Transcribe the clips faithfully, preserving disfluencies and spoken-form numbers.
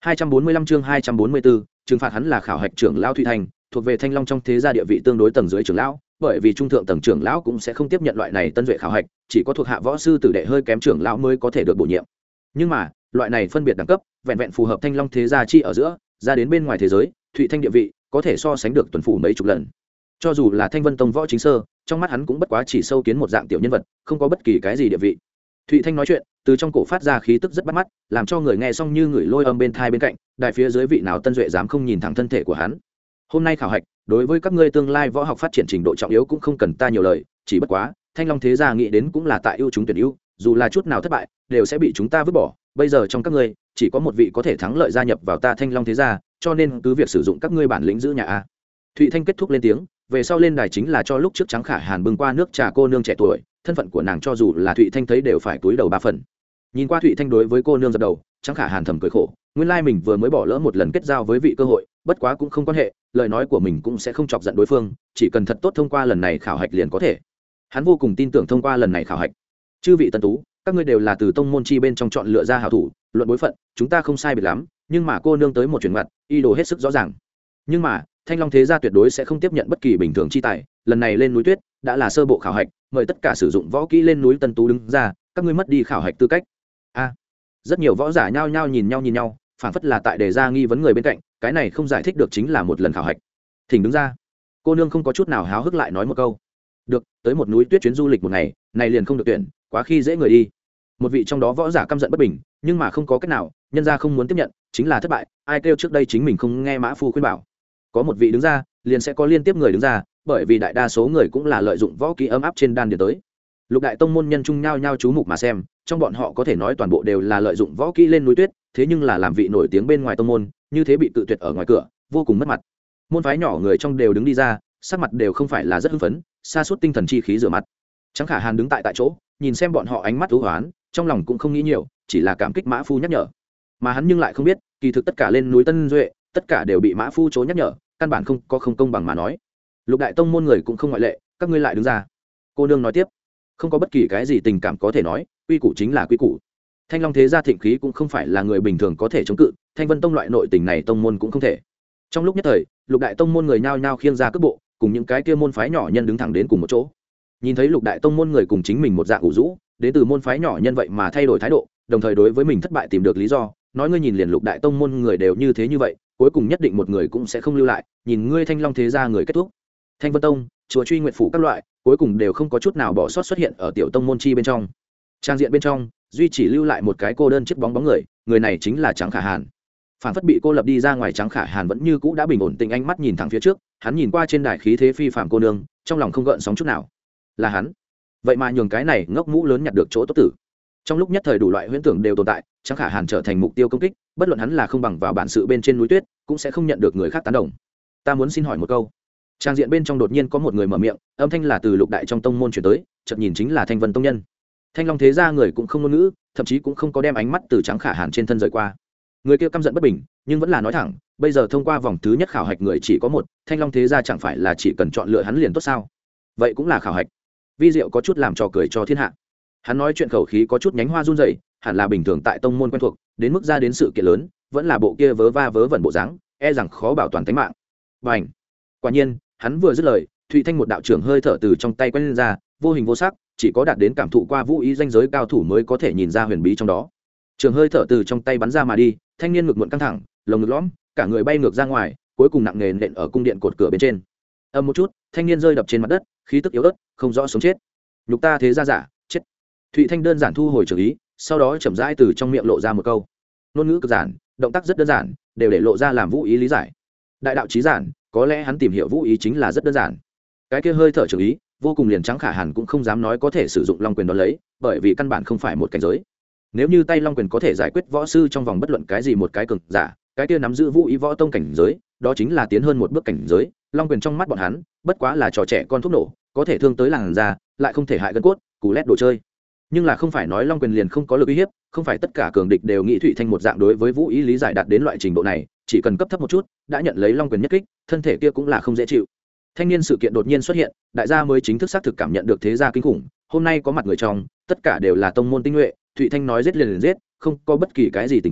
hai trăm bốn mươi lăm chương hai trăm bốn mươi bốn, trừng phạt hắn là khảo hạch trưởng lão Thụy Thanh, thuộc về Thanh Long trong thế gia địa vị tương đối tầng dưới trưởng lão, bởi vì trung thượng tầng trưởng lão cũng sẽ không tiếp nhận loại này tân duệ khảo hạch, chỉ có thuộc hạ võ sư tử đệ hơi kém trưởng lão mới có thể được bổ nhiệm. Nhưng mà, loại này phân biệt đẳng cấp, vẹn vẹn phù hợp Thanh Long thế gia chi ở giữa, ra đến bên ngoài thế giới, Thụy Thanh địa vị có thể so sánh được tuần phủ mấy chục lần. Cho dù là Thanh Vân Tông võ chính sơ, trong mắt hắn cũng bất quá chỉ sâu kiến một dạng tiểu nhân vật, không có bất kỳ cái gì địa vị. Thụy Thanh nói chuyện, từ trong cổ phát ra khí tức rất bắt mắt, làm cho người nghe xong như người lôi âm bên thai bên cạnh, đại phía dưới vị nào tân duệ dám không nhìn thẳng thân thể của hắn. Hôm nay khảo hạch, đối với các ngươi tương lai võ học phát triển trình độ trọng yếu cũng không cần ta nhiều lời, chỉ bất quá, Thanh Long thế gia nghĩ đến cũng là tại ưu chúng tuyển ưu, dù là chút nào thất bại, đều sẽ bị chúng ta vứt bỏ. Bây giờ trong các ngươi, chỉ có một vị có thể thắng lợi gia nhập vào ta Thanh Long thế gia, cho nên cứ việc sử dụng các ngươi bản lĩnh giữ nhà a. Thụy Thanh kết thúc lên tiếng, về sau lên đài chính là cho lúc trước Trắng Khả Hàn bưng qua nước trà cô nương trẻ tuổi, thân phận của nàng cho dù là Thụy Thanh thấy đều phải túi đầu ba phần. Nhìn qua Thụy Thanh đối với cô nương dập đầu, Trắng Khả Hàn thầm cười khổ, nguyên lai mình vừa mới bỏ lỡ một lần kết giao với vị cơ hội, bất quá cũng không quan hệ, lời nói của mình cũng sẽ không chọc giận đối phương, chỉ cần thật tốt thông qua lần này khảo hạch liền có thể. Hắn vô cùng tin tưởng thông qua lần này khảo hạch. Chư vị tân tú, các ngươi đều là từ tông môn chi bên trong chọn lựa ra hảo thủ, luận bối phận, chúng ta không sai biệt lắm, nhưng mà cô nương tới một chuyển mặt, ý đồ hết sức rõ ràng. Nhưng mà, Thanh Long thế gia tuyệt đối sẽ không tiếp nhận bất kỳ bình thường chi tài, lần này lên núi tuyết đã là sơ bộ khảo hạch, mời tất cả sử dụng võ kỹ lên núi tân tú đứng ra, các ngươi mất đi khảo hạch tư cách. A. Rất nhiều võ giả nhao nhao nhìn nhau nhìn nhau, phản phất là tại đề ra nghi vấn người bên cạnh, cái này không giải thích được chính là một lần khảo hạch. Thỉnh đứng ra. Cô nương không có chút nào háo hức lại nói một câu. Được, tới một núi tuyết chuyến du lịch một ngày, này liền không được tuyển, quá khi dễ người đi. Một vị trong đó võ giả căm giận bất bình, nhưng mà không có cách nào, nhân gia không muốn tiếp nhận, chính là thất bại, ai kêu trước đây chính mình không nghe mã phu khuyên bảo. Có một vị đứng ra, liền sẽ có liên tiếp người đứng ra, bởi vì đại đa số người cũng là lợi dụng võ kỹ ấm áp trên đan điền tới. Lục đại tông môn nhân chung nhau nhau chú mục mà xem, trong bọn họ có thể nói toàn bộ đều là lợi dụng võ kỹ lên núi tuyết, thế nhưng là làm vị nổi tiếng bên ngoài tông môn, như thế bị tự tuyệt ở ngoài cửa, vô cùng mất mặt. Môn phái nhỏ người trong đều đứng đi ra, sắc mặt đều không phải là rất hưng phấn, sa sút tinh thần chi khí rửa mặt. Trắng Khả Hàn đứng tại tại chỗ, nhìn xem bọn họ ánh mắt thú hoán, trong lòng cũng không nghĩ nhiều, chỉ là cảm kích mã phu nhắc nhở. Mà hắn nhưng lại không biết, kỳ thực tất cả lên núi tân duệ, tất cả đều bị mã phu chối nhắc nhở, căn bản không có không công bằng mà nói. Lục đại tông môn người cũng không ngoại lệ, các ngươi lại đứng ra. Cô nương nói tiếp, không có bất kỳ cái gì tình cảm có thể nói, quy củ chính là quy củ. Thanh Long thế gia thịnh khí cũng không phải là người bình thường có thể chống cự, Thanh Vân tông loại nội tình này tông môn cũng không thể. Trong lúc nhất thời, lục đại tông môn người nhao nhao khiêng ra cước bộ, cùng những cái kia môn phái nhỏ nhân đứng thẳng đến cùng một chỗ. Nhìn thấy lục đại tông môn người cùng chính mình một dạng ủ rũ, đến từ môn phái nhỏ nhân vậy mà thay đổi thái độ, đồng thời đối với mình thất bại tìm được lý do, nói ngươi nhìn liền lục đại tông môn người đều như thế như vậy, cuối cùng nhất định một người cũng sẽ không lưu lại, nhìn ngươi Thanh Long thế gia người kết thúc. Thanh Vân tông, chùa Truy Nguyệt phủ các loại, cuối cùng đều không có chút nào bỏ sót xuất hiện ở tiểu tông môn chi bên trong. Trang diện bên trong, duy chỉ lưu lại một cái cô đơn chiếc bóng bóng người, người này chính là Trắng Khả Hàn. Phản phất bị cô lập đi ra ngoài, Trắng Khả Hàn vẫn như cũ đã bình ổn tình ánh mắt nhìn thẳng phía trước, hắn nhìn qua trên đài khí thế phi phàm cô nương, trong lòng không gợn sóng chút nào. Là hắn, vậy mà nhường cái này ngốc mũ lớn nhặt được chỗ tốt tử. Trong lúc nhất thời đủ loại huyễn tưởng đều tồn tại, Trắng Khả Hàn trở thành mục tiêu công kích, bất luận hắn là không bằng vào bản sự bên trên núi tuyết, cũng sẽ không nhận được người khác tán đồng. Ta muốn xin hỏi một câu. Trang diện bên trong đột nhiên có một người mở miệng, âm thanh là từ lục đại trong tông môn truyền tới, chợt nhìn chính là Thanh Vân tông nhân. Thanh Long thế gia người cũng không ngôn ngữ, thậm chí cũng không có đem ánh mắt từ Trắng Khả Hàn trên thân rời qua. Người kia căm giận bất bình, nhưng vẫn là nói thẳng, bây giờ thông qua vòng thứ nhất khảo hạch người chỉ có một, Thanh Long thế gia chẳng phải là chỉ cần chọn lựa hắn liền tốt sao? Vậy cũng là khảo hạch. Vi Diệu có chút làm trò cười cho thiên hạ. Hắn nói chuyện khẩu khí có chút nhánh hoa run rẩy, hẳn là bình thường tại tông môn quen thuộc, đến mức ra đến sự kiện lớn, vẫn là bộ kia vớ va vớ vẩn bộ dáng, e rằng khó bảo toàn tính mạng. Bành! Quả nhiên, hắn vừa dứt lời, Thụy Thanh một đạo trưởng hơi thở từ trong tay quanh lên ra, vô hình vô sắc, chỉ có đạt đến cảm thụ qua vũ ý danh giới cao thủ mới có thể nhìn ra huyền bí trong đó. Trường hơi thở từ trong tay bắn ra mà đi, thanh niên ngực muộn căng thẳng, lồng ngực lõm, cả người bay ngược ra ngoài, cuối cùng nặng nề nện ở cung điện cột cửa bên trên. Âm một chút, thanh niên rơi đập trên mặt đất, khí tức yếu ớt, không rõ sống chết. Nhục ta thế gia giả, chết. Thụy Thanh đơn giản thu hồi trường ý, sau đó chậm rãi từ trong miệng lộ ra một câu. Ngôn ngữ cực giản, động tác rất đơn giản, đều để lộ ra làm vũ ý lý giải. Đại đạo chí giản, có lẽ hắn tìm hiểu vũ ý chính là rất đơn giản. Cái kia hơi thở trường ý, vô cùng liền Trắng Khả Hàn cũng không dám nói có thể sử dụng long quyền đón lấy, bởi vì căn bản không phải một cảnh giới. Nếu như tay long quyền có thể giải quyết võ sư trong vòng bất luận cái gì một cái cường giả, cái kia nắm giữ vũ ý võ tông cảnh giới, đó chính là tiến hơn một bước cảnh giới. Long quyền trong mắt bọn hắn, bất quá là trò trẻ con thuốc nổ, có thể thương tới làn da, lại không thể hại gân cốt, cú lét đồ chơi. Nhưng là không phải nói long quyền liền không có lực uy hiếp, không phải tất cả cường địch đều nghĩ Thụy Thanh một dạng đối với vũ ý lý giải đạt đến loại trình độ này, chỉ cần cấp thấp một chút, đã nhận lấy long quyền nhất kích, thân thể kia cũng là không dễ chịu. Thanh niên sự kiện đột nhiên xuất hiện, đại gia mới chính thức xác thực cảm nhận được thế gia kinh khủng. Hôm nay có mặt người trong, tất cả đều là tông môn tinh nhuệ. Thụy Thanh nói giết liền liền giết, không có bất kỳ cái gì tình cảm,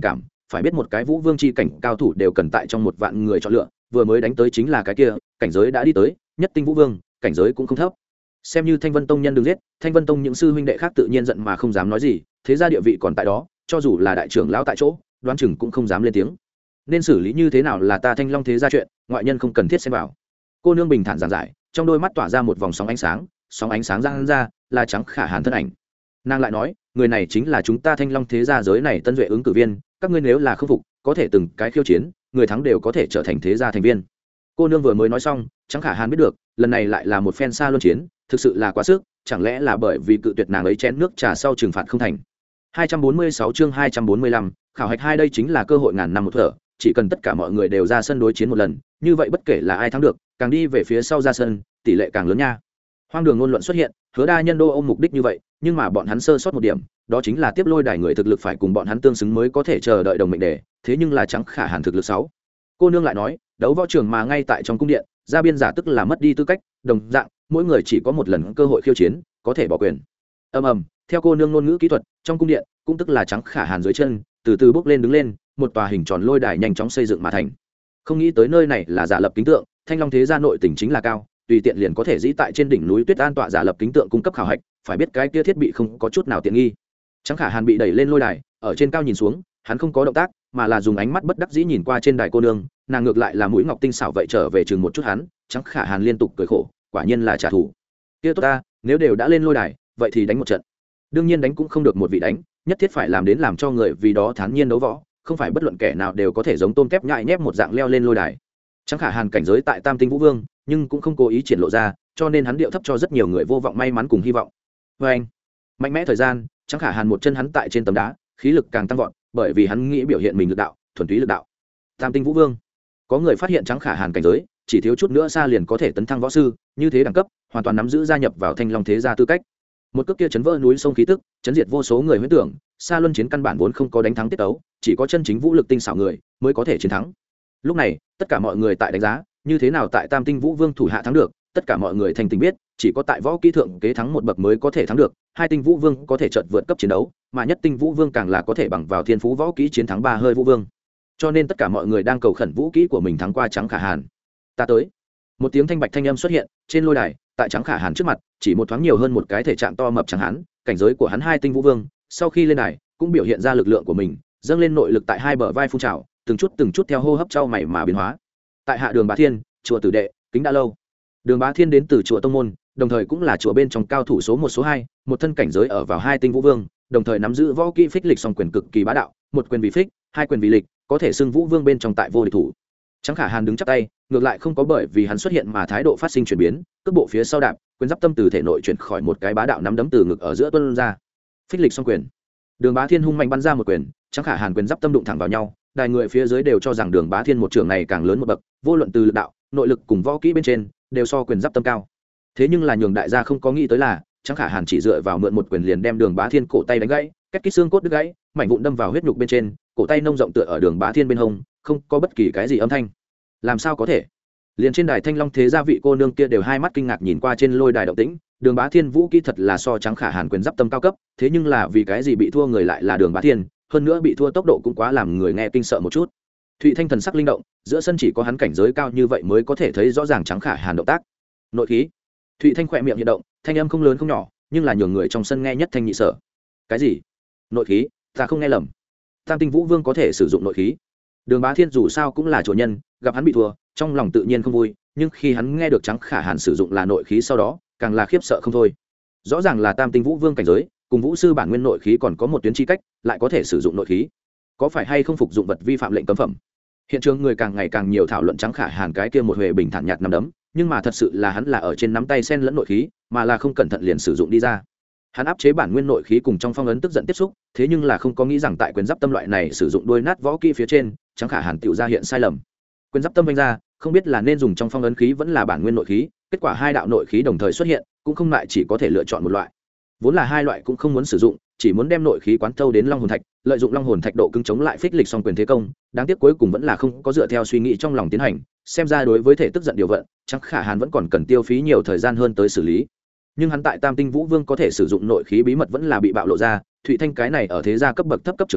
phải biết một cái vũ vương c h i cảnh cao thủ đều cần tại trong một vạn người chọn lựa, vừa mới đánh tới chính là cái kia, cảnh giới đã đi tới nhất tinh vũ vương, cảnh giới cũng không thấp. Xem như Thanh Vân Tông nhân đừng giết, Thanh Vân Tông những sư huynh đệ khác tự nhiên giận mà không dám nói gì, thế ra địa vị còn tại đó, cho dù là đại trưởng lão tại chỗ, đoán chừng cũng không dám lên tiếng. Nên xử lý như thế nào là ta Thanh Long thế ra chuyện, ngoại nhân không cần thiết xen vào. Cô nương bình thản giảng giải, trong đôi mắt tỏa ra một vòng sóng ánh sáng, sóng ánh sáng ra ra là Trắng Khả Hàn thân ảnh. Nàng lại nói, người này chính là chúng ta Thanh Long thế gia giới này tân duệ ứng cử viên, các ngươi nếu là không phục, có thể từng cái khiêu chiến, người thắng đều có thể trở thành thế gia thành viên. Cô nương vừa mới nói xong, Trắng Khả Hàn biết được, lần này lại là một phen xa luân chiến, thực sự là quá sức, chẳng lẽ là bởi vì cự tuyệt nàng ấy chén nước trà sau trừng phạt không thành. hai trăm bốn mươi sáu chương hai trăm bốn mươi lăm, khảo hạch hai đây chính là cơ hội ngàn năm một thở, chỉ cần tất cả mọi người đều ra sân đối chiến một lần, như vậy bất kể là ai thắng được, càng đi về phía sau ra sân, tỷ lệ càng lớn nha. Hoang đường ngôn luận xuất hiện, Hứa Đa Nhân đô ôm mục đích như vậy, nhưng mà bọn hắn sơ sót một điểm, đó chính là tiếp lôi đài người thực lực phải cùng bọn hắn tương xứng mới có thể chờ đợi đồng mệnh đề, thế nhưng là Trắng Khả Hàn thực lực sáu. Cô nương lại nói, đấu võ trường mà ngay tại trong cung điện, ra biên giả tức là mất đi tư cách, đồng dạng, mỗi người chỉ có một lần cơ hội khiêu chiến, có thể bỏ quyền. Ầm ầm, theo cô nương ngôn ngữ kỹ thuật, trong cung điện, cũng tức là Trắng Khả Hàn dưới chân, từ từ bước lên đứng lên, một tòa hình tròn lôi đài nhanh chóng xây dựng mà thành. Không nghĩ tới nơi này là giả lập kính tượng, Thanh Long thế gia nội tình chính là cao, tùy tiện liền có thể dĩ tại trên đỉnh núi Tuyết An tọa giả lập kính tượng cung cấp khảo hạch, phải biết cái kia thiết bị không có chút nào tiện nghi. Trắng Khả Hàn bị đẩy lên lôi đài, ở trên cao nhìn xuống, hắn không có động tác, mà là dùng ánh mắt bất đắc dĩ nhìn qua trên đài cô nương, nàng ngược lại là mũi ngọc tinh xảo vậy trở về chừng một chút hắn. Trắng Khả Hàn liên tục cười khổ, quả nhiên là trả thù. Kia tốt ta, nếu đều đã lên lôi đài, vậy thì đánh một trận. Đương nhiên đánh cũng không được một vị đánh, nhất thiết phải làm đến làm cho người vì đó thán nhiên đấu võ, không phải bất luận kẻ nào đều có thể giống tôm tép nhại nhép một dạng leo lên lôi đài. Trắng Khả Hàn cảnh giới tại Tam Tinh Vũ Vương, nhưng cũng không cố ý triển lộ ra, cho nên hắn điệu thấp cho rất nhiều người vô vọng may mắn cùng hy vọng. Và anh, mạnh mẽ thời gian, Trắng Khả Hàn một chân hắn tại trên tấm đá, khí lực càng tăng vọt, bởi vì hắn nghĩ biểu hiện mình lực đạo, thuần túy lực đạo. Tam Tinh Vũ Vương, có người phát hiện Trắng Khả Hàn cảnh giới, chỉ thiếu chút nữa xa liền có thể tấn thăng võ sư, như thế đẳng cấp, hoàn toàn nắm giữ gia nhập vào Thanh Long thế gia tư cách. Một cước kia chấn vỡ núi sông khí tức, chấn diệt vô số người huyễn tưởng, xa luân chiến căn bản vốn không có đánh thắng tiết tấu, chỉ có chân chính vũ lực tinh xảo người mới có thể chiến thắng. Lúc này, tất cả mọi người tại đánh giá, như thế nào tại Tam Tinh Vũ Vương thủ hạ thắng được, tất cả mọi người thành tình biết, chỉ có tại võ kỹ thượng kế thắng một bậc mới có thể thắng được, hai tinh Vũ Vương có thể chợt vượt cấp chiến đấu, mà nhất tinh Vũ Vương càng là có thể bằng vào thiên phú võ kỹ chiến thắng ba hơi Vũ Vương. Cho nên tất cả mọi người đang cầu khẩn vũ kỹ của mình thắng qua Trắng Khả Hàn. Ta tới. Một tiếng thanh bạch thanh âm xuất hiện trên lôi đài, tại Trắng Khả Hàn trước mặt, chỉ một thoáng nhiều hơn một cái thể trạng to mập chẳng hắn, cảnh giới của hắn hai tinh Vũ Vương, sau khi lên đài, cũng biểu hiện ra lực lượng của mình, dâng lên nội lực tại hai bờ vai phun trào, từng chút từng chút theo hô hấp trao mày mà biến hóa. Tại hạ Đường Bá Thiên, chùa Tử Đệ, kính đã lâu. Đường Bá Thiên đến từ chùa Tông môn, đồng thời cũng là chùa bên trong cao thủ số một số hai, một thân cảnh giới ở vào hai tinh Vũ Vương, đồng thời nắm giữ võ kỹ phích lịch song quyền cực kỳ bá đạo, một quyền vì phích, hai quyền vì lịch, có thể xưng Vũ Vương bên trong tại vô địch thủ. Trắng Khả Hàn đứng chắp tay, ngược lại không có bởi vì hắn xuất hiện mà thái độ phát sinh chuyển biến, cước bộ phía sau đạp, quyền giáp tâm từ thể nội chuyển khỏi một cái bá đạo nắm đấm từ ngực ở giữa tuôn ra. Phích lịch song quyền. Đường Bá Thiên hung mạnh bắn ra một quyền, Trắng Khả Hàn quyền giáp tâm đụng thẳng vào nhau, đài người phía dưới đều cho rằng Đường Bá Thiên một trường này càng lớn một bậc, vô luận từ lực đạo, nội lực cùng võ kỹ bên trên, đều so quyền giáp tâm cao. Thế nhưng là nhường đại gia không có nghĩ tới là, Trắng Khả Hàn chỉ dựa vào mượn một quyền liền đem Đường Bá Thiên cổ tay đánh gãy, két kít xương cốt đứt gãy, mảnh vụn đâm vào huyết nhục bên trên, cổ tay nông rộng tựa ở Đường Bá Thiên bên hông, không có bất kỳ cái gì âm thanh. Làm sao có thể? Liền trên đài Thanh Long thế gia vị cô nương kia đều hai mắt kinh ngạc nhìn qua trên lôi đài động tĩnh, Đường Bá Thiên vũ kỹ thật là so Trắng Khả Hàn quyền giáp tâm cao cấp, thế nhưng là vì cái gì bị thua người lại là Đường Bá Thiên, hơn nữa bị thua tốc độ cũng quá làm người nghe kinh sợ một chút. Thụy Thanh thần sắc linh động, giữa sân chỉ có hắn cảnh giới cao như vậy mới có thể thấy rõ ràng Trắng Khả Hàn động tác. Nội khí. Thụy Thanh khỏe miệng hiện động, thanh âm không lớn không nhỏ, nhưng là nhường người trong sân nghe nhất thanh nhị sở. Cái gì? Nội khí? Ta không nghe lầm. Tam Tinh Vũ Vương có thể sử dụng nội khí? Đường Bá Thiên dù sao cũng là chủ nhân, gặp hắn bị thua, trong lòng tự nhiên không vui, nhưng khi hắn nghe được Trắng Khả Hàn sử dụng là nội khí sau đó, càng là khiếp sợ không thôi. Rõ ràng là Tam Tinh Vũ Vương cảnh giới, cùng vũ sư bản nguyên nội khí còn có một tuyến chi cách, lại có thể sử dụng nội khí, có phải hay không phục dụng vật vi phạm lệnh cấm phẩm? Hiện trường người càng ngày càng nhiều thảo luận Trắng Khả Hàn cái kia một huệ bình thản nhạt nắm đấm, nhưng mà thật sự là hắn là ở trên nắm tay xen lẫn nội khí, mà là không cẩn thận liền sử dụng đi ra. Hắn áp chế bản nguyên nội khí cùng trong phong ấn tức giận tiếp xúc, thế nhưng là không có nghĩ rằng tại quyền giáp tâm loại này sử dụng đôi nát võ kỹ phía trên, Trắng Khả Hàn tiểu ra hiện sai lầm. Quyền giáp tâm vung ra, không biết là nên dùng trong phong ấn khí vẫn là bản nguyên nội khí, kết quả hai đạo nội khí đồng thời xuất hiện, cũng không lại chỉ có thể lựa chọn một loại. Vốn là hai loại cũng không muốn sử dụng, chỉ muốn đem nội khí quán thâu đến long hồn thạch, lợi dụng long hồn thạch độ cứng chống lại phích lịch song quyền thế công, đáng tiếc cuối cùng vẫn là không có dựa theo suy nghĩ trong lòng tiến hành, xem ra đối với thể tức giận điều vận, Trắng Khả Hàn vẫn còn cần tiêu phí nhiều thời gian hơn tới xử lý. Nhưng hắn tại Tam Tinh Vũ Vương có thể sử dụng nội khí bí mật vẫn là bị bạo lộ ra, Thụy Thanh cái này ở thế gia cấp bậc thấp cấp trưởng lão,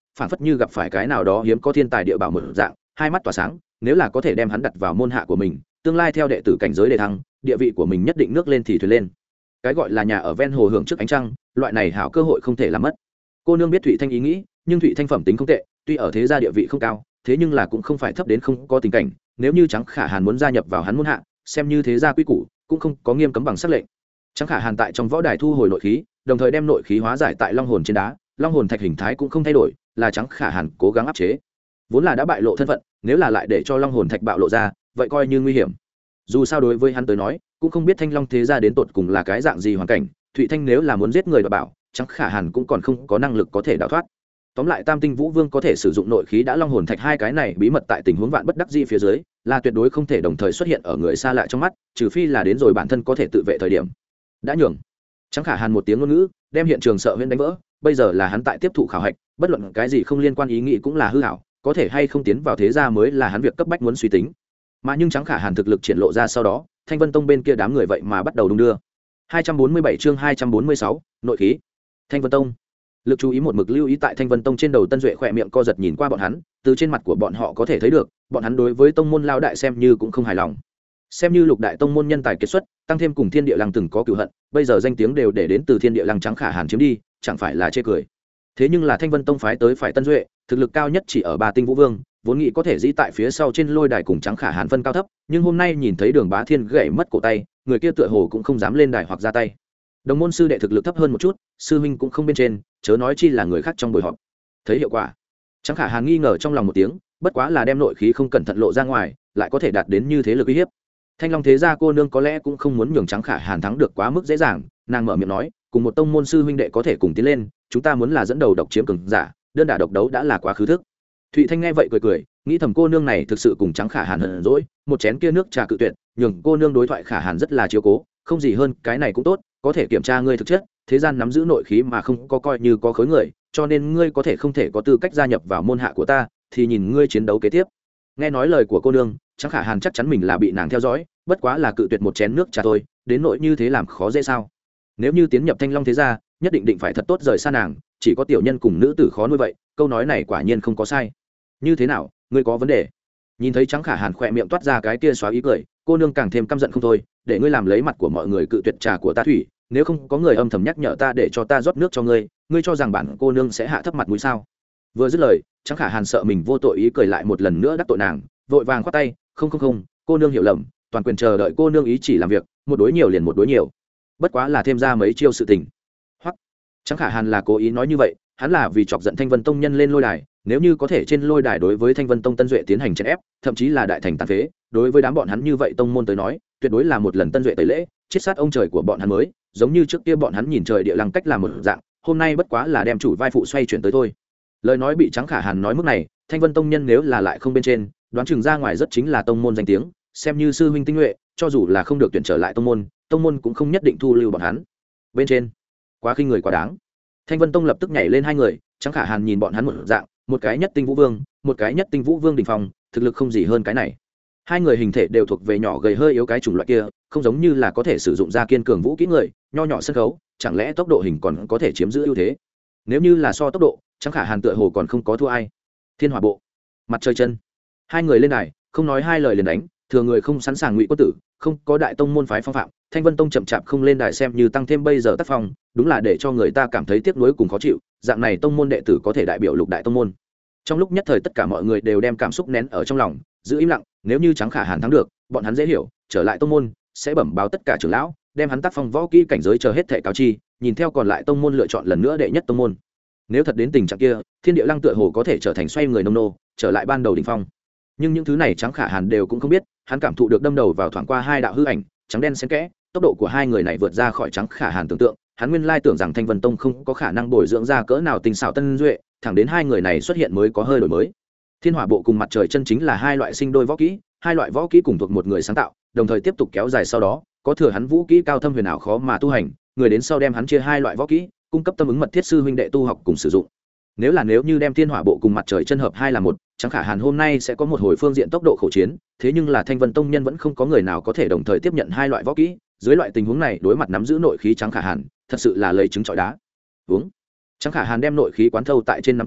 phảng phất như gặp phải cái nào đó hiếm có thiên tài địa bảo một dạng, hai mắt tỏa sáng, nếu là có thể đem hắn đặt vào môn hạ của mình, tương lai theo đệ tử cảnh giới đề thăng, địa vị của mình nhất định nước lên thì thuyền lên. Cái gọi là nhà ở ven hồ hưởng trước ánh trăng, loại này hảo cơ hội không thể làm mất. Cô nương biết Thụy Thanh ý nghĩ, nhưng Thụy Thanh phẩm tính không tệ, tuy ở thế gia địa vị không cao, thế nhưng là cũng không phải thấp đến không có tình cảnh, nếu như Trắng Khả Hàn muốn gia nhập vào hắn môn hạ, xem như thế gia quy củ, cũng không có nghiêm cấm bằng sắc lệnh. Trắng Khả Hàn tại trong võ đài thu hồi nội khí, đồng thời đem nội khí hóa giải tại long hồn trên đá, long hồn thạch hình thái cũng không thay đổi, là Trắng Khả Hàn cố gắng áp chế. Vốn là đã bại lộ thân phận, nếu là lại để cho long hồn thạch bạo lộ ra, vậy coi như nguy hiểm. Dù sao đối với hắn tới nói, cũng không biết Thanh Long thế gia đến tột cùng là cái dạng gì hoàn cảnh, Thụy Thanh nếu là muốn giết người đoạt bảo, Trắng Khả Hàn cũng còn không có năng lực có thể đào thoát. Tóm lại Tam Tinh Vũ Vương có thể sử dụng nội khí đã long hồn thạch hai cái này bí mật tại tình huống vạn bất đắc dĩ phía dưới, là tuyệt đối không thể đồng thời xuất hiện ở người xa lạ trong mắt, trừ phi là đến rồi bản thân có thể tự vệ thời điểm. Đã nhường. Trắng Khả Hàn một tiếng ngôn ngữ, đem hiện trường sợ huyễn đánh vỡ, bây giờ là hắn tại tiếp thụ khảo hạch, bất luận cái gì không liên quan ý nghĩ cũng là hư ảo, có thể hay không tiến vào thế gia mới là hắn việc cấp bách muốn suy tính. Mà nhưng Trắng Khả Hàn thực lực triển lộ ra sau đó, Thanh Vân Tông bên kia đám người vậy mà bắt đầu đung đưa. hai trăm bốn mươi bảy chương hai trăm bốn mươi sáu, nội khí. Thanh Vân Tông. Lực chú ý một mực lưu ý tại Thanh Vân Tông trên đầu Tân Duệ khỏe miệng co giật nhìn qua bọn hắn, từ trên mặt của bọn họ có thể thấy được, bọn hắn đối với tông môn lao đại xem như cũng không hài lòng. Xem như lục đại tông môn nhân tài kiệt xuất, tăng thêm cùng Thiên Địa Lăng từng có cửu hận, bây giờ danh tiếng đều để đến từ Thiên Địa Lăng Trắng Khả Hàn chiếm đi, chẳng phải là chê cười. Thế nhưng là Thanh Vân Tông phái tới phải Tân Duệ, thực lực cao nhất chỉ ở ba tinh Vũ Vương, vốn nghĩ có thể dĩ tại phía sau trên lôi đài cùng Trắng Khả Hàn phân cao thấp, nhưng hôm nay nhìn thấy Đường Bá Thiên gãy mất cổ tay, người kia tựa hồ cũng không dám lên đài hoặc ra tay. Đồng môn sư đệ thực lực thấp hơn một chút, sư huynh cũng không bên trên, chớ nói chi là người khác trong buổi họp. Thấy hiệu quả, Trắng Khả Hàn nghi ngờ trong lòng một tiếng, bất quá là đem nội khí không cẩn thận lộ ra ngoài, lại có thể đạt đến như thế lực uy hiếp. Thanh Long thế gia cô nương có lẽ cũng không muốn nhường Trắng Khả Hàn thắng được quá mức dễ dàng, nàng mở miệng nói, cùng một tông môn sư huynh đệ có thể cùng tiến lên, chúng ta muốn là dẫn đầu độc chiếm cường giả, đơn đả độc đấu đã là quá khứ thức. Thụy Thanh nghe vậy cười cười, nghĩ thầm cô nương này thực sự cùng Trắng Khả Hàn hận dỗi, một chén kia nước trà cự tuyệt, nhường cô nương đối thoại Khả Hàn rất là chiếu cố, không gì hơn, cái này cũng tốt, có thể kiểm tra ngươi thực chất, thế gian nắm giữ nội khí mà không có coi như có khối người, cho nên ngươi có thể không thể có tư cách gia nhập vào môn hạ của ta, thì nhìn ngươi chiến đấu kế tiếp. Nghe nói lời của cô nương, Trắng Khả Hàn chắc chắn mình là bị nàng theo dõi, bất quá là cự tuyệt một chén nước trà thôi, đến nỗi như thế làm khó dễ sao? Nếu như tiến nhập Thanh Long thế gia, nhất định định phải thật tốt rời xa nàng, chỉ có tiểu nhân cùng nữ tử khó nuôi vậy, câu nói này quả nhiên không có sai. Như thế nào, ngươi có vấn đề? Nhìn thấy Trắng Khả Hàn khỏe miệng toát ra cái kia xóa ý cười, cô nương càng thêm căm giận không thôi, để ngươi làm lấy mặt của mọi người cự tuyệt trà của ta thủy, nếu không có người âm thầm nhắc nhở ta để cho ta rót nước cho ngươi, ngươi cho rằng bản cô nương sẽ hạ thấp mặt mũi sao? Vừa dứt lời, Trắng Khả Hàn sợ mình vô tội ý cười lại một lần nữa đắc tội nàng, vội vàng khoát tay, không không không, cô nương hiểu lầm, toàn quyền chờ đợi cô nương ý chỉ làm việc, một đối nhiều liền một đối nhiều, bất quá là thêm ra mấy chiêu sự tình. Hoặc Trắng Khả Hàn là cố ý nói như vậy, hắn là vì chọc giận Thanh Vân Tông nhân lên lôi đài, nếu như có thể trên lôi đài đối với Thanh Vân Tông Tân Duệ tiến hành chèn ép, thậm chí là đại thành tàn phế, đối với đám bọn hắn như vậy tông môn tới nói, tuyệt đối là một lần Tân Duệ tẩy lễ, chiết sát ông trời của bọn hắn mới, giống như trước kia bọn hắn nhìn trời địa lăng cách làm một dạng, hôm nay bất quá là đem chủ vai phụ xoay chuyển tới thôi. Lời nói bị Trắng Khả Hàn nói mức này, Thanh Vân Tông nhân nếu là lại không bên trên, đoán chừng ra ngoài rất chính là tông môn danh tiếng, xem như sư huynh tinh nhuệ, cho dù là không được tuyển trở lại tông môn, tông môn cũng không nhất định thu lưu bọn hắn. Bên trên, quá khinh người quá đáng. Thanh Vân Tông lập tức nhảy lên hai người, Trắng Khả Hàn nhìn bọn hắn một dạng, một cái nhất tinh Vũ Vương, một cái nhất tinh Vũ Vương đỉnh phong, thực lực không gì hơn cái này. Hai người hình thể đều thuộc về nhỏ gầy hơi yếu cái chủng loại kia, không giống như là có thể sử dụng ra kiên cường vũ kỹ người, nho nhỏ sân khấu, chẳng lẽ tốc độ hình còn có thể chiếm giữ ưu thế? Nếu như là so tốc độ, Trắng Khả Hàn tựa hồ còn không có thua ai. Thiên Hỏa Bộ, Mặt Trời Chân, hai người lên đài, không nói hai lời liền đánh, thừa người không sẵn sàng ngụy quân tử, không có đại tông môn phái phong phạm, Thanh Vân Tông chậm chạp không lên đài xem như tăng thêm bây giờ tác phong, đúng là để cho người ta cảm thấy tiếc nuối cùng khó chịu, dạng này tông môn đệ tử có thể đại biểu lục đại tông môn. Trong lúc nhất thời tất cả mọi người đều đem cảm xúc nén ở trong lòng, giữ im lặng, nếu như Trắng Khả Hàn thắng được, bọn hắn dễ hiểu, trở lại tông môn sẽ bẩm báo tất cả trưởng lão, đem hắn tác phong võ kỹ cảnh giới chờ hết thể cáo chi, nhìn theo còn lại tông môn lựa chọn lần nữa đệ nhất tông môn. Nếu thật đến tình trạng kia, Thiên Địa Lăng tựa hồ có thể trở thành xoay người nông nô, trở lại ban đầu đỉnh phong. Nhưng những thứ này Trắng Khả Hàn đều cũng không biết, hắn cảm thụ được đâm đầu vào thoáng qua hai đạo hư ảnh, trắng đen xen kẽ, tốc độ của hai người này vượt ra khỏi Trắng Khả Hàn tưởng tượng, hắn nguyên lai tưởng rằng Thanh Vân Tông không có khả năng bồi dưỡng ra cỡ nào tinh xảo tân duệ, thẳng đến hai người này xuất hiện mới có hơi đổi mới. Thiên Hỏa Bộ cùng Mặt Trời Chân chính là hai loại sinh đôi võ kỹ, hai loại võ kỹ cùng thuộc một người sáng tạo, đồng thời tiếp tục kéo dài sau đó, có thừa hắn vũ kỹ cao thâm huyền ảo khó mà tu hành, người đến sau đem hắn chia hai loại võ kỹ, cung cấp tâm ứng mật thiết sư huynh đệ tu học cùng sử dụng. Nếu là nếu như đem Thiên Hỏa Bộ cùng Mặt Trời Chân hợp hai là một, Trắng Khả Hàn hôm nay sẽ có một hồi phương diện tốc độ khổ chiến, thế nhưng là Thanh Vân Tông nhân vẫn không có người nào có thể đồng thời tiếp nhận hai loại võ kỹ, dưới loại tình huống này đối mặt nắm giữ nội khí Trắng Khả Hàn, thật sự là lấy trứng trọi đá. Uống. Trắng Khả Hàn đem nội khí quán thâu tại trên nắm tay,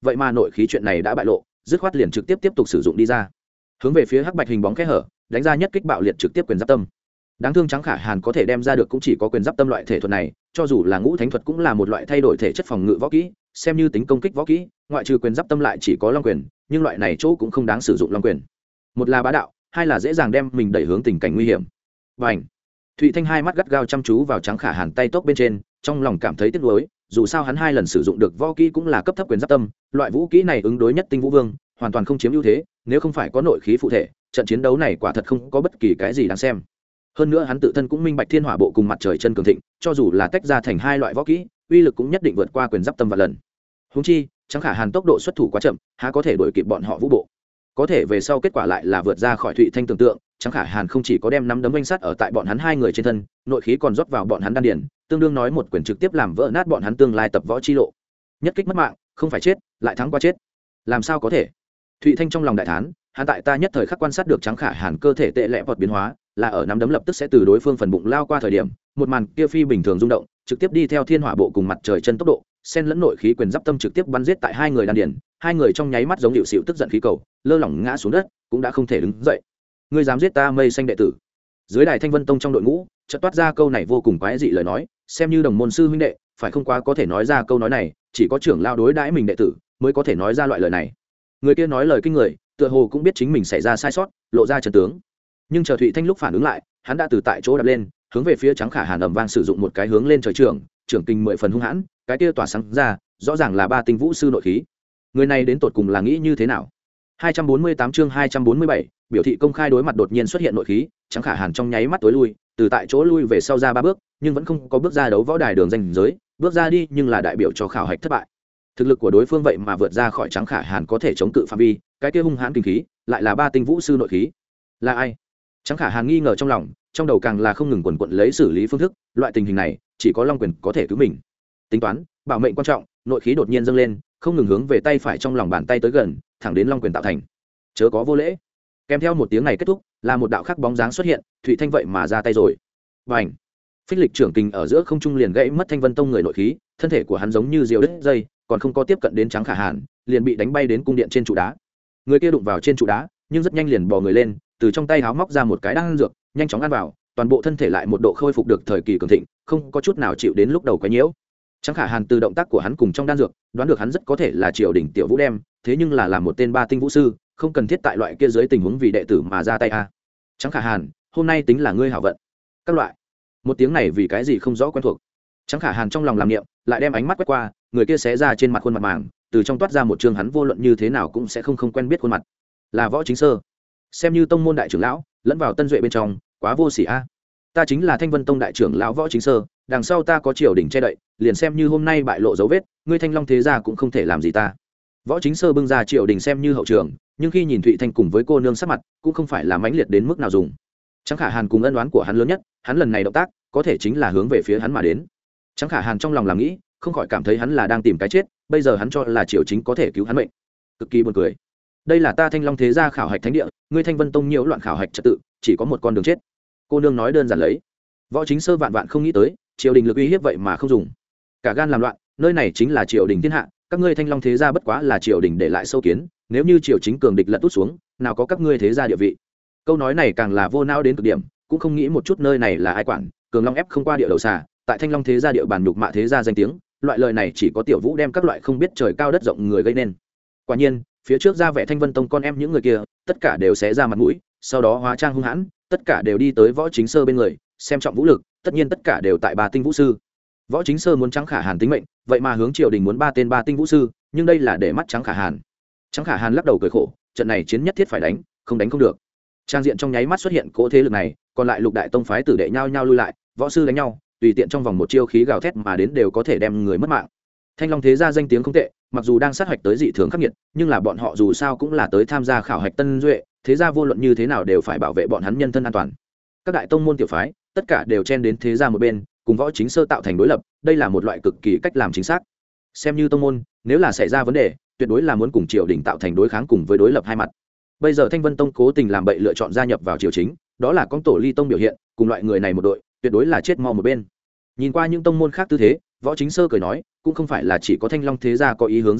vậy mà nội khí chuyện này đã bại lộ, dứt khoát liền trực tiếp tiếp tục sử dụng đi ra, hướng về phía hắc bạch hình bóng kẽ hở đánh ra nhất kích bạo liệt trực tiếp quyền giáp tâm. Đáng thương Trắng Khả Hàn có thể đem ra được cũng chỉ có quyền giáp tâm loại thể thuật này, cho dù là ngũ thánh thuật cũng là một loại thay đổi thể chất phòng ngự võ kỹ, xem như tính công kích võ kỹ, ngoại trừ quyền giáp tâm lại chỉ có long quyền, nhưng loại này chỗ cũng không đáng sử dụng long quyền. Một là bá đạo, hai là dễ dàng đem mình đẩy hướng tình cảnh nguy hiểm. Bành! Thụy Thanh hai mắt gắt gao chăm chú vào Trắng Khả Hàn tay tốc bên trên, trong lòng cảm thấy tiếc nuối, dù sao hắn hai lần sử dụng được võ kỹ cũng là cấp thấp quyền giáp tâm, loại vũ kỹ này ứng đối nhất tinh vũ vương, hoàn toàn không chiếm ưu thế, nếu không phải có nội khí phụ thể, trận chiến đấu này quả thật không có bất kỳ cái gì đáng xem. Hơn nữa hắn tự thân cũng minh bạch thiên hỏa bộ cùng mặt trời chân cường thịnh, cho dù là tách ra thành hai loại võ kỹ, uy lực cũng nhất định vượt qua quyền giáp tâm vạn lần. Huống chi, Trắng Khả Hàn tốc độ xuất thủ quá chậm, há có thể đuổi kịp bọn họ vũ bộ. Có thể về sau kết quả lại là vượt ra khỏi Thụy Thanh tưởng tượng, Trắng Khả Hàn không chỉ có đem nắm đấm oanh sát ở tại bọn hắn hai người trên thân, nội khí còn rót vào bọn hắn đan điền, tương đương nói một quyền trực tiếp làm vỡ nát bọn hắn tương lai tập võ chi lộ. Nhất kích mất mạng, không phải chết, lại thắng qua chết. Làm sao có thể? Thụy Thanh trong lòng đại thán, hắn tại ta nhất thời khắc quan sát được Trắng Khả Hàn cơ thể tệ lệ vọt biến hóa, là ở nắm đấm lập tức sẽ từ đối phương phần bụng lao qua thời điểm, một màn kia phi bình thường rung động, trực tiếp đi theo thiên hỏa bộ cùng mặt trời chân tốc độ, xen lẫn nội khí quyền giáp tâm trực tiếp bắn giết tại hai người đan điền, hai người trong nháy mắt giống hiệu xịu tức giận khí cầu, lơ lỏng ngã xuống đất, cũng đã không thể đứng dậy. Ngươi dám giết ta Mây Xanh đệ tử? Dưới đài Thanh Vân Tông trong đội ngũ, chợt toát ra câu này vô cùng quái dị lời nói, xem như đồng môn sư huynh đệ, phải không quá có thể nói ra câu nói này, chỉ có trưởng lao đối đãi mình đệ tử mới có thể nói ra loại lời này. Người kia nói lời kinh người, tựa hồ cũng biết chính mình xảy ra sai sót, lộ ra chân tướng. Nhưng chờ Thụy Thanh lúc phản ứng lại, hắn đã từ tại chỗ đạp lên, hướng về phía Trắng Khả Hàn ầm vang sử dụng một cái hướng lên trời trưởng, trưởng kinh mười phần hung hãn, cái kia tỏa sáng ra, rõ ràng là ba tinh vũ sư nội khí. Người này đến tột cùng là nghĩ như thế nào? hai trăm bốn mươi tám chương hai trăm bốn mươi bảy, biểu thị công khai đối mặt đột nhiên xuất hiện nội khí, Trắng Khả Hàn trong nháy mắt tối lui, từ tại chỗ lui về sau ra ba bước, nhưng vẫn không có bước ra đấu võ đài đường danh giới, bước ra đi nhưng là đại biểu cho khảo hạch thất bại. Thực lực của đối phương vậy mà vượt ra khỏi Trắng Khả Hàn có thể chống cự phạm vi, cái kia hung hãn kinh khí, lại là ba tinh vũ sư nội khí. Là ai? Trắng Khả Hàn nghi ngờ trong lòng, trong đầu càng là không ngừng quần quật lấy xử lý phương thức, loại tình hình này, chỉ có long quyền có thể cứu mình. Tính toán, bảo mệnh quan trọng, nội khí đột nhiên dâng lên, không ngừng hướng về tay phải trong lòng bàn tay tới gần, thẳng đến long quyền tạo thành. Chớ có vô lễ. Kèm theo một tiếng này kết thúc, là một đạo khắc bóng dáng xuất hiện, Thụy Thanh vậy mà ra tay rồi. Bành! Phích lịch trưởng kình ở giữa không trung liền gãy mất Thanh Vân Tông người nội khí, thân thể của hắn giống như diều đứt dây, còn không có tiếp cận đến Trắng Khả Hàn, liền bị đánh bay đến cung điện trên trụ đá. Người kia đụng vào trên trụ đá, nhưng rất nhanh liền bò người lên, từ trong tay háo móc ra một cái đan dược, nhanh chóng ăn vào, toàn bộ thân thể lại một độ khôi phục được thời kỳ cường thịnh, không có chút nào chịu đến lúc đầu quấy nhiễu. Trắng Khả Hàn từ động tác của hắn cùng trong đan dược, đoán được hắn rất có thể là triều đỉnh tiểu vũ đem, thế nhưng là làm một tên ba tinh vũ sư, không cần thiết tại loại kia dưới tình huống vì đệ tử mà ra tay a. Trắng Khả Hàn, hôm nay tính là ngươi hảo vận. Các loại. Một tiếng này vì cái gì không rõ quen thuộc. Trắng Khả Hàn trong lòng làm niệm, lại đem ánh mắt quét qua, người kia xé ra trên mặt khuôn mặt màng, từ trong toát ra một trường hắn vô luận như thế nào cũng sẽ không không quen biết khuôn mặt. Là Võ Chính Sơ. Xem như tông môn đại trưởng lão, lẫn vào tân duệ bên trong, quá vô sỉ a. Ta chính là Thanh Vân Tông đại trưởng lão Võ Chính Sơ, đằng sau ta có triều đỉnh che đậy, liền xem như hôm nay bại lộ dấu vết, ngươi Thanh Long thế gia cũng không thể làm gì ta. Võ Chính Sơ bưng ra triều đình xem như hậu trường, nhưng khi nhìn Thụy Thanh cùng với cô nương sắc mặt, cũng không phải là mãnh liệt đến mức nào dùng. Trắng Khả Hàn cùng ân oán của hắn lớn nhất, hắn lần này động tác, có thể chính là hướng về phía hắn mà đến. Trắng Khả Hàn trong lòng làm nghĩ, không khỏi cảm thấy hắn là đang tìm cái chết, bây giờ hắn cho là triều chính có thể cứu hắn mệnh, cực kỳ buồn cười. Đây là ta Thanh Long thế gia khảo hạch thánh địa, ngươi Thanh Vân Tông nhiễu loạn khảo hạch trật tự, chỉ có một con đường chết. Cô nương nói đơn giản lấy. Võ Chính Sơ vạn vạn không nghĩ tới, triều đình lực uy hiếp vậy mà không dùng, cả gan làm loạn, nơi này chính là triều đình thiên hạ, các ngươi Thanh Long thế gia bất quá là triều đình để lại sâu kiến, nếu như triều chính cường địch lật út xuống, nào có các ngươi thế gia địa vị. Câu nói này càng là vô não đến cực điểm, cũng không nghĩ một chút nơi này là ai quản, cường long ép không qua địa đầu xà, tại Thanh Long thế gia địa bàn nhục mạ thế gia danh tiếng, loại lời này chỉ có tiểu vũ đem các loại không biết trời cao đất rộng người gây nên. Quả nhiên, phía trước ra vẻ Thanh Vân Tông con em những người kia, tất cả đều xé ra mặt mũi, sau đó hóa trang hung hãn, tất cả đều đi tới Võ Chính Sơ bên người, xem trọng vũ lực, tất nhiên tất cả đều tại ba tinh vũ sư. Võ Chính Sơ muốn Trắng Khả Hàn tính mệnh, vậy mà hướng triều đình muốn ba tên ba tinh vũ sư, nhưng đây là để mắt Trắng Khả Hàn. Trắng Khả Hàn lắc đầu cười khổ, trận này chiến nhất thiết phải đánh, không đánh không được. Trang diện trong nháy mắt xuất hiện cỗ thế lực này, còn lại lục đại tông phái tử đệ nhau nhau lui lại, võ sư đánh nhau, tùy tiện trong vòng một chiêu khí gào thét mà đến đều có thể đem người mất mạng. Thanh Long thế gia danh tiếng không tệ, mặc dù đang sát hạch tới dị thường khắc nghiệt, nhưng là bọn họ dù sao cũng là tới tham gia khảo hạch tân duệ, thế gia vô luận như thế nào đều phải bảo vệ bọn hắn nhân thân an toàn. Các đại tông môn tiểu phái, tất cả đều chen đến thế gia một bên, cùng Võ Chính Sơ tạo thành đối lập, đây là một loại cực kỳ cách làm chính xác. Xem như tông môn, nếu là xảy ra vấn đề, tuyệt đối là muốn cùng triều đình tạo thành đối kháng cùng với đối lập hai mặt. Bây giờ Thanh Vân Tông cố tình làm bậy lựa chọn gia nhập vào triều chính, đó là con tổ ly tông biểu hiện, cùng loại người này một đội, tuyệt đối là chết mau một bên. Nhìn qua những tông môn khác tư thế, Võ Chính Sơ cười nói, cũng không phải là chỉ có Thanh Long thế gia có ý hướng dã nhân,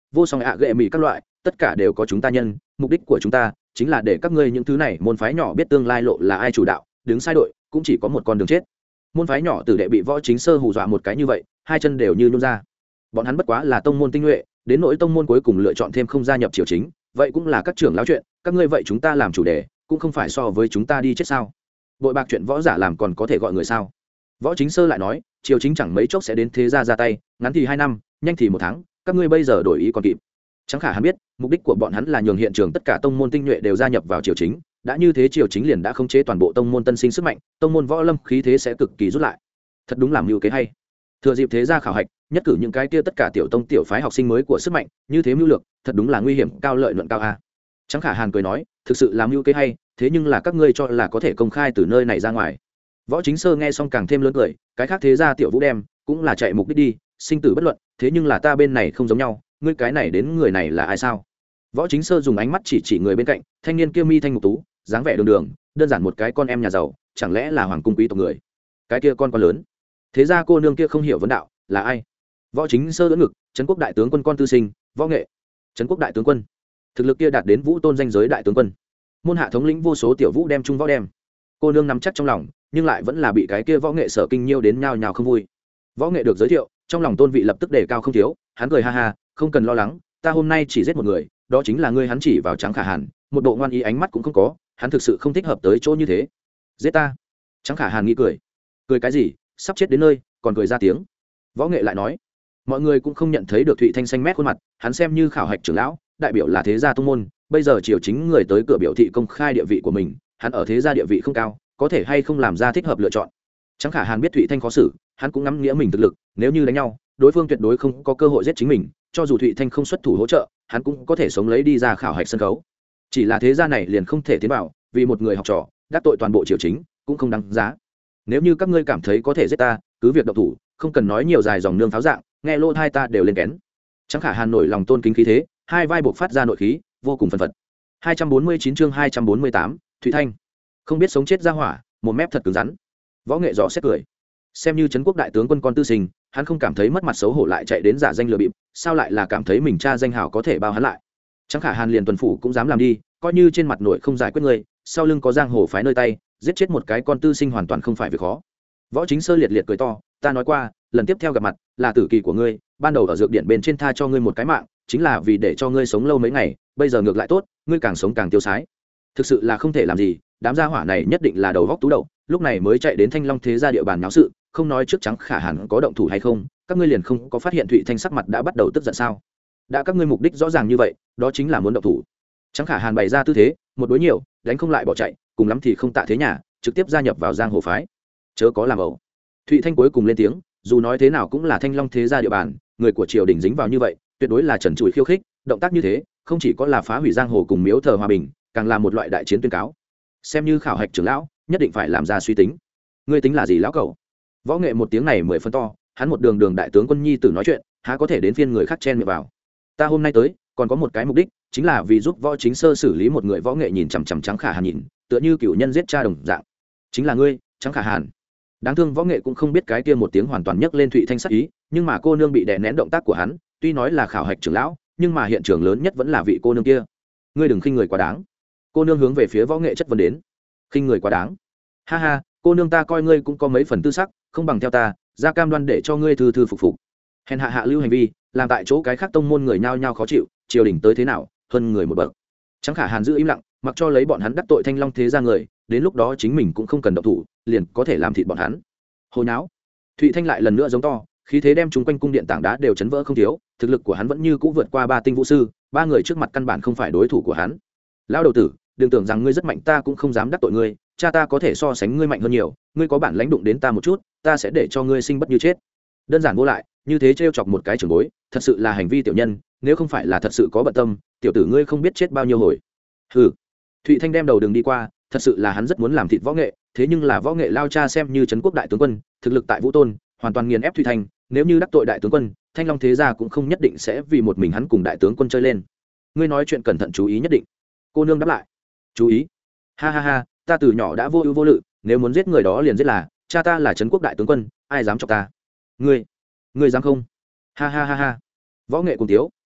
vô song ạ ghệ mỹ các loại, tất cả đều có chúng ta nhân, mục đích của chúng ta chính là để các ngươi những thứ này môn phái nhỏ biết tương lai lộ là ai chủ đạo, đứng sai đội cũng chỉ có một con đường chết. Môn phái nhỏ tử đệ bị Võ Chính Sơ hù dọa một cái như vậy, hai chân đều như nhún ra. Bọn hắn bất quá là tông môn tinh nhuệ, đến nỗi tông môn cuối cùng lựa chọn thêm không gia nhập triều chính, vậy cũng là các trưởng lão chuyện, các ngươi vậy chúng ta làm chủ đề, cũng không phải so với chúng ta đi chết sao? Bội bạc chuyện võ giả làm còn có thể gọi người sao? Võ Chính Sơ lại nói, triều chính chẳng mấy chốc sẽ đến thế gia ra tay, ngắn thì hai năm, nhanh thì một tháng, các ngươi bây giờ đổi ý còn kịp. Chẳng khả hắn biết, mục đích của bọn hắn là nhường hiện trường tất cả tông môn tinh nhuệ đều gia nhập vào triều chính, đã như thế triều chính liền đã khống chế toàn bộ tông môn tân sinh sức mạnh, tông môn võ lâm khí thế sẽ cực kỳ rút lại. Thật đúng làm mưu kế hay. Thừa dịp thế gia khảo hạch, nhất cử những cái kia tất cả tiểu tông tiểu phái học sinh mới của sức mạnh, như thế mưu lược, thật đúng là nguy hiểm, cao lợi nhuận cao a. Chẳng khả Hàn cười nói, thực sự làm mưu kế hay, thế nhưng là các ngươi cho là có thể công khai từ nơi này ra ngoài. Võ Chính Sơ nghe xong càng thêm lớn cười, cái khác thế gia tiểu vũ đem, cũng là chạy mục đích đi, sinh tử bất luận, thế nhưng là ta bên này không giống nhau, ngươi cái này đến người này là ai sao? Võ Chính Sơ dùng ánh mắt chỉ chỉ người bên cạnh, thanh niên kia mi thanh mục tú, dáng vẻ đường đường, đơn giản một cái con em nhà giàu, chẳng lẽ là hoàng cung quý tộc người? Cái kia con quá lớn. Thế ra cô nương kia không hiểu vấn đạo, là ai? Võ Chính Sơ đỡ ngực, trấn quốc đại tướng quân con tư sinh, võ nghệ. Trấn quốc đại tướng quân, thực lực kia đạt đến vũ tôn danh giới đại tướng quân. Môn hạ thống lĩnh vô số tiểu vũ đem trung võ đem. Cô nương nắm chắc trong lòng, nhưng lại vẫn là bị cái kia võ nghệ sở kinh nhiêu đến nhao nhao không vui. Võ nghệ được giới thiệu, trong lòng tôn vị lập tức đề cao không thiếu, hắn cười ha ha, không cần lo lắng, ta hôm nay chỉ giết một người, đó chính là ngươi. Hắn chỉ vào Trắng Khả Hàn, một bộ ngoan ý ánh mắt cũng không có, hắn thực sự không thích hợp tới chỗ như thế. Giết ta? Trắng Khả Hàn nghĩ cười. Cười cái gì, sắp chết đến nơi, còn cười ra tiếng. Võ nghệ lại nói, mọi người cũng không nhận thấy được Thụy Thanh xanh mét khuôn mặt, hắn xem như khảo hạch trưởng lão, đại biểu là thế gia tông môn, bây giờ triều chính người tới cửa biểu thị công khai địa vị của mình, hắn ở thế gia địa vị không cao, có thể hay không làm ra thích hợp lựa chọn. Trắng Khả Hàn biết Thụy Thanh khó xử, hắn cũng ngắm nghĩa mình thực lực, nếu như đánh nhau, đối phương tuyệt đối không có cơ hội giết chính mình, cho dù Thụy Thanh không xuất thủ hỗ trợ, hắn cũng có thể sống lấy đi ra khảo hạch sân khấu. Chỉ là thế gia này liền không thể tiến vào, vì một người học trò đắc tội toàn bộ triều chính, cũng không đáng giá. Nếu như các ngươi cảm thấy có thể giết ta, cứ việc động thủ, không cần nói nhiều dài dòng nương pháo dạng, nghe lô hai ta đều lên kén. Trắng Khả Hàn nổi lòng tôn kính khí thế, hai vai buộc phát ra nội khí, vô cùng phân phật. hai trăm bốn mươi chín chương hai trăm bốn mươi tám, Thụy Thanh, không biết sống chết ra hỏa, một mép thật cứng rắn. Võ nghệ rõ xét cười, xem như trấn quốc đại tướng quân con tư sinh, hắn không cảm thấy mất mặt xấu hổ lại chạy đến giả danh lừa bịp, sao lại là cảm thấy mình cha danh hào có thể bao hắn lại. Trắng Khả Hàn liền tuần phủ cũng dám làm đi, coi như trên mặt nội không giải quyết người, sau lưng có giang hồ phái nơi tay, giết chết một cái con tư sinh hoàn toàn không phải việc khó. Võ Chính Sơ liệt liệt cười to, ta nói qua, lần tiếp theo gặp mặt là tử kỳ của ngươi, ban đầu ở dược điện bên trên tha cho ngươi một cái mạng, chính là vì để cho ngươi sống lâu mấy ngày, bây giờ ngược lại tốt, ngươi càng sống càng tiêu sái. Thực sự là không thể làm gì, đám gia hỏa này nhất định là đầu góc tú đậu, lúc này mới chạy đến Thanh Long thế gia địa bàn náo sự, không nói trước Trắng Khả Hàn có động thủ hay không, các ngươi liền không có phát hiện Thụy Thanh sắc mặt đã bắt đầu tức giận sao? Đã các ngươi mục đích rõ ràng như vậy, đó chính là muốn động thủ. Trắng Khả Hàn bày ra tư thế, một đối nhiều, đánh không lại bỏ chạy, cùng lắm thì không tạ thế nhà, trực tiếp gia nhập vào giang hồ phái. Chớ có làm ẩu. Thụy Thanh cuối cùng lên tiếng, dù nói thế nào cũng là Thanh Long thế gia địa bàn, người của triều đình dính vào như vậy, tuyệt đối là trần trụi khiêu khích, động tác như thế, không chỉ có là phá hủy giang hồ cùng miếu thờ hòa bình, càng là một loại đại chiến tuyên cáo. Xem như khảo hạch trưởng lão, nhất định phải làm ra suy tính. Ngươi tính là gì lão cẩu? Võ nghệ một tiếng này mười phân to, hắn một đường đường đại tướng quân nhi tử nói chuyện, há có thể đến phiên người khác chen miệng vào. Ta hôm nay tới, còn có một cái mục đích, chính là vì giúp Võ Chính Sơ xử lý một người. Võ nghệ nhìn chằm chằm Trắng Khả Hàn nhìn, tựa như cựu nhân giết cha đồng dạng. Chính là ngươi, Trắng Khả Hàn. Đáng thương Võ nghệ cũng không biết cái kia một tiếng hoàn toàn nhấc lên Thụy Thanh sắc ý, nhưng mà cô nương bị đè nén động tác của hắn, tuy nói là khảo hạch trưởng lão, nhưng mà hiện trường lớn nhất vẫn là vị cô nương kia. Ngươi đừng khinh người quá đáng. Cô nương hướng về phía Võ nghệ chất vấn đến. Khinh người quá đáng? Ha ha, cô nương ta coi ngươi cũng có mấy phần tư sắc, không bằng theo ta, ra cam đoan để cho ngươi thư thư phục phục. Hèn hạ hạ lưu hành vi, làm tại chỗ cái khác tông môn người nhao nhao khó chịu, triều đình tới thế nào, hơn người một bậc. Trắng Khả Hàn giữ im lặng, mặc cho lấy bọn hắn đắc tội Thanh Long thế gia người, đến lúc đó chính mình cũng không cần động thủ, liền có thể làm thịt bọn hắn. Hồi náo. Thụy Thanh lại lần nữa giống to, khí thế đem chúng quanh cung điện tảng đá đều chấn vỡ không thiếu, thực lực của hắn vẫn như cũ vượt qua ba tinh vũ sư, ba người trước mặt căn bản không phải đối thủ của hắn. Lão đầu tử, đừng tưởng rằng ngươi rất mạnh ta cũng không dám đắc tội ngươi, cha ta có thể so sánh ngươi mạnh hơn nhiều, ngươi có bản lãnh đụng đến ta một chút, ta sẽ để cho ngươi sinh bất như chết. Đơn giản vô lại, như thế trêu chọc một cái trưởng bối, thật sự là hành vi tiểu nhân, nếu không phải là thật sự có bận tâm, tiểu tử ngươi không biết chết bao nhiêu hồi. Hừ. Thụy Thanh đem đầu đường đi qua, thật sự là hắn rất muốn làm thịt Võ nghệ, thế nhưng là Võ nghệ lao cha xem như trấn quốc đại tướng quân, thực lực tại Vũ Tôn, hoàn toàn nghiền ép Thụy Thanh, nếu như đắc tội đại tướng quân, Thanh Long thế gia cũng không nhất định sẽ vì một mình hắn cùng đại tướng quân chơi lên. Ngươi nói chuyện cẩn thận chú ý nhất định. Cô nương đáp lại. Chú ý? Ha ha ha, ta từ nhỏ đã vô ưu vô lự, nếu muốn giết người đó liền giết là, cha ta là trấn quốc đại tướng quân, ai dám chọc ta? Ngươi, ngươi dám không? Ha ha ha ha. Võ nghệ cùng tiếu,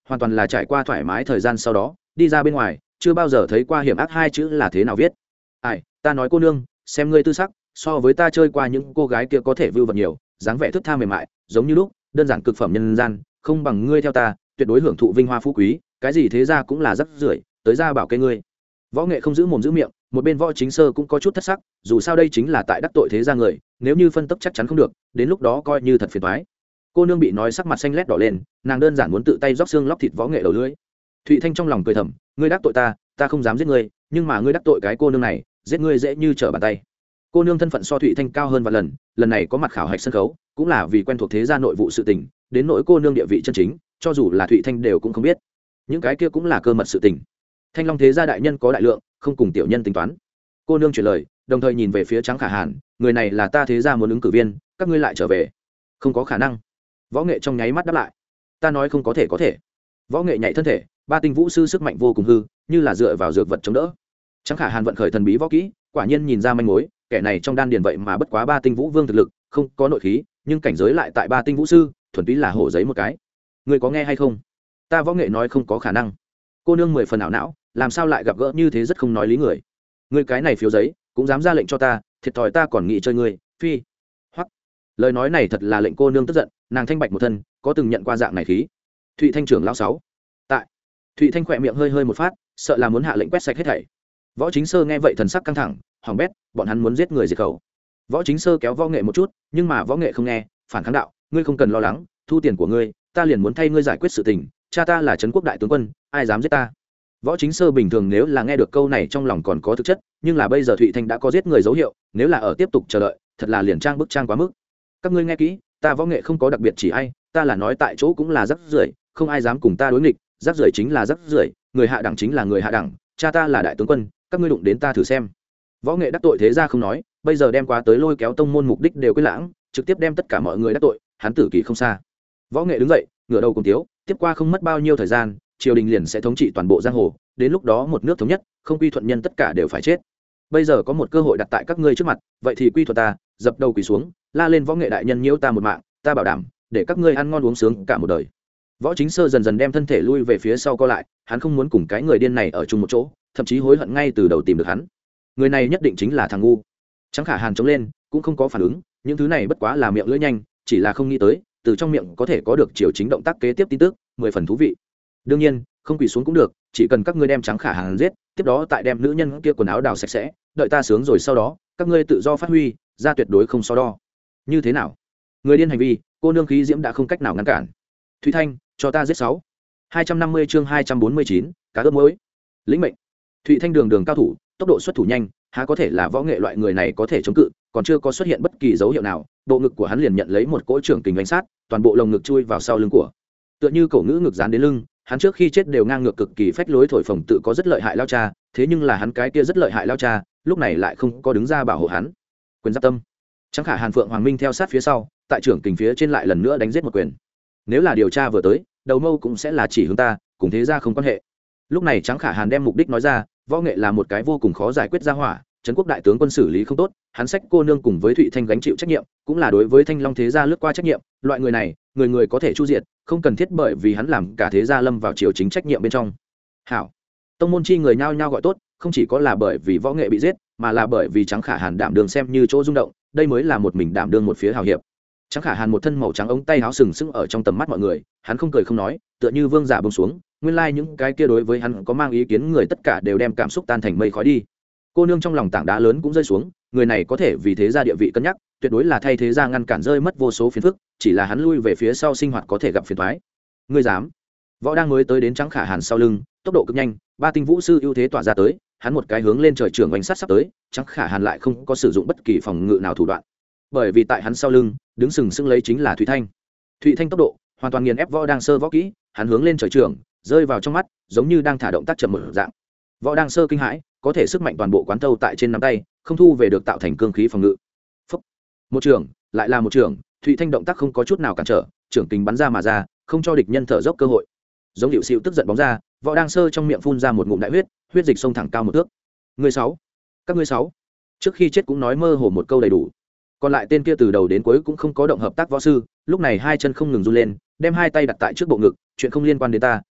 hoàn toàn là trải qua thoải mái thời gian sau đó đi ra bên ngoài, chưa bao giờ thấy qua hiểm ác hai chữ là thế nào viết. Ai, ta nói cô nương, xem ngươi tư sắc so với ta chơi qua những cô gái kia có thể vưu vật nhiều, dáng vẻ thức tha mềm mại giống như lúc đơn giản cực phẩm nhân gian, không bằng ngươi theo ta tuyệt đối hưởng thụ vinh hoa phú quý, cái gì thế ra cũng là rắc rưởi, tới ra bảo kê ngươi. Võ Nghệ không giữ mồm giữ miệng, một bên Võ Chính Sơ cũng có chút thất sắc, dù sao đây chính là tại đắc tội thế gia người, nếu như phân tốc chắc chắn không được, đến lúc đó coi như thật phiền toái. Cô nương bị nói sắc mặt xanh lét đỏ lên, nàng đơn giản muốn tự tay róc xương lóc thịt Võ Nghệ đầu lưỡi. Thụy Thanh trong lòng cười thầm, ngươi đắc tội ta, ta không dám giết ngươi, nhưng mà ngươi đắc tội cái cô nương này, giết ngươi dễ như trở bàn tay. Cô nương thân phận so Thụy Thanh cao hơn vài lần, lần này có mặt khảo hạch sân khấu, cũng là vì quen thuộc thế gia nội vụ sự tình, đến nỗi cô nương địa vị chân chính, cho dù là Thụy Thanh đều cũng không biết. Những cái kia cũng là cơ mật sự tình. Thanh Long thế gia đại nhân có đại lượng, không cùng tiểu nhân tính toán. Cô nương chuyển lời, đồng thời nhìn về phía Trắng Khả Hàn, người này là ta thế gia muốn ứng cử viên, các ngươi lại trở về. Không có khả năng. Võ Nghệ trong nháy mắt đáp lại, ta nói không có thể có thể. Võ Nghệ nhảy thân thể, ba tinh vũ sư sức mạnh vô cùng hư, như là dựa vào dược vật chống đỡ. Trắng Khả Hàn vận khởi thần bí võ kỹ, quả nhiên nhìn ra manh mối, kẻ này trong đan điền vậy mà bất quá ba tinh vũ vương thực lực, không có nội khí, nhưng cảnh giới lại tại ba tinh vũ sư, thuần túy là hổ giấy một cái. Ngươi có nghe hay không? Ta Võ Nghệ nói không có khả năng. Cô nương mười phần ảo não, làm sao lại gặp gỡ như thế rất không nói lý người. Ngươi cái này phiếu giấy, cũng dám ra lệnh cho ta, thiệt thòi ta còn nghĩ chơi ngươi, phi. Hoặc lời nói này thật là lệnh cô nương tức giận, nàng thanh bạch một thân, có từng nhận qua dạng này khí. Thụy Thanh trưởng lão sáu. Tại. Thụy Thanh khỏe miệng hơi hơi một phát, sợ là muốn hạ lệnh quét sạch hết thảy. Võ Chính Sơ nghe vậy thần sắc căng thẳng, hỏng bét, bọn hắn muốn giết người diệt khẩu. Võ Chính Sơ kéo Võ Nghệ một chút, nhưng mà Võ Nghệ không nghe, phản kháng đạo, ngươi không cần lo lắng, thu tiền của ngươi, ta liền muốn thay ngươi giải quyết sự tình, cha ta là trấn quốc đại tướng quân, ai dám giết ta. Võ Chính Sơ bình thường nếu là nghe được câu này trong lòng còn có thực chất, nhưng là bây giờ Thụy Thanh đã có giết người dấu hiệu, nếu là ở tiếp tục chờ đợi, thật là liền trang bức trang quá mức. Các ngươi nghe kỹ, ta Võ Nghệ không có đặc biệt chỉ ai, ta là nói tại chỗ cũng là rắc rưởi, không ai dám cùng ta đối nghịch, rắc rưởi chính là rắc rưởi, người hạ đẳng chính là người hạ đẳng, cha ta là đại tướng quân, các ngươi đụng đến ta thử xem. Võ Nghệ đắc tội thế ra không nói, bây giờ đem quá tới lôi kéo tông môn mục đích đều quên lãng, trực tiếp đem tất cả mọi người đắc tội, hắn tử kỳ không xa. Võ Nghệ đứng dậy, ngửa đầu cùng tiếu, tiếp qua không mất bao nhiêu thời gian, triều đình liền sẽ thống trị toàn bộ giang hồ, đến lúc đó một nước thống nhất, không quy thuận nhân tất cả đều phải chết. Bây giờ có một cơ hội đặt tại các ngươi trước mặt, vậy thì quy thuận ta, dập đầu quỳ xuống, la lên Võ Nghệ đại nhân nhiễu ta một mạng, ta bảo đảm để các ngươi ăn ngon uống sướng cả một đời. Võ Chính Sơ dần dần đem thân thể lui về phía sau co lại, hắn không muốn cùng cái người điên này ở chung một chỗ, thậm chí hối hận ngay từ đầu tìm được hắn. Người này nhất định chính là thằng ngu. Trắng Khả Hàn chống lên, cũng không có phản ứng, những thứ này bất quá là miệng lưỡi nhanh, chỉ là không nghĩ tới, từ trong miệng có thể có được chiều chính động tác kế tiếp tin tức, mười phần thú vị. Đương nhiên, không quỳ xuống cũng được, chỉ cần các ngươi đem Trắng Khả Hàn giết, tiếp đó tại đem nữ nhân kia quần áo đào sạch sẽ, đợi ta sướng rồi sau đó, các ngươi tự do phát huy, ra tuyệt đối không so đo. Như thế nào? Người điên hành vi, cô nương khí diễm đã không cách nào ngăn cản. Thúy Thanh, cho ta giết sáu. hai trăm năm mươi chương hai trăm bốn mươi chín, cá ướp muối. Lĩnh mệnh. Thụy Thanh đường đường cao thủ, tốc độ xuất thủ nhanh, há có thể là Võ Nghệ loại người này có thể chống cự, còn chưa có xuất hiện bất kỳ dấu hiệu nào, bộ ngực của hắn liền nhận lấy một cỗ trưởng kình đánh sát, toàn bộ lồng ngực chui vào sau lưng của. Tựa như cổ ngữ ngực dán đến lưng, hắn trước khi chết đều ngang ngược cực kỳ phách lối thổi phồng tự có rất lợi hại lao cha, thế nhưng là hắn cái kia rất lợi hại lao cha, lúc này lại không có đứng ra bảo hộ hắn. Quyền giáp tâm. Trắng Khả Hàn Phượng Hoàng Minh theo sát phía sau, tại trưởng kình phía trên lại lần nữa đánh giết một quyền. Nếu là điều tra vừa tới, đầu mâu cũng sẽ là chỉ hướng ta, cùng thế gia không quan hệ. Lúc này Trắng Khả Hàn đem mục đích nói ra, Võ Nghệ là một cái vô cùng khó giải quyết gia hỏa, trấn quốc đại tướng quân xử lý không tốt, hắn sách cô nương cùng với Thụy Thanh gánh chịu trách nhiệm, cũng là đối với Thanh Long thế gia lướt qua trách nhiệm, loại người này, người người có thể chu diệt, không cần thiết bởi vì hắn làm cả thế gia lâm vào triều chính trách nhiệm bên trong. Hảo. Tông môn chi người nhao nhao gọi tốt, không chỉ có là bởi vì Võ Nghệ bị giết, mà là bởi vì Trắng Khả Hàn đảm đương xem như chỗ rung động, đây mới là một mình đảm đương một phía hào hiệp. Trắng Khả Hàn một thân màu trắng ống tay áo sừng sững ở trong tầm mắt mọi người, hắn không cười không nói, tựa như vương giả buông xuống, nguyên lai like những cái kia đối với hắn có mang ý kiến người tất cả đều đem cảm xúc tan thành mây khói đi. Cô nương trong lòng tảng đá lớn cũng rơi xuống, người này có thể vì thế gia địa vị cân nhắc, tuyệt đối là thay thế gia ngăn cản rơi mất vô số phiền phức, chỉ là hắn lui về phía sau sinh hoạt có thể gặp phiền toái. Ngươi dám? Võ đang mới tới đến Trắng Khả Hàn sau lưng, tốc độ cực nhanh, ba tinh vũ sư ưu thế tỏa ra tới, hắn một cái hướng lên trời trưởng oanh sát sắp tới, Trắng Khả Hàn lại không có sử dụng bất kỳ phòng ngự nào thủ đoạn. Bởi vì tại hắn sau lưng, đứng sừng sững lấy chính là Thụy Thanh. Thụy Thanh tốc độ hoàn toàn nghiền ép Võ đang sơ võ kỹ, hắn hướng lên trời trưởng, rơi vào trong mắt, giống như đang thả động tác chậm một dạng. Võ đang sơ kinh hãi, có thể sức mạnh toàn bộ quán thâu tại trên nắm tay, không thu về được tạo thành cương khí phòng ngự. Phúc. Một trưởng, lại là một trưởng, Thụy Thanh động tác không có chút nào cản trở, trưởng kình bắn ra mà ra, không cho địch nhân thở dốc cơ hội. Giống điệu xịu tức giận bóng ra, Võ đang sơ trong miệng phun ra một ngụm đại huyết, huyết dịch sông thẳng cao một thước. Ngươi sáu, các ngươi sáu. Trước khi chết cũng nói mơ hồ một câu đầy đủ. Còn lại tên kia từ đầu đến cuối cũng không có động hợp tác võ sư, lúc này hai chân không ngừng run lên, đem hai tay đặt tại trước bộ ngực, chuyện không liên quan đến ta,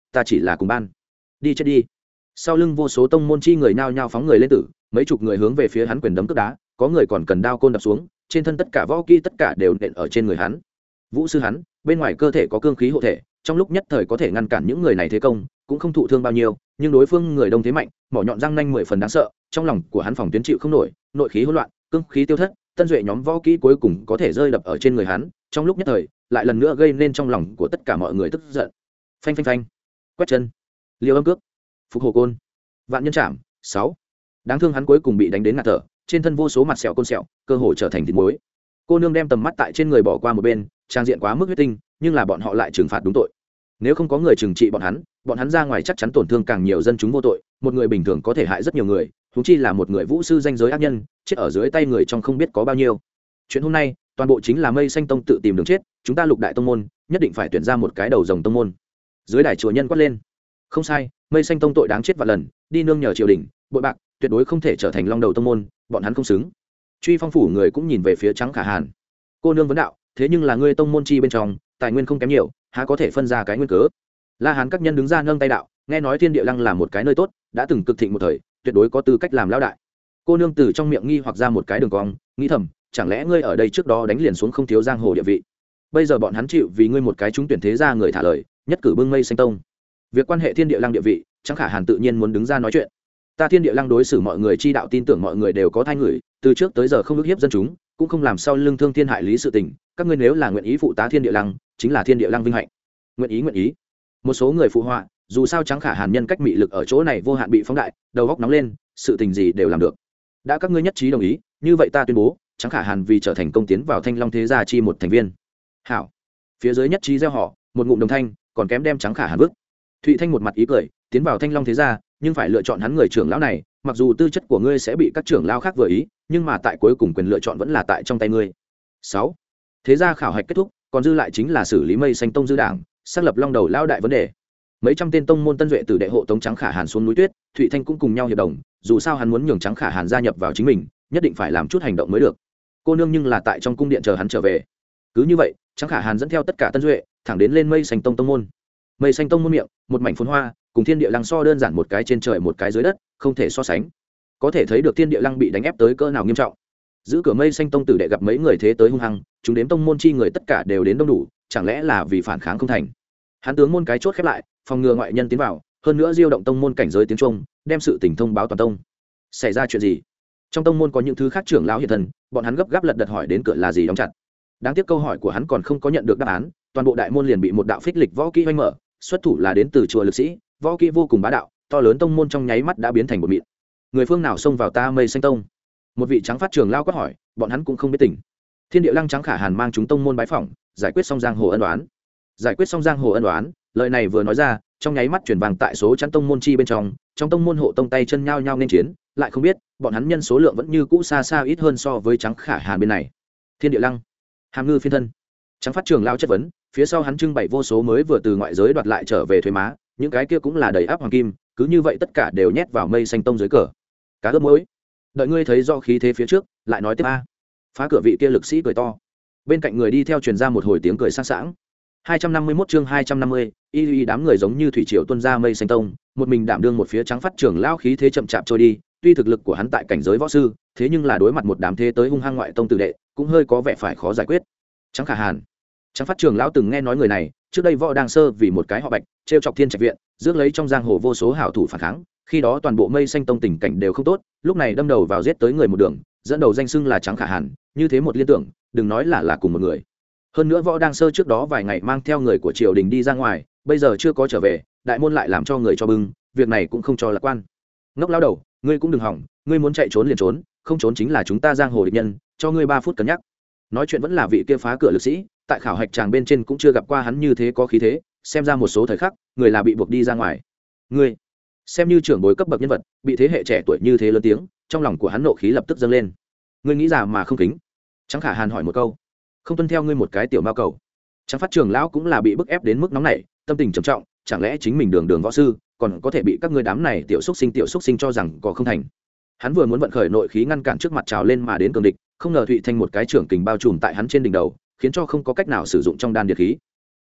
ta chỉ là cùng ban. Đi chết đi. Sau lưng vô số tông môn chi người nhao nhao phóng người lên tử, mấy chục người hướng về phía hắn quyền đấm cước đá, có người còn cần đao côn đập xuống, trên thân tất cả võ kỹ tất cả đều nện ở trên người hắn. Vũ sư hắn, bên ngoài cơ thể có cương khí hộ thể, trong lúc nhất thời có thể ngăn cản những người này thế công, cũng không thụ thương bao nhiêu, nhưng đối phương người đông thế mạnh, mỏ nhọn răng nanh mười phần đáng sợ, trong lòng của hắn phòng tuyến chịu không nổi, nội khí hỗn loạn, cương khí tiêu thất, tân duệ nhóm võ kỹ cuối cùng có thể rơi đập ở trên người hắn, trong lúc nhất thời, lại lần nữa gây nên trong lòng của tất cả mọi người tức giận. Phanh phanh phanh, quét chân, liều âm cước, phục hồ côn, vạn nhân chạm, sáu. Đáng thương hắn cuối cùng bị đánh đến ngạt thở, trên thân vô số mặt sẹo côn sẹo, cơ hồ trở thành thịt muối. Cô nương đem tầm mắt tại trên người bỏ qua một bên, trang diện quá mức huyết tinh, nhưng là bọn họ lại trừng phạt đúng tội. Nếu không có người trừng trị bọn hắn, bọn hắn ra ngoài chắc chắn tổn thương càng nhiều dân chúng vô tội, một người bình thường có thể hại rất nhiều người, huống chi là một người vũ sư danh giới ác nhân, chết ở dưới tay người trong không biết có bao nhiêu. Chuyện hôm nay, toàn bộ chính là Mây Xanh Tông tự tìm đường chết, chúng ta Lục Đại tông môn, nhất định phải tuyển ra một cái đầu rồng tông môn. Dưới đài chùa nhân quát lên. Không sai, Mây Xanh Tông tội đáng chết vạn lần, đi nương nhờ triều đình, bội bạc, tuyệt đối không thể trở thành long đầu tông môn, bọn hắn không xứng. Truy Phong phủ người cũng nhìn về phía Trắng Khả Hàn. Cô nương vấn đạo, thế nhưng là ngươi tông môn chi bên trong, tài nguyên không kém nhiều, há có thể phân ra cái nguyên cớ? La Hán các nhân đứng ra nâng tay đạo, nghe nói Thiên Địa Lăng là một cái nơi tốt, đã từng cực thịnh một thời, tuyệt đối có tư cách làm lão đại. Cô nương từ trong miệng nghi hoặc ra một cái đường cong, nghĩ thầm, chẳng lẽ ngươi ở đây trước đó đánh liền xuống không thiếu giang hồ địa vị? Bây giờ bọn hắn chịu vì ngươi một cái chúng tuyển thế gia người thả lời, nhất cử bưng Mây Xanh Tông. Việc quan hệ Thiên Địa Lăng địa vị, Trắng Khả Hàn tự nhiên muốn đứng ra nói chuyện. Ta Thiên Địa Lăng đối xử mọi người chi đạo tin tưởng mọi người đều có thai người, từ trước tới giờ không ức hiếp dân chúng, cũng không làm sau lưng thương thiên hại lý sự tình, các ngươi nếu là nguyện ý phụ tá Thiên Địa Lăng, chính là Thiên Địa Lăng vinh hạnh. Nguyện ý nguyện ý. Một số người phụ họa, dù sao Trắng Khả Hàn nhân cách mị lực ở chỗ này vô hạn bị phóng đại, đầu óc nóng lên, sự tình gì đều làm được. Đã các ngươi nhất trí đồng ý, như vậy ta tuyên bố, Trắng Khả Hàn vì trở thành công tiến vào Thanh Long thế gia chi một thành viên. Hảo. Phía dưới nhất trí gieo họ, một ngụm đồng thanh, còn kém đem Trắng Khả Hàn vứt. Thụy Thanh một mặt ý cười, tiến vào Thanh Long thế gia, nhưng phải lựa chọn hắn người trưởng lão này, mặc dù tư chất của ngươi sẽ bị các trưởng lão khác vừa ý, nhưng mà tại cuối cùng quyền lựa chọn vẫn là tại trong tay ngươi. Sáu. Thế gia khảo hạch kết thúc, còn dư lại chính là xử lý Mây Xanh Tông dư đảng, xác lập long đầu lão đại vấn đề. Mấy trăm tên tông môn tân duệ từ đệ hộ tống Trắng Khả Hàn xuống núi tuyết, Thụy Thanh cũng cùng nhau hiệp đồng, dù sao hắn muốn nhường Trắng Khả Hàn gia nhập vào chính mình, nhất định phải làm chút hành động mới được. Cô nương nhưng là tại trong cung điện chờ hắn trở về. Cứ như vậy, Trắng Khả Hàn dẫn theo tất cả tân duệ, thẳng đến lên Mây Xanh Tông tông môn. Mây Xanh Tông môn miệng, một mảnh phồn hoa, cùng Thiên Địa Lăng so đơn giản một cái trên trời một cái dưới đất, không thể so sánh. Có thể thấy được Thiên Địa Lăng bị đánh ép tới cỡ nào nghiêm trọng. Giữ cửa Mây Xanh Tông tử đệ gặp mấy người thế tới hung hăng, chúng đếm tông môn chi người tất cả đều đến đông đủ, chẳng lẽ là vì phản kháng không thành? Hắn tướng môn cái chốt khép lại, phòng ngừa ngoại nhân tiến vào, hơn nữa diêu động tông môn cảnh giới tiếng trung, đem sự tình thông báo toàn tông. Xảy ra chuyện gì? Trong tông môn có những thứ khác trưởng lão hiện thân, bọn hắn gấp gáp lật đật hỏi đến cửa là gì đóng chặt. Đáng tiếc câu hỏi của hắn còn không có nhận được đáp án, toàn bộ đại môn liền bị một đạo phích lịch võ kỹ hoành mở, xuất thủ là đến từ chùa lực sĩ, võ kỹ vô cùng bá đạo, to lớn tông môn trong nháy mắt đã biến thành một mịn. Người phương nào xông vào ta Mây Xanh Tông? Một vị trắng phát trưởng lão quát hỏi, bọn hắn cũng không biết tình. Thiên Địa Lăng Trắng Khả Hàn mang chúng tông môn bái phỏng, giải quyết xong giang hồ ân oán. Giải quyết xong giang hồ ân oán, lời này vừa nói ra, trong nháy mắt truyền vàng tại số chắn tông môn chi bên trong, trong tông môn hộ tông tay chân nhao nhao nên chiến, lại không biết, bọn hắn nhân số lượng vẫn như cũ xa xa ít hơn so với Trắng Khả Hàn bên này. Thiên Địa Lăng, Hàm Ngư phiên thân. Trắng phát trưởng lão chất vấn, phía sau hắn trưng bày vô số mới vừa từ ngoại giới đoạt lại trở về thuế má, những cái kia cũng là đầy áp hoàng kim, cứ như vậy tất cả đều nhét vào Mây Xanh Tông dưới cờ. Cá ướp muối. Đợi ngươi thấy do khí thế phía trước, lại nói tiếp a. Phá cửa vị kia lực sĩ cười to. Bên cạnh người đi theo truyền ra một hồi tiếng cười sang sảng. hai trăm năm mươi mốt chương hai trăm năm mươi, y y đám người giống như thủy triều tuôn ra Mây Xanh Tông, một mình đảm đương một phía trắng phát trưởng lão khí thế chậm chạp trôi đi, tuy thực lực của hắn tại cảnh giới võ sư, thế nhưng là đối mặt một đám thế tới hung hăng ngoại tông tử đệ, cũng hơi có vẻ phải khó giải quyết. Trắng Khả Hàn, Trắng phát trưởng lão từng nghe nói người này, trước đây võ đang sơ vì một cái họ Bạch, trêu chọc Thiên Trạch viện, rước lấy trong giang hồ vô số hảo thủ phản kháng, khi đó toàn bộ Mây Xanh Tông tình cảnh đều không tốt, lúc này đâm đầu vào giết tới người một đường, dẫn đầu danh xưng là Trắng Khả Hàn, như thế một liên tưởng, đừng nói là là cùng một người. Hơn nữa võ đang sơ trước đó vài ngày mang theo người của triều đình đi ra ngoài, bây giờ chưa có trở về, đại môn lại làm cho người cho bưng, việc này cũng không cho lạc quan. Ngốc lão đầu, ngươi cũng đừng hỏng, ngươi muốn chạy trốn liền trốn, không trốn chính là chúng ta giang hồ địch nhân, cho ngươi ba phút cân nhắc. Nói chuyện vẫn là vị kia phá cửa lực sĩ, tại khảo hạch tràng bên trên cũng chưa gặp qua hắn như thế có khí thế, xem ra một số thời khắc, người là bị buộc đi ra ngoài. Ngươi, xem như trưởng bối cấp bậc nhân vật, bị thế hệ trẻ tuổi như thế lớn tiếng, trong lòng của hắn nộ khí lập tức dâng lên. Ngươi nghĩ già mà không kính. Trắng Khả Hàn hỏi một câu, không tuân theo ngươi một cái tiểu mao cầu. Trắng phát trưởng lão cũng là bị bức ép đến mức nóng này, tâm tình trầm trọng, chẳng lẽ chính mình đường đường võ sư, còn có thể bị các ngươi đám này tiểu xúc sinh tiểu xúc sinh cho rằng có không thành. Hắn vừa muốn vận khởi nội khí ngăn cản trước mặt trào lên mà đến cường địch, không ngờ Thụy Thanh một cái trưởng kình bao trùm tại hắn trên đỉnh đầu, khiến cho không có cách nào sử dụng trong đan điệt khí.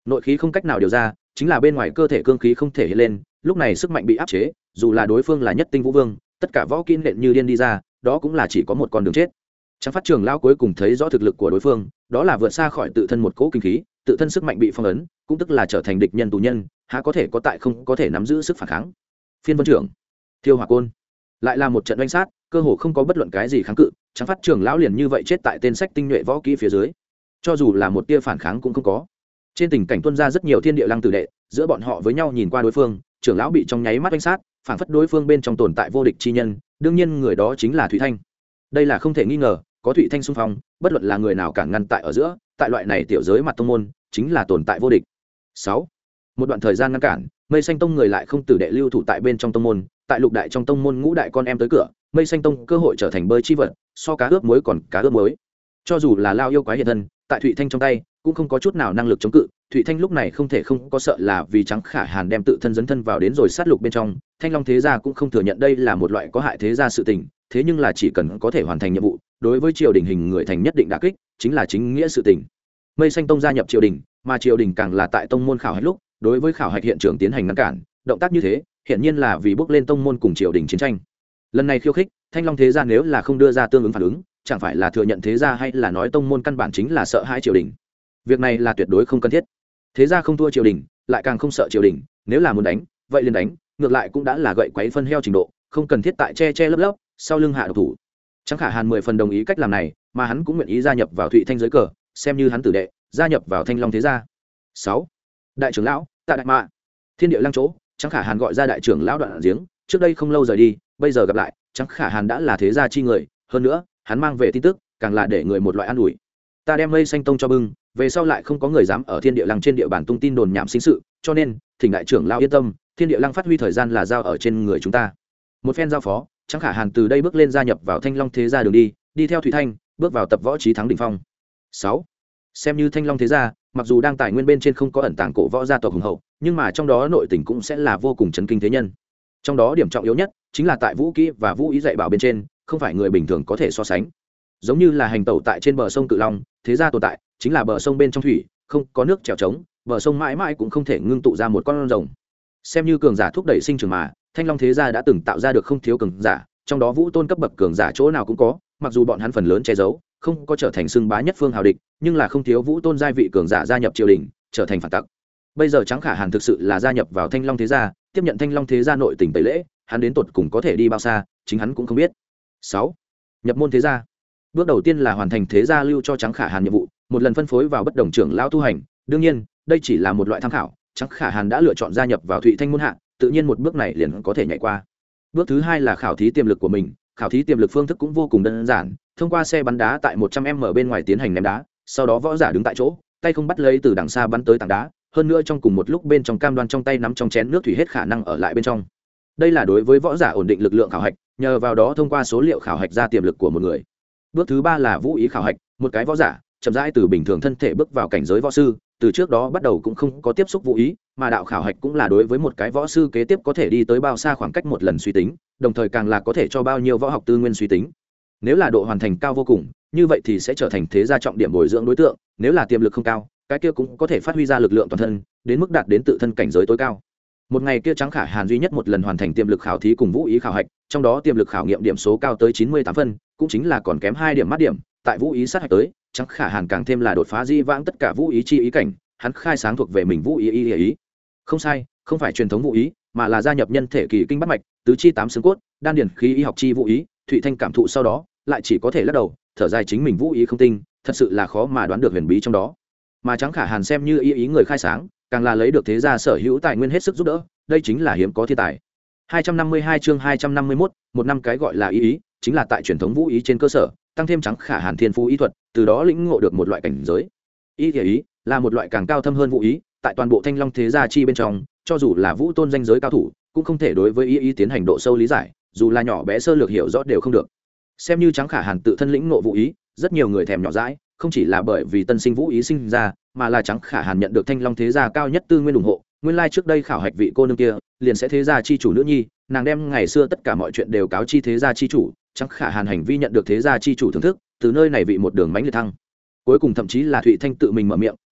nội khí không cách nào điều ra, chính là bên ngoài cơ thể cương khí không thể hiện lên, lúc này sức mạnh bị áp chế, dù là đối phương là nhất tinh vũ vương, tất cả võ kỹ nện như điên đi ra, đó cũng là chỉ có một con đường chết. Tráng Phát trưởng lão cuối cùng thấy rõ thực lực của đối phương, đó là vượt xa khỏi tự thân một cỗ kinh khí, tự thân sức mạnh bị phong ấn, cũng tức là trở thành địch nhân tù nhân, há có thể có tại không có thể nắm giữ sức phản kháng. Phiên Vân trưởng, Thiêu Hỏa côn, lại là một trận oanh sát, cơ hồ không có bất luận cái gì kháng cự, Tráng Phát trưởng lão liền như vậy chết tại tên sách tinh nhuệ võ kỹ phía dưới, cho dù là một tia phản kháng cũng không có. Trên tình cảnh tuôn ra rất nhiều thiên địa lăng tử đệ, giữa bọn họ với nhau nhìn qua đối phương, trưởng lão bị trong nháy mắt oanh sát, phản phất đối phương bên trong tồn tại vô địch chi nhân, đương nhiên người đó chính là Thủy Thanh. Đây là không thể nghi ngờ, có Thủy Thanh xung phong, bất luận là người nào cản ngăn tại ở giữa, tại loại này tiểu giới mặt tông môn, chính là tồn tại vô địch. Sáu, một đoạn thời gian ngăn cản, Mây Xanh Tông người lại không tử đệ lưu thủ tại bên trong tông môn, tại lục đại trong tông môn ngũ đại con em tới cửa, Mây Xanh Tông cơ hội trở thành bơi chi vật, so cá ướp muối còn cá ướp muối. Cho dù là lao yêu quái hiện thân, tại Thụy Thanh trong tay, cũng không có chút nào năng lực chống cự. Thụy Thanh lúc này không thể không có sợ là vì Trắng Khả Hàn đem tự thân dấn thân vào đến rồi sát lục bên trong, Thanh Long thế gia cũng không thừa nhận đây là một loại có hại thế gia sự tình, thế nhưng là chỉ cần có thể hoàn thành nhiệm vụ, đối với triều đình hình người thành nhất định đả kích, chính là chính nghĩa sự tình. Mây Xanh Tông gia nhập triều đình, mà triều đình càng là tại tông môn khảo hạch lúc, đối với khảo hạch hiện trường tiến hành ngăn cản, động tác như thế, hiển nhiên là vì bước lên tông môn cùng triều đình chiến tranh. Lần này khiêu khích, Thanh Long thế gia nếu là không đưa ra tương ứng phản ứng, chẳng phải là thừa nhận thế gia hay là nói tông môn căn bản chính là sợ hãi triều đình. Việc này là tuyệt đối không cần thiết. Thế gia không thua triều đình, lại càng không sợ triều đình, nếu là muốn đánh, vậy liền đánh, ngược lại cũng đã là gậy quấy phân heo trình độ, không cần thiết tại che che lấp lấp, sau lưng hạ độc thủ. Trắng Khả Hàn mười phần đồng ý cách làm này, mà hắn cũng nguyện ý gia nhập vào Thụy Thanh giới cờ, xem như hắn tử đệ, gia nhập vào Thanh Long thế gia. Sáu, đại trưởng lão, Tạ Đại Mạ. Thiên địa lăng chỗ, Trắng Khả Hàn gọi ra đại trưởng lão Đoạn Giếng, trước đây không lâu rời đi, bây giờ gặp lại, Trắng Khả Hàn đã là thế gia chi người, hơn nữa, hắn mang về tin tức, càng là để người một loại an ủi. Ta đem Mây Xanh Tông cho bưng, về sau lại không có người dám ở Thiên Địa Lăng trên địa bàn tung tin đồn nhảm sinh sự, cho nên, thỉnh đại trưởng lão yên tâm, Thiên Địa Lăng phát huy thời gian là giao ở trên người chúng ta. Một phen giao phó, Trắng Khả Hàn từ đây bước lên gia nhập vào Thanh Long thế gia đường đi, đi theo Thủy Thanh, bước vào tập võ trí thắng đỉnh phong. Sáu, xem như Thanh Long thế gia, mặc dù đang tài nguyên bên trên không có ẩn tàng cổ võ gia tộc hùng hậu, nhưng mà trong đó nội tình cũng sẽ là vô cùng chấn kinh thế nhân. Trong đó điểm trọng yếu nhất chính là tại vũ kỹ và vũ ý dạy bảo bên trên, không phải người bình thường có thể so sánh. Giống như là hành tẩu tại trên bờ sông Cự Long, thế gia tồn tại chính là bờ sông bên trong thủy, không có nước chèo trống, bờ sông mãi mãi cũng không thể ngưng tụ ra một con rồng. Xem như cường giả thúc đẩy sinh trưởng mà, Thanh Long thế gia đã từng tạo ra được không thiếu cường giả, trong đó vũ tôn cấp bậc cường giả chỗ nào cũng có, mặc dù bọn hắn phần lớn che giấu, không có trở thành xưng bá nhất phương hào địch, nhưng là không thiếu vũ tôn giai vị cường giả gia nhập triều đình, trở thành phản tặc. Bây giờ Trắng Khả Hàn thực sự là gia nhập vào Thanh Long thế gia, tiếp nhận Thanh Long thế gia nội tình tẩy lễ, hắn đến tột cùng có thể đi bao xa, chính hắn cũng không biết. Sáu, nhập môn thế gia. Bước đầu tiên là hoàn thành thế gia lưu cho Trắng Khả Hàn nhiệm vụ, một lần phân phối vào bất đồng trưởng lão tu hành, đương nhiên, đây chỉ là một loại tham khảo, Trắng Khả Hàn đã lựa chọn gia nhập vào Thụy Thanh môn hạ, tự nhiên một bước này liền có thể nhảy qua. Bước thứ hai là khảo thí tiềm lực của mình, khảo thí tiềm lực phương thức cũng vô cùng đơn giản, thông qua xe bắn đá tại một trăm mét bên ngoài tiến hành ném đá, sau đó võ giả đứng tại chỗ, tay không bắt lấy từ đằng xa bắn tới tảng đá, hơn nữa trong cùng một lúc bên trong cam đoan trong tay nắm trong chén nước thủy hết khả năng ở lại bên trong. Đây là đối với võ giả ổn định lực lượng khảo hạch, nhờ vào đó thông qua số liệu khảo hạch ra tiềm lực của một người. Bước thứ ba là vũ ý khảo hạch, một cái võ giả chậm rãi từ bình thường thân thể bước vào cảnh giới võ sư, từ trước đó bắt đầu cũng không có tiếp xúc vũ ý, mà đạo khảo hạch cũng là đối với một cái võ sư kế tiếp có thể đi tới bao xa khoảng cách một lần suy tính, đồng thời càng là có thể cho bao nhiêu võ học tư nguyên suy tính. Nếu là độ hoàn thành cao vô cùng, như vậy thì sẽ trở thành thế gia trọng điểm bồi dưỡng đối tượng, nếu là tiềm lực không cao, cái kia cũng có thể phát huy ra lực lượng toàn thân, đến mức đạt đến tự thân cảnh giới tối cao. Một ngày kia Trắng Khả Hàn duy nhất một lần hoàn thành tiềm lực khảo thí cùng vũ ý khảo hạch, trong đó tiềm lực khảo nghiệm điểm số cao tới chín mươi tám phân, cũng chính là còn kém hai điểm mắt điểm, tại vũ ý sát hạch tới, Trắng Khả Hàn càng thêm là đột phá di vãng tất cả vũ ý chi ý cảnh, hắn khai sáng thuộc về mình vũ ý ý, ý ý. Không sai, không phải truyền thống vũ ý, mà là gia nhập nhân thể kỳ kinh bát mạch, tứ chi tám xương cốt, đan điển khí y học chi vũ ý, Thụy Thanh cảm thụ sau đó, lại chỉ có thể lắc đầu, thở dài chính mình vũ ý không tinh, thật sự là khó mà đoán được huyền bí trong đó. Mà Trắng Khả Hàn xem như ý ý người khai sáng, càng là lấy được thế gia sở hữu tài nguyên hết sức giúp đỡ, đây chính là hiếm có thiên tài. hai trăm năm mươi hai chương hai trăm năm mươi mốt, một năm cái gọi là ý ý, chính là tại truyền thống vũ ý trên cơ sở, tăng thêm Trắng Khả Hàn thiên phú ý thuật, từ đó lĩnh ngộ được một loại cảnh giới. Ý thể ý là một loại càng cao thâm hơn vũ ý, tại toàn bộ Thanh Long thế gia chi bên trong, cho dù là vũ tôn danh giới cao thủ, cũng không thể đối với ý ý tiến hành độ sâu lý giải, dù là nhỏ bé sơ lược hiểu rõ đều không được. Xem như Trắng Khả Hàn tự thân lĩnh ngộ vũ ý, rất nhiều người thèm nhỏ dãi, không chỉ là bởi vì tân sinh vũ ý sinh ra, mà là Trắng Khả Hàn nhận được Thanh Long thế gia cao nhất tư nguyên ủng hộ. Nguyên lai like trước đây khảo hạch vị cô nương kia, liền sẽ thế gia chi chủ nữ nhi, nàng đem ngày xưa tất cả mọi chuyện đều cáo chi thế gia chi chủ, Trắng Khả Hàn hành vi nhận được thế gia chi chủ thưởng thức, từ nơi này vị một đường mãnh liệt thăng. Cuối cùng thậm chí là Thụy Thanh tự mình mở miệng,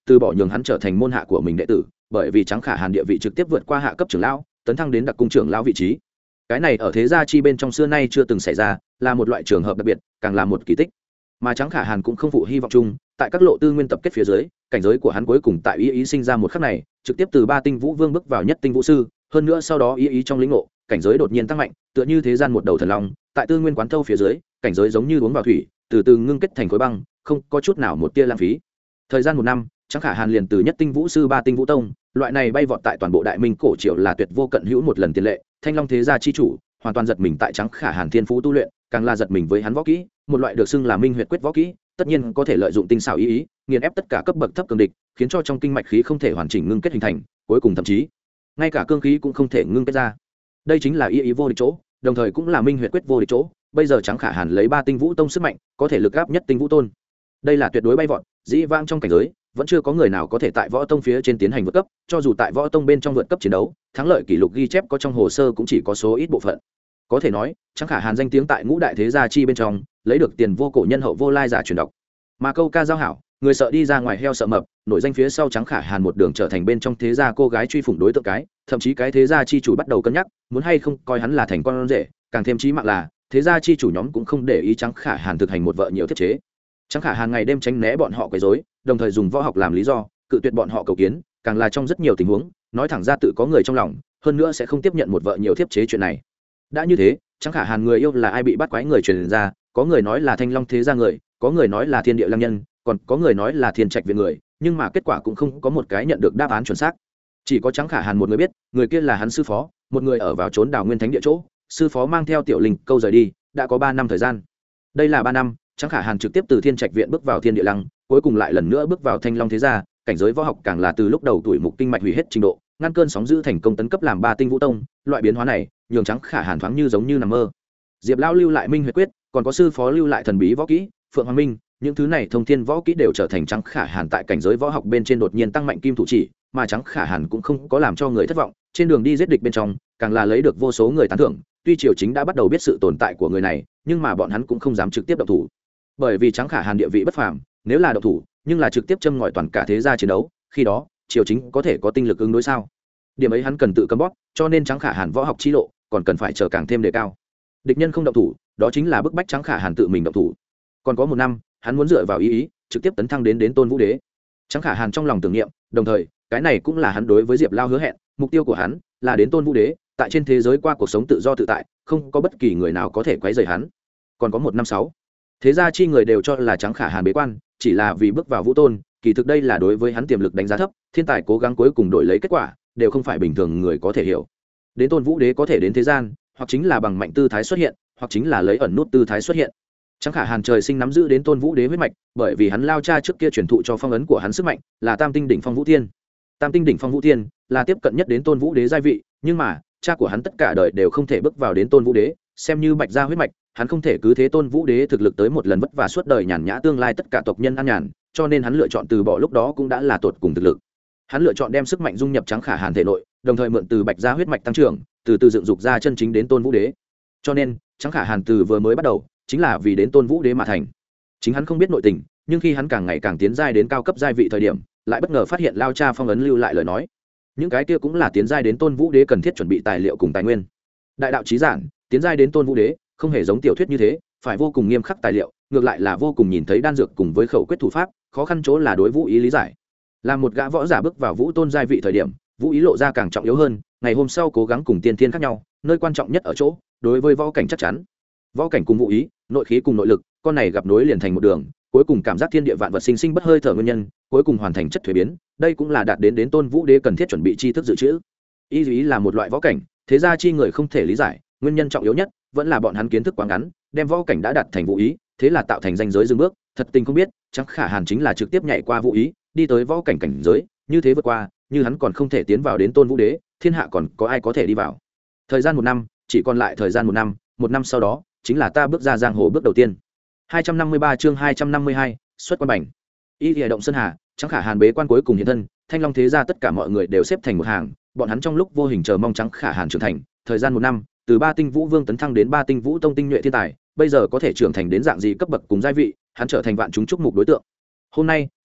từ bỏ nhường hắn trở thành môn hạ của mình đệ tử, bởi vì Trắng Khả Hàn địa vị trực tiếp vượt qua hạ cấp trưởng lão, tấn thăng đến đặc cung trưởng lão vị trí. Cái này ở thế gia chi bên trong xưa nay chưa từng xảy ra, là một loại trường hợp đặc biệt, càng là một kỳ tích. Mà Trắng Khả Hàn cũng không phụ hy vọng chung, tại các lộ tư nguyên tập kết phía dưới, cảnh giới của hắn cuối cùng tại ý ý sinh ra một khắc này, trực tiếp từ ba tinh vũ vương bước vào nhất tinh vũ sư, hơn nữa sau đó ý ý trong lĩnh ngộ, cảnh giới đột nhiên tăng mạnh, tựa như thế gian một đầu thần long, tại tư nguyên quán thâu phía dưới, cảnh giới giống như uống vào thủy, từ từ ngưng kết thành khối băng, không có chút nào một tia lãng phí. Thời gian một năm, Trắng Khả Hàn liền từ nhất tinh vũ sư ba tinh vũ tông, loại này bay vọt tại toàn bộ đại minh cổ triều là tuyệt vô cận hữu một lần tiền lệ, Thanh Long thế gia chi chủ, hoàn toàn giật mình tại Trắng Khả Hàn thiên phú tu luyện, càng là giật mình với hắn võ kỹ, một loại được xưng là minh huyệt quyết võ kỹ, tất nhiên có thể lợi dụng tinh xảo ý ý, nghiền ép tất cả cấp bậc thấp cường địch, khiến cho trong kinh mạch khí không thể hoàn chỉnh ngưng kết hình thành, cuối cùng thậm chí ngay cả cương khí cũng không thể ngưng kết ra. Đây chính là ý ý vô địch chỗ, đồng thời cũng là minh huyệt quyết vô địch chỗ. Bây giờ Trắng Khả Hàn lấy ba tinh vũ tông sức mạnh, có thể lực áp nhất tinh vũ tôn. Đây là tuyệt đối bay vọt, dĩ vãng trong cảnh giới, vẫn chưa có người nào có thể tại võ tông phía trên tiến hành vượt cấp, cho dù tại võ tông bên trong vượt cấp chiến đấu, thắng lợi kỷ lục ghi chép có trong hồ sơ cũng chỉ có số ít bộ phận. Có thể nói, Trắng Khả Hàn danh tiếng tại ngũ đại thế gia chi bên trong, lấy được tiền vô cổ nhân hậu vô lai giả truyền đọc. Mà câu ca giao hảo, người sợ đi ra ngoài heo sợ mập, nổi danh phía sau Trắng Khả Hàn một đường trở thành bên trong thế gia cô gái truy phủng đối tượng cái, thậm chí cái thế gia chi chủ bắt đầu cân nhắc, muốn hay không coi hắn là thành con rể, càng thêm chí mạng là, thế gia chi chủ nhóm cũng không để ý Trắng Khả Hàn thực hành một vợ nhiều thiết chế. Trắng Khả Hàn ngày đêm tránh né bọn họ quấy rối, đồng thời dùng võ học làm lý do, cự tuyệt bọn họ cầu kiến, càng là trong rất nhiều tình huống, nói thẳng ra tự có người trong lòng, hơn nữa sẽ không tiếp nhận một vợ nhiều thiết chế chuyện này. Đã như thế, Trắng Khả Hàn người yêu là ai bị bắt quái người truyền ra, có người nói là Thanh Long thế gia người, có người nói là Thiên Địa Lăng Nhân, còn có người nói là Thiên Trạch viện người, nhưng mà kết quả cũng không có một cái nhận được đáp án chuẩn xác. Chỉ có Trắng Khả Hàn một người biết, người kia là hắn sư phó, một người ở vào trốn đào nguyên thánh địa chỗ, sư phó mang theo Tiểu Linh câu rời đi, đã có ba năm thời gian. Đây là ba năm, Trắng Khả Hàn trực tiếp từ Thiên Trạch viện bước vào Thiên Địa Lăng, cuối cùng lại lần nữa bước vào Thanh Long thế gia, cảnh giới võ học càng là từ lúc đầu tuổi mục kinh mạch hủy hết trình độ, ngăn cơn sóng dữ thành công tấn cấp làm ba tinh vũ tông, loại biến hóa này, nhường Trắng Khả Hàn thoáng như giống như nằm mơ. Diệp lão lưu lại minh huyệt quyết, còn có sư phó lưu lại thần bí võ kỹ, Phượng Hoàng Minh, những thứ này thông thiên võ kỹ đều trở thành Trắng Khả Hàn tại cảnh giới võ học bên trên đột nhiên tăng mạnh kim thủ chỉ, mà Trắng Khả Hàn cũng không có làm cho người thất vọng, trên đường đi giết địch bên trong, càng là lấy được vô số người tán thưởng, tuy triều chính đã bắt đầu biết sự tồn tại của người này, nhưng mà bọn hắn cũng không dám trực tiếp động thủ. Bởi vì Trắng Khả Hàn địa vị bất phàm, nếu là động thủ, nhưng là trực tiếp châm ngòi toàn cả thế gia chiến đấu, khi đó, triều chính có thể có tinh lực ứng đối sao? Điểm ấy hắn cần tự cấm bóp, cho nên Trắng Khả Hàn võ học chi lộ, còn cần phải chờ càng thêm đề cao. Địch nhân không động thủ, đó chính là bức bách Trắng Khả Hàn tự mình động thủ. Còn có một năm, hắn muốn dựa vào ý ý, trực tiếp tấn thăng đến đến Tôn Vũ Đế. Trắng Khả Hàn trong lòng tưởng niệm, đồng thời, cái này cũng là hắn đối với Diệp Lao hứa hẹn, mục tiêu của hắn là đến Tôn Vũ Đế, tại trên thế giới qua cuộc sống tự do tự tại, không có bất kỳ người nào có thể quấy rầy hắn. Còn có một năm sáu, thế gia chi người đều cho là Trắng Khả Hàn bế quan, chỉ là vì bước vào vũ tôn, kỳ thực đây là đối với hắn tiềm lực đánh giá thấp, thiên tài cố gắng cuối cùng đổi lấy kết quả, đều không phải bình thường người có thể hiểu. Đến Tôn Vũ Đế có thể đến thế gian, hoặc chính là bằng mạnh tư thái xuất hiện, hoặc chính là lấy ẩn nút tư thái xuất hiện. Trắng Khả Hàn trời sinh nắm giữ đến Tôn Vũ Đế huyết mạch, bởi vì hắn lao cha trước kia truyền thụ cho phong ấn của hắn sức mạnh, là Tam tinh đỉnh phong vũ tiên. Tam tinh đỉnh phong vũ tiên là tiếp cận nhất đến Tôn Vũ Đế giai vị, nhưng mà, cha của hắn tất cả đời đều không thể bước vào đến Tôn Vũ Đế, xem như bạch gia huyết mạch, hắn không thể cứ thế Tôn Vũ Đế thực lực tới một lần vất vả suốt đời nhàn nhã tương lai tất cả tộc nhân an nhàn, cho nên hắn lựa chọn từ bỏ lúc đó cũng đã là tột cùng thực lực. Hắn lựa chọn đem sức mạnh dung nhập Trắng Khả Hàn thể nội, đồng thời mượn từ bạch gia huyết mạch tăng trưởng, từ từ dựng dục ra chân chính đến Tôn Vũ Đế. Cho nên, Trắng Khả Hàn từ vừa mới bắt đầu, chính là vì đến Tôn Vũ Đế mà thành. Chính hắn không biết nội tình, nhưng khi hắn càng ngày càng tiến giai đến cao cấp giai vị thời điểm, lại bất ngờ phát hiện lao cha phong ấn lưu lại lời nói. Những cái kia cũng là tiến giai đến Tôn Vũ Đế cần thiết chuẩn bị tài liệu cùng tài nguyên. Đại đạo chí giản, tiến giai đến Tôn Vũ Đế, không hề giống tiểu thuyết như thế, phải vô cùng nghiêm khắc tài liệu, ngược lại là vô cùng nhìn thấy đan dược cùng với khẩu quyết thủ pháp, khó khăn chỗ là đối Vũ Ý lý giải. Là một gã võ giả bước vào Vũ Tôn giai vị thời điểm, Vũ Ý lộ ra càng trọng yếu hơn, ngày hôm sau cố gắng cùng tiên thiên khác nhau, nơi quan trọng nhất ở chỗ, đối với võ cảnh chắc chắn. Võ cảnh cùng Vũ Ý, nội khí cùng nội lực, con này gặp nối liền thành một đường, cuối cùng cảm giác thiên địa vạn vật sinh sinh bất hơi thở nguyên nhân, cuối cùng hoàn thành chất thuế biến, đây cũng là đạt đến đến Tôn Vũ Đế cần thiết chuẩn bị tri thức dự trữ. Ý ý là một loại võ cảnh, thế gia chi người không thể lý giải, nguyên nhân trọng yếu nhất vẫn là bọn hắn kiến thức quá ngắn, đem võ cảnh đã đạt thành Vũ Ý, thế là tạo thành danh giới dừng bước, thật tình không biết, Trắng Khả Hàn chính là trực tiếp nhảy qua Vũ Ý, đi tới võ cảnh cảnh giới, như thế vượt qua, như hắn còn không thể tiến vào đến Tôn Vũ Đế, thiên hạ còn có ai có thể đi vào. Thời gian một năm, chỉ còn lại thời gian một năm, một năm sau đó, chính là ta bước ra giang hồ bước đầu tiên. hai trăm năm mươi ba chương hai trăm năm mươi hai, xuất quan bảnh. Y Liễu động sơn hà, Trắng Khả Hàn bế quan cuối cùng hiện thân, Thanh Long thế gia tất cả mọi người đều xếp thành một hàng, bọn hắn trong lúc vô hình chờ mong Trắng Khả Hàn trưởng thành, thời gian một năm, từ ba tinh vũ vương tấn thăng đến ba tinh vũ tông tinh nhuệ thiên tài, bây giờ có thể trưởng thành đến dạng gì cấp bậc cùng giai vị, hắn trở thành vạn chúng chúc mục đối tượng. Hôm nay,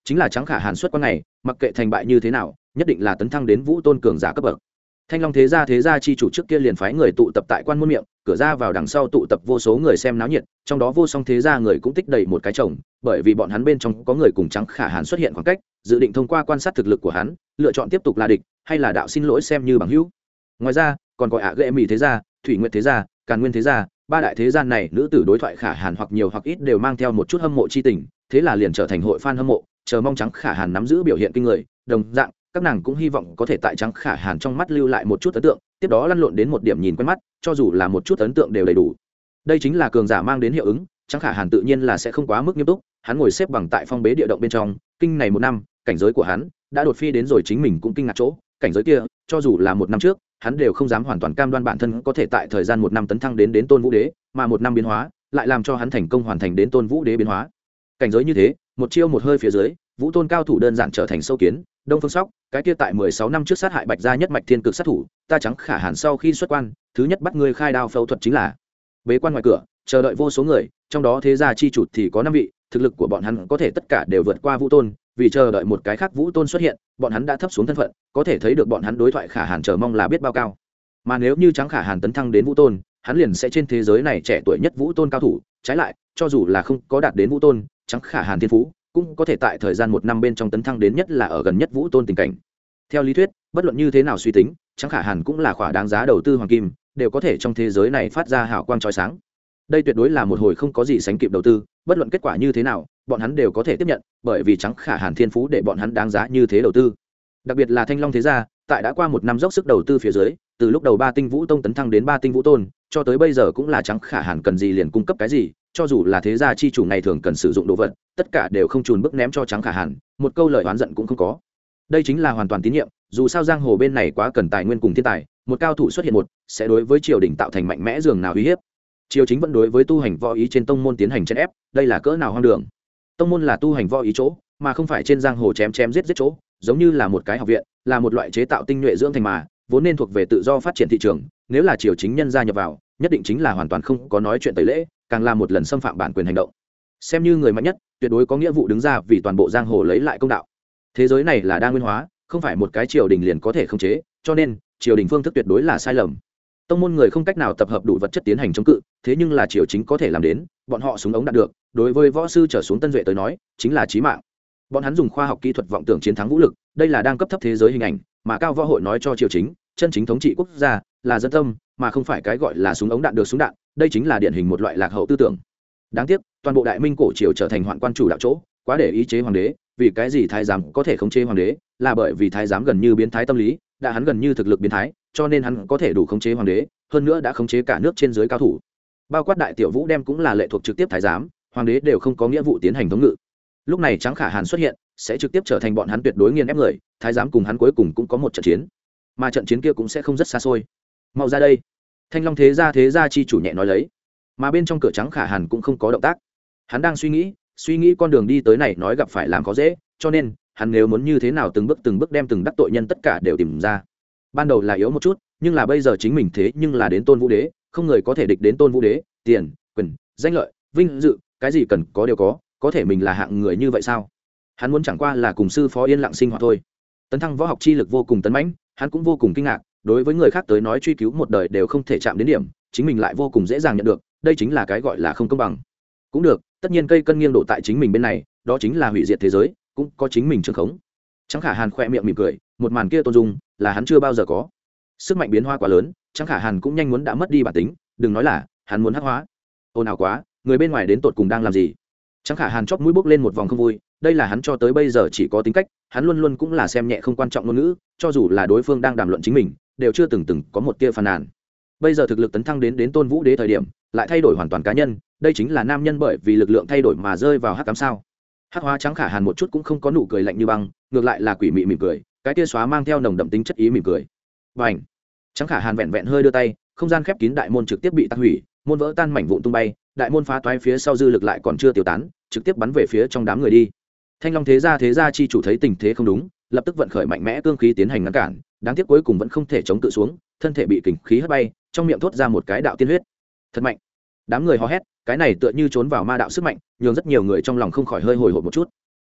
chính là Trắng Khả Hàn xuất quan này, mặc kệ thành bại như thế nào, nhất định là tấn thăng đến vũ tôn cường giả cấp bậc. Thanh Long thế gia thế gia chi chủ trước kia liền phái người tụ tập tại quan môn miệng, cửa ra vào đằng sau tụ tập vô số người xem náo nhiệt, trong đó Vô Song thế gia người cũng tích đầy một cái chồng, bởi vì bọn hắn bên trong có người cùng Trắng Khả Hàn xuất hiện khoảng cách, dự định thông qua quan sát thực lực của hắn, lựa chọn tiếp tục là địch hay là đạo xin lỗi xem như bằng hữu. Ngoài ra, còn gọi ạ ghệ mì thế gia, Thủy Nguyệt thế gia, Càn Nguyên thế gia, ba đại thế gian này nữ tử đối thoại Khả Hàn hoặc nhiều hoặc ít đều mang theo một chút hâm mộ chi tình, thế là liền trở thành hội fan hâm mộ, chờ mong Trắng Khả Hàn nắm giữ biểu hiện kinh người, đồng dạng các nàng cũng hy vọng có thể tại Trắng Khả Hàn trong mắt lưu lại một chút ấn tượng, tiếp đó lăn lộn đến một điểm nhìn quen mắt, cho dù là một chút ấn tượng đều đầy đủ. Đây chính là cường giả mang đến hiệu ứng, Trắng Khả Hàn tự nhiên là sẽ không quá mức nghiêm túc, hắn ngồi xếp bằng tại phong bế địa động bên trong, kinh này một năm, cảnh giới của hắn đã đột phi đến rồi chính mình cũng kinh ngạc chỗ, cảnh giới kia, cho dù là một năm trước, hắn đều không dám hoàn toàn cam đoan bản thân có thể tại thời gian một năm tấn thăng đến đến Tôn Vũ Đế, mà một năm biến hóa, lại làm cho hắn thành công hoàn thành đến Tôn Vũ Đế biến hóa. Cảnh giới như thế, một chiêu một hơi phía dưới, Vũ Tôn cao thủ đơn giản trở thành sâu kiến, Đông Phương Sóc, cái kia tại mười sáu năm trước sát hại Bạch gia nhất mạch thiên cực sát thủ, ta Trắng Khả Hàn sau khi xuất quan, thứ nhất bắt ngươi khai đao phẫu thuật chính là bế quan ngoài cửa, chờ đợi vô số người, trong đó thế gia chi chủ thì có năm vị, thực lực của bọn hắn có thể tất cả đều vượt qua Vũ Tôn, vì chờ đợi một cái khác Vũ Tôn xuất hiện, bọn hắn đã thấp xuống thân phận, có thể thấy được bọn hắn đối thoại Khả Hàn chờ mong là biết bao cao. Mà nếu như Trắng Khả Hàn tấn thăng đến Vũ Tôn, hắn liền sẽ trên thế giới này trẻ tuổi nhất Vũ Tôn cao thủ, trái lại, cho dù là không có đạt đến Vũ Tôn, Trắng Khả Hàn thiên phú cũng có thể tại thời gian một năm bên trong tấn thăng đến nhất là ở gần nhất Vũ Tôn tình cảnh. Theo lý thuyết, bất luận như thế nào suy tính, Trắng Khả Hàn cũng là khỏa đáng giá đầu tư hoàng kim, đều có thể trong thế giới này phát ra hào quang chói sáng. Đây tuyệt đối là một hồi không có gì sánh kịp đầu tư, bất luận kết quả như thế nào, bọn hắn đều có thể tiếp nhận, bởi vì Trắng Khả Hàn thiên phú để bọn hắn đáng giá như thế đầu tư. Đặc biệt là Thanh Long thế gia, tại đã qua một năm dốc sức đầu tư phía dưới, từ lúc đầu ba tinh Vũ Tông tấn thăng đến ba tinh Vũ Tôn, cho tới bây giờ cũng là Trắng Khả Hàn cần gì liền cung cấp cái gì, cho dù là thế gia chi chủ ngày thường cần sử dụng đồ vật, tất cả đều không chùn bước ném cho Trắng Khả Hàn, một câu lời oán giận cũng không có. Đây chính là hoàn toàn tín nhiệm, dù sao giang hồ bên này quá cần tài nguyên cùng thiên tài, một cao thủ xuất hiện một, sẽ đối với triều đình tạo thành mạnh mẽ dường nào uy hiếp. Triều chính vẫn đối với tu hành võ ý trên tông môn tiến hành chèn ép, đây là cỡ nào hoang đường. Tông môn là tu hành võ ý chỗ, mà không phải trên giang hồ chém chém giết giết chỗ, giống như là một cái học viện, là một loại chế tạo tinh nhuệ dưỡng thành mà, vốn nên thuộc về tự do phát triển thị trường, nếu là triều chính nhân gia nhập vào, nhất định chính là hoàn toàn không có nói chuyện tẩy lễ, càng là một lần xâm phạm bản quyền hành động. Xem như người mạnh nhất, tuyệt đối có nghĩa vụ đứng ra vì toàn bộ giang hồ lấy lại công đạo. Thế giới này là đa nguyên hóa, không phải một cái triều đình liền có thể khống chế, cho nên triều đình phương thức tuyệt đối là sai lầm. Tông môn người không cách nào tập hợp đủ vật chất tiến hành chống cự, thế nhưng là triều chính có thể làm đến, bọn họ súng ống đạt được, đối với võ sư trở xuống tân duệ tới nói, chính là chí mạng. Bọn hắn dùng khoa học kỹ thuật vọng tưởng chiến thắng vũ lực, đây là đang cấp thấp thế giới hình ảnh, mà cao võ hội nói cho triều chính, chân chính thống trị quốc gia là dân tâm, mà không phải cái gọi là súng ống đạn được súng đạn, đây chính là điển hình một loại lạc hậu tư tưởng. Đáng tiếc, toàn bộ đại minh cổ triều trở thành hoạn quan chủ đạo chỗ, quá để ý chế hoàng đế, vì cái gì thái giám có thể khống chế hoàng đế, là bởi vì thái giám gần như biến thái tâm lý, đã hắn gần như thực lực biến thái, cho nên hắn có thể đủ khống chế hoàng đế, hơn nữa đã khống chế cả nước trên dưới cao thủ. Bao quát đại tiểu vũ đem cũng là lệ thuộc trực tiếp thái giám, hoàng đế đều không có nghĩa vụ tiến hành thống ngự. Lúc này Trắng Khả Hàn xuất hiện, sẽ trực tiếp trở thành bọn hắn tuyệt đối nghiền ép người, thái giám cùng hắn cuối cùng cũng có một trận chiến, mà trận chiến kia cũng sẽ không rất xa xôi. Mau ra đây. Thanh Long thế gia thế gia chi chủ nhẹ nói lấy, mà bên trong cửa Trắng Khả Hàn cũng không có động tác, hắn đang suy nghĩ suy nghĩ con đường đi tới này nói gặp phải làm khó dễ, cho nên hắn nếu muốn như thế nào từng bước từng bước đem từng đắc tội nhân tất cả đều tìm ra. Ban đầu là yếu một chút, nhưng là bây giờ chính mình thế nhưng là đến Tôn Vũ Đế, không người có thể địch đến Tôn Vũ Đế, tiền, quyền, danh lợi, vinh dự, cái gì cần có đều có, có thể mình là hạng người như vậy sao? Hắn muốn chẳng qua là cùng sư phó yên lặng sinh hoạt thôi. Tấn thăng võ học chi lực vô cùng tấn mãnh, hắn cũng vô cùng kinh ngạc, đối với người khác tới nói truy cứu một đời đều không thể chạm đến điểm, chính mình lại vô cùng dễ dàng nhận được, đây chính là cái gọi là không công bằng. Cũng được, tất nhiên cây cân nghiêng đổ tại chính mình bên này, đó chính là hủy diệt thế giới, cũng có chính mình trương khống. Trắng Khả Hàn khỏe miệng mỉm cười, một màn kia tôn dung là hắn chưa bao giờ có. Sức mạnh biến hóa quá lớn, Trắng Khả Hàn cũng nhanh muốn đã mất đi bản tính, đừng nói là hắn muốn hắc hóa. Ồn ào quá, người bên ngoài đến tột cùng đang làm gì? Trắng Khả Hàn chóp mũi bốc lên một vòng không vui, đây là hắn cho tới bây giờ chỉ có tính cách, hắn luôn luôn cũng là xem nhẹ không quan trọng ngôn ngữ, cho dù là đối phương đang đàm luận chính mình, đều chưa từng từng có một tia phàn nàn. Bây giờ thực lực tấn thăng đến đến Tôn Vũ Đế thời điểm, lại thay đổi hoàn toàn cá nhân, đây chính là nam nhân bởi vì lực lượng thay đổi mà rơi vào hắc ám sao? Hắc hóa Trắng Khả Hàn một chút cũng không có nụ cười lạnh như băng, ngược lại là quỷ mị mỉm cười, cái tia xóa mang theo nồng đậm tính chất ý mỉm cười. Bành! Trắng Khả Hàn vẹn vẹn hơi đưa tay, không gian khép kín đại môn trực tiếp bị tạc hủy, môn vỡ tan mảnh vụn tung bay, đại môn phá toái phía sau dư lực lại còn chưa tiêu tán, trực tiếp bắn về phía trong đám người đi. Thanh Long thế gia thế gia chi chủ thấy tình thế không đúng, lập tức vận khởi mạnh mẽ cương khí tiến hành ngăn cản, đáng tiếc cuối cùng vẫn không thể chống tự xuống, thân thể bị kình khí hất bay, trong miệng thốt ra một cái đạo tiên huyết. Thật mạnh! Đám người hò hét, cái này tựa như trốn vào ma đạo sức mạnh, nhường rất nhiều người trong lòng không khỏi hơi hồi hộp một chút.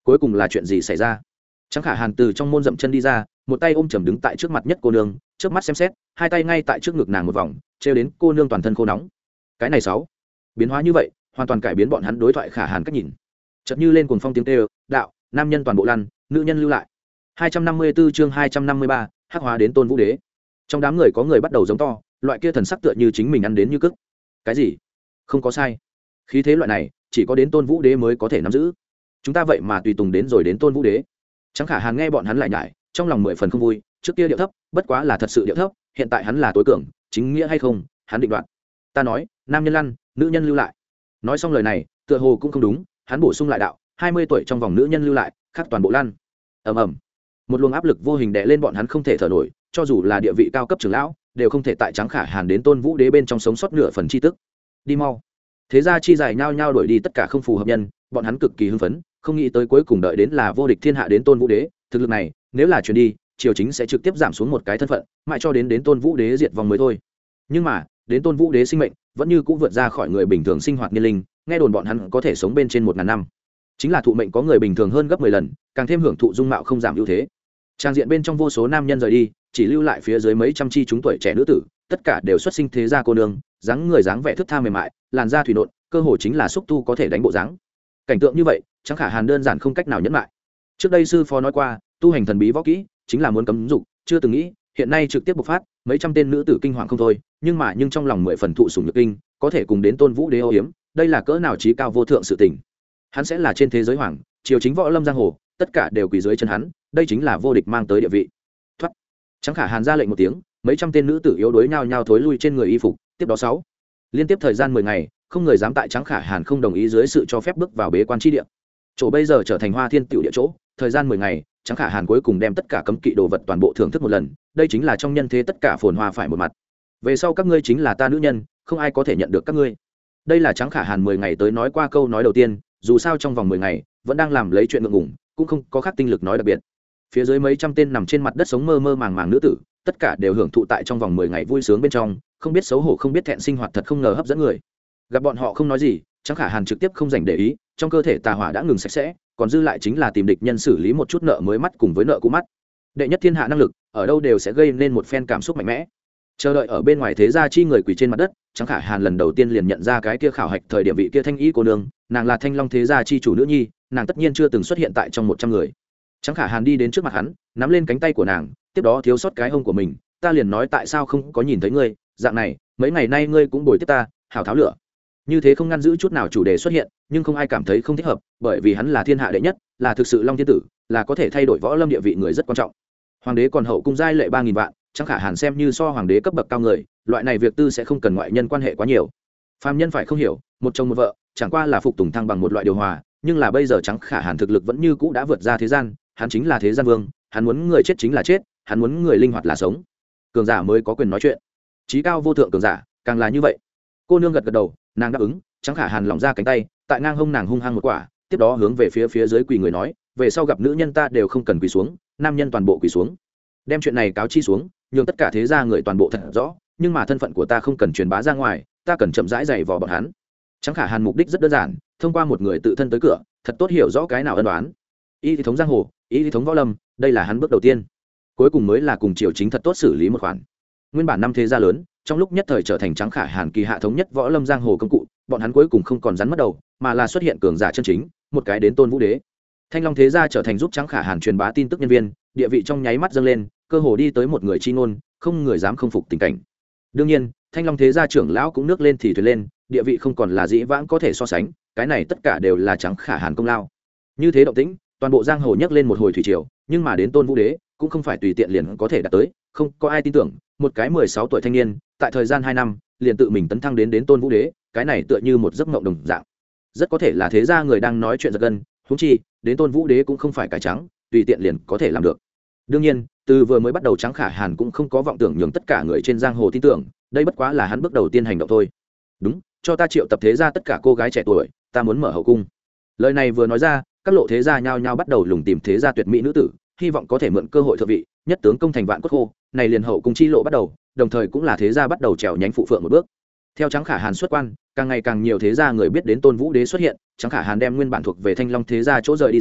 cuối cùng là chuyện gì xảy ra? Trắng Khả Hàn từ trong môn dậm chân đi ra, một tay ôm chầm đứng tại trước mặt nhất cô nương, trước mắt xem xét, hai tay ngay tại trước ngực nàng một vòng, treo đến cô nương toàn thân khô nóng. Cái này sáu, biến hóa như vậy, hoàn toàn cải biến bọn hắn đối thoại Khả Hàn cách nhìn. Chợt như lên cuồng phong tiếng kêu, đạo, nam nhân toàn bộ lăn, nữ nhân lưu lại. hai trăm năm mươi tư chương hai trăm năm mươi ba, hắc hóa đến Tôn Vũ Đế. Trong đám người có người bắt đầu giống to, loại kia thần sắc tựa như chính mình ăn đến như cức. Cái gì? Không có sai. Khí thế loại này, chỉ có đến Tôn Vũ Đế mới có thể nắm giữ. Chúng ta vậy mà tùy tùng đến rồi đến Tôn Vũ Đế. Trắng Khả Hàn nghe bọn hắn lại nhải, trong lòng mười phần không vui, trước kia điệu thấp, bất quá là thật sự điệu thấp, hiện tại hắn là tối cường, chính nghĩa hay không, hắn định đoạt. Ta nói, nam nhân lăn, nữ nhân lưu lại. Nói xong lời này, tựa hồ cũng không đúng, hắn bổ sung lại đạo, hai mươi tuổi trong vòng nữ nhân lưu lại, khác toàn bộ lăn. Ầm ầm. Một luồng áp lực vô hình đè lên bọn hắn không thể thở nổi, cho dù là địa vị cao cấp trưởng lão, đều không thể tại Trắng Khả Hàn đến Tôn Vũ Đế bên trong sống sót nửa phần chi tức. Đi mau. Thế ra chi dài nhau nhau đuổi đi tất cả không phù hợp nhân, bọn hắn cực kỳ hưng phấn, không nghĩ tới cuối cùng đợi đến là vô địch thiên hạ đến Tôn Vũ Đế, thực lực này, nếu là chuyển đi, triều chính sẽ trực tiếp giảm xuống một cái thân phận, mãi cho đến đến Tôn Vũ Đế diệt vong mới thôi. Nhưng mà, đến Tôn Vũ Đế sinh mệnh, vẫn như cũng vượt ra khỏi người bình thường sinh hoạt niên linh, nghe đồn bọn hắn có thể sống bên trên một ngàn năm. Chính là thụ mệnh có người bình thường hơn gấp mười lần, càng thêm hưởng thụ dung mạo không giảm ưu thế. Trang diện bên trong vô số nam nhân rời đi, chỉ lưu lại phía dưới mấy trăm chi chúng tuổi trẻ nữ tử, tất cả đều xuất sinh thế gia cô nương, dáng người dáng vẻ thướt tha mềm mại, làn da thủy nộn, cơ hồ chính là xúc tu có thể đánh bộ dáng. Cảnh tượng như vậy, Trắng Khả Hàn đơn giản không cách nào nhẫn lại. Trước đây sư phó nói qua, tu hành thần bí võ kỹ, chính là muốn cấm dục, chưa từng nghĩ, hiện nay trực tiếp bộc phát, mấy trăm tên nữ tử kinh hoàng không thôi, nhưng mà nhưng trong lòng mười phần thụ sủng nhược kinh, có thể cùng đến Tôn Vũ Đế ô hiếm, đây là cỡ nào chí cao vô thượng sự tình. Hắn sẽ là trên thế giới hoàng, triều chính võ lâm giang hồ, tất cả đều quỳ dưới chân hắn, đây chính là vô địch mang tới địa vị. Thoát. Trắng Khả Hàn ra lệnh một tiếng, mấy trăm tên nữ tử yếu đuối nhao nhao thối lui trên người y phục, tiếp đó sáu. Liên tiếp thời gian mười ngày, không người dám tại Trắng Khả Hàn không đồng ý dưới sự cho phép bước vào bế quan chi địa. Chỗ bây giờ trở thành Hoa Thiên tiểu địa chỗ, thời gian mười ngày, Trắng Khả Hàn cuối cùng đem tất cả cấm kỵ đồ vật toàn bộ thưởng thức một lần, đây chính là trong nhân thế tất cả phồn hoa phải một mặt. Về sau các ngươi chính là ta nữ nhân, không ai có thể nhận được các ngươi. Đây là Trắng Khả Hàn mười ngày tới nói qua câu nói đầu tiên, dù sao trong vòng mười ngày vẫn đang làm lấy chuyện ngượng ngùng, cũng không có khác tinh lực nói đặc biệt. Phía dưới mấy trăm tên nằm trên mặt đất sống mơ mơ màng màng nữ tử, tất cả đều hưởng thụ tại trong vòng mười ngày vui sướng bên trong, không biết xấu hổ không biết thẹn sinh hoạt thật không ngờ hấp dẫn người. Gặp bọn họ không nói gì, Trắng Khả Hàn trực tiếp không dành để ý, trong cơ thể tà hỏa đã ngừng sạch sẽ, còn dư lại chính là tìm địch nhân xử lý một chút nợ mới mắt cùng với nợ cũ mắt. Đệ nhất thiên hạ năng lực, ở đâu đều sẽ gây nên một phen cảm xúc mạnh mẽ. Chờ đợi ở bên ngoài thế gia chi người quỳ trên mặt đất, Trắng Khả Hàn lần đầu tiên liền nhận ra cái kia khảo hạch thời điểm vị kia thanh ý cô nương, nàng là Thanh Long thế gia chi chủ nữ nhi, nàng tất nhiên chưa từng xuất hiện tại trong một trăm người. Trắng Khả Hàn đi đến trước mặt hắn, nắm lên cánh tay của nàng, tiếp đó thiếu sót cái hông của mình, ta liền nói tại sao không có nhìn thấy ngươi, dạng này, mấy ngày nay ngươi cũng bồi tiếp ta, hào tháo lửa. Như thế không ngăn giữ chút nào chủ đề xuất hiện, nhưng không ai cảm thấy không thích hợp, bởi vì hắn là thiên hạ đệ nhất, là thực sự Long thiên tử, là có thể thay đổi võ lâm địa vị người rất quan trọng. Hoàng đế còn hậu cung giai lệ ba nghìn vạn, Trắng Khả Hàn xem như so hoàng đế cấp bậc cao người, loại này việc tư sẽ không cần ngoại nhân quan hệ quá nhiều. Phàm nhân phải không hiểu, một chồng một vợ, chẳng qua là phục tùng thăng bằng một loại điều hòa, nhưng là bây giờ Trắng Khả Hàn thực lực vẫn như cũ đã vượt ra thế gian, hắn chính là thế gian vương, hắn muốn người chết chính là chết, hắn muốn người linh hoạt là sống. Cường giả mới có quyền nói chuyện. Chí cao vô thượng cường giả, càng là như vậy. Cô nương gật gật đầu, nàng đáp ứng. Trắng Khả Hàn lỏng ra cánh tay, tại ngang hông nàng hung hăng một quả, tiếp đó hướng về phía phía dưới quỳ người nói, về sau gặp nữ nhân ta đều không cần quỳ xuống, nam nhân toàn bộ quỳ xuống. Đem chuyện này cáo chi xuống, nhường tất cả thế gia người toàn bộ thật rõ, nhưng mà thân phận của ta không cần truyền bá ra ngoài, ta cần chậm rãi dày vò bọn hắn. Trắng Khả Hàn mục đích rất đơn giản, thông qua một người tự thân tới cửa, thật tốt hiểu rõ cái nào ân đoán. Y thì thống giang hồ, y thì thống võ lâm, đây là hắn bước đầu tiên. Cuối cùng mới là cùng triều chính thật tốt xử lý một khoản. Nguyên bản năm thế gia lớn, trong lúc nhất thời trở thành Trắng Khả Hàn kỳ hạ thống nhất võ lâm giang hồ công cụ, bọn hắn cuối cùng không còn rắn mất đầu, mà là xuất hiện cường giả chân chính, một cái đến Tôn Vũ Đế. Thanh Long thế gia trở thành giúp Trắng Khả Hàn truyền bá tin tức nhân viên, địa vị trong nháy mắt dâng lên, cơ hồ đi tới một người chi ngôn, không người dám không phục tình cảnh. Đương nhiên, Thanh Long thế gia trưởng lão cũng nước lên thì thuyền lên, địa vị không còn là dĩ vãng có thể so sánh, cái này tất cả đều là Trắng Khả Hàn công lao. Như thế động tĩnh, toàn bộ giang hồ nhấc lên một hồi thủy triều, nhưng mà đến Tôn Vũ Đế cũng không phải tùy tiện liền có thể đạt tới, không có ai tin tưởng, một cái mười sáu tuổi thanh niên, tại thời gian hai năm, liền tự mình tấn thăng đến đến Tôn Vũ Đế, cái này tựa như một giấc mộng đồng dạng. Rất có thể là thế gia người đang nói chuyện giật gân, huống chi, đến Tôn Vũ Đế cũng không phải cải trắng, tùy tiện liền có thể làm được. Đương nhiên, từ vừa mới bắt đầu Trắng Khả Hàn cũng không có vọng tưởng nhường tất cả người trên giang hồ tin tưởng, đây bất quá là hắn bước đầu tiên hành động thôi. Đúng, cho ta triệu tập thế gia tất cả cô gái trẻ tuổi, ta muốn mở hậu cung. Lời này vừa nói ra, các lộ thế gia nhao nhao bắt đầu lùng tìm thế gia tuyệt mỹ nữ tử, hy vọng có thể mượn cơ hội thượng vị, nhất tướng công thành vạn cốt khô, này liền hậu cung chi lộ bắt đầu, đồng thời cũng là thế gia bắt đầu trèo nhánh phụ phượng một bước. Theo Trắng Khả Hàn xuất quan, càng ngày càng nhiều thế gia người biết đến Tôn Vũ Đế xuất hiện, Trắng Khả Hàn đem nguyên bản thuộc về Thanh Long thế gia chỗ rời đi ra,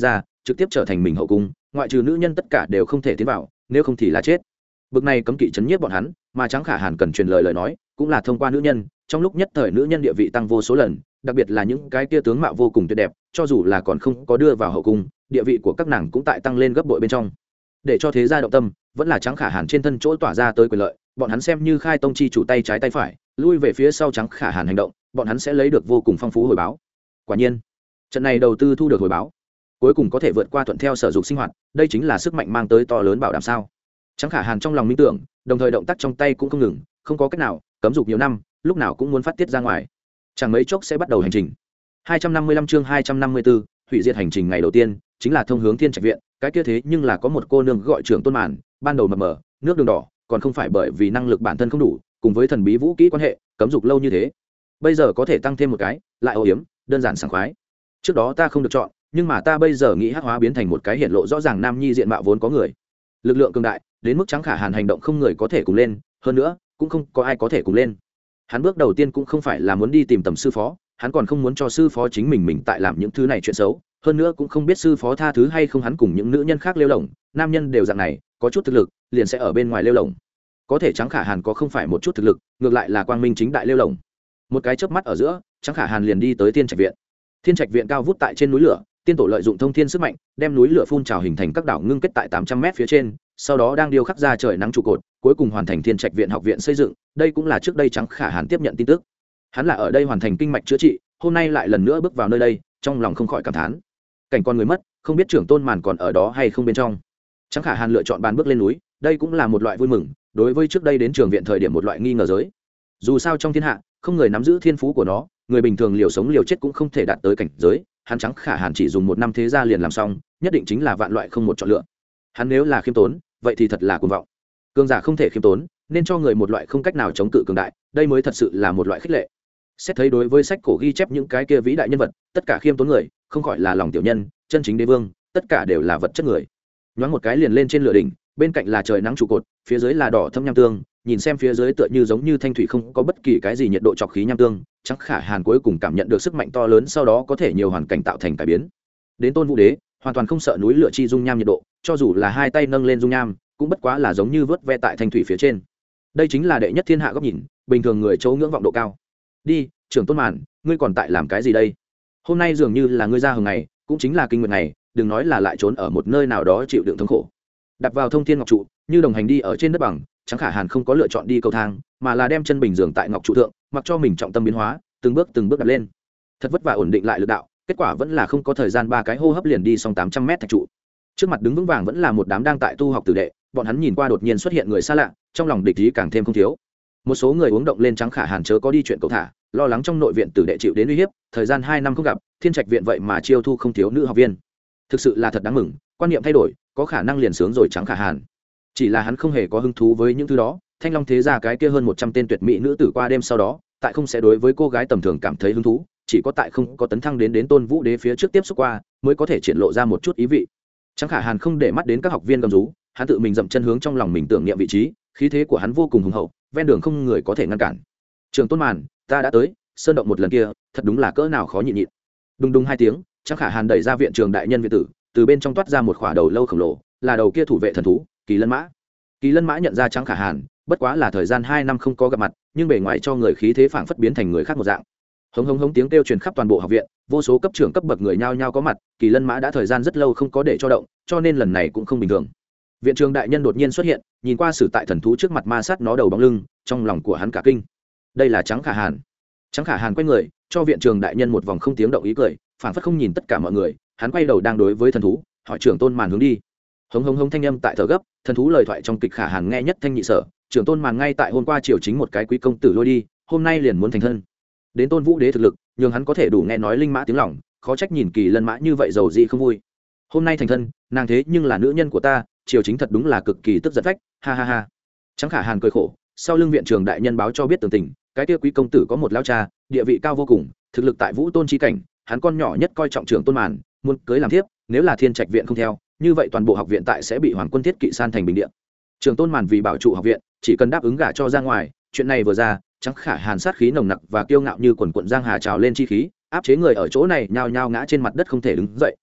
trực tiếp trở thành mình hậu cung, ngoại trừ nữ nhân tất cả đều không thể tiến vào, nếu không thì là chết. Bực này cấm kỵ chấn nhiếp bọn hắn, mà Trắng Khả Hàn cần truyền lời lời nói cũng là thông qua nữ nhân, trong lúc nhất thời nữ nhân địa vị tăng vô số lần, đặc biệt là những cái kia tướng mạo vô cùng tuyệt đẹp, cho dù là còn không có đưa vào hậu cung, địa vị của các nàng cũng tại tăng lên gấp bội bên trong. Để cho thế gia động tâm, vẫn là Trắng Khả Hàn trên thân chỗ tỏa ra tới quyền lợi, bọn hắn xem như khai tông chi chủ tay trái tay phải, lui về phía sau Trắng Khả Hàn hành động, bọn hắn sẽ lấy được vô cùng phong phú hồi báo. Quả nhiên, trận này đầu tư thu được hồi báo, cuối cùng có thể vượt qua thuận theo sở dục sinh hoạt, đây chính là sức mạnh mang tới to lớn bảo đảm sao. Trắng Khả Hàn trong lòng minh tưởng, đồng thời động tác trong tay cũng không ngừng, không có cách nào, cấm dục nhiều năm, lúc nào cũng muốn phát tiết ra ngoài. Chẳng mấy chốc sẽ bắt đầu hành trình. hai trăm năm mươi lăm chương hai trăm năm mươi tư, hủy diệt hành trình ngày đầu tiên, chính là thông hướng Thiên Trạch viện, cái kia thế nhưng là có một cô nương gọi Trưởng Tôn Màn, ban đầu mập mờ, nước đường đỏ, còn không phải bởi vì năng lực bản thân không đủ, cùng với thần bí vũ kỹ quan hệ, cấm dục lâu như thế. Bây giờ có thể tăng thêm một cái, lại âu yếm, đơn giản sảng khoái. Trước đó ta không được chọn, nhưng mà ta bây giờ nghĩ hắc hóa biến thành một cái hiện lộ rõ ràng nam nhi diện mạo vốn có người. Lực lượng cường đại, đến mức Trắng Khả Hàn hành động không người có thể cùng lên, hơn nữa, cũng không có ai có thể cùng lên. Hắn bước đầu tiên cũng không phải là muốn đi tìm tầm sư phó, hắn còn không muốn cho sư phó chính mình mình tại làm những thứ này chuyện xấu, hơn nữa cũng không biết sư phó tha thứ hay không hắn cùng những nữ nhân khác lêu lổng, nam nhân đều dạng này, có chút thực lực, liền sẽ ở bên ngoài lêu lổng. Có thể Trắng Khả Hàn có không phải một chút thực lực, ngược lại là quang minh chính đại lêu lổng. Một cái chớp mắt ở giữa, Trắng Khả Hàn liền đi tới Thiên Trạch viện. Thiên Trạch viện cao vút tại trên núi lửa, tiên tổ lợi dụng thông thiên sức mạnh, đem núi lửa phun trào hình thành các đảo ngưng kết tại tám trăm mét phía trên, sau đó đang điêu khắc ra trời nắng trụ cột, cuối cùng hoàn thành Thiên Trạch viện học viện xây dựng, đây cũng là trước đây Trắng Khả Hàn tiếp nhận tin tức. Hắn là ở đây hoàn thành kinh mạch chữa trị, hôm nay lại lần nữa bước vào nơi đây, trong lòng không khỏi cảm thán. Cảnh con người mất, không biết Trưởng Tôn Màn còn ở đó hay không bên trong. Trắng Khả Hàn lựa chọn bàn bước lên núi, đây cũng là một loại vui mừng, đối với trước đây đến trường viện thời điểm một loại nghi ngờ giới. Dù sao trong thiên hạ, không người nắm giữ thiên phú của nó, người bình thường liều sống liều chết cũng không thể đạt tới cảnh giới, hắn Trắng Khả Hàn chỉ dùng một năm thế gia liền làm xong, nhất định chính là vạn loại không một chọn lựa. Hắn nếu là khiêm tốn, vậy thì thật là cuồng vọng. Cường giả không thể khiêm tốn, nên cho người một loại không cách nào chống cự cường đại, đây mới thật sự là một loại khích lệ. Xét thấy đối với sách cổ ghi chép những cái kia vĩ đại nhân vật, tất cả khiêm tốn người, không khỏi là lòng tiểu nhân, chân chính đế vương, tất cả đều là vật chất người. Nhoáng một cái liền lên trên lửa đỉnh, bên cạnh là trời nắng trụ cột, phía dưới là đỏ thâm nham tương, nhìn xem phía dưới tựa như giống như thanh thủy không có bất kỳ cái gì nhiệt độ trọc khí nham tương, Trắng Khả Hàn cuối cùng cảm nhận được sức mạnh to lớn, sau đó có thể nhiều hoàn cảnh tạo thành cải biến. Đến Tôn Vũ Đế, hoàn toàn không sợ núi lửa chi dung nham nhiệt độ, cho dù là hai tay nâng lên dung nham, cũng bất quá là giống như vớt ve tại thanh thủy phía trên. Đây chính là đệ nhất thiên hạ góc nhìn, bình thường người chỗ ngưỡng vọng độ cao. Đi, Trưởng Tôn Màn, ngươi còn tại làm cái gì đây? Hôm nay dường như là ngươi ra hừng ngày, cũng chính là kinh nguyệt ngày, đừng nói là lại trốn ở một nơi nào đó chịu đựng thống khổ. Đặt vào thông thiên ngọc trụ, như đồng hành đi ở trên đất bằng, Trắng Khả Hàn không có lựa chọn đi cầu thang, mà là đem chân bình giường tại ngọc trụ thượng, mặc cho mình trọng tâm biến hóa, từng bước từng bước đặt lên. Thật vất vả ổn định lại lực đạo, kết quả vẫn là không có thời gian ba cái hô hấp liền đi xong tám trăm mét thạch trụ. Trước mặt đứng vững vàng vẫn là một đám đang tại tu học tử đệ, bọn hắn nhìn qua đột nhiên xuất hiện người xa lạ, trong lòng địch ý càng thêm không thiếu. Một số người uống động lên Trắng Khả Hàn chớ có đi chuyện cầu thả, lo lắng trong nội viện tử đệ chịu đến uy hiếp, thời gian hai năm không gặp, Thiên Trạch viện vậy mà chiêu thu không thiếu nữ học viên. Thực sự là thật đáng mừng, quan niệm thay đổi, có khả năng liền sướng rồi Trắng Khả Hàn. Chỉ là hắn không hề có hứng thú với những thứ đó, Thanh Long thế gia cái kia hơn một trăm tên tuyệt mỹ nữ tử qua đêm sau đó, tại không sẽ đối với cô gái tầm thường cảm thấy hứng thú, chỉ có tại không có tấn thăng đến đến Tôn Vũ Đế phía trước tiếp xúc qua, mới có thể triển lộ ra một chút ý vị. Trắng Khả Hàn không để mắt đến các học viên gầm rú, hắn tự mình dậm chân hướng trong lòng mình tưởng niệm vị trí, khí thế của hắn vô cùng hùng hậu, ven đường không người có thể ngăn cản. Trường Tôn Màn, ta đã tới, sơn động một lần kia, thật đúng là cỡ nào khó nhịn nhịn. Đùng đùng hai tiếng, Trắng Khả Hàn đẩy ra viện trường đại nhân viện tử, từ bên trong toát ra một khỏa đầu lâu khổng lồ, là đầu kia thủ vệ thần thú, Kỳ Lân Mã. Kỳ Lân Mã nhận ra Trắng Khả Hàn, bất quá là thời gian hai năm không có gặp mặt, nhưng bề ngoài cho người khí thế phảng phất biến thành người khác một dạng. Hống hống hống tiếng kêu truyền khắp toàn bộ học viện, vô số cấp trưởng cấp bậc người nhao nhao có mặt, Kỳ Lân Mã đã thời gian rất lâu không có để cho động, cho nên lần này cũng không bình thường. Viện trường đại nhân đột nhiên xuất hiện, nhìn qua sử tại thần thú trước mặt ma sát nó đầu bóng lưng, trong lòng của hắn cả kinh. Đây là Trắng Khả Hàn. Trắng Khả Hàn quay người, cho viện trường đại nhân một vòng không tiếng động ý cười, phảng phất không nhìn tất cả mọi người, hắn quay đầu đang đối với thần thú, hỏi trưởng Tôn Màn hướng đi. Hống hống hống thanh âm tại thở gấp, thần thú lời thoại trong kịch Khả Hàn nghe nhất thanh nhị sở, trưởng Tôn Màn ngay tại hôm qua triều chính một cái quý công tử lôi đi, hôm nay liền muốn thành thân. Đến Tôn Vũ Đế thực lực, nhưng hắn có thể đủ nghe nói linh mã tiếng lòng, khó trách nhìn Kỳ Lân Mã như vậy giàu dị không vui. Hôm nay thành thân, nàng thế nhưng là nữ nhân của ta, triều chính thật đúng là cực kỳ tức giận phách, ha ha ha. Trắng Khả Hàn cười khổ, sau lưng viện trường đại nhân báo cho biết tường tình, cái kia quý công tử có một lão cha, địa vị cao vô cùng, thực lực tại Vũ Tôn chi cảnh, hắn con nhỏ nhất coi trọng trưởng Tôn Màn, muốn cưới làm thiếp, nếu là Thiên Trạch viện không theo, như vậy toàn bộ học viện tại sẽ bị Hoàng quân Thiết Kỵ san thành bình địa. Trưởng Tôn Màn vì bảo trụ học viện, chỉ cần đáp ứng gả cho ra ngoài, chuyện này vừa ra, Trắng Khả Hàn sát khí nồng nặc và kiêu ngạo như quần quần giang hà trào lên chi khí, áp chế người ở chỗ này nhao nhao ngã trên mặt đất không thể đứng dậy.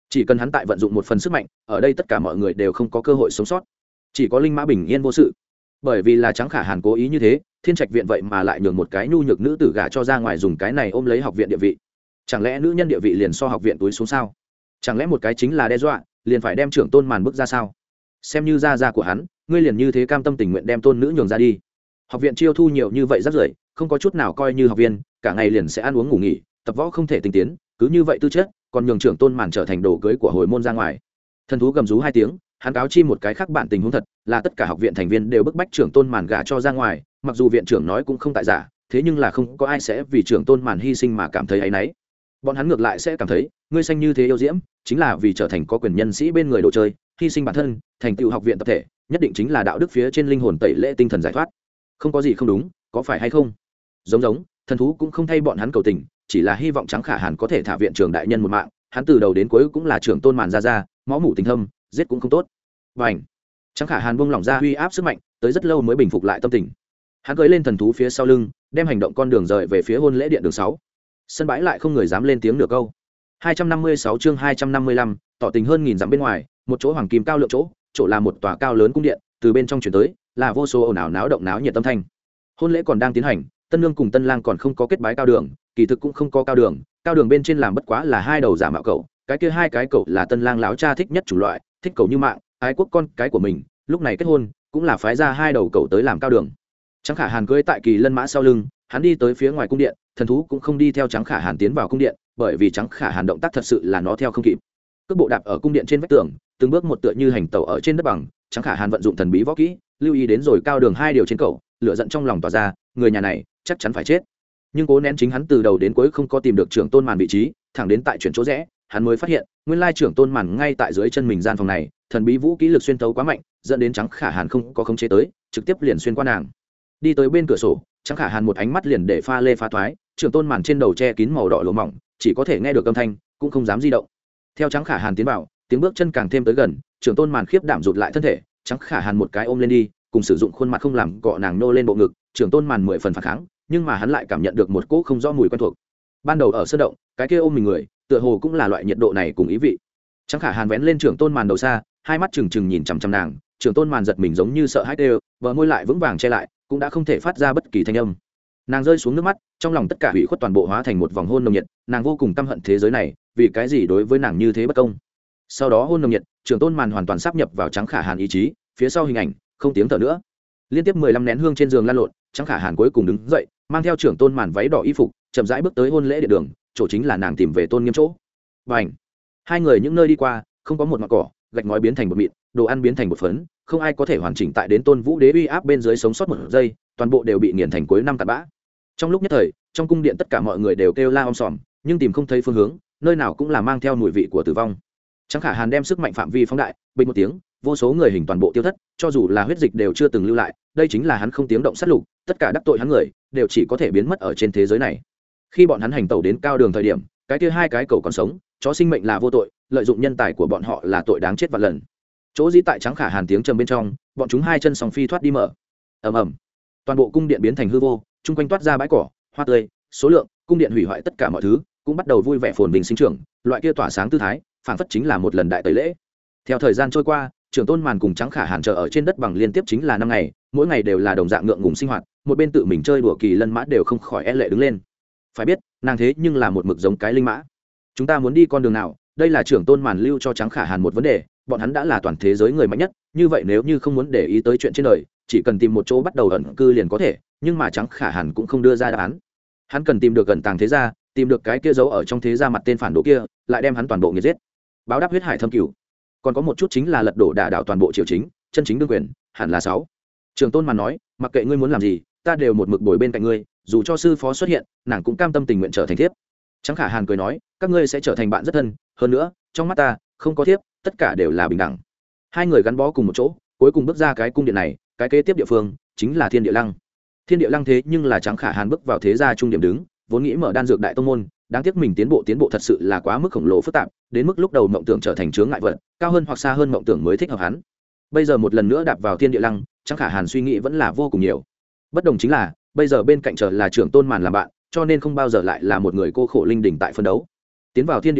chỉ cần hắn tại vận dụng một phần sức mạnh, ở đây tất cả mọi người đều không có cơ hội sống sót, chỉ có linh mã bình yên vô sự. Bởi vì là Trắng Khả Hàn cố ý như thế, Thiên Trạch viện vậy mà lại nhường một cái nhu nhược nữ tử gả cho ra ngoài, dùng cái này ôm lấy học viện địa vị. Chẳng lẽ nữ nhân địa vị liền so học viện túi xuống sao? Chẳng lẽ một cái chính là đe dọa, liền phải đem trưởng tôn màn bước ra sao? Xem như gia gia của hắn, ngươi liền như thế cam tâm tình nguyện đem tôn nữ nhường ra đi? Học viện chiêu thu nhiều như vậy rất rưởi, không có chút nào coi như học viên, cả ngày liền sẽ ăn uống ngủ nghỉ, tập võ không thể tinh tiến, cứ như vậy tư chất, còn nhường trưởng tôn màn trở thành đồ cưới của hồi môn ra ngoài. Thần thú gầm rú hai tiếng, hắn cáo chi một cái khác bạn tình huống thật, là tất cả học viện thành viên đều bức bách trưởng tôn màn gả cho ra ngoài, mặc dù viện trưởng nói cũng không tại giả, thế nhưng là không có ai sẽ vì trưởng tôn màn hy sinh mà cảm thấy áy náy. Bọn hắn ngược lại sẽ cảm thấy, ngươi xanh như thế yêu diễm, chính là vì trở thành có quyền nhân sĩ bên người đồ chơi, hy sinh bản thân, thành tựu học viện tập thể, nhất định chính là đạo đức phía trên linh hồn tẩy lễ tinh thần giải thoát. Không có gì không đúng, có phải hay không? Giống giống, thần thú cũng không thay bọn hắn cầu tình, chỉ là hy vọng Trắng Khả Hàn có thể thả viện trưởng đại nhân một mạng, hắn từ đầu đến cuối cũng là trưởng tôn màn ra ra, máu mủ tình thâm, giết cũng không tốt. Bành! Trắng Khả Hàn buông lỏng ra uy áp sức mạnh, tới rất lâu mới bình phục lại tâm tình. Hắn cưỡi lên thần thú phía sau lưng, đem hành động con đường rời về phía hôn lễ điện đường sáu. Sân bãi lại không người dám lên tiếng nửa câu. hai trăm năm mươi sáu chương hai trăm năm mươi lăm, tỏ tình hơn nghìn dặm bên ngoài, một chỗ hoàng kim cao lượng chỗ, chỗ là một tòa cao lớn cung điện, từ bên trong truyền tới, là vô số ồn ào náo động náo nhiệt tâm thanh. Hôn lễ còn đang tiến hành, tân nương cùng tân lang còn không có kết bái cao đường, kỳ thực cũng không có cao đường, cao đường bên trên làm bất quá là hai đầu giả mạo cậu, cái kia hai cái cậu là tân lang lão cha thích nhất chủ loại, thích cậu như mạng, ái quốc con cái của mình, lúc này kết hôn, cũng là phái ra hai đầu cậu tới làm cao đường. Trắng Khả Hàn cưỡi tại kỳ lân mã sau lưng, hắn đi tới phía ngoài cung điện, thần thú cũng không đi theo Trắng Khả Hàn tiến vào cung điện, bởi vì Trắng Khả Hàn động tác thật sự là nó theo không kịp. Cước bộ đạp ở cung điện trên vách tường, từng bước một tựa như hành tẩu ở trên đất bằng. Trắng Khả Hàn vận dụng thần bí võ kỹ, lưu ý đến rồi cao đường hai điều trên cậu, lửa giận trong lòng tỏa ra, người nhà này chắc chắn phải chết. Nhưng cố nén chính hắn từ đầu đến cuối không có tìm được trưởng tôn màn vị trí, thẳng đến tại chuyển chỗ rẽ, hắn mới phát hiện, nguyên lai trưởng tôn màn ngay tại dưới chân mình gian phòng này, thần bí vũ kỹ lực xuyên thấu quá mạnh, dẫn đến Trắng Khả Hàn không có khống chế tới, trực tiếp liền xuyên qua nàng. Đi tới bên cửa sổ, Trắng Khả Hàn một ánh mắt liền để pha lê phá thoái, trưởng tôn màn trên đầu che kín màu đỏ lỗ mỏng, chỉ có thể nghe được âm thanh, cũng không dám di động. Theo Trắng Khả Hàn tiến vào, tiếng bước chân càng thêm tới gần, trưởng tôn màn khiếp đảm rụt lại thân thể, Trắng Khả Hàn một cái ôm lên đi, cùng sử dụng khuôn mặt không làm cọ nàng nô lên bộ ngực, trưởng tôn màn mười phần phản kháng, nhưng mà hắn lại cảm nhận được một cỗ không rõ mùi quen thuộc. Ban đầu ở sơn động, cái kia ôm mình người, tựa hồ cũng là loại nhiệt độ này cùng ý vị. Trắng Khả Hàn vén lên trưởng tôn màn đầu xa, hai mắt trừng trừng nhìn chằm chằm nàng, trưởng tôn màn giật mình giống như sợ hãi đều, bờ môi lại vững vàng che lại, cũng đã không thể phát ra bất kỳ thanh âm. Nàng rơi xuống nước mắt, trong lòng tất cả hủy khuất toàn bộ hóa thành một vòng hôn nồng nhiệt, nàng vô cùng căm hận thế giới này, vì cái gì đối với nàng như thế bất công. Sau đó hôn nồng nhiệt, trưởng tôn màn hoàn toàn sáp nhập vào Trắng Khả Hàn ý chí, phía sau hình ảnh không tiếng thở nữa. Liên tiếp mười lăm nén hương trên giường lan lộn, Trắng Khả Hàn cuối cùng đứng dậy, mang theo trưởng tôn màn váy đỏ y phục, chậm rãi bước tới hôn lễ địa đường, chỗ chính là nàng tìm về tôn nghiêm chỗ. Bành! Hai người những nơi đi qua, không có một ngọn cỏ, gạch ngói biến thành một mịn, đồ ăn biến thành một phấn, không ai có thể hoàn chỉnh tại đến tôn vũ đế uy áp bên dưới sống sót một giây, toàn bộ đều bị nghiền thành cuối năm tạt bã. Trong lúc nhất thời, trong cung điện tất cả mọi người đều kêu la om sòm, nhưng tìm không thấy phương hướng, nơi nào cũng là mang theo mùi vị của tử vong. Trắng Khả Hàn đem sức mạnh phạm vi phóng đại, bình một tiếng, vô số người hình toàn bộ tiêu thất, cho dù là huyết dịch đều chưa từng lưu lại, đây chính là hắn không tiếng động sát lục, tất cả đắc tội hắn người đều chỉ có thể biến mất ở trên thế giới này. Khi bọn hắn hành tẩu đến cao đường thời điểm, cái kia hai cái cầu còn sống, chó sinh mệnh là vô tội, lợi dụng nhân tài của bọn họ là tội đáng chết vạn lần. Chỗ dĩ tại Trắng Khả Hàn tiếng trầm bên trong, bọn chúng hai chân song phi thoát đi mở. Ầm ầm. Toàn bộ cung điện biến thành hư vô, chung quanh toát ra bãi cỏ, hoa tươi, số lượng, cung điện hủy hoại tất cả mọi thứ, cũng bắt đầu vui vẻ phồn vinh sinh trưởng, loại kia tỏa sáng tư thái, phảng phất chính là một lần đại tẩy lễ. Theo thời gian trôi qua, trưởng tôn màn cùng Trắng Khả Hàn chờ ở trên đất bằng liên tiếp chính là năm ngày, mỗi ngày đều là đồng dạng ngượng ngùng sinh hoạt, một bên tự mình chơi đùa kỳ lân mã đều không khỏi e lệ đứng lên. Phải biết, nàng thế nhưng là một mực giống cái linh mã. Chúng ta muốn đi con đường nào? Đây là trưởng tôn màn lưu cho Trắng Khả Hàn một vấn đề, bọn hắn đã là toàn thế giới người mạnh nhất, như vậy nếu như không muốn để ý tới chuyện trên đời, chỉ cần tìm một chỗ bắt đầu ẩn cư liền có thể, nhưng mà Trắng Khả Hàn cũng không đưa ra đáp án. Hắn cần tìm được gần tàng thế gia, tìm được cái kia giấu ở trong thế gia mặt tên phản đồ kia, lại đem hắn toàn bộ nghiệt giết, báo đáp huyết hải thâm cửu. Còn có một chút chính là lật đổ đả đảo toàn bộ triều chính, chân chính đương quyền, hẳn là sáu. Trường tôn màn nói, mặc kệ ngươi muốn làm gì, ta đều một mực bồi bên cạnh ngươi, dù cho sư phó xuất hiện, nàng cũng cam tâm tình nguyện trở thành thiếp. Trắng Khả Hàn cười nói, các ngươi sẽ trở thành bạn rất thân, hơn nữa, trong mắt ta, không có thiếp, tất cả đều là bình đẳng. Hai người gắn bó cùng một chỗ, cuối cùng bước ra cái cung điện này, cái kế tiếp địa phương chính là Thiên Địa Lăng. Thiên Địa Lăng thế nhưng là Trắng Khả Hàn bước vào thế gia trung điểm đứng, vốn nghĩ mở đan dược đại tông môn, đáng tiếc mình tiến bộ tiến bộ thật sự là quá mức khổng lồ phức tạp, đến mức lúc đầu mộng tưởng trở thành chướng ngại vật, cao hơn hoặc xa hơn mộng tưởng mới thích hợp hắn. Bây giờ một lần nữa đạp vào Thiên Địa Lăng, Trắng Khả Hàn suy nghĩ vẫn là vô cùng nhiều. Bất đồng chính là, bây giờ bên cạnh chờ là trưởng tôn màn làm bạn, cho nên không bao giờ lại là một người cô khổ linh đỉnh tại phân đấu. Tiến vào Thiên Địa Lăng,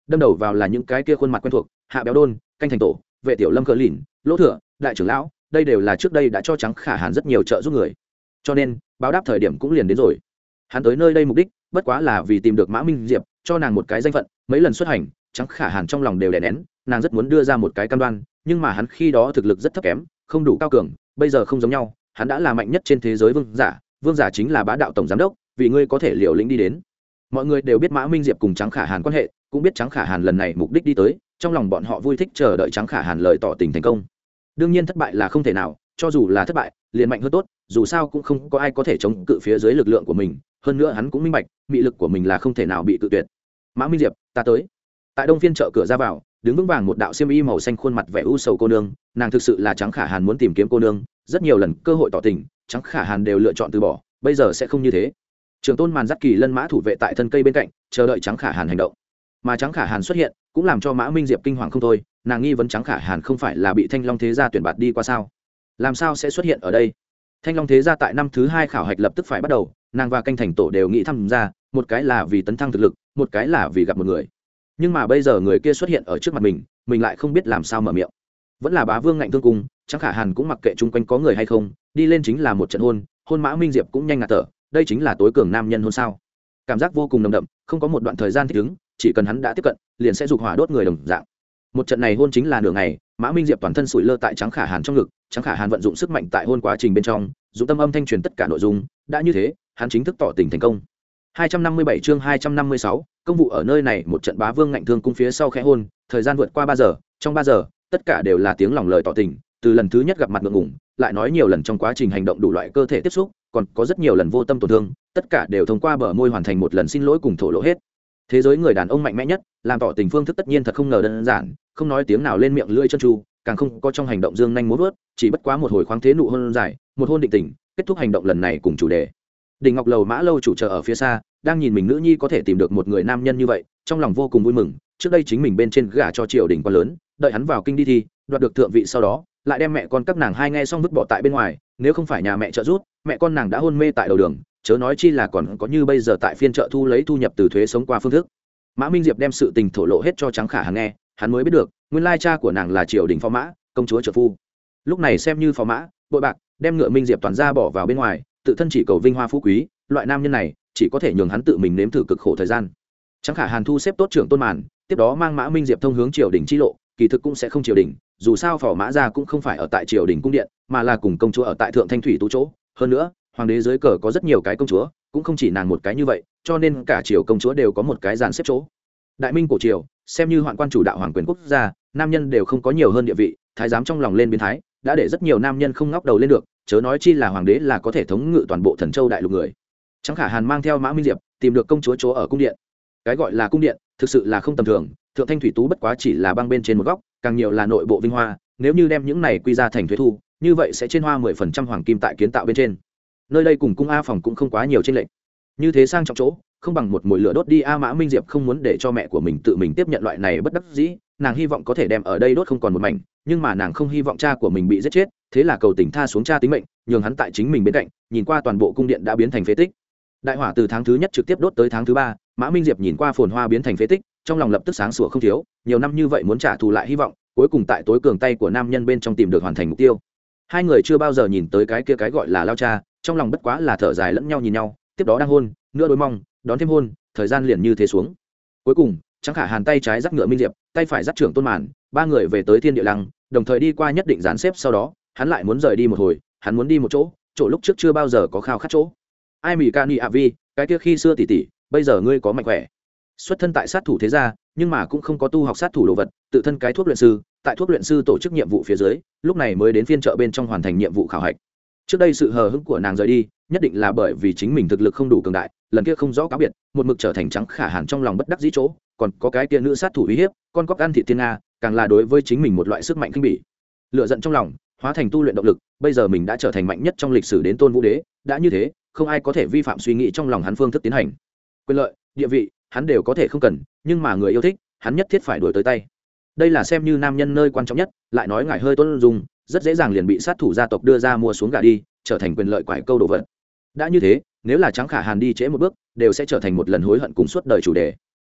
đâm đầu vào là những cái kia khuôn mặt quen thuộc, Hạ Béo Đôn, Canh Thành Tổ, Vệ Tiểu Lâm Cờ Lìn, Lỗ Thừa, Đại trưởng lão, đây đều là trước đây đã cho Trắng Khả Hàn rất nhiều trợ giúp người, cho nên báo đáp thời điểm cũng liền đến rồi. Hắn tới nơi đây mục đích bất quá là vì tìm được Mã Minh Diệp, cho nàng một cái danh phận. Mấy lần xuất hành, Trắng Khả Hàn trong lòng đều đè nén, nàng rất muốn đưa ra một cái cam đoan, nhưng mà hắn khi đó thực lực rất thấp kém, không đủ cao cường. Bây giờ không giống nhau, hắn đã là mạnh nhất trên thế giới vương giả, vương giả chính là bá đạo tổng giám đốc, vì ngươi có thể liều lĩnh đi đến. Mọi người đều biết Mã Minh Diệp cùng Trắng Khả Hàn quan hệ, cũng biết Trắng Khả Hàn lần này mục đích đi tới, trong lòng bọn họ vui thích chờ đợi Trắng Khả Hàn lời tỏ tình thành công. Đương nhiên thất bại là không thể nào, cho dù là thất bại, liền mạnh hơn tốt, dù sao cũng không có ai có thể chống cự phía dưới lực lượng của mình, hơn nữa hắn cũng minh bạch, mị lực của mình là không thể nào bị cự tuyệt. Mã Minh Diệp, ta tới. Tại Đông Phiên chợ cửa ra vào, đứng vững vàng một đạo xiêm y màu xanh, khuôn mặt vẻ u sầu cô nương, nàng thực sự là Trắng Khả Hàn muốn tìm kiếm cô nương, rất nhiều lần cơ hội tỏ tình, Trắng Khả Hàn đều lựa chọn từ bỏ, bây giờ sẽ không như thế. Trường Tôn Màn dắt Kỳ Lân mã thủ vệ tại thân cây bên cạnh, chờ đợi Trắng Khả Hàn hành động. Mà Trắng Khả Hàn xuất hiện, cũng làm cho Mã Minh Diệp kinh hoàng không thôi, nàng nghi vấn Trắng Khả Hàn không phải là bị Thanh Long thế gia tuyển bạt đi qua sao? Làm sao sẽ xuất hiện ở đây? Thanh Long thế gia tại năm thứ hai khảo hạch lập tức phải bắt đầu, nàng và Canh Thành Tổ đều nghĩ tham gia, một cái là vì tấn thăng thực lực, một cái là vì gặp một người. Nhưng mà bây giờ người kia xuất hiện ở trước mặt mình, mình lại không biết làm sao mở miệng. Vẫn là Bá Vương Ngạnh Thương Cung, Trắng Khả Hàn cũng mặc kệ chung quanh có người hay không, đi lên chính là một trận hôn, hôn Mã Minh Diệp cũng nhanh ngạt thở, đây chính là tối cường nam nhân hôn sao? Cảm giác vô cùng nồng đậm, không có một đoạn thời gian thích ứng, chỉ cần hắn đã tiếp cận, liền sẽ dục hỏa đốt người đồng dạng. Một trận này hôn chính là nửa ngày, Mã Minh Diệp toàn thân sủi lơ tại Trắng Khả Hàn trong ngực, Trắng Khả Hàn vận dụng sức mạnh tại hôn quá trình bên trong, dụng tâm âm thanh truyền tất cả nội dung, đã như thế, hắn chính thức tỏ tình thành công. hai trăm năm mươi bảy chương hai trăm năm mươi sáu, công vụ ở nơi này, một trận Bá Vương Ngạnh Thương Cung phía sau khẽ hôn, thời gian vượt qua ba giờ, trong ba giờ, tất cả đều là tiếng lòng lời tỏ tình, từ lần thứ nhất gặp mặt ngượng ngùng, lại nói nhiều lần trong quá trình hành động đủ loại cơ thể tiếp xúc, còn có rất nhiều lần vô tâm tổn thương, tất cả đều thông qua bờ môi hoàn thành một lần xin lỗi cùng thổ lộ hết. Thế giới người đàn ông mạnh mẽ nhất, làm tỏ tình phương thức tất nhiên thật không ngờ đơn giản, không nói tiếng nào lên miệng lưỡi chân tru, càng không có trong hành động dương nhanh múa vớt, chỉ bất quá một hồi khoáng thế nụ hôn dài, một hôn định tình, kết thúc hành động lần này cùng chủ đề. Đình Ngọc Lầu Mã lâu chủ chờ ở phía xa, đang nhìn mình nữ nhi có thể tìm được một người nam nhân như vậy, trong lòng vô cùng vui mừng. Trước đây chính mình bên trên gả cho triều đình quá lớn, đợi hắn vào kinh đi thi, đoạt được thượng vị sau đó, lại đem mẹ con các nàng hai nghe xong vứt bỏ tại bên ngoài, nếu không phải nhà mẹ trợ giúp, mẹ con nàng đã hôn mê tại đầu đường, chớ nói chi là còn có như bây giờ tại phiên chợ thu lấy thu nhập từ thuế sống qua phương thức. Mã Minh Diệp đem sự tình thổ lộ hết cho Trắng Khả Hàn nghe, hắn mới biết được, nguyên lai cha của nàng là triều đình phó mã, công chúa trợ phu. Lúc này xem như phó mã, bội bạc, đem ngựa Minh Diệp toàn ra bỏ vào bên ngoài, tự thân chỉ cầu vinh hoa phú quý, loại nam nhân này chỉ có thể nhường hắn tự mình nếm thử cực khổ thời gian. Trắng Khả Hàn thu xếp tốt trưởng Tôn Màn, tiếp đó mang Mã Minh Diệp thông hướng triều đình chi lộ, kỳ thực cũng sẽ không triều đình, dù sao phò mã gia cũng không phải ở tại triều đình cung điện, mà là cùng công chúa ở tại thượng thanh thủy tú chỗ. Hơn nữa, hoàng đế dưới cờ có rất nhiều cái công chúa, cũng không chỉ nàng một cái như vậy, cho nên cả triều công chúa đều có một cái dàn xếp chỗ. Đại Minh cổ triều, xem như hoạn quan chủ đạo hoàng quyền quốc gia, nam nhân đều không có nhiều hơn địa vị, thái giám trong lòng lên biến thái, đã để rất nhiều nam nhân không ngóc đầu lên được, chớ nói chi là hoàng đế là có thể thống ngự toàn bộ Thần Châu đại lục người. Trắng Khả Hàn mang theo Mã Minh Diệp, tìm được công chúa chỗ ở cung điện. Cái gọi là cung điện, thực sự là không tầm thường, thượng thanh thủy tú bất quá chỉ là băng bên trên một góc, càng nhiều là nội bộ vinh hoa, nếu như đem những này quy ra thành thuế thu, như vậy sẽ trên hoa mười phần trăm hoàng kim tại kiến tạo bên trên. Nơi đây cùng cung A phòng cũng không quá nhiều trên lệnh. Như thế sang trọng chỗ, không bằng một mồi lửa đốt đi. A Mã Minh Diệp không muốn để cho mẹ của mình tự mình tiếp nhận loại này bất đắc dĩ, nàng hy vọng có thể đem ở đây đốt không còn một mảnh, nhưng mà nàng không hy vọng cha của mình bị giết chết, thế là cầu tình tha xuống cha tính mệnh, nhường hắn tại chính mình bên cạnh, nhìn qua toàn bộ cung điện đã biến thành phế tích. Đại hỏa từ tháng thứ nhất trực tiếp đốt tới tháng thứ ba, Mã Minh Diệp nhìn qua phồn hoa biến thành phế tích, trong lòng lập tức sáng sủa không thiếu, nhiều năm như vậy muốn trả thù lại hy vọng, cuối cùng tại tối cường tay của nam nhân bên trong tìm được hoàn thành mục tiêu. Hai người chưa bao giờ nhìn tới cái kia cái gọi là lao cha, trong lòng bất quá là thở dài lẫn nhau nhìn nhau, tiếp đó đang hôn, nữa đối mong, đón thêm hôn, thời gian liền như thế xuống. Cuối cùng, Trắng Khả Hàn tay trái dắt ngựa Minh Diệp, tay phải dắt trưởng Tôn Màn, ba người về tới Thiên Địa Lăng, đồng thời đi qua nhất định dàn xếp, sau đó, hắn lại muốn rời đi một hồi, hắn muốn đi một chỗ, chỗ lúc trước chưa bao giờ có khao khát chỗ. Ai mỉ Cani Avi, cái kia khi xưa tỷ tỷ, bây giờ ngươi có mạnh khỏe. Xuất thân tại sát thủ thế gia, nhưng mà cũng không có tu học sát thủ đồ vật, tự thân cái thuốc luyện sư, tại thuốc luyện sư tổ chức nhiệm vụ phía dưới, lúc này mới đến phiên chợ bên trong hoàn thành nhiệm vụ khảo hạch. Trước đây sự hờ hững của nàng rời đi, nhất định là bởi vì chính mình thực lực không đủ cường đại, lần kia không rõ cáo biệt, một mực trở thành Trắng Khả Hàn trong lòng bất đắc dĩ chỗ, còn có cái kia nữ sát thủ uy hiếp, con cóc ăn thịt tiên nga, càng là đối với chính mình một loại sức mạnh kinh bỉ. Lửa giận trong lòng, hóa thành tu luyện động lực, bây giờ mình đã trở thành mạnh nhất trong lịch sử đến Tôn Vũ Đế, đã như thế, không ai có thể vi phạm suy nghĩ trong lòng hắn phương thức tiến hành. Quyền lợi, địa vị, hắn đều có thể không cần, nhưng mà người yêu thích, hắn nhất thiết phải đuổi tới tay. Đây là xem như nam nhân nơi quan trọng nhất, lại nói ngài hơi tôn dùng, rất dễ dàng liền bị sát thủ gia tộc đưa ra mua xuống gà đi, trở thành quyền lợi quải câu đồ vật. Đã như thế, nếu là Trắng Khả Hàn đi trễ một bước, đều sẽ trở thành một lần hối hận cùng suốt đời chủ đề.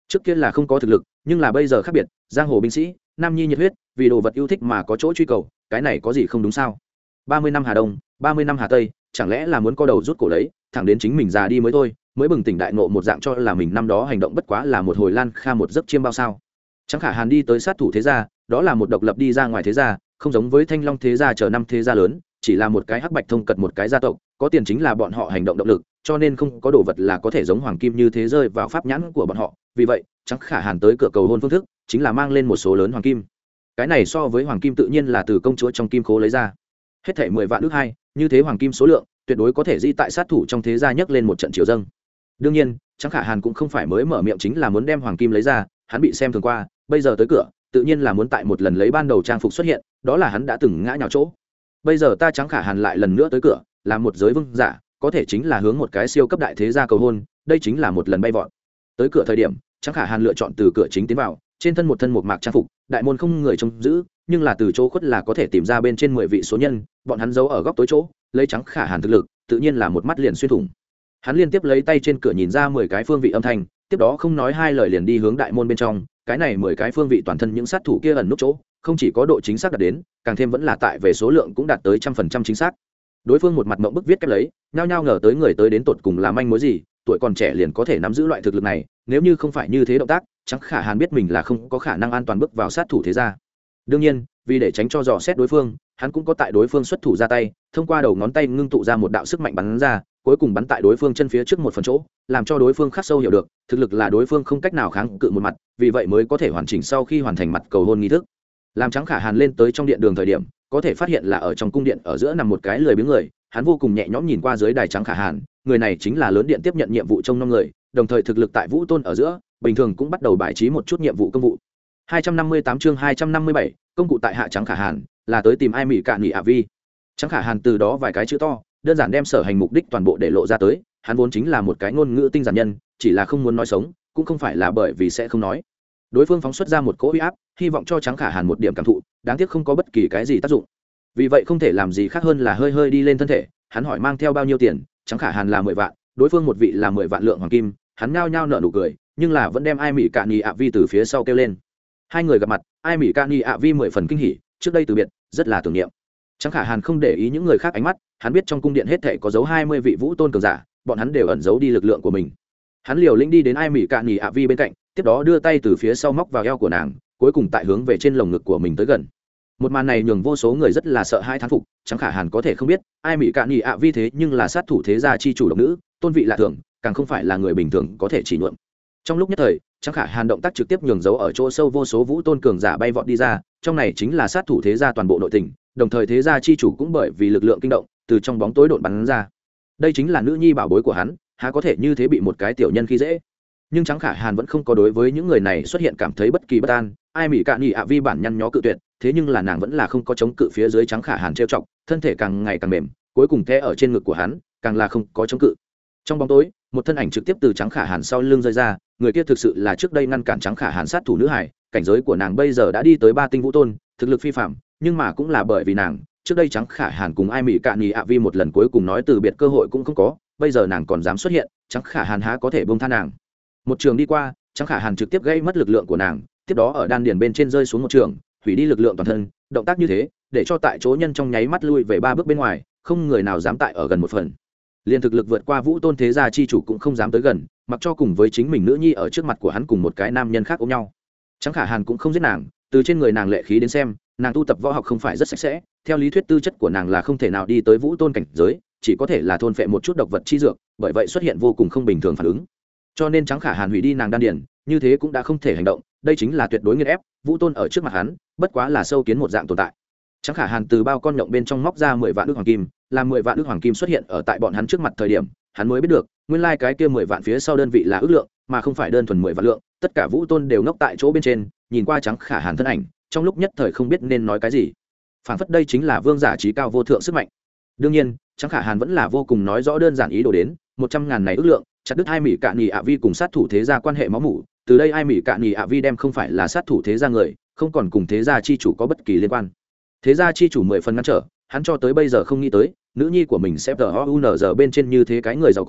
trước kia là không có thực lực nhưng là bây giờ khác biệt, giang hồ binh sĩ nam nhi nhiệt huyết, vì đồ vật yêu thích mà có chỗ truy cầu, cái này có gì không đúng sao? Ba mươi năm Hà Đông, ba mươi năm Hà Tây, chẳng lẽ là muốn co đầu rút cổ lấy, thẳng đến chính mình già đi mới thôi, mới bừng tỉnh đại ngộ một dạng cho là mình năm đó hành động bất quá là một hồi lan kha một giấc chiêm bao sao? Trắng Khả Hàn đi tới sát thủ thế gia, đó là một độc lập đi ra ngoài thế gia, không giống với Thanh Long thế gia chờ năm thế gia lớn, chỉ là một cái hắc bạch thông cật một cái gia tộc, có tiền chính là bọn họ hành động động lực, cho nên không có đồ vật là có thể giống hoàng kim như thế rơi vào pháp nhãn của bọn họ. Vì vậy, Trắng Khả Hàn tới cửa cầu hôn phương thức chính là mang lên một số lớn hoàng kim. Cái này so với hoàng kim tự nhiên là từ công chúa trong kim khố lấy ra, hết thảy mười vạn ước hai, như thế hoàng kim số lượng tuyệt đối có thể di tại sát thủ trong thế gia nhấc lên một trận triều dâng. Đương nhiên, Trắng Khả Hàn cũng không phải mới mở miệng chính là muốn đem hoàng kim lấy ra, hắn bị xem thường qua, bây giờ tới cửa, tự nhiên là muốn tại một lần lấy ban đầu trang phục xuất hiện, đó là hắn đã từng ngã nhào chỗ. Bây giờ ta Trắng Khả Hàn lại lần nữa tới cửa, làm một giới vương giả, có thể chính là hướng một cái siêu cấp đại thế gia cầu hôn, đây chính là một lần bay vọt. Tới cửa thời điểm, Trắng Khả Hàn lựa chọn từ cửa chính tiến vào, trên thân một thân một mạc trang phục, đại môn không người trông giữ, nhưng là từ chỗ khuất là có thể tìm ra bên trên mười vị số nhân, bọn hắn giấu ở góc tối chỗ, lấy Trắng Khả Hàn thực lực, tự nhiên là một mắt liền xuyên thủng. Hắn liên tiếp lấy tay trên cửa nhìn ra mười cái phương vị âm thanh, tiếp đó không nói hai lời liền đi hướng đại môn bên trong, cái này mười cái phương vị toàn thân những sát thủ kia ẩn nút chỗ, không chỉ có độ chính xác đạt đến, càng thêm vẫn là tại về số lượng cũng đạt tới trăm phần trăm chính xác. Đối phương một mặt mộng bức viết kép lấy, nhao nhao ngờ tới người tới đến tột cùng là manh mối gì, tuổi còn trẻ liền có thể nắm giữ loại thực lực này, nếu như không phải như thế động tác, Trắng Khả Hàn biết mình là không có khả năng an toàn bước vào sát thủ thế gia. Đương nhiên, vì để tránh cho dò xét đối phương, hắn cũng có tại đối phương xuất thủ ra tay, thông qua đầu ngón tay ngưng tụ ra một đạo sức mạnh bắn ra, cuối cùng bắn tại đối phương chân phía trước một phần chỗ, làm cho đối phương khắc sâu hiểu được, thực lực là đối phương không cách nào kháng cự một mặt, vì vậy mới có thể hoàn chỉnh sau khi hoàn thành mặt cầu hôn nghi thức. Làm Trắng Khả Hàn lên tới trong điện đường thời điểm, có thể phát hiện là ở trong cung điện ở giữa nằm một cái lười biếng người, hắn vô cùng nhẹ nhõm nhìn qua dưới đài Trắng Khả Hàn, người này chính là lớn điện tiếp nhận nhiệm vụ trong năm người, đồng thời thực lực tại Vũ Tôn ở giữa, bình thường cũng bắt đầu bài trí một chút nhiệm vụ công vụ. hai trăm năm mươi tám chương hai trăm năm mươi bảy, công cụ tại hạ Trắng Khả Hàn, là tới tìm ai Mỹ Cạn Nghị ạ Vi. Trắng Khả Hàn từ đó vài cái chữ to, đơn giản đem sở hành mục đích toàn bộ để lộ ra tới, hắn vốn chính là một cái ngôn ngữ tinh giản nhân, chỉ là không muốn nói sống, cũng không phải là bởi vì sẽ không nói. Đối phương phóng xuất ra một cỗ uy áp, hy vọng cho Trắng Khả Hàn một điểm cảm thụ, đáng tiếc không có bất kỳ cái gì tác dụng. Vì vậy không thể làm gì khác hơn là hơi hơi đi lên thân thể, hắn hỏi mang theo bao nhiêu tiền, Trắng Khả Hàn là mười vạn, đối phương một vị là mười vạn lượng hoàng kim, hắn nhao nhao nở nụ cười, nhưng là vẫn đem ai Mỹ Cạn Nghị ạ Vi từ phía sau kêu lên. Hai người gặp mặt, ai Mỹ Cạn Nghị ạ Vi mười phần kinh hỉ, trước đây từ biệt, rất là tưởng niệm. Trắng Khả Hàn không để ý những người khác ánh mắt, hắn biết trong cung điện hết thảy có dấu hai mươi vị vũ tôn cường giả, bọn hắn đều ẩn giấu đi lực lượng của mình. Hắn liều lĩnh đi đến ai Mỹ Cạn Nghị ạ Vi bên cạnh, tiếp đó đưa tay từ phía sau móc vào eo của nàng, cuối cùng tại hướng về trên lồng ngực của mình tới gần. Một màn này nhường vô số người rất là sợ hãi thán phục, Trắng Khả Hàn có thể không biết, ai Mỹ Cạn Nghị ạ Vi thế nhưng là sát thủ thế gia chi chủ độc nữ, tôn vị lạ thường, càng không phải là người bình thường có thể chỉ nhuộm. Trong lúc nhất thời, Trắng Khả Hàn động tác trực tiếp nhường dấu ở chỗ sâu vô số vũ tôn cường giả bay vọt đi ra, trong này chính là sát thủ thế gia toàn bộ nội tình, đồng thời thế gia chi chủ cũng bởi vì lực lượng kinh động, từ trong bóng tối đột bắn ra. Đây chính là nữ nhi bảo bối của hắn, há có thể như thế bị một cái tiểu nhân khi dễ. Nhưng Trắng Khả Hàn vẫn không có đối với những người này xuất hiện cảm thấy bất kỳ bất an, ai Mỹ Cạn Nghị ạ Vi bản nhăn nhó cự tuyệt, thế nhưng là nàng vẫn là không có chống cự phía dưới Trắng Khả Hàn trêu chọc, thân thể càng ngày càng mềm, cuối cùng té ở trên ngực của hắn, càng là không có chống cự. Trong bóng tối, một thân ảnh trực tiếp từ Trắng Khả Hàn sau lưng rơi ra, người kia thực sự là trước đây ngăn cản Trắng Khả Hàn sát thủ nữ hải, cảnh giới của nàng bây giờ đã đi tới ba tinh vũ tôn, thực lực phi phàm, nhưng mà cũng là bởi vì nàng, trước đây Trắng Khả Hàn cùng ai Mỹ Cạn Nghị ạ Vi một lần cuối cùng nói từ biệt cơ hội cũng không có, bây giờ nàng còn dám xuất hiện, Trắng Khả Hàn há có thể buông tha nàng. Một trường đi qua, Trắng Khả Hàn trực tiếp gây mất lực lượng của nàng, tiếp đó ở đan điền bên trên rơi xuống một trường, hủy đi lực lượng toàn thân, động tác như thế, để cho tại chỗ nhân trong nháy mắt lui về ba bước bên ngoài, không người nào dám tại ở gần một phần. Liên thực lực vượt qua vũ tôn thế gia chi chủ cũng không dám tới gần, mặc cho cùng với chính mình nữ nhi ở trước mặt của hắn cùng một cái nam nhân khác ôm nhau. Trắng Khả Hàn cũng không giết nàng, từ trên người nàng lệ khí đến xem, nàng tu tập võ học không phải rất sạch sẽ, theo lý thuyết tư chất của nàng là không thể nào đi tới vũ tôn cảnh giới, chỉ có thể là thôn phệ một chút độc vật chi dược, bởi vậy xuất hiện vô cùng không bình thường phản ứng. Cho nên Trắng Khả Hàn hủy đi nàng đan điền, như thế cũng đã không thể hành động, đây chính là tuyệt đối nghiền ép, vũ tôn ở trước mặt hắn, bất quá là sâu kiến một dạng tồn tại. Trắng Khả Hàn từ bao con nhộng bên trong móc ra mười vạn ức hoàng kim, làm mười vạn ức hoàng kim xuất hiện ở tại bọn hắn trước mặt thời điểm, hắn mới biết được, nguyên lai cái kia mười vạn phía sau đơn vị là ức lượng, mà không phải đơn thuần mười vạn lượng, tất cả vũ tôn đều ngốc tại chỗ bên trên, nhìn qua Trắng Khả Hàn thân ảnh, trong lúc nhất thời không biết nên nói cái gì. Phản phất đây chính là vương giả trí cao vô thượng sức mạnh. Đương nhiên, Trắng Khả Hàn vẫn là vô cùng nói rõ đơn giản ý đồ đến, một trăm ngàn này ức lượng, chặt đứt hai Mỹ Cạn Nghị ạ Vi cùng sát thủ thế gia quan hệ máu mủ, từ đây ai Mỹ Cạn Nghị ạ Vi đem không phải là sát thủ thế gia người, không còn cùng thế gia chi chủ có bất kỳ liên quan. Thế gia chi chủ mười phần ngăn trở, hắn cho tới bây giờ không nghĩ tới, nữ nhi của mình sẽ tờ o u n giờ bên trên như thế cái người giàu có,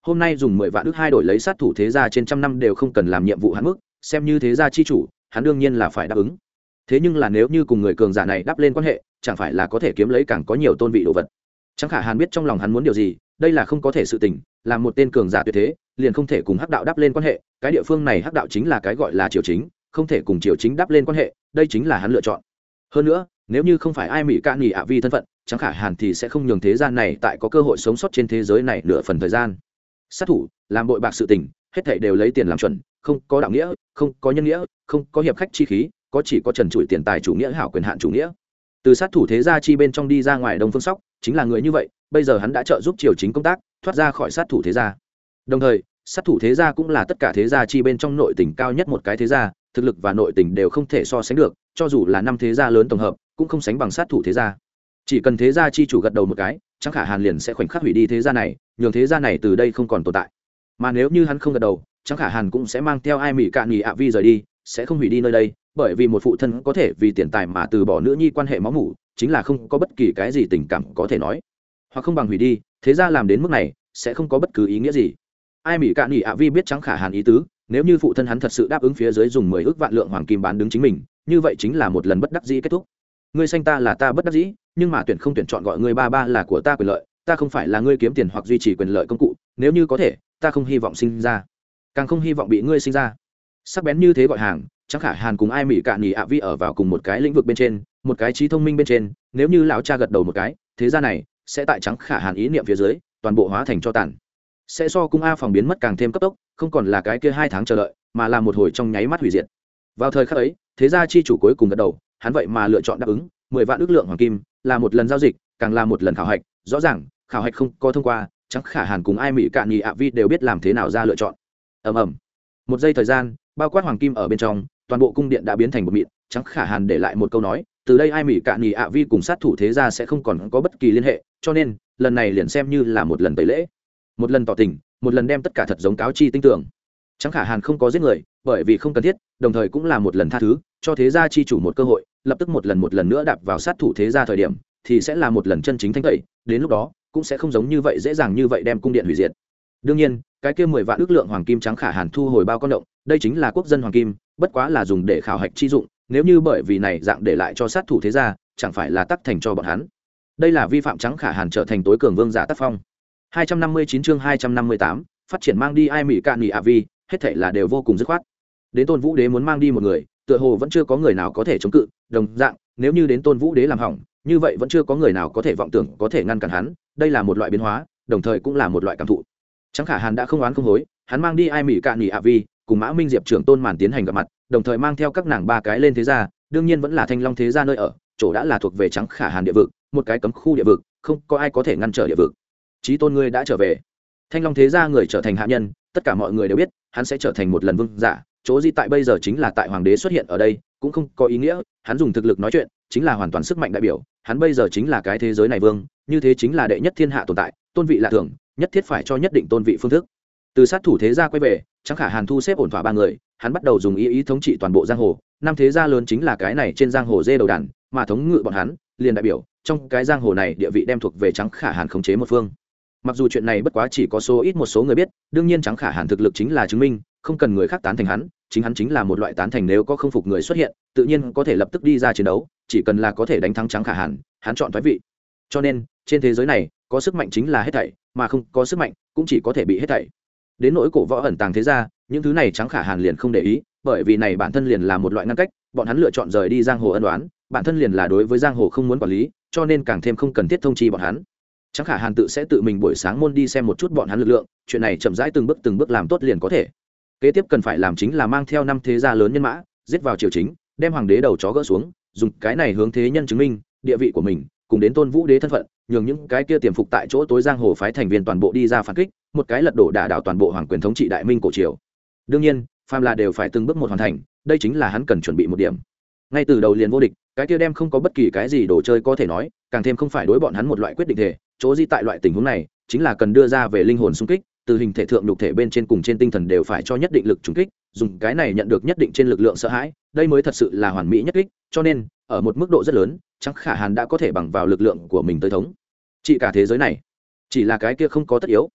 hôm nay dùng mười vạn ước hai đổi lấy sát thủ thế gia trên trăm năm đều không cần làm nhiệm vụ hắn mức, xem như thế gia chi chủ, hắn đương nhiên là phải đáp ứng. Thế nhưng là nếu như cùng người cường giả này đáp lên quan hệ, chẳng phải là có thể kiếm lấy càng có nhiều tôn vị đồ vật. Trắng Khả Hàn biết trong lòng hắn muốn điều gì, đây là không có thể sự tình, làm một tên cường giả tuyệt thế, liền không thể cùng hắc đạo đáp lên quan hệ, cái địa phương này hắc đạo chính là cái gọi là triều chính, không thể cùng triều chính đáp lên quan hệ, đây chính là hắn lựa chọn. Hơn nữa, nếu như không phải ai mỹ ca nghỉ ạ vi thân phận, Trắng Khả Hàn thì sẽ không nhường thế gian này tại có cơ hội sống sót trên thế giới này nửa phần thời gian. Sát thủ, làm bội bạc sự tình, hết thảy đều lấy tiền làm chuẩn, không có đạo nghĩa, không có nhân nghĩa, không có hiệp khách chi khí, có chỉ có trần trụi tiền tài chủ nghĩa hảo quyền hạn chủ nghĩa. Từ sát thủ thế gia chi bên trong đi ra ngoài Đông Phương Sóc, chính là người như vậy, bây giờ hắn đã trợ giúp triều chính công tác, thoát ra khỏi sát thủ thế gia. Đồng thời, sát thủ thế gia cũng là tất cả thế gia chi bên trong nội tình cao nhất một cái thế gia, thực lực và nội tình đều không thể so sánh được, cho dù là năm thế gia lớn tổng hợp, cũng không sánh bằng sát thủ thế gia. Chỉ cần thế gia chi chủ gật đầu một cái, Trắng Khả Hàn liền sẽ khoảnh khắc hủy đi thế gia này, nhường thế gia này từ đây không còn tồn tại. Mà nếu như hắn không gật đầu, Trắng Khả Hàn cũng sẽ mang theo ai mỹ cạn nhì ạ vi rời đi, sẽ không hủy đi nơi đây, bởi vì một phụ thân có thể vì tiền tài mà từ bỏ nữ nhi quan hệ máu mủ, chính là không có bất kỳ cái gì tình cảm có thể nói, hoặc không bằng hủy đi. Thế gia làm đến mức này, sẽ không có bất cứ ý nghĩa gì. Ai mỹ cạn nhì ạ vi biết Trắng Khả Hàn ý tứ, nếu như phụ thân hắn thật sự đáp ứng phía dưới dùng mười ức vạn lượng hoàng kim bán đứng chính mình, như vậy chính là một lần bất đắc dĩ kết thúc. Ngươi sanh ta là ta bất đắc dĩ, nhưng mà tuyển không tuyển chọn gọi ngươi ba ba là của ta quyền lợi, ta không phải là ngươi kiếm tiền hoặc duy trì quyền lợi công cụ, nếu như có thể, ta không hy vọng sinh ra, càng không hy vọng bị ngươi sinh ra. Sắc bén như thế gọi hàng, Trắng Khả Hàn cùng ai mỹ cạn nhì ạ vi ở vào cùng một cái lĩnh vực bên trên, một cái trí thông minh bên trên, nếu như lão cha gật đầu một cái, thế gia này sẽ tại Trắng Khả Hàn ý niệm phía dưới, toàn bộ hóa thành cho tàn, sẽ so cung a phòng biến mất càng thêm cấp tốc, không còn là cái kia hai tháng chờ đợi, mà là một hồi trong nháy mắt hủy diệt. Vào thời khắc ấy, thế gia chi chủ cuối cùng gật đầu, hắn vậy mà lựa chọn đáp ứng, mười vạn ước lượng hoàng kim, là một lần giao dịch, càng là một lần khảo hạch, rõ ràng, khảo hạch không có thông qua, Trắng Khả Hàn cùng ai mỹ cạn nhì ạ vi đều biết làm thế nào ra lựa chọn. Ầm ầm. Một giây thời gian, bao quát hoàng kim ở bên trong, toàn bộ cung điện đã biến thành một mịn. Trắng Khả Hàn để lại một câu nói, từ đây ai mỹ cạn nhì ạ vi cùng sát thủ thế gia sẽ không còn có bất kỳ liên hệ, cho nên lần này liền xem như là một lần tẩy lễ, một lần tỏ tình, một lần đem tất cả thật giống cáo chi tinh tưởng. Trắng Khả Hàn không có giết người, bởi vì không cần thiết, đồng thời cũng là một lần tha thứ, cho thế gia chi chủ một cơ hội, lập tức một lần một lần nữa đạp vào sát thủ thế gia thời điểm, thì sẽ là một lần chân chính thanh tẩy, đến lúc đó cũng sẽ không giống như vậy dễ dàng như vậy đem cung điện hủy diệt. Đương nhiên, cái kia mười vạn ước lượng hoàng kim Trắng Khả Hàn thu hồi bao con động, đây chính là quốc dân hoàng kim, bất quá là dùng để khảo hạch chi dụng, nếu như bởi vì này dạng để lại cho sát thủ thế gia, chẳng phải là tắc thành cho bọn hắn. Đây là vi phạm Trắng Khả Hàn trở thành tối cường vương giả tác phong. hai trăm năm mươi chín chương hai trăm năm mươi tám, phát triển mang đi ai mỹ cạn nhì ạ vi, hết thảy là đều vô cùng dứt khoát. Đến Tôn Vũ Đế muốn mang đi một người, tựa hồ vẫn chưa có người nào có thể chống cự, đồng dạng, nếu như đến Tôn Vũ Đế làm hỏng, như vậy vẫn chưa có người nào có thể vọng tưởng có thể ngăn cản hắn, đây là một loại biến hóa, đồng thời cũng là một loại cảm thụ. Trắng Khả Hàn đã không oán không hối, hắn mang đi ai mỹ cạn nhì ạ vi, cùng Mã Minh Diệp trưởng Tôn Màn tiến hành gặp mặt, đồng thời mang theo các nàng ba cái lên thế gia, đương nhiên vẫn là Thanh Long thế gia nơi ở, chỗ đã là thuộc về Trắng Khả Hàn địa vực, một cái cấm khu địa vực, không có ai có thể ngăn trở địa vực. Chí Tôn ngươi đã trở về. Thanh Long thế gia người trở thành hạ nhân, tất cả mọi người đều biết, hắn sẽ trở thành một lần vương giả, chỗ gì tại bây giờ chính là tại hoàng đế xuất hiện ở đây, cũng không có ý nghĩa, hắn dùng thực lực nói chuyện, chính là hoàn toàn sức mạnh đại biểu, hắn bây giờ chính là cái thế giới này vương, như thế chính là đệ nhất thiên hạ tồn tại, tôn vị là thường, nhất thiết phải cho nhất định tôn vị phương thức. Từ sát thủ thế gia quay về, Trắng Khả Hàn thu xếp ổn thỏa ba người, hắn bắt đầu dùng ý ý thống trị toàn bộ giang hồ, năm thế gia lớn chính là cái này trên giang hồ dê đầu đàn, mà thống ngự bọn hắn, liền đại biểu, trong cái giang hồ này địa vị đem thuộc về Trắng Khả Hàn khống chế một phương. Mặc dù chuyện này bất quá chỉ có số ít một số người biết, đương nhiên Trắng Khả Hàn thực lực chính là chứng minh, không cần người khác tán thành hắn, chính hắn chính là một loại tán thành, nếu có không phục người xuất hiện, tự nhiên có thể lập tức đi ra chiến đấu, chỉ cần là có thể đánh thắng Trắng Khả Hàn, hắn chọn thoái vị. Cho nên, trên thế giới này, có sức mạnh chính là hết thảy, mà không có sức mạnh, cũng chỉ có thể bị hết thảy. Đến nỗi cổ võ ẩn tàng thế gia, những thứ này Trắng Khả Hàn liền không để ý, bởi vì này bản thân liền là một loại ngăn cách, bọn hắn lựa chọn rời đi giang hồ ân oán, bản thân liền là đối với giang hồ không muốn quản lý, cho nên càng thêm không cần thiết thông chi bọn hắn. Trắng Khả Hàn tự sẽ tự mình buổi sáng môn đi xem một chút bọn hắn lực lượng, chuyện này chậm rãi từng bước từng bước làm tốt liền có thể. Kế tiếp cần phải làm chính là mang theo năm thế gia lớn nhân mã, giết vào triều chính, đem hoàng đế đầu chó gỡ xuống, dùng cái này hướng thế nhân chứng minh địa vị của mình, cùng đến Tôn Vũ Đế thân phận, nhường những cái kia tiềm phục tại chỗ tối giang hồ phái thành viên toàn bộ đi ra phản kích, một cái lật đổ đả đảo toàn bộ hoàng quyền thống trị đại minh cổ triều. Đương nhiên, phàm là đều phải từng bước một hoàn thành, đây chính là hắn cần chuẩn bị một điểm. Ngay từ đầu liền vô địch, cái kia đem không có bất kỳ cái gì đồ chơi có thể nói, càng thêm không phải đối bọn hắn một loại quyết định thể, chỗ gì tại loại tình huống này, chính là cần đưa ra về linh hồn xung kích, từ hình thể thượng nhục thể bên trên cùng trên tinh thần đều phải cho nhất định lực trùng kích, dùng cái này nhận được nhất định trên lực lượng sợ hãi, đây mới thật sự là hoàn mỹ nhất kích, cho nên, ở một mức độ rất lớn, Trắng Khả Hàn đã có thể bằng vào lực lượng của mình tới thống trị cả thế giới này. Chỉ là cái kia không có tất yếu,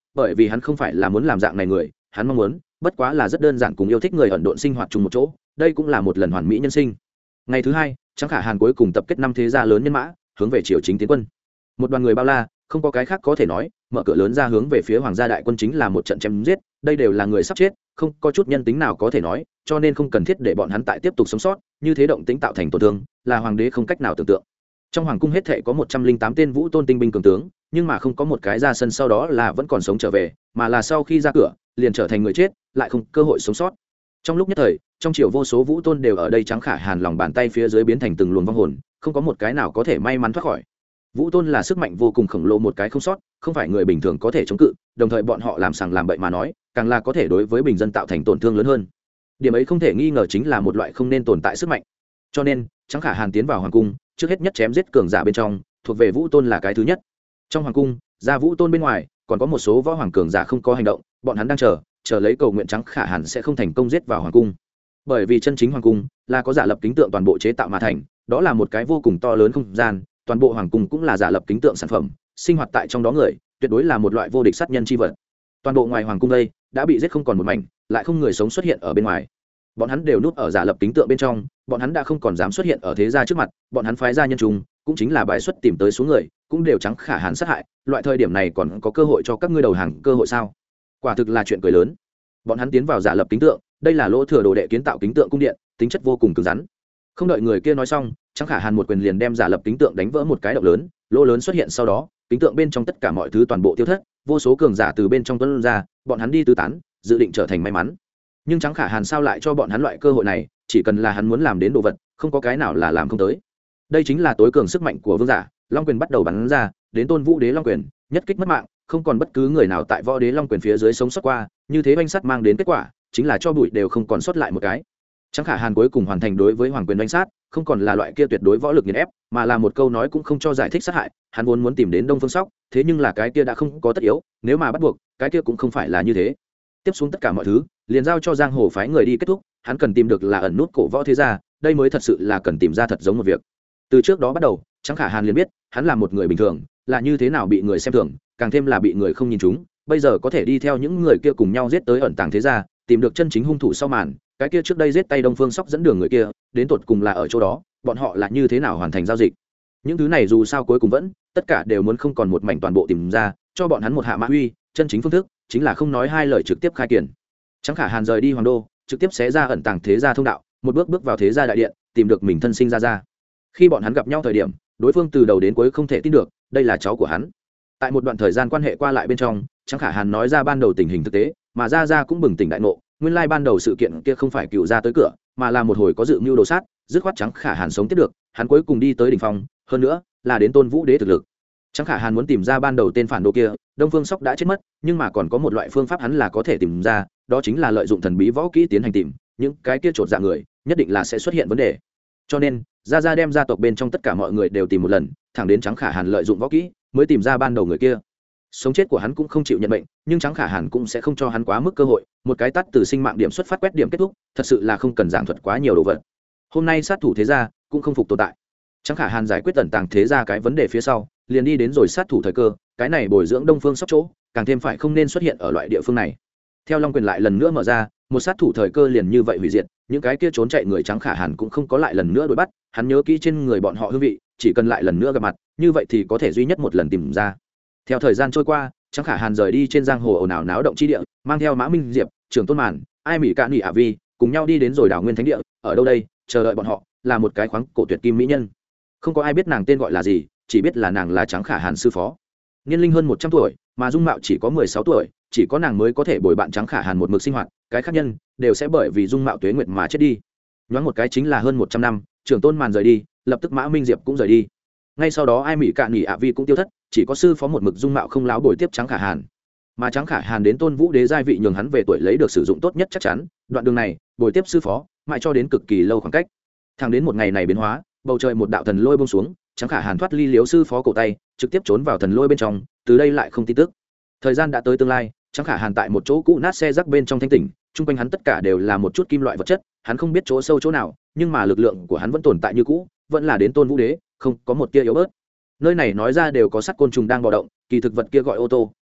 bởi vì hắn không phải là muốn làm dạng này người, hắn mong muốn bất quá là rất đơn giản cùng yêu thích người ẩn độn sinh hoạt chung một chỗ, đây cũng là một lần hoàn mỹ nhân sinh. Ngày thứ hai, Trắng Khả Hàn cuối cùng tập kết năm thế gia lớn nhân mã, hướng về triều chính tiến quân. Một đoàn người bao la, không có cái khác có thể nói, mở cửa lớn ra hướng về phía hoàng gia đại quân chính là một trận chém giết, đây đều là người sắp chết, không có chút nhân tính nào có thể nói, cho nên không cần thiết để bọn hắn tại tiếp tục sống sót, như thế động tính tạo thành tổn thương, là hoàng đế không cách nào tưởng tượng. Trong hoàng cung hết thảy có một trăm linh tám tên vũ tôn tinh binh cường tướng, nhưng mà không có một cái ra sân sau đó là vẫn còn sống trở về, mà là sau khi ra cửa, liền trở thành người chết, lại không cơ hội sống sót. Trong lúc nhất thời, trong triều vô số vũ tôn đều ở đây Trắng Khả Hàn lòng bàn tay phía dưới biến thành từng luồng vong hồn, không có một cái nào có thể may mắn thoát khỏi. Vũ tôn là sức mạnh vô cùng khổng lồ một cái không sót, không phải người bình thường có thể chống cự, đồng thời bọn họ làm sằng làm bậy mà nói, càng là có thể đối với bình dân tạo thành tổn thương lớn hơn. Điểm ấy không thể nghi ngờ chính là một loại không nên tồn tại sức mạnh. Cho nên, Trắng Khả Hàn tiến vào hoàng cung, trước hết nhất chém giết cường giả bên trong, thuộc về vũ tôn là cái thứ nhất. Trong hoàng cung, ra vũ tôn bên ngoài, còn có một số võ hoàng cường giả không có hành động, bọn hắn đang chờ, chờ lấy cầu nguyện Trắng Khả Hàn sẽ không thành công giết vào hoàng cung. Bởi vì chân chính hoàng cung là có giả lập kính tượng toàn bộ chế tạo mà thành, đó là một cái vô cùng to lớn không gian, toàn bộ hoàng cung cũng là giả lập kính tượng sản phẩm, sinh hoạt tại trong đó người, tuyệt đối là một loại vô địch sát nhân chi vật. Toàn bộ ngoài hoàng cung đây đã bị giết không còn một mảnh, lại không người sống xuất hiện ở bên ngoài. Bọn hắn đều núp ở giả lập kính tượng bên trong, bọn hắn đã không còn dám xuất hiện ở thế gia trước mặt, bọn hắn phái gia nhân trùng, cũng chính là bãi xuất tìm tới số người, cũng đều Trắng Khả Hàn sát hại, loại thời điểm này còn có cơ hội cho các ngươi đầu hàng cơ hội sao? Quả thực là chuyện cười lớn. Bọn hắn tiến vào giả lập kính tượng, đây là lỗ thừa đồ đệ kiến tạo kính tượng cung điện, tính chất vô cùng cứng rắn. Không đợi người kia nói xong, Trắng Khả Hàn một quyền liền đem giả lập kính tượng đánh vỡ một cái động lớn, lỗ lớn xuất hiện sau đó, kính tượng bên trong tất cả mọi thứ toàn bộ tiêu thất, vô số cường giả từ bên trong tuôn ra, bọn hắn đi tứ tán, dự định trở thành may mắn. Nhưng Trắng Khả Hàn sao lại cho bọn hắn loại cơ hội này, chỉ cần là hắn muốn làm đến đồ vật, không có cái nào là làm không tới. Đây chính là tối cường sức mạnh của vương giả, Long quyền bắt đầu bắn ra, đến Tôn Vũ Đế Long quyền, nhất kích mất mạng, không còn bất cứ người nào tại Võ Đế Long quyền phía dưới sống sót qua, như thế oanh sắt mang đến kết quả, chính là cho bụi đều không còn sót lại một cái. Trắng Khả Hàn cuối cùng hoàn thành đối với hoàng quyền đánh sát, không còn là loại kia tuyệt đối võ lực nghiền ép, mà là một câu nói cũng không cho giải thích sát hại, hắn vốn muốn tìm đến Đông Phương Sóc, thế nhưng là cái kia đã không có tất yếu, nếu mà bắt buộc, cái kia cũng không phải là như thế. Tiếp xuống tất cả mọi thứ, liền giao cho giang hồ phái người đi kết thúc, hắn cần tìm được là ẩn nút cổ võ thế gia, đây mới thật sự là cần tìm ra thật giống một việc. Từ trước đó bắt đầu, Trắng Khả Hàn liền biết, hắn là một người bình thường, là như thế nào bị người xem thường, càng thêm là bị người không nhìn trúng, bây giờ có thể đi theo những người kia cùng nhau giết tới ẩn tàng thế gia, tìm được chân chính hung thủ sau màn, cái kia trước đây giết tay Đông Phương Sóc dẫn đường người kia, đến tột cùng là ở chỗ đó, bọn họ là như thế nào hoàn thành giao dịch. Những thứ này dù sao cuối cùng vẫn, tất cả đều muốn không còn một mảnh toàn bộ tìm ra, cho bọn hắn một hạ mã uy, chân chính phương thức chính là không nói hai lời trực tiếp khai kiển. Trắng Khả Hàn rời đi hoàng đô, trực tiếp xé ra ẩn tàng thế gia thông đạo, một bước bước vào thế gia đại điện, tìm được mình thân sinh ra ra. Khi bọn hắn gặp nhau thời điểm, đối phương từ đầu đến cuối không thể tin được, đây là cháu của hắn. Tại một đoạn thời gian quan hệ qua lại bên trong, Trắng Khả Hàn nói ra ban đầu tình hình thực tế, mà ra ra cũng bừng tỉnh đại ngộ, nguyên lai ban đầu sự kiện kia không phải cựu ra tới cửa, mà là một hồi có dự mưu đồ sát, dứt khoát Trắng Khả Hàn sống tiếp được, hắn cuối cùng đi tới đỉnh phong, hơn nữa là đến Tôn Vũ Đế thực lực. Trắng Khả Hàn muốn tìm ra ban đầu tên phản đồ kia, Đông Phương Sóc đã chết mất, nhưng mà còn có một loại phương pháp hắn là có thể tìm ra, đó chính là lợi dụng thần bí võ kỹ tiến hành tìm, những cái kia trột dạ người, nhất định là sẽ xuất hiện vấn đề. Cho nên, Gia Gia đem gia tộc bên trong tất cả mọi người đều tìm một lần, thẳng đến Trắng Khả Hàn lợi dụng võ kỹ, mới tìm ra ban đầu người kia. Sống chết của hắn cũng không chịu nhận mệnh, nhưng Trắng Khả Hàn cũng sẽ không cho hắn quá mức cơ hội, một cái tắt từ sinh mạng điểm xuất phát quét điểm kết thúc, thật sự là không cần giảng thuật quá nhiều đồ vật. Hôm nay sát thủ thế gia cũng không phục tồn tại. Trắng Khả Hàn giải quyết tận tàng thế gia cái vấn đề phía sau, liền đi đến rồi sát thủ thời cơ, cái này bồi dưỡng Đông Phương Sóc chỗ, càng thêm phải không nên xuất hiện ở loại địa phương này. Theo Long quyền lại lần nữa mở ra, một sát thủ thời cơ liền như vậy hủy diệt, những cái kia trốn chạy người Trắng Khả Hàn cũng không có lại lần nữa đuổi bắt, hắn nhớ kỹ trên người bọn họ hương vị, chỉ cần lại lần nữa gặp mặt, như vậy thì có thể duy nhất một lần tìm ra. Theo thời gian trôi qua, Trắng Khả Hàn rời đi trên giang hồ ồn ào náo động chi địa, mang theo Mã Minh Diệp, Trường Tôn Màn, Ai Mỹ Cạn Nghị Ả Vi, cùng nhau đi đến rồi Đào Nguyên Thánh địa, ở đâu đây, chờ đợi bọn họ là một cái khoáng cổ tuyệt kim mỹ nhân. Không có ai biết nàng tên gọi là gì, chỉ biết là nàng là Trắng Khả Hàn sư phó. Niên linh hơn một trăm tuổi, mà dung mạo chỉ có mười sáu tuổi, chỉ có nàng mới có thể bồi bạn Trắng Khả Hàn một mực sinh hoạt, cái khác nhân đều sẽ bởi vì dung mạo tuế nguyệt mà chết đi. Nhoáng một cái chính là hơn một trăm năm, Trường Tôn Màn rời đi, lập tức Mã Minh Diệp cũng rời đi. Ngay sau đó Ai Mỹ Cạn Nghị Ả Vi cũng tiêu thất, chỉ có sư phó một mực dung mạo không láo bồi tiếp Trắng Khả Hàn. Mà Trắng Khả Hàn đến Tôn Vũ Đế giai vị nhường hắn về tuổi lấy được sử dụng tốt nhất chắc chắn, đoạn đường này bồi tiếp sư phó mãi cho đến cực kỳ lâu khoảng cách. Thẳng đến một ngày này biến hóa, bầu trời một đạo thần lôi buông xuống, Trắng Khả Hàn thoát ly liếu sư phó cổ tay, trực tiếp trốn vào thần lôi bên trong, từ đây lại không tin tức. Thời gian đã tới tương lai, Trắng Khả Hàn tại một chỗ cũ nát xe rác bên trong thanh tỉnh, chung quanh hắn tất cả đều là một chút kim loại vật chất, hắn không biết chỗ sâu chỗ nào, nhưng mà lực lượng của hắn vẫn tồn tại như cũ, vẫn là đến Tôn Vũ Đế, không có một tia yếu bớt. Nơi này nói ra đều có sắt côn trùng đang bò động, kỳ thực vật kia gọi ô tô,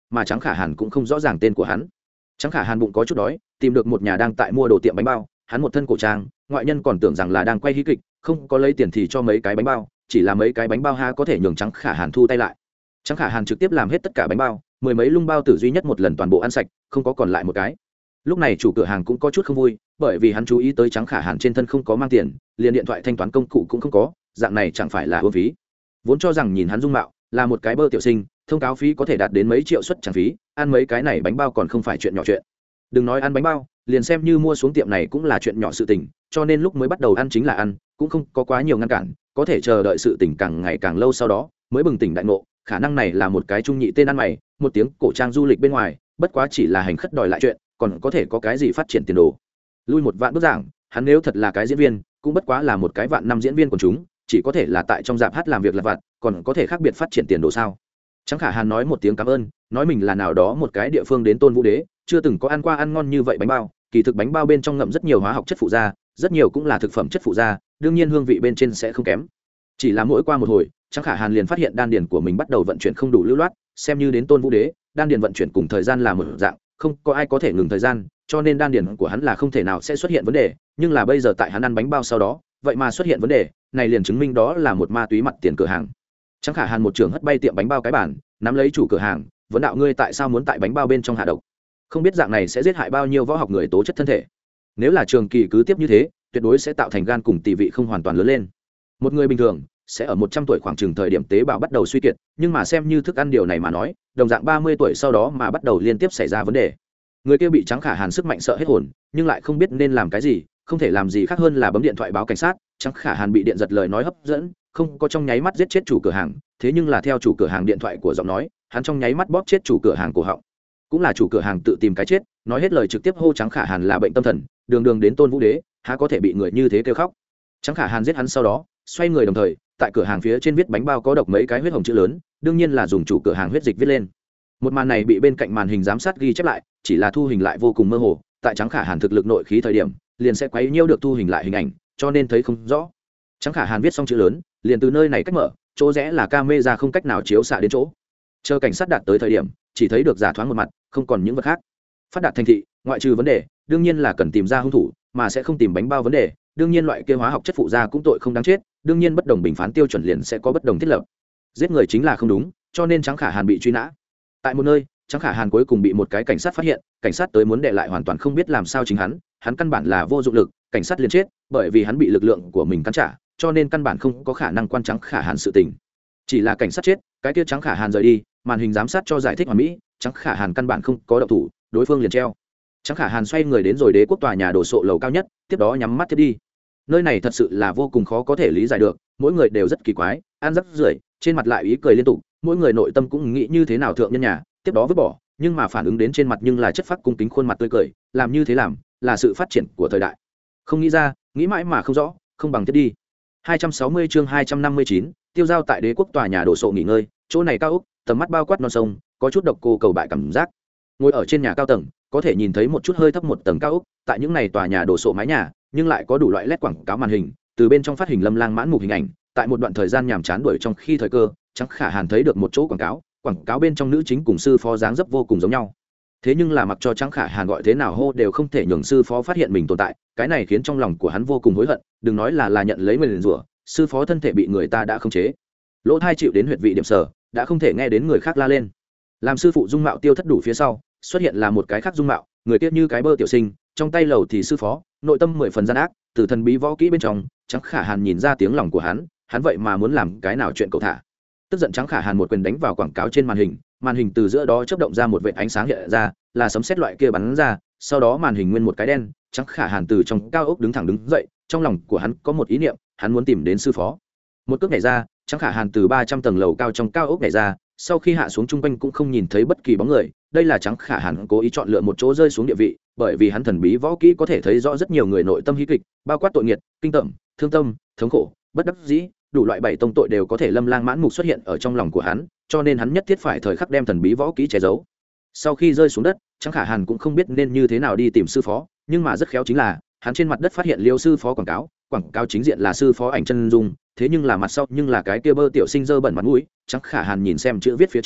mà Trắng Khả Hàn cũng không rõ ràng tên của hắn. Trắng Khả Hàn bụng có chút đói, tìm được một nhà đang tại mua đồ tiệm bánh bao, hắn một thân cổ trang, ngoại nhân còn tưởng rằng là đang quay hí kịch, không có lấy tiền thì cho mấy cái bánh bao, chỉ là mấy cái bánh bao ha có thể nhường Trắng Khả Hàn thu tay lại. Trắng Khả Hàn trực tiếp làm hết tất cả bánh bao, mười mấy lung bao tử duy nhất một lần toàn bộ ăn sạch, không có còn lại một cái. Lúc này chủ cửa hàng cũng có chút không vui, bởi vì hắn chú ý tới Trắng Khả Hàn trên thân không có mang tiền, liền điện thoại thanh toán công cụ cũng không có, dạng này chẳng phải là uổng phí. Vốn cho rằng nhìn hắn dung mạo là một cái bơ tiểu sinh, thông cáo phí có thể đạt đến mấy triệu suất chẳng phí, ăn mấy cái này bánh bao còn không phải chuyện nhỏ chuyện. Đừng nói ăn bánh bao, liền xem như mua xuống tiệm này cũng là chuyện nhỏ sự tình, cho nên lúc mới bắt đầu ăn chính là ăn, cũng không có quá nhiều ngăn cản, có thể chờ đợi sự tình càng ngày càng lâu sau đó, mới bừng tỉnh đại ngộ, khả năng này là một cái trung nhị tên ăn mày, một tiếng cổ trang du lịch bên ngoài, bất quá chỉ là hành khất đòi lại chuyện, còn có thể có cái gì phát triển tiền đồ. Lui một vạn bước giảng, hắn nếu thật là cái diễn viên, cũng bất quá là một cái vạn năm diễn viên của chúng, chỉ có thể là tại trong dạp hát làm việc lặt vặt, còn có thể khác biệt phát triển tiền đồ sao? Trắng Khả Hàn nói một tiếng cảm ơn, nói mình là nào đó một cái địa phương đến Tôn Vũ Đế, chưa từng có ăn qua ăn ngon như vậy bánh bao, kỳ thực bánh bao bên trong ngậm rất nhiều hóa học chất phụ gia, rất nhiều cũng là thực phẩm chất phụ gia, đương nhiên hương vị bên trên sẽ không kém. Chỉ là mỗi qua một hồi, Trắng Khả Hàn liền phát hiện đan điền của mình bắt đầu vận chuyển không đủ lưu loát, xem như đến Tôn Vũ Đế, đan điền vận chuyển cùng thời gian là một dạng, không có ai có thể ngừng thời gian, cho nên đan điền của hắn là không thể nào sẽ xuất hiện vấn đề, nhưng là bây giờ tại hắn ăn bánh bao sau đó, vậy mà xuất hiện vấn đề, này liền chứng minh đó là một ma túy mặt tiền cửa hàng. Trắng Khả Hàn một trường hất bay tiệm bánh bao cái bản, nắm lấy chủ cửa hàng, vấn đạo ngươi tại sao muốn tại bánh bao bên trong hạ độc? Không biết dạng này sẽ giết hại bao nhiêu võ học người tố chất thân thể. Nếu là trường kỳ cứ tiếp như thế, tuyệt đối sẽ tạo thành gan cùng tỳ vị không hoàn toàn lớn lên. Một người bình thường sẽ ở một trăm tuổi khoảng chừng thời điểm tế bào bắt đầu suy kiệt, nhưng mà xem như thức ăn điều này mà nói, đồng dạng ba mươi tuổi sau đó mà bắt đầu liên tiếp xảy ra vấn đề. Người kia bị Trắng Khả Hàn sức mạnh sợ hết hồn, nhưng lại không biết nên làm cái gì, không thể làm gì khác hơn là bấm điện thoại báo cảnh sát. Trắng Khả Hàn bị điện giật lời nói hấp dẫn, không có trong nháy mắt giết chết chủ cửa hàng, thế nhưng là theo chủ cửa hàng điện thoại của giọng nói, hắn trong nháy mắt bóp chết chủ cửa hàng cổ họng. Cũng là chủ cửa hàng tự tìm cái chết, nói hết lời trực tiếp hô Trắng Khả Hàn là bệnh tâm thần, đường đường đến Tôn Vũ Đế, há có thể bị người như thế kêu khóc. Trắng Khả Hàn giết hắn sau đó, xoay người đồng thời, tại cửa hàng phía trên viết bánh bao có độc mấy cái huyết hồng chữ lớn, đương nhiên là dùng chủ cửa hàng huyết dịch viết lên. Một màn này bị bên cạnh màn hình giám sát ghi chép lại, chỉ là thu hình lại vô cùng mơ hồ, tại Trắng Khả Hàn thực lực nội khí thời điểm, liền sẽ quấy nhiễu được thu hình lại hình ảnh, cho nên thấy không rõ. Trắng Khả Hàn viết xong chữ lớn, liền từ nơi này cách mở, chỗ rẽ là camera không cách nào chiếu xạ đến chỗ. Chờ cảnh sát đạt tới thời điểm, chỉ thấy được giả thoáng một mặt, không còn những vật khác. Phát đạt thành thị, ngoại trừ vấn đề, đương nhiên là cần tìm ra hung thủ, mà sẽ không tìm bánh bao vấn đề, đương nhiên loại kia hóa học chất phụ gia cũng tội không đáng chết, đương nhiên bất đồng bình phán tiêu chuẩn liền sẽ có bất đồng thiết lập. Giết người chính là không đúng, cho nên Trắng Khả Hàn bị truy nã. Tại một nơi, Trắng Khả Hàn cuối cùng bị một cái cảnh sát phát hiện, cảnh sát tới muốn đệ lại hoàn toàn không biết làm sao chính hắn, hắn căn bản là vô dụng lực, cảnh sát liền chết, bởi vì hắn bị lực lượng của mình cắn trả, cho nên căn bản không có khả năng quan Trắng Khả Hàn sự tình. Chỉ là cảnh sát chết, cái kia Trắng Khả Hàn rời đi, màn hình giám sát cho giải thích hoàn mỹ, Trắng Khả Hàn căn bản không có động thủ, đối phương liền treo. Trắng Khả Hàn xoay người đến rồi Đế Quốc tòa nhà đồ sộ lầu cao nhất, tiếp đó nhắm mắt tiếp đi. Nơi này thật sự là vô cùng khó có thể lý giải được, mỗi người đều rất kỳ quái, ăn rất rưởi, trên mặt lại ý cười liên tục, mỗi người nội tâm cũng nghĩ như thế nào thượng nhân nhà, tiếp đó vứt bỏ, nhưng mà phản ứng đến trên mặt nhưng là chất phác cung kính khuôn mặt tươi cười, làm như thế làm, là sự phát triển của thời đại. Không nghĩ ra, nghĩ mãi mà không rõ, không bằng tiếp đi. hai trăm sáu mươi chương hai trăm năm mươi chín, tiêu giao tại Đế Quốc tòa nhà đồ sộ nghỉ ngơi, chỗ này cao ốc, tầm mắt bao quát non sông, có chút độc cô cầu bại cảm giác. Ngồi ở trên nhà cao tầng, có thể nhìn thấy một chút hơi thấp một tầng cao ốc, tại những này tòa nhà đồ sộ mái nhà, nhưng lại có đủ loại led quảng cáo màn hình, từ bên trong phát hình lâm lang mãn mục hình ảnh. Tại một đoạn thời gian nhàm chán đuổi trong khi thời cơ, Trắng Khả Hàn thấy được một chỗ quảng cáo, quảng cáo bên trong nữ chính cùng sư phó dáng dấp vô cùng giống nhau. Thế nhưng là mặc cho Trắng Khả Hàn gọi thế nào hô đều không thể nhường sư phó phát hiện mình tồn tại, cái này khiến trong lòng của hắn vô cùng hối hận, đừng nói là là nhận lấy nguyền rủa, sư phó thân thể bị người ta đã khống chế, lỗ thai chịu đến huyệt vị điểm sở, đã không thể nghe đến người khác la lên. Làm sư phụ dung mạo tiêu thất đủ phía sau, xuất hiện là một cái khác dung mạo, người kia như cái bơ tiểu sinh, trong tay lầu thì sư phó, nội tâm mười phần gian ác, từ thần bí võ kỹ bên trong, Trắng Khả Hàn nhìn ra tiếng lòng của hắn, hắn vậy mà muốn làm cái nào chuyện cậu thả. Tức giận Trắng Khả Hàn một quyền đánh vào quảng cáo trên màn hình, màn hình từ giữa đó chớp động ra một vệt ánh sáng hiện ra, là sấm sét loại kia bắn ra, sau đó màn hình nguyên một cái đen, Trắng Khả Hàn từ trong cao ốc đứng thẳng đứng dậy, trong lòng của hắn có một ý niệm, hắn muốn tìm đến sư phó. Một cước nhảy ra, Trắng Khả Hàn từ ba trăm tầng lầu cao trong cao ốc nhảy ra, sau khi hạ xuống trung quanh cũng không nhìn thấy bất kỳ bóng người, đây là Trắng Khả Hàn cố ý chọn lựa một chỗ rơi xuống địa vị, bởi vì hắn thần bí võ kỹ có thể thấy rõ rất nhiều người nội tâm hí kịch, bao quát tội nghiệt, kinh tởm, thương tâm, thống khổ, bất đắc dĩ, đủ loại bảy tông tội đều có thể lâm lang mãn mục xuất hiện ở trong lòng của hắn, cho nên hắn nhất thiết phải thời khắc đem thần bí võ kỹ che giấu. Sau khi rơi xuống đất, Trắng Khả Hàn cũng không biết nên như thế nào đi tìm sư phó, nhưng mà rất khéo chính là hắn trên mặt đất phát hiện liêu sư phó quảng cáo, quảng cáo chính diện là sư phó ảnh chân dung, thế nhưng là mặt sau nhưng là cái kia bơ tiểu sinh dơ bẩn mặt mũi. Trắng Khả Hàn nhìn xem chữ viết phía trên,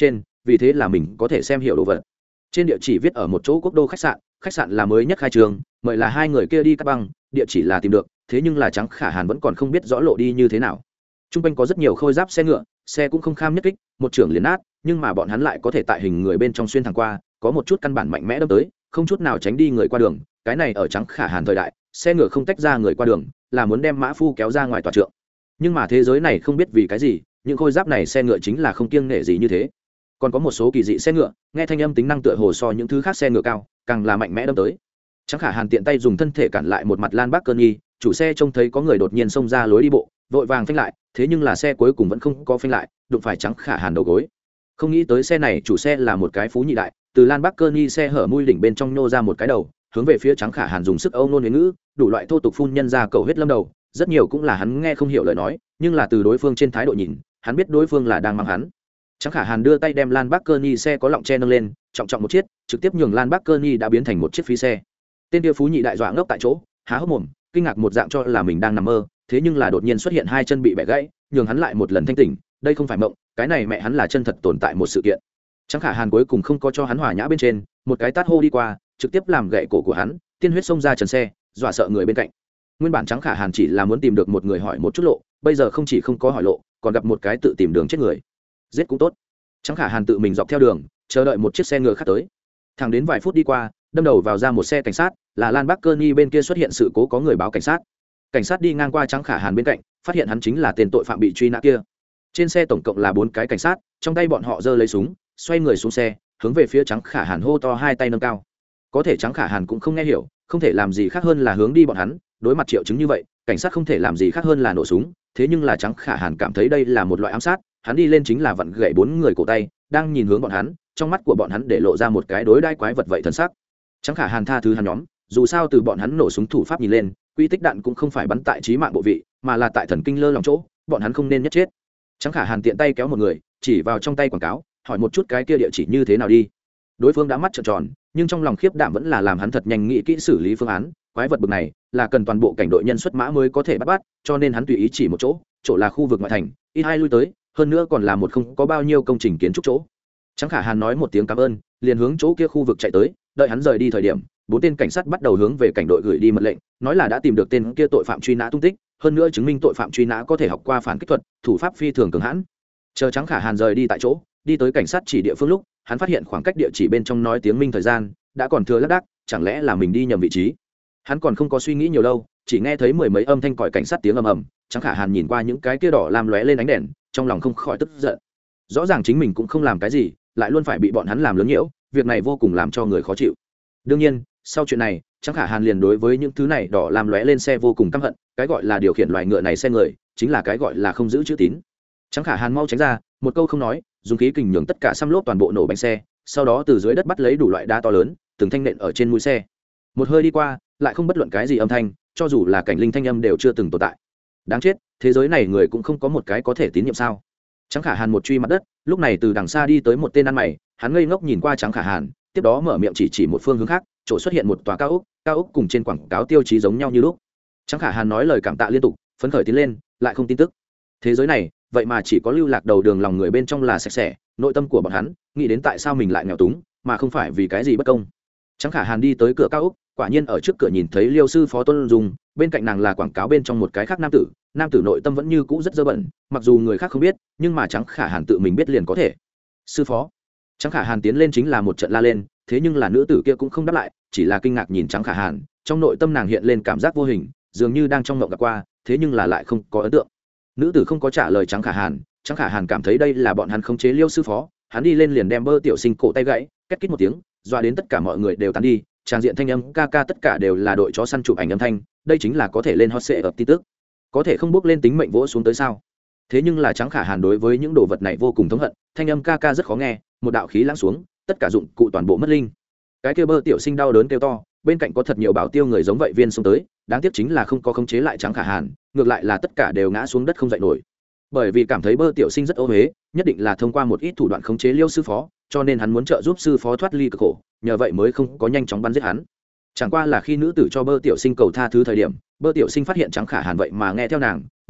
vì thế là mình có thể xem hiểu đồ vật. Trên địa chỉ viết ở một chỗ quốc đô khách sạn, khách sạn là mới nhất khai trường, mời là hai người kia đi cắt băng, địa chỉ là tìm được, thế nhưng là Trắng Khả Hàn vẫn còn không biết rõ lộ đi như thế nào. Trung quanh có rất nhiều khôi giáp xe ngựa, xe cũng không kham nhất kích, một trưởng liền nát, nhưng mà bọn hắn lại có thể tại hình người bên trong xuyên thẳng qua, có một chút căn bản mạnh mẽ đâm tới, không chút nào tránh đi người qua đường. Cái này ở Trắng Khả Hàn thời đại, xe ngựa không tách ra người qua đường, là muốn đem mã phu kéo ra ngoài tòa trượng. Nhưng mà thế giới này không biết vì cái gì, những khôi giáp này xe ngựa chính là không kiêng nể gì như thế. Còn có một số kỳ dị xe ngựa, nghe thanh âm tính năng tựa hồ so những thứ khác xe ngựa cao, càng là mạnh mẽ đâm tới. Trắng Khả Hàn tiện tay dùng thân thể cản lại một mặt Lan Bắc Cơn Nhi, chủ xe trông thấy có người đột nhiên xông ra lối đi bộ, vội vàng phanh lại, thế nhưng là xe cuối cùng vẫn không có phanh lại, đụng phải Trắng Khả Hàn đầu gối. Không nghĩ tới xe này chủ xe là một cái phú nhị đại, từ Lan Bắc Cơn Nhi xe hở mũi đỉnh bên trong nhô ra một cái đầu, hướng về phía Trắng Khả Hàn dùng sức âu nôn huế ngữ, đủ loại thô tục phun nhân ra cầu huyết lâm đầu, rất nhiều cũng là hắn nghe không hiểu lời nói, nhưng là từ đối phương trên thái độ nhìn, hắn biết đối phương là đang mắng hắn. Trắng Khả Hàn đưa tay đem Lan Bắc Cơn Nhi xe có lọng che nâng lên, trọng trọng một chiếc, trực tiếp nhường Lan Bắc Cơn Nhi đã biến thành một chiếc phi xe. Tên kia phú nhị đại dọa ngốc tại chỗ, há hốc mồm, kinh ngạc một dạng cho là mình đang nằm mơ, thế nhưng là đột nhiên xuất hiện hai chân bị bẻ gãy, nhường hắn lại một lần thanh tỉnh, đây không phải mộng, cái này mẹ hắn là chân thật tồn tại một sự kiện. Trắng Khả Hàn cuối cùng không có cho hắn hòa nhã bên trên, một cái tát hô đi qua, trực tiếp làm gãy cổ của hắn, tiên huyết xông ra trần xe, dọa sợ người bên cạnh. Nguyên bản Trắng Khả Hàn chỉ là muốn tìm được một người hỏi một chút lộ, bây giờ không chỉ không có hỏi lộ, còn gặp một cái tự tìm đường chết người. Giết cũng tốt. Trắng Khả Hàn tự mình dọc theo đường, chờ đợi một chiếc xe ngựa khác tới. Thẳng đến vài phút đi qua, đâm đầu vào ra một xe cảnh sát, là Lan Bắc Cơn Nhi bên kia xuất hiện sự cố có người báo cảnh sát. Cảnh sát đi ngang qua Trắng Khả Hàn bên cạnh, phát hiện hắn chính là tên tội phạm bị truy nã kia. Trên xe tổng cộng là bốn cái cảnh sát, trong tay bọn họ giơ lấy súng, xoay người xuống xe, hướng về phía Trắng Khả Hàn hô to hai tay nâng cao. Có thể Trắng Khả Hàn cũng không nghe hiểu, không thể làm gì khác hơn là hướng đi bọn hắn, đối mặt triệu chứng như vậy, cảnh sát không thể làm gì khác hơn là nổ súng, thế nhưng là Trắng Khả Hàn cảm thấy đây là một loại ám sát, hắn đi lên chính là vặn gãy bốn người cổ tay, đang nhìn hướng bọn hắn, trong mắt của bọn hắn để lộ ra một cái đối đãi quái vật vậy thần sắc. Trắng Khả Hàn tha thứ hắn nhóm, dù sao từ bọn hắn nổ súng thủ pháp nhìn lên, quy tích đạn cũng không phải bắn tại chí mạng bộ vị, mà là tại thần kinh lơ lòng chỗ, bọn hắn không nên nhất chết. Trắng Khả Hàn tiện tay kéo một người, chỉ vào trong tay quảng cáo, hỏi một chút cái kia địa chỉ như thế nào đi. Đối phương đã mắt trợn tròn, nhưng trong lòng khiếp đảm vẫn là làm hắn thật nhanh nghĩ kỹ xử lý phương án, quái vật bực này là cần toàn bộ cảnh đội nhân xuất mã mới có thể bắt bắt, cho nên hắn tùy ý chỉ một chỗ, chỗ là khu vực ngoại thành, ít hai lui tới, hơn nữa còn là một không có bao nhiêu công trình kiến trúc chỗ. Trắng Khả Hàn nói một tiếng cảm ơn, liền hướng chỗ kia khu vực chạy tới, đợi hắn rời đi thời điểm, bốn tên cảnh sát bắt đầu hướng về cảnh đội gửi đi mật lệnh, nói là đã tìm được tên kia tội phạm truy nã tung tích, hơn nữa chứng minh tội phạm truy nã có thể học qua phản kích thuật, thủ pháp phi thường cường hãn. Chờ Trắng Khả Hàn rời đi tại chỗ, đi tới cảnh sát chỉ địa phương lúc, hắn phát hiện khoảng cách địa chỉ bên trong nói tiếng minh thời gian đã còn thừa lác đác, chẳng lẽ là mình đi nhầm vị trí. Hắn còn không có suy nghĩ nhiều lâu, chỉ nghe thấy mười mấy âm thanh còi cảnh sát tiếng ầm ầm. Trắng Khả Hàn nhìn qua những cái kia đỏ lam lóe lên ánh đèn, trong lòng không khỏi tức giận. Rõ ràng chính mình cũng không làm cái gì, lại luôn phải bị bọn hắn làm lớn nhiễu, việc này vô cùng làm cho người khó chịu. Đương nhiên, sau chuyện này, Trắng Khả Hàn liền đối với những thứ này đỏ lam lóe lên xe vô cùng căm hận, cái gọi là điều khiển loài ngựa này xe người, chính là cái gọi là không giữ chữ tín. Trắng Khả Hàn mau tránh ra, một câu không nói, dùng khí kình nhường tất cả xăm lốp toàn bộ nổ bánh xe, sau đó từ dưới đất bắt lấy đủ loại đá to lớn, từng thanh nện ở trên mũi xe. Một hơi đi qua, lại không bất luận cái gì âm thanh, cho dù là cảnh linh thanh âm đều chưa từng tồn tại. Đáng chết, thế giới này người cũng không có một cái có thể tín nhiệm sao? Trắng Khả Hàn một truy mặt đất, lúc này từ đằng xa đi tới một tên ăn mày, hắn ngây ngốc nhìn qua Trắng Khả Hàn, tiếp đó mở miệng chỉ chỉ một phương hướng khác, chỗ xuất hiện một tòa cao ốc, cao ốc cùng trên quảng cáo tiêu chí giống nhau như lúc. Trắng Khả Hàn nói lời cảm tạ liên tục, phấn khởi tiến lên, lại không tin tức. Thế giới này, vậy mà chỉ có lưu lạc đầu đường lòng người bên trong là sạch sẽ, nội tâm của bọn hắn nghĩ đến tại sao mình lại nghèo túng, mà không phải vì cái gì bất công. Trắng Khả Hàn đi tới cửa cao ốc, quả nhiên ở trước cửa nhìn thấy Liêu sư phó Tôn Dung, bên cạnh nàng là quảng cáo bên trong một cái khác nam tử, nam tử nội tâm vẫn như cũ rất dơ bẩn, mặc dù người khác không biết, nhưng mà Trắng Khả Hàn tự mình biết liền có thể. Sư phó. Trắng Khả Hàn tiến lên chính là một trận la lên, thế nhưng là nữ tử kia cũng không đáp lại, chỉ là kinh ngạc nhìn Trắng Khả Hàn, trong nội tâm nàng hiện lên cảm giác vô hình, dường như đang trong mộng gặp qua, thế nhưng là lại không có ấn tượng. Nữ tử không có trả lời Trắng Khả Hàn, Trắng Khả Hàn cảm thấy đây là bọn hắn khống chế Liêu sư phó, hắn đi lên liền đem Bơ Tiểu Sinh cổ tay gãy, két kít một tiếng, dọa đến tất cả mọi người đều tán đi, trang diện thanh âm ca ca tất cả đều là đội chó săn chụp ảnh âm thanh, đây chính là có thể lên hot search tin tức, có thể không bước lên tính mệnh vỗ xuống tới sao? Thế nhưng là Trắng Khả Hàn đối với những đồ vật này vô cùng thống hận, thanh âm ca ca rất khó nghe, một đạo khí lãng xuống, tất cả dụng cụ toàn bộ mất linh. Cái kia Bơ Tiểu Sinh đau đớn kêu to, bên cạnh có thật nhiều bảo tiêu người giống vậy viên xông tới, đáng tiếc chính là không có khống chế lại Trắng Khả Hàn, ngược lại là tất cả đều ngã xuống đất không dậy nổi. Bởi vì cảm thấy Bơ Tiểu Sinh rất ô uế, nhất định là thông qua một ít thủ đoạn khống chế Liêu sư phó, cho nên hắn muốn trợ giúp sư phó thoát ly cực khổ, nhờ vậy mới không có nhanh chóng bắn giết hắn. Chẳng qua là khi nữ tử cho Bơ Tiểu Sinh cầu tha thứ thời điểm, Bơ Tiểu Sinh phát hiện Trắng Khả Hàn vậy mà nghe theo nàng,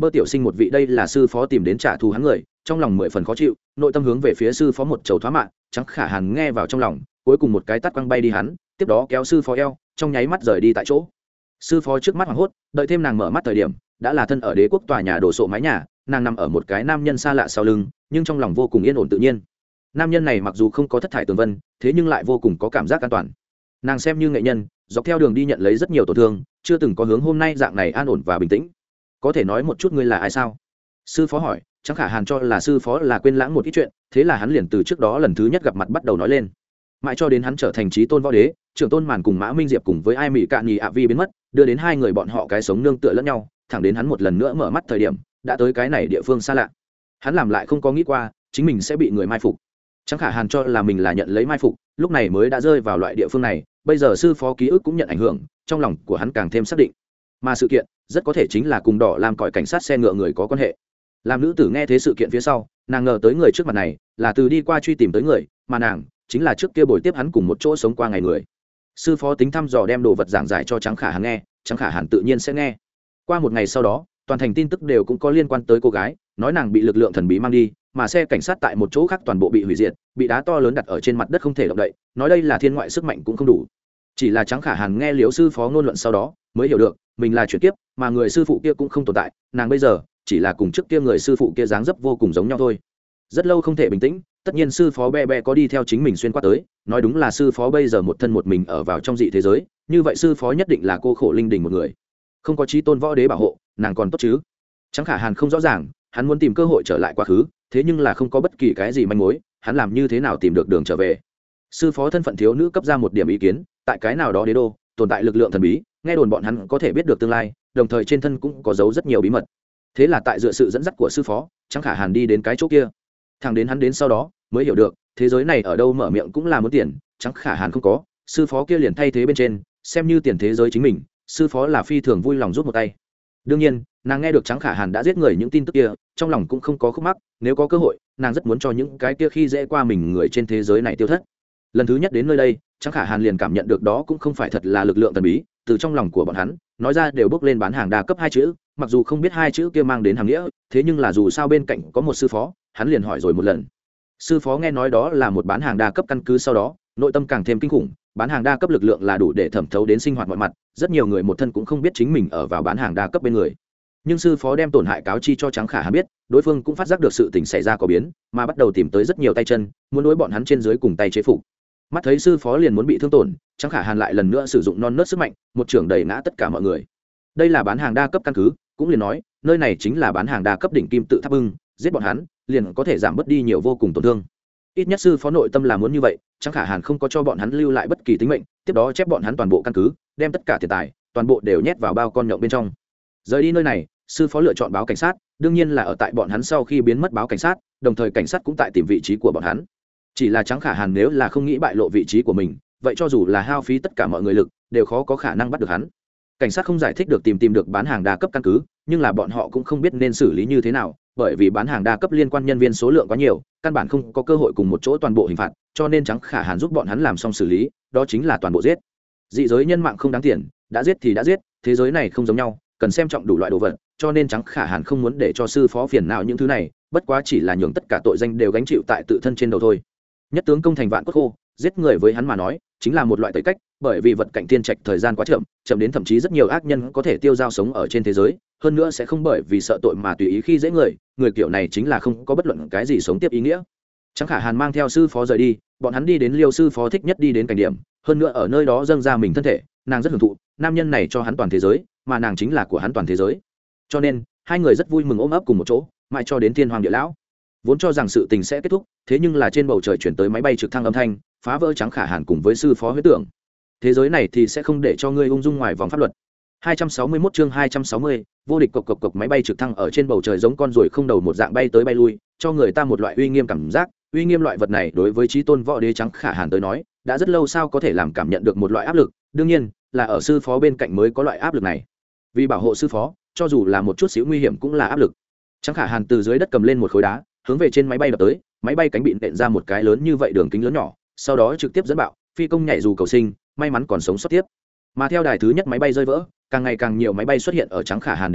Bơ tiểu sinh một vị đây là sư phó tìm đến trả thù hắn người, trong lòng mười phần khó chịu, nội tâm hướng về phía sư phó một chầu thoá mạng, Trắng Khả Hàn nghe vào trong lòng, cuối cùng một cái tát quăng bay đi hắn, tiếp đó kéo sư phó eo, trong nháy mắt rời đi tại chỗ. Sư phó trước mắt hoảng hốt, đợi thêm nàng mở mắt thời điểm, đã là thân ở đế quốc tòa nhà đổ sộ mái nhà, nàng nằm ở một cái nam nhân xa lạ sau lưng, nhưng trong lòng vô cùng yên ổn tự nhiên. Nam nhân này mặc dù không có thất thải tường vân, thế nhưng lại vô cùng có cảm giác an toàn. Nàng xem như nghệ nhân, dọc theo đường đi nhận lấy rất nhiều tổn thương, chưa từng có hướng hôm nay dạng này an ổn và bình tĩnh. Có thể nói một chút ngươi là ai sao? Sư phó hỏi. Trắng Khả Hàn cho là sư phó là quên lãng một ít chuyện, thế là hắn liền từ trước đó lần thứ nhất gặp mặt bắt đầu nói lên, mãi cho đến hắn trở thành chí tôn võ đế, trưởng tôn màn cùng Mã Minh Diệp cùng với Ai Mỹ Cạn Nhì ạ Vi biến mất, đưa đến hai người bọn họ cái sống nương tựa lẫn nhau, thẳng đến hắn một lần nữa mở mắt thời điểm, đã tới cái này địa phương xa lạ. Hắn làm lại không có nghĩ qua chính mình sẽ bị người mai phục. Trắng Khả Hàn cho là mình là nhận lấy mai phục, lúc này mới đã rơi vào loại địa phương này, bây giờ sư phó ký ức cũng nhận ảnh hưởng, trong lòng của hắn càng thêm xác định. Mà sự kiện rất có thể chính là cùng đỏ làm còi cảnh sát xe ngựa người có quan hệ. Làm nữ tử nghe thế sự kiện phía sau, nàng ngờ tới người trước mặt này là từ đi qua truy tìm tới người, mà nàng chính là trước kia buổi tiếp hắn cùng một chỗ sống qua ngày người. Sư phó tính thăm dò đem đồ vật giảng giải cho Trắng Khả Hàn nghe, Trắng Khả Hàn tự nhiên sẽ nghe. Qua một ngày sau đó, toàn thành tin tức đều cũng có liên quan tới cô gái, nói nàng bị lực lượng thần bí mang đi, mà xe cảnh sát tại một chỗ khác toàn bộ bị hủy diệt, bị đá to lớn đặt ở trên mặt đất không thể động đậy, nói đây là thiên ngoại sức mạnh cũng không đủ. Chỉ là Trắng Khả Hàn nghe liếu sư phó ngôn luận sau đó, mới hiểu được mình là chuyển kiếp, mà người sư phụ kia cũng không tồn tại, nàng bây giờ chỉ là cùng trước kia người sư phụ kia dáng dấp vô cùng giống nhau thôi. Rất lâu không thể bình tĩnh, tất nhiên sư phó be be có đi theo chính mình xuyên qua tới, nói đúng là sư phó bây giờ một thân một mình ở vào trong dị thế giới, như vậy sư phó nhất định là cô khổ linh đình một người, không có chí tôn võ đế bảo hộ, nàng còn tốt chứ? Trắng Khả Hàn không rõ ràng, hắn muốn tìm cơ hội trở lại quá khứ, thế nhưng là không có bất kỳ cái gì manh mối, hắn làm như thế nào tìm được đường trở về? Sư phó thân phận thiếu nữ cấp ra một điểm ý kiến, tại cái nào đó đế đô tồn tại lực lượng thần bí, nghe đồn bọn hắn có thể biết được tương lai, đồng thời trên thân cũng có giấu rất nhiều bí mật. Thế là tại dựa sự dẫn dắt của sư phó, Trắng Khả Hàn đi đến cái chỗ kia. Thằng đến hắn đến sau đó mới hiểu được thế giới này ở đâu mở miệng cũng là muốn tiền, Trắng Khả Hàn không có, sư phó kia liền thay thế bên trên, xem như tiền thế giới chính mình, sư phó là phi thường vui lòng giúp một tay. Đương nhiên nàng nghe được Trắng Khả Hàn đã giết người những tin tức kia, trong lòng cũng không có khúc mắc, nếu có cơ hội nàng rất muốn cho những cái kia khi dễ qua mình người trên thế giới này tiêu thất. Lần thứ nhất đến nơi đây, Trắng Khả Hàn liền cảm nhận được đó cũng không phải thật là lực lượng thần bí, từ trong lòng của bọn hắn nói ra đều bước lên bán hàng đa cấp hai chữ, mặc dù không biết hai chữ kia mang đến hàm nghĩa, thế nhưng là dù sao bên cạnh có một sư phó, hắn liền hỏi rồi một lần. Sư phó nghe nói đó là một bán hàng đa cấp căn cứ, sau đó nội tâm càng thêm kinh khủng, bán hàng đa cấp lực lượng là đủ để thẩm thấu đến sinh hoạt mọi mặt, rất nhiều người một thân cũng không biết chính mình ở vào bán hàng đa cấp bên người. Nhưng sư phó đem tổn hại cáo chi cho Trắng Khả Hàn biết, đối phương cũng phát giác được sự tình xảy ra có biến, mà bắt đầu tìm tới rất nhiều tay chân, muốn đối bọn hắn trên dưới cùng tay chế phục. Mắt thấy sư phó liền muốn bị thương tổn, Trắng Khả Hàn lại lần nữa sử dụng non nớt sức mạnh, một trường đẩy ngã tất cả mọi người. Đây là bán hàng đa cấp căn cứ, cũng liền nói nơi này chính là bán hàng đa cấp đỉnh kim tự tháp bưng, giết bọn hắn liền có thể giảm bớt đi nhiều vô cùng tổn thương. Ít nhất sư phó nội tâm là muốn như vậy, Trắng Khả Hàn không có cho bọn hắn lưu lại bất kỳ tính mệnh, tiếp đó chép bọn hắn toàn bộ căn cứ, đem tất cả tiền tài toàn bộ đều nhét vào bao con nhộng bên trong. Rời đi nơi này, sư phó lựa chọn báo cảnh sát, đương nhiên là ở tại bọn hắn sau khi biến mất báo cảnh sát, đồng thời cảnh sát cũng tại tìm vị trí của bọn hắn. Chỉ là Trắng Khả Hàn nếu là không nghĩ bại lộ vị trí của mình, vậy cho dù là hao phí tất cả mọi người lực đều khó có khả năng bắt được hắn. Cảnh sát không giải thích được tìm tìm được bán hàng đa cấp căn cứ, nhưng là bọn họ cũng không biết nên xử lý như thế nào, bởi vì bán hàng đa cấp liên quan nhân viên số lượng quá nhiều, căn bản không có cơ hội cùng một chỗ toàn bộ hình phạt, cho nên Trắng Khả Hàn giúp bọn hắn làm xong xử lý, đó chính là toàn bộ giết. Dị giới nhân mạng không đáng tiền, đã giết thì đã giết, thế giới này không giống nhau, cần xem trọng đủ loại đồ vật, cho nên Trắng Khả Hàn không muốn để cho sư phó phiền não những thứ này, bất quá chỉ là nhường tất cả tội danh đều gánh chịu tại tự thân trên đầu thôi. Nhất tướng công thành vạn cốt khô, giết người với hắn mà nói chính là một loại tẩy cách, bởi vì vật cạnh thiên trạch thời gian quá chậm, chậm đến thậm chí rất nhiều ác nhân có thể tiêu dao sống ở trên thế giới, hơn nữa sẽ không bởi vì sợ tội mà tùy ý khi dễ người, người kiểu này chính là không có bất luận cái gì sống tiếp ý nghĩa. Trắng Khả Hàn mang theo sư phó rời đi, bọn hắn đi đến liêu sư phó thích nhất đi đến cảnh điểm, hơn nữa ở nơi đó dâng ra mình thân thể, nàng rất hưởng thụ, nam nhân này cho hắn toàn thế giới, mà nàng chính là của hắn toàn thế giới, cho nên hai người rất vui mừng ôm ấp cùng một chỗ, mãi cho đến thiên hoàng địa lão. Vốn cho rằng sự tình sẽ kết thúc, thế nhưng là trên bầu trời chuyển tới máy bay trực thăng âm thanh, phá vỡ Trắng Khả Hàn cùng với sư phó huyết tưởng. Thế giới này thì sẽ không để cho ngươi ung dung ngoài vòng pháp luật. hai trăm sáu mươi mốt chương hai trăm sáu mươi, vô địch cộc cộc cộc, máy bay trực thăng ở trên bầu trời giống con ruồi không đầu một dạng bay tới bay lui, cho người ta một loại uy nghiêm cảm giác. Uy nghiêm loại vật này đối với chí tôn võ đế Trắng Khả Hàn tới nói, đã rất lâu sao có thể làm cảm nhận được một loại áp lực, đương nhiên là ở sư phó bên cạnh mới có loại áp lực này. Vì bảo hộ sư phó, cho dù là một chút xíu nguy hiểm cũng là áp lực. Trắng Khả Hàn từ dưới đất cầm lên một khối đá, hướng về trên máy bay đập tới, máy bay cánh bị nện ra một cái lớn như vậy đường kính lớn nhỏ, sau đó trực tiếp dẫn bạo, phi công nhảy dù cầu sinh, may mắn còn sống sót tiếp. Mà theo đài thứ nhất máy bay rơi vỡ, càng ngày càng nhiều máy bay xuất hiện ở Trắng Khả Hàn đỉnh đầu,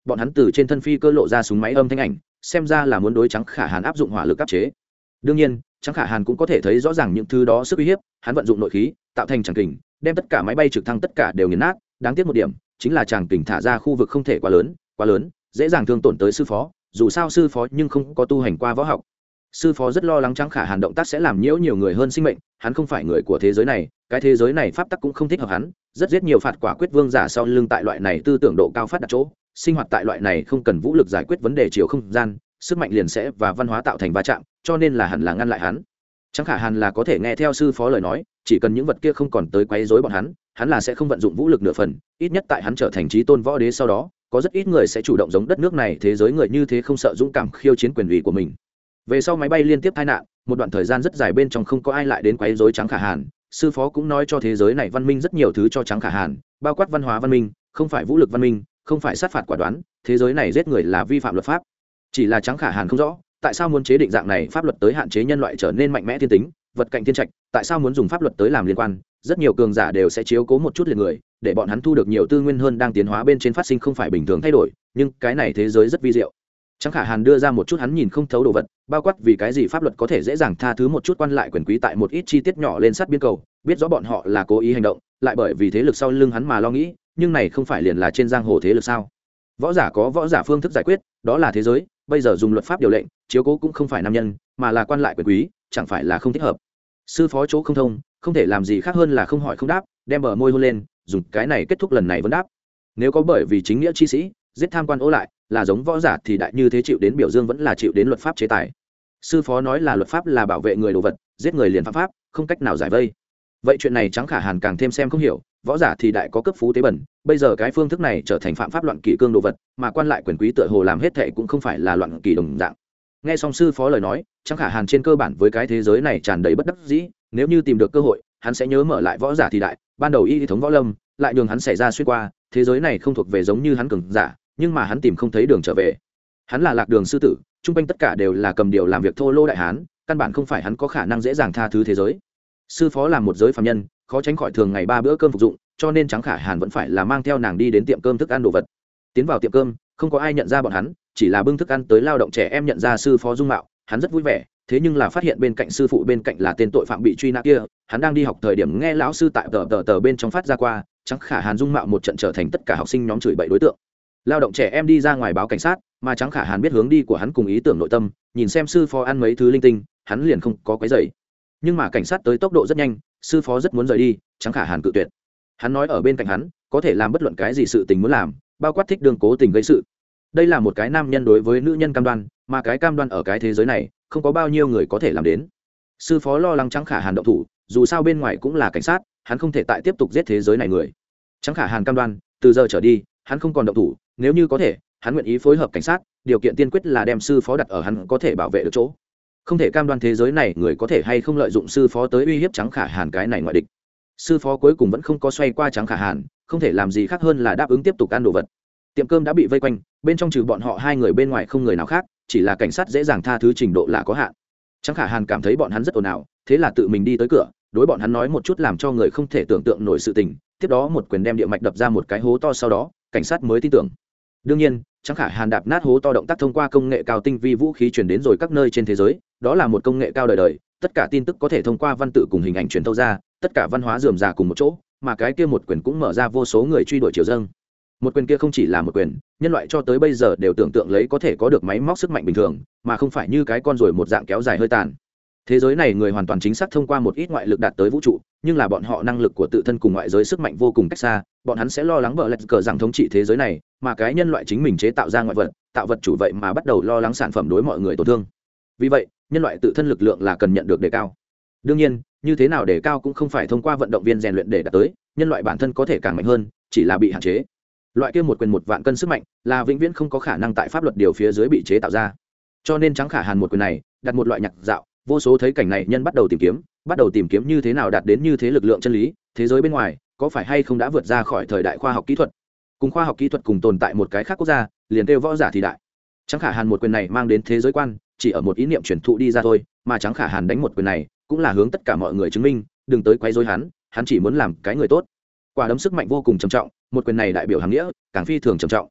bọn hắn từ trên thân phi cơ lộ ra súng máy âm thanh ảnh, xem ra là muốn đối Trắng Khả Hàn áp dụng hỏa lực áp chế. Đương nhiên, Trắng Khả Hàn cũng có thể thấy rõ ràng những thứ đó sức uy hiếp, hắn vận dụng nội khí, tạo thành tràng kình, đem tất cả máy bay trực thăng tất cả đều nghiền nát. Đáng tiếc một điểm, chính là tràng kình thả ra khu vực không thể quá lớn, quá lớn, dễ dàng thương tổn tới sư phó, dù sao sư phó nhưng không có tu hành qua võ học. Sư phó rất lo lắng Trắng Khả Hàn động tác sẽ làm nhiễu nhiều người hơn sinh mệnh, hắn không phải người của thế giới này, cái thế giới này pháp tắc cũng không thích hợp hắn, rất giết nhiều phạt quả quyết vương giả sau lưng tại loại này tư tưởng độ cao phát đạt chỗ, sinh hoạt tại loại này không cần vũ lực giải quyết vấn đề chiều không gian, sức mạnh liền sẽ và văn hóa tạo thành va chạm, cho nên là hẳn là ngăn lại hắn. Trắng Khả Hàn là có thể nghe theo sư phó lời nói, chỉ cần những vật kia không còn tới quấy rối bọn hắn, hắn là sẽ không vận dụng vũ lực nửa phần, ít nhất tại hắn trở thành chí tôn võ đế sau đó, có rất ít người sẽ chủ động giống đất nước này thế giới người như thế không sợ dũng cảm khiêu chiến quyền uy của mình. Về sau máy bay liên tiếp tai nạn, một đoạn thời gian rất dài bên trong không có ai lại đến quấy rối Trắng Khả Hàn, sư phó cũng nói cho thế giới này văn minh rất nhiều thứ cho Trắng Khả Hàn, bao quát văn hóa văn minh, không phải vũ lực văn minh, không phải sát phạt quả đoán, thế giới này giết người là vi phạm luật pháp. Chỉ là Trắng Khả Hàn không rõ, tại sao muốn chế định dạng này pháp luật tới hạn chế nhân loại trở nên mạnh mẽ thiên tính, vật cạnh thiên trạch, tại sao muốn dùng pháp luật tới làm liên quan, rất nhiều cường giả đều sẽ chiếu cố một chút liệt người, để bọn hắn thu được nhiều tư nguyên hơn đang tiến hóa bên trên phát sinh không phải bình thường thay đổi, nhưng cái này thế giới rất vi diệu. Trắng Khả Hàn đưa ra một chút hắn nhìn không thấu đồ vật, bao quát vì cái gì pháp luật có thể dễ dàng tha thứ một chút quan lại quyền quý tại một ít chi tiết nhỏ lên sát biên cầu, biết rõ bọn họ là cố ý hành động, lại bởi vì thế lực sau lưng hắn mà lo nghĩ, nhưng này không phải liền là trên giang hồ thế lực sao? Võ giả có võ giả phương thức giải quyết, đó là thế giới, bây giờ dùng luật pháp điều lệnh, chiếu cố cũng không phải nam nhân, mà là quan lại quyền quý, chẳng phải là không thích hợp. Sư phó chỗ không thông, không thể làm gì khác hơn là không hỏi không đáp, đem bờ môi hôn lên, dùng cái này kết thúc lần này vấn đáp. Nếu có bởi vì chính nghĩa chi sĩ, giết tham quan ố lại, là giống võ giả thì đại như thế chịu đến biểu dương vẫn là chịu đến luật pháp chế tài. Sư phó nói là luật pháp là bảo vệ người đồ vật, giết người liền phạm pháp, không cách nào giải vây. Vậy chuyện này Trắng Khả Hàn càng thêm xem không hiểu, võ giả thì đại có cấp phú tế bẩn, bây giờ cái phương thức này trở thành phạm pháp loạn kỷ cương đồ vật, mà quan lại quyền quý tựa hồ làm hết thệ cũng không phải là loạn kỷ đồng dạng. Nghe xong sư phó lời nói, Trắng Khả Hàn trên cơ bản với cái thế giới này tràn đầy bất đắc dĩ, nếu như tìm được cơ hội, hắn sẽ nhớ mở lại võ giả thì đại, ban đầu y thống võ lâm, lại nhường hắn xảy ra xuyên qua, thế giới này không thuộc về giống như hắn cường giả, nhưng mà hắn tìm không thấy đường trở về. Hắn là lạc đường sư tử, trung quanh tất cả đều là cầm điều làm việc thô lô đại hán, căn bản không phải hắn có khả năng dễ dàng tha thứ thế giới. Sư phó làm một giới phàm nhân, khó tránh khỏi thường ngày ba bữa cơm phục dụng, cho nên Trắng Khả Hàn vẫn phải là mang theo nàng đi đến tiệm cơm thức ăn đồ vật. Tiến vào tiệm cơm, không có ai nhận ra bọn hắn, chỉ là bưng thức ăn tới lao động trẻ em nhận ra sư phó dung mạo, hắn rất vui vẻ, thế nhưng là phát hiện bên cạnh sư phụ bên cạnh là tên tội phạm bị truy nã kia, hắn đang đi học thời điểm nghe lão sư tại tờ tờ tờ bên trong phát ra qua, Trắng Khả Hàn dung mạo một trận trở thành tất cả học sinh nhóm chửi bậy đối tượng. Lao động trẻ em đi ra ngoài báo cảnh sát, mà Trắng Khả Hàn biết hướng đi của hắn cùng ý tưởng nội tâm, nhìn xem sư phó ăn mấy thứ linh tinh, hắn liền không có quấy rầy. Nhưng mà cảnh sát tới tốc độ rất nhanh, sư phó rất muốn rời đi, Trắng Khả Hàn cự tuyệt. Hắn nói ở bên cạnh hắn có thể làm bất luận cái gì sự tình muốn làm, bao quát thích đường cố tình gây sự. Đây là một cái nam nhân đối với nữ nhân cam đoan, mà cái cam đoan ở cái thế giới này không có bao nhiêu người có thể làm đến. Sư phó lo lắng Trắng Khả Hàn động thủ, dù sao bên ngoài cũng là cảnh sát, hắn không thể tại tiếp tục giết thế giới này người. Trắng Khả Hàn cam đoan từ giờ trở đi hắn không còn động thủ, nếu như có thể hắn nguyện ý phối hợp cảnh sát, điều kiện tiên quyết là đem sư phó đặt ở hắn có thể bảo vệ được chỗ, không thể cam đoan thế giới này người có thể hay không lợi dụng sư phó tới uy hiếp Trắng Khả Hàn cái này ngoại địch. Sư phó cuối cùng vẫn không có xoay qua Trắng Khả Hàn, không thể làm gì khác hơn là đáp ứng tiếp tục ăn đồ vật. Tiệm cơm đã bị vây quanh, bên trong trừ bọn họ hai người bên ngoài không người nào khác, chỉ là cảnh sát dễ dàng tha thứ trình độ là có hạn. Trắng Khả Hàn cảm thấy bọn hắn rất ồn ào, thế là tự mình đi tới cửa, đối bọn hắn nói một chút làm cho người không thể tưởng tượng nổi sự tình, tiếp đó một quyền đem địa mạch đập ra một cái hố to, sau đó cảnh sát mới tin tưởng. Đương nhiên, Trắng Khả Hàn đạp nát hố to động tác thông qua công nghệ cao tinh vi vũ khí truyền đến rồi các nơi trên thế giới, đó là một công nghệ cao đời đời, tất cả tin tức có thể thông qua văn tự cùng hình ảnh truyền thâu ra, tất cả văn hóa rườm rà cùng một chỗ, mà cái kia một quyền cũng mở ra vô số người truy đuổi chiều dâng. Một quyền kia không chỉ là một quyền, nhân loại cho tới bây giờ đều tưởng tượng lấy có thể có được máy móc sức mạnh bình thường, mà không phải như cái con ruồi một dạng kéo dài hơi tàn. Thế giới này người hoàn toàn chính xác thông qua một ít ngoại lực đạt tới vũ trụ, nhưng là bọn họ năng lực của tự thân cùng ngoại giới sức mạnh vô cùng cách xa, bọn hắn sẽ lo lắng bờ lạch cờ rằng thống trị thế giới này, mà cái nhân loại chính mình chế tạo ra ngoại vật, tạo vật chủ vậy mà bắt đầu lo lắng sản phẩm đối mọi người tổn thương. Vì vậy, nhân loại tự thân lực lượng là cần nhận được đề cao. Đương nhiên, như thế nào đề cao cũng không phải thông qua vận động viên rèn luyện để đạt tới, nhân loại bản thân có thể càng mạnh hơn, chỉ là bị hạn chế. Loại kia một quyền một vạn cân sức mạnh là vĩnh viễn không có khả năng tại pháp luật điều phía dưới bị chế tạo ra. Cho nên Trắng Khả Hàn một quyền này đặt một loại nhạc dạo, vô số thấy cảnh này nhân bắt đầu tìm kiếm, bắt đầu tìm kiếm như thế nào đạt đến như thế lực lượng chân lý, thế giới bên ngoài có phải hay không đã vượt ra khỏi thời đại khoa học kỹ thuật, cùng khoa học kỹ thuật cùng tồn tại một cái khác quốc gia, liền kêu võ giả thì đại. Trắng Khả Hàn một quyền này mang đến thế giới quan, chỉ ở một ý niệm truyền thụ đi ra thôi, mà Trắng Khả Hàn đánh một quyền này cũng là hướng tất cả mọi người chứng minh, đừng tới quấy rối hắn, hắn chỉ muốn làm cái người tốt. Quả đấm sức mạnh vô cùng trầm trọng, một quyền này đại biểu hàng nghĩa, càng phi thường trầm trọng.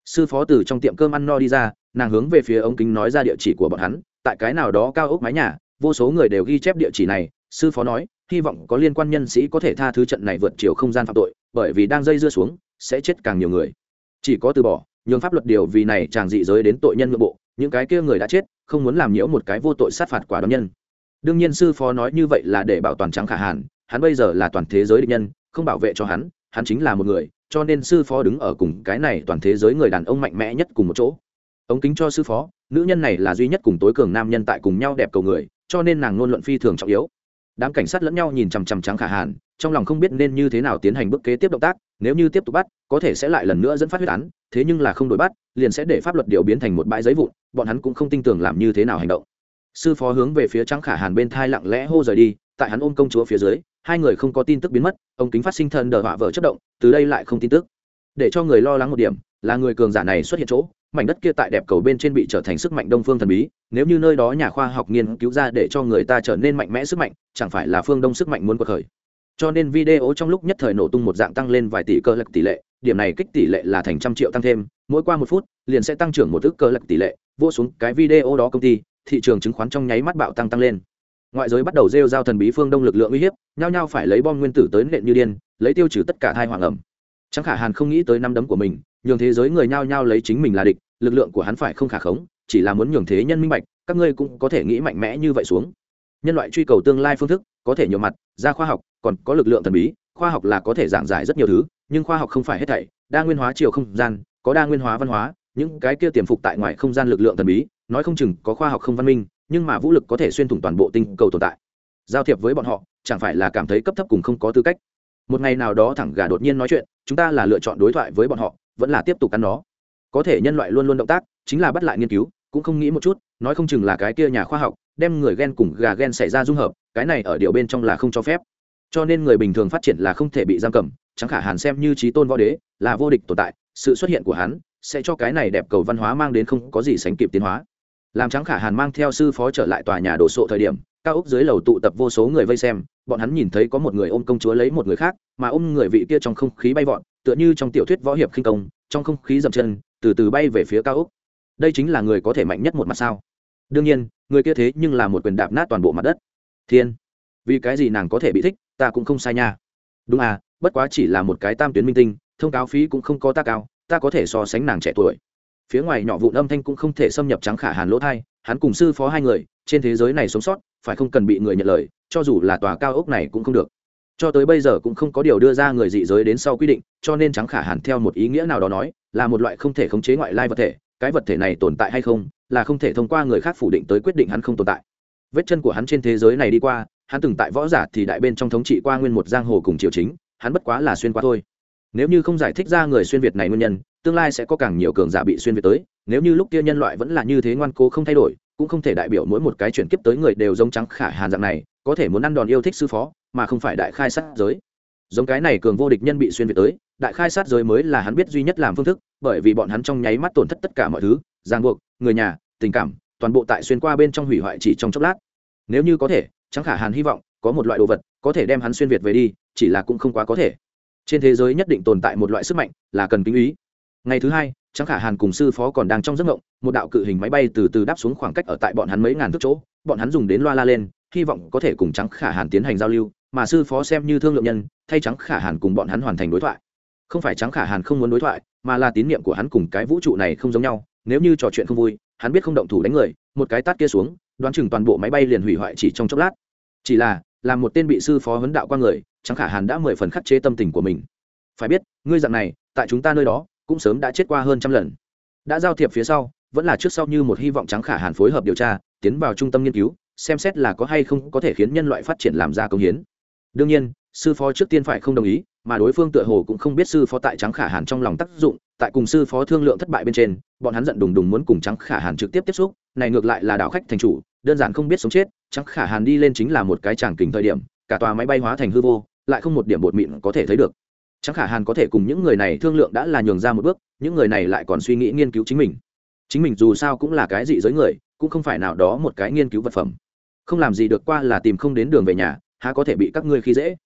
Sư phó từ trong tiệm cơm ăn no đi ra, nàng hướng về phía ống kính nói ra địa chỉ của bọn hắn, tại cái nào đó cao ốc mái nhà, vô số người đều ghi chép địa chỉ này. Sư phó nói hy vọng có liên quan nhân sĩ có thể tha thứ trận này vượt chiều không gian phạm tội, bởi vì đang dây dưa xuống sẽ chết càng nhiều người. Chỉ có từ bỏ nhường pháp luật điều vì này chàng dị giới đến tội nhân nội bộ, những cái kia người đã chết không muốn làm nhiễu một cái vô tội sát phạt quả đoán nhân. Đương nhiên sư phó nói như vậy là để bảo toàn Trắng Khả Hàn, hắn bây giờ là toàn thế giới địch nhân, không bảo vệ cho hắn, hắn chính là một người, cho nên sư phó đứng ở cùng cái này toàn thế giới người đàn ông mạnh mẽ nhất cùng một chỗ. Ống kính cho sư phó, nữ nhân này là duy nhất cùng tối cường nam nhân tại cùng nhau đẹp cầu người, cho nên nàng ngôn luận phi thường trọng yếu. Đám cảnh sát lẫn nhau nhìn chằm chằm Trắng Khả Hàn, trong lòng không biết nên như thế nào tiến hành bước kế tiếp động tác, nếu như tiếp tục bắt có thể sẽ lại lần nữa dẫn phát huyết án, thế nhưng là không đổi bắt liền sẽ để pháp luật điều biến thành một bãi giấy vụn, bọn hắn cũng không tin tưởng làm như thế nào hành động. Sư phó hướng về phía Trắng Khả Hàn bên thai lặng lẽ hô rời đi, tại hắn ôm công chúa phía dưới, hai người không có tin tức biến mất, ống kính phát sinh thần đờ họa vợ chất động, từ đây lại không tin tức. Để cho người lo lắng một điểm là người cường giả này xuất hiện chỗ, mảnh đất kia tại đẹp cầu bên trên bị trở thành sức mạnh đông phương thần bí, nếu như nơi đó nhà khoa học nghiên cứu ra để cho người ta trở nên mạnh mẽ sức mạnh, chẳng phải là phương đông sức mạnh muốn quật khởi. Cho nên video trong lúc nhất thời nổ tung một dạng tăng lên vài tỷ cơ lực tỷ lệ, điểm này kích tỷ lệ là thành trăm triệu tăng thêm, mỗi qua một phút liền sẽ tăng trưởng một ức cơ lực tỷ lệ, vô xuống cái video đó công ty, thị trường chứng khoán trong nháy mắt bạo tăng tăng lên. Ngoại giới bắt đầu rêu giao thần bí phương đông lực lượng uy hiếp, nhao nhao phải lấy bom nguyên tử tới nện như điên, lấy tiêu trừ tất cả thai hoàng ẩm. Trắng Khả Hàn không nghĩ tới năm đấm của mình, nhường thế giới người nhao nhao lấy chính mình là địch, lực lượng của hắn phải không khả khống, chỉ là muốn nhường thế nhân minh bạch, các ngươi cũng có thể nghĩ mạnh mẽ như vậy xuống. Nhân loại truy cầu tương lai phương thức, có thể nhiều mặt, ra khoa học, còn có lực lượng thần bí, khoa học là có thể giảng giải rất nhiều thứ, nhưng khoa học không phải hết thảy, đa nguyên hóa chiều không gian, có đa nguyên hóa văn hóa, những cái kia tiềm phục tại ngoài không gian lực lượng thần bí, nói không chừng có khoa học không văn minh, nhưng mà vũ lực có thể xuyên thủng toàn bộ tinh cầu tồn tại. Giao thiệp với bọn họ, chẳng phải là cảm thấy cấp thấp cùng không có tư cách. Một ngày nào đó thẳng gà đột nhiên nói chuyện, chúng ta là lựa chọn đối thoại với bọn họ, vẫn là tiếp tục ăn nó. Có thể nhân loại luôn luôn động tác, chính là bắt lại nghiên cứu, cũng không nghĩ một chút, nói không chừng là cái kia nhà khoa học đem người gen cùng gà gen xảy ra dung hợp, cái này ở điều bên trong là không cho phép. Cho nên người bình thường phát triển là không thể bị giam cầm, Trắng Khả Hàn xem như chí tôn võ đế, là vô địch tồn tại, sự xuất hiện của hắn sẽ cho cái này đẹp cầu văn hóa mang đến không có gì sánh kịp tiến hóa. Làm Trắng Khả Hàn mang theo sư phó trở lại tòa nhà đồ sộ thời điểm, cao ốc dưới lầu tụ tập vô số người vây xem, bọn hắn nhìn thấy có một người ôm công chúa lấy một người khác, mà ôm người vị kia trong không khí bay vọt, tựa như trong tiểu thuyết võ hiệp khinh công, trong không khí dậm chân, từ từ bay về phía cao ốc. Đây chính là người có thể mạnh nhất một mặt sao? Đương nhiên, người kia thế nhưng là một quyền đạp nát toàn bộ mặt đất. Thiên, vì cái gì nàng có thể bị thích, ta cũng không sai nha. Đúng à, bất quá chỉ là một cái tam tuyến minh tinh, thông cáo phí cũng không có ta cao, ta có thể so sánh nàng trẻ tuổi. Phía ngoài nhỏ vụn âm thanh cũng không thể xâm nhập Trắng Khả Hàn lỗ tai, hắn cùng sư phó hai người, trên thế giới này sống sót, phải không cần bị người nhận lời, cho dù là tòa cao ốc này cũng không được. Cho tới bây giờ cũng không có điều đưa ra người dị giới đến sau quy định, cho nên Trắng Khả Hàn theo một ý nghĩa nào đó nói, là một loại không thể khống chế ngoại lai vật thể, cái vật thể này tồn tại hay không, là không thể thông qua người khác phủ định tới quyết định hắn không tồn tại. Vết chân của hắn trên thế giới này đi qua, hắn từng tại võ giả thì đại bên trong thống trị qua nguyên một giang hồ cùng triều chính, hắn bất quá là xuyên qua thôi. Nếu như không giải thích ra người xuyên việt này nguyên nhân, tương lai sẽ có càng nhiều cường giả bị xuyên việt tới, nếu như lúc kia nhân loại vẫn là như thế ngoan cố không thay đổi, cũng không thể đại biểu mỗi một cái chuyển kiếp tới người đều giống Trắng Khả Hàn dạng này, có thể muốn ăn đòn yêu thích sư phó, mà không phải đại khai sát giới. Giống cái này cường vô địch nhân bị xuyên việt tới, đại khai sát giới mới là hắn biết duy nhất làm phương thức, bởi vì bọn hắn trong nháy mắt tổn thất tất cả mọi thứ, ràng buộc, người nhà, tình cảm, toàn bộ tại xuyên qua bên trong hủy hoại chỉ trong chốc lát. Nếu như có thể, Trắng Khả Hàn hy vọng có một loại đồ vật có thể đem hắn xuyên việt về đi, chỉ là cũng không quá có thể. Trên thế giới nhất định tồn tại một loại sức mạnh, là cần kính ý. Ngày thứ hai, Trắng Khả Hàn cùng sư phó còn đang trong giấc ngộng, một đạo cự hình máy bay từ từ đáp xuống khoảng cách ở tại bọn hắn mấy ngàn thước chỗ, bọn hắn dùng đến loa la lên, hy vọng có thể cùng Trắng Khả Hàn tiến hành giao lưu, mà sư phó xem như thương lượng nhân, thay Trắng Khả Hàn cùng bọn hắn hoàn thành đối thoại. Không phải Trắng Khả Hàn không muốn đối thoại, mà là tín niệm của hắn cùng cái vũ trụ này không giống nhau, nếu như trò chuyện không vui, hắn biết không động thủ đánh người, một cái tát kia xuống, đoán chừng toàn bộ máy bay liền hủy hoại chỉ trong chốc lát. Chỉ là, làm một tên bị sư phó huấn đạo qua người, Trắng Khả Hàn đã mười phần khắc chế tâm tình của mình. Phải biết, ngươi dạng này, tại chúng ta nơi đó, cũng sớm đã chết qua hơn trăm lần. Đã giao thiệp phía sau, vẫn là trước sau như một hy vọng Trắng Khả Hàn phối hợp điều tra, tiến vào trung tâm nghiên cứu, xem xét là có hay không có thể khiến nhân loại phát triển làm ra công hiến. Đương nhiên, sư phó trước tiên phải không đồng ý, mà đối phương tựa hồ cũng không biết sư phó tại Trắng Khả Hàn trong lòng tác dụng, tại cùng sư phó thương lượng thất bại bên trên, bọn hắn giận đùng đùng muốn cùng Trắng Khả Hàn trực tiếp tiếp xúc, này ngược lại là đảo khách thành chủ, đơn giản không biết sống chết, Trắng Khả Hàn đi lên chính là một cái tràng kình thời điểm, cả tòa máy bay hóa thành hư vô, lại không một điểm bột mịn có thể thấy được. Trắng Khả Hàn có thể cùng những người này thương lượng đã là nhường ra một bước, những người này lại còn suy nghĩ nghiên cứu chính mình. Chính mình dù sao cũng là cái dị giới người, cũng không phải nào đó một cái nghiên cứu vật phẩm. Không làm gì được qua là tìm không đến đường về nhà, há có thể bị các ngươi khi dễ.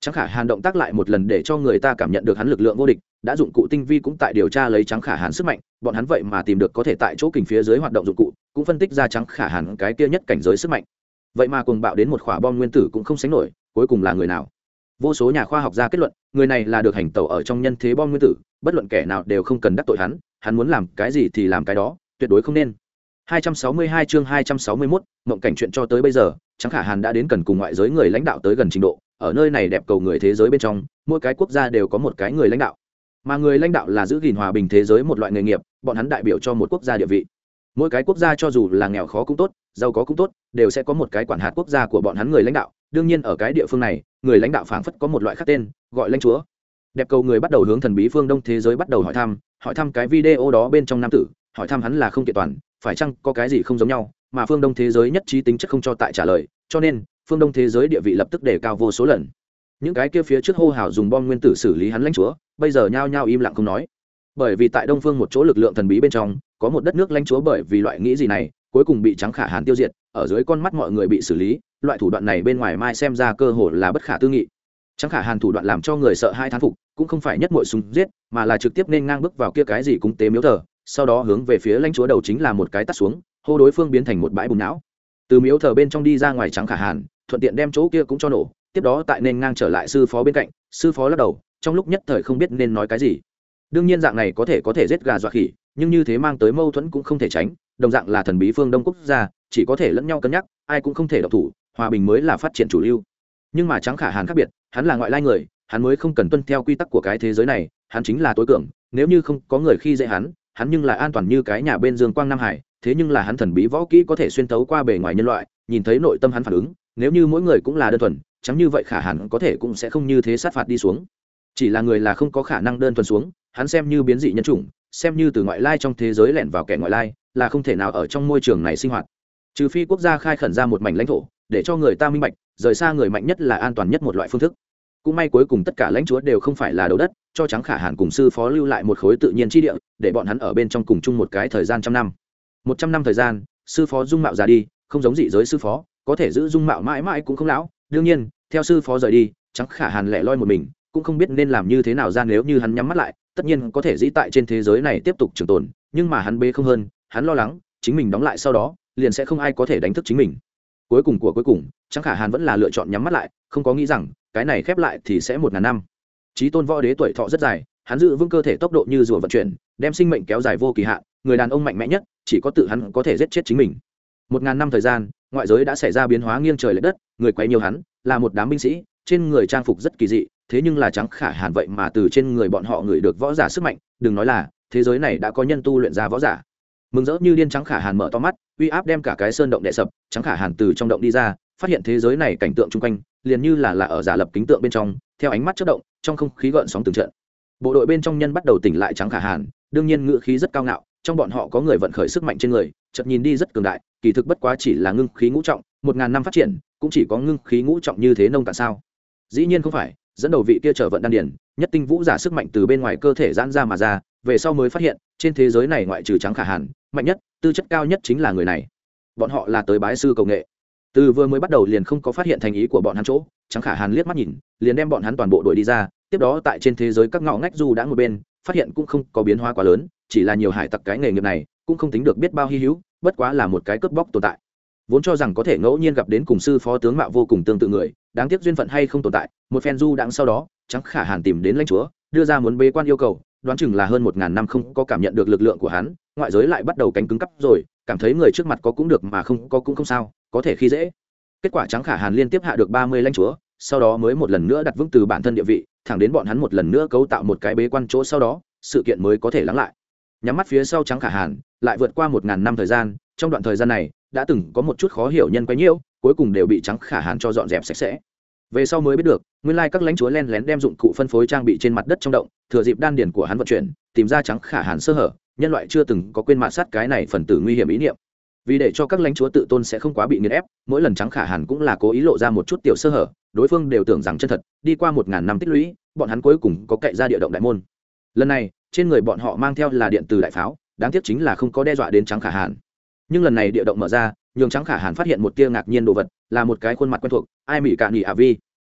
Trắng Khả Hàn động tác lại một lần để cho người ta cảm nhận được hắn lực lượng vô địch, đã dụng cụ tinh vi cũng tại điều tra lấy Trắng Khả Hàn sức mạnh, bọn hắn vậy mà tìm được có thể tại chỗ kình phía dưới hoạt động dụng cụ, cũng phân tích ra Trắng Khả Hàn cái kia nhất cảnh giới sức mạnh. Vậy mà cuồng bạo đến một quả bom nguyên tử cũng không sánh nổi, cuối cùng là người nào? Vô số nhà khoa học ra kết luận, người này là được hành tẩu ở trong nhân thế bom nguyên tử, bất luận kẻ nào đều không cần đắc tội hắn, hắn muốn làm cái gì thì làm cái đó, tuyệt đối không nên. hai trăm sáu mươi hai chương hai trăm sáu mươi mốt, mộng cảnh chuyện cho tới bây giờ, Trắng Khả Hàn đã đến cần cùng ngoại giới người lãnh đạo tới gần trình độ, ở nơi này đẹp cầu người thế giới bên trong, mỗi cái quốc gia đều có một cái người lãnh đạo, mà người lãnh đạo là giữ gìn hòa bình thế giới một loại nghề nghiệp, bọn hắn đại biểu cho một quốc gia địa vị. Mỗi cái quốc gia cho dù là nghèo khó cũng tốt, giàu có cũng tốt, đều sẽ có một cái quản hạt quốc gia của bọn hắn người lãnh đạo. Đương nhiên ở cái địa phương này, người lãnh đạo phảng phất có một loại khác tên, gọi lãnh chúa. Đẹp cầu người bắt đầu hướng thần bí phương Đông thế giới bắt đầu hỏi thăm, hỏi thăm cái video đó bên trong nam tử, hỏi thăm hắn là không kiện toàn, phải chăng có cái gì không giống nhau, mà phương Đông thế giới nhất trí tính chất không cho tại trả lời, cho nên phương Đông thế giới địa vị lập tức đề cao vô số lần. Những cái kia phía trước hô hào dùng bom nguyên tử xử lý hắn lãnh chúa, bây giờ nhao nhao im lặng không nói. Bởi vì tại Đông phương một chỗ lực lượng thần bí bên trong, có một đất nước lãnh chúa bởi vì loại nghĩ gì này, cuối cùng bị Trắng Khả Hàn tiêu diệt, ở dưới con mắt mọi người bị xử lý, loại thủ đoạn này bên ngoài mai xem ra cơ hội là bất khả tư nghị. Trắng Khả Hàn thủ đoạn làm cho người sợ hai thán phục, cũng không phải nhất muội súng giết, mà là trực tiếp nên ngang bước vào kia cái gì cúng tế miếu thờ, sau đó hướng về phía lãnh chúa đầu chính là một cái tát xuống, hô đối phương biến thành một bãi bùn não. Từ miếu thờ bên trong đi ra ngoài Trắng Khả Hàn, thuận tiện đem chỗ kia cũng cho nổ, tiếp đó tại nên ngang trở lại sư phó bên cạnh, sư phó lắc đầu, trong lúc nhất thời không biết nên nói cái gì. Đương nhiên dạng này có thể có thể giết gà dọa khỉ, nhưng như thế mang tới mâu thuẫn cũng không thể tránh, đồng dạng là thần bí phương Đông quốc gia, chỉ có thể lẫn nhau cân nhắc, ai cũng không thể động thủ, hòa bình mới là phát triển chủ lưu. Nhưng mà Trắng Khả Hàn khác biệt, hắn là ngoại lai người, hắn mới không cần tuân theo quy tắc của cái thế giới này, hắn chính là tối cường, nếu như không có người khi dễ hắn, hắn nhưng là an toàn như cái nhà bên Dương Quang Nam Hải, thế nhưng là hắn thần bí võ kỹ có thể xuyên tấu qua bề ngoài nhân loại, nhìn thấy nội tâm hắn phản ứng, nếu như mỗi người cũng là đơn thuần, chẳng như vậy Khả Hàn có thể cũng sẽ không như thế sát phạt đi xuống. Chỉ là người là không có khả năng đơn thuần xuống, hắn xem như biến dị nhân chủng, xem như từ ngoại lai trong thế giới lẻn vào kẻ ngoại lai, là không thể nào ở trong môi trường này sinh hoạt. Trừ phi quốc gia khai khẩn ra một mảnh lãnh thổ, để cho người ta minh bạch, rời xa người mạnh nhất là an toàn nhất một loại phương thức. Cũng may cuối cùng tất cả lãnh chúa đều không phải là đầu đất, cho Trắng Khả Hàn cùng sư phó lưu lại một khối tự nhiên chi địa, để bọn hắn ở bên trong cùng chung một cái thời gian trăm năm. Một trăm năm thời gian, sư phó dung mạo già đi, không giống dị giới sư phó, có thể giữ dung mạo mãi mãi cũng không lão. Đương nhiên, theo sư phó rời đi, Trắng Khả Hàn lẻ loi một mình, cũng không biết nên làm như thế nào ra, nếu như hắn nhắm mắt lại, tất nhiên có thể dĩ tại trên thế giới này tiếp tục trường tồn, nhưng mà hắn bế không hơn, hắn lo lắng, chính mình đóng lại sau đó, liền sẽ không ai có thể đánh thức chính mình. Cuối cùng của cuối cùng, Trắng Khả Hàn vẫn là lựa chọn nhắm mắt lại, không có nghĩ rằng cái này khép lại thì sẽ một ngàn năm. Chí tôn võ đế tuổi thọ rất dài, hắn giữ vững cơ thể tốc độ như rùa vận chuyển, đem sinh mệnh kéo dài vô kỳ hạn, người đàn ông mạnh mẽ nhất, chỉ có tự hắn có thể giết chết chính mình. Một ngàn năm thời gian, ngoại giới đã xảy ra biến hóa nghiêng trời lệch đất, người quấy nhiều hắn, là một đám binh sĩ, trên người trang phục rất kỳ dị, thế nhưng là Trắng Khả Hàn vậy mà từ trên người bọn họ ngửi được võ giả sức mạnh, đừng nói là, thế giới này đã có nhân tu luyện ra võ giả. Mừng rỡ như điên Trắng Khả Hàn mở to mắt, uy áp đem cả cái sơn động đè sập, Trắng Khả Hàn từ trong động đi ra, phát hiện thế giới này cảnh tượng chung quanh, liền như là là ở giả lập kính tượng bên trong, theo ánh mắt chớp động, trong không khí gợn sóng từng trận. Bộ đội bên trong nhân bắt đầu tỉnh lại Trắng Khả Hàn, đương nhiên ngựa khí rất cao ngạo, trong bọn họ có người vận khởi sức mạnh trên người, chợt nhìn đi rất cường đại, kỳ thực bất quá chỉ là ngưng khí ngũ trọng, một ngàn năm phát triển, cũng chỉ có ngưng khí ngũ trọng như thế nông cạn sao? Dĩ nhiên không phải, dẫn đầu vị kia trở vận đan điển, nhất tinh vũ giả sức mạnh từ bên ngoài cơ thể giãn ra mà ra, về sau mới phát hiện, trên thế giới này ngoại trừ Trắng Khả Hàn, mạnh nhất, tư chất cao nhất chính là người này. Bọn họ là tới bái sư cầu nghệ. Từ vừa mới bắt đầu liền không có phát hiện thành ý của bọn hắn chỗ, Trắng Khả Hàn liếc mắt nhìn, liền đem bọn hắn toàn bộ đuổi đi ra, tiếp đó tại trên thế giới các ngõ ngách du đã một bên, phát hiện cũng không có biến hóa quá lớn, chỉ là nhiều hải tặc cái nghề nghiệp này, cũng không tính được biết bao hi hữu, bất quá là một cái cướp bóc tồn tại. Vốn cho rằng có thể ngẫu nhiên gặp đến cùng sư phó tướng mạo vô cùng tương tự người, đáng tiếc duyên phận hay không tồn tại, một phen du đãng sau đó, Trắng Khả Hàn tìm đến lãnh chúa, đưa ra muốn bế quan yêu cầu, đoán chừng là hơn một ngàn năm không có cảm nhận được lực lượng của hắn, ngoại giới lại bắt đầu cánh cứng cắp rồi, cảm thấy người trước mặt có cũng được mà không có cũng không sao, có thể khi dễ. Kết quả Trắng Khả Hàn liên tiếp hạ được ba mươi lãnh chúa, sau đó mới một lần nữa đặt vững từ bản thân địa vị, thẳng đến bọn hắn một lần nữa cấu tạo một cái bế quan chỗ, sau đó sự kiện mới có thể lắng lại. Nhắm mắt phía sau Trắng Khả Hàn, lại vượt qua một ngàn năm thời gian, trong đoạn thời gian này đã từng có một chút khó hiểu nhân quấy nhiễu, cuối cùng đều bị Trắng Khả Hàn cho dọn dẹp sạch sẽ. Về sau mới biết được, nguyên lai các lãnh chúa len lén đem dụng cụ phân phối trang bị trên mặt đất trong động, thừa dịp đan điển của hắn vận chuyển, tìm ra Trắng Khả Hàn sơ hở, nhân loại chưa từng có quên mạ sát cái này phần tử nguy hiểm ý niệm. Vì để cho các lãnh chúa tự tôn sẽ không quá bị nghiền ép, mỗi lần Trắng Khả Hàn cũng là cố ý lộ ra một chút tiểu sơ hở, đối phương đều tưởng rằng chân thật, đi qua một ngàn năm tích lũy, bọn hắn cuối cùng có cậy ra địa động đại môn. Lần này, trên người bọn họ mang theo là điện từ đại pháo, đáng tiếc chính là không có đe dọa đến Trắng Khả Hàn. Nhưng lần này địa động mở ra, nhường Trắng Khả Hàn phát hiện một tia ngạc nhiên đồ vật, là một cái khuôn mặt quen thuộc, ai mỹ cả nhị à vi.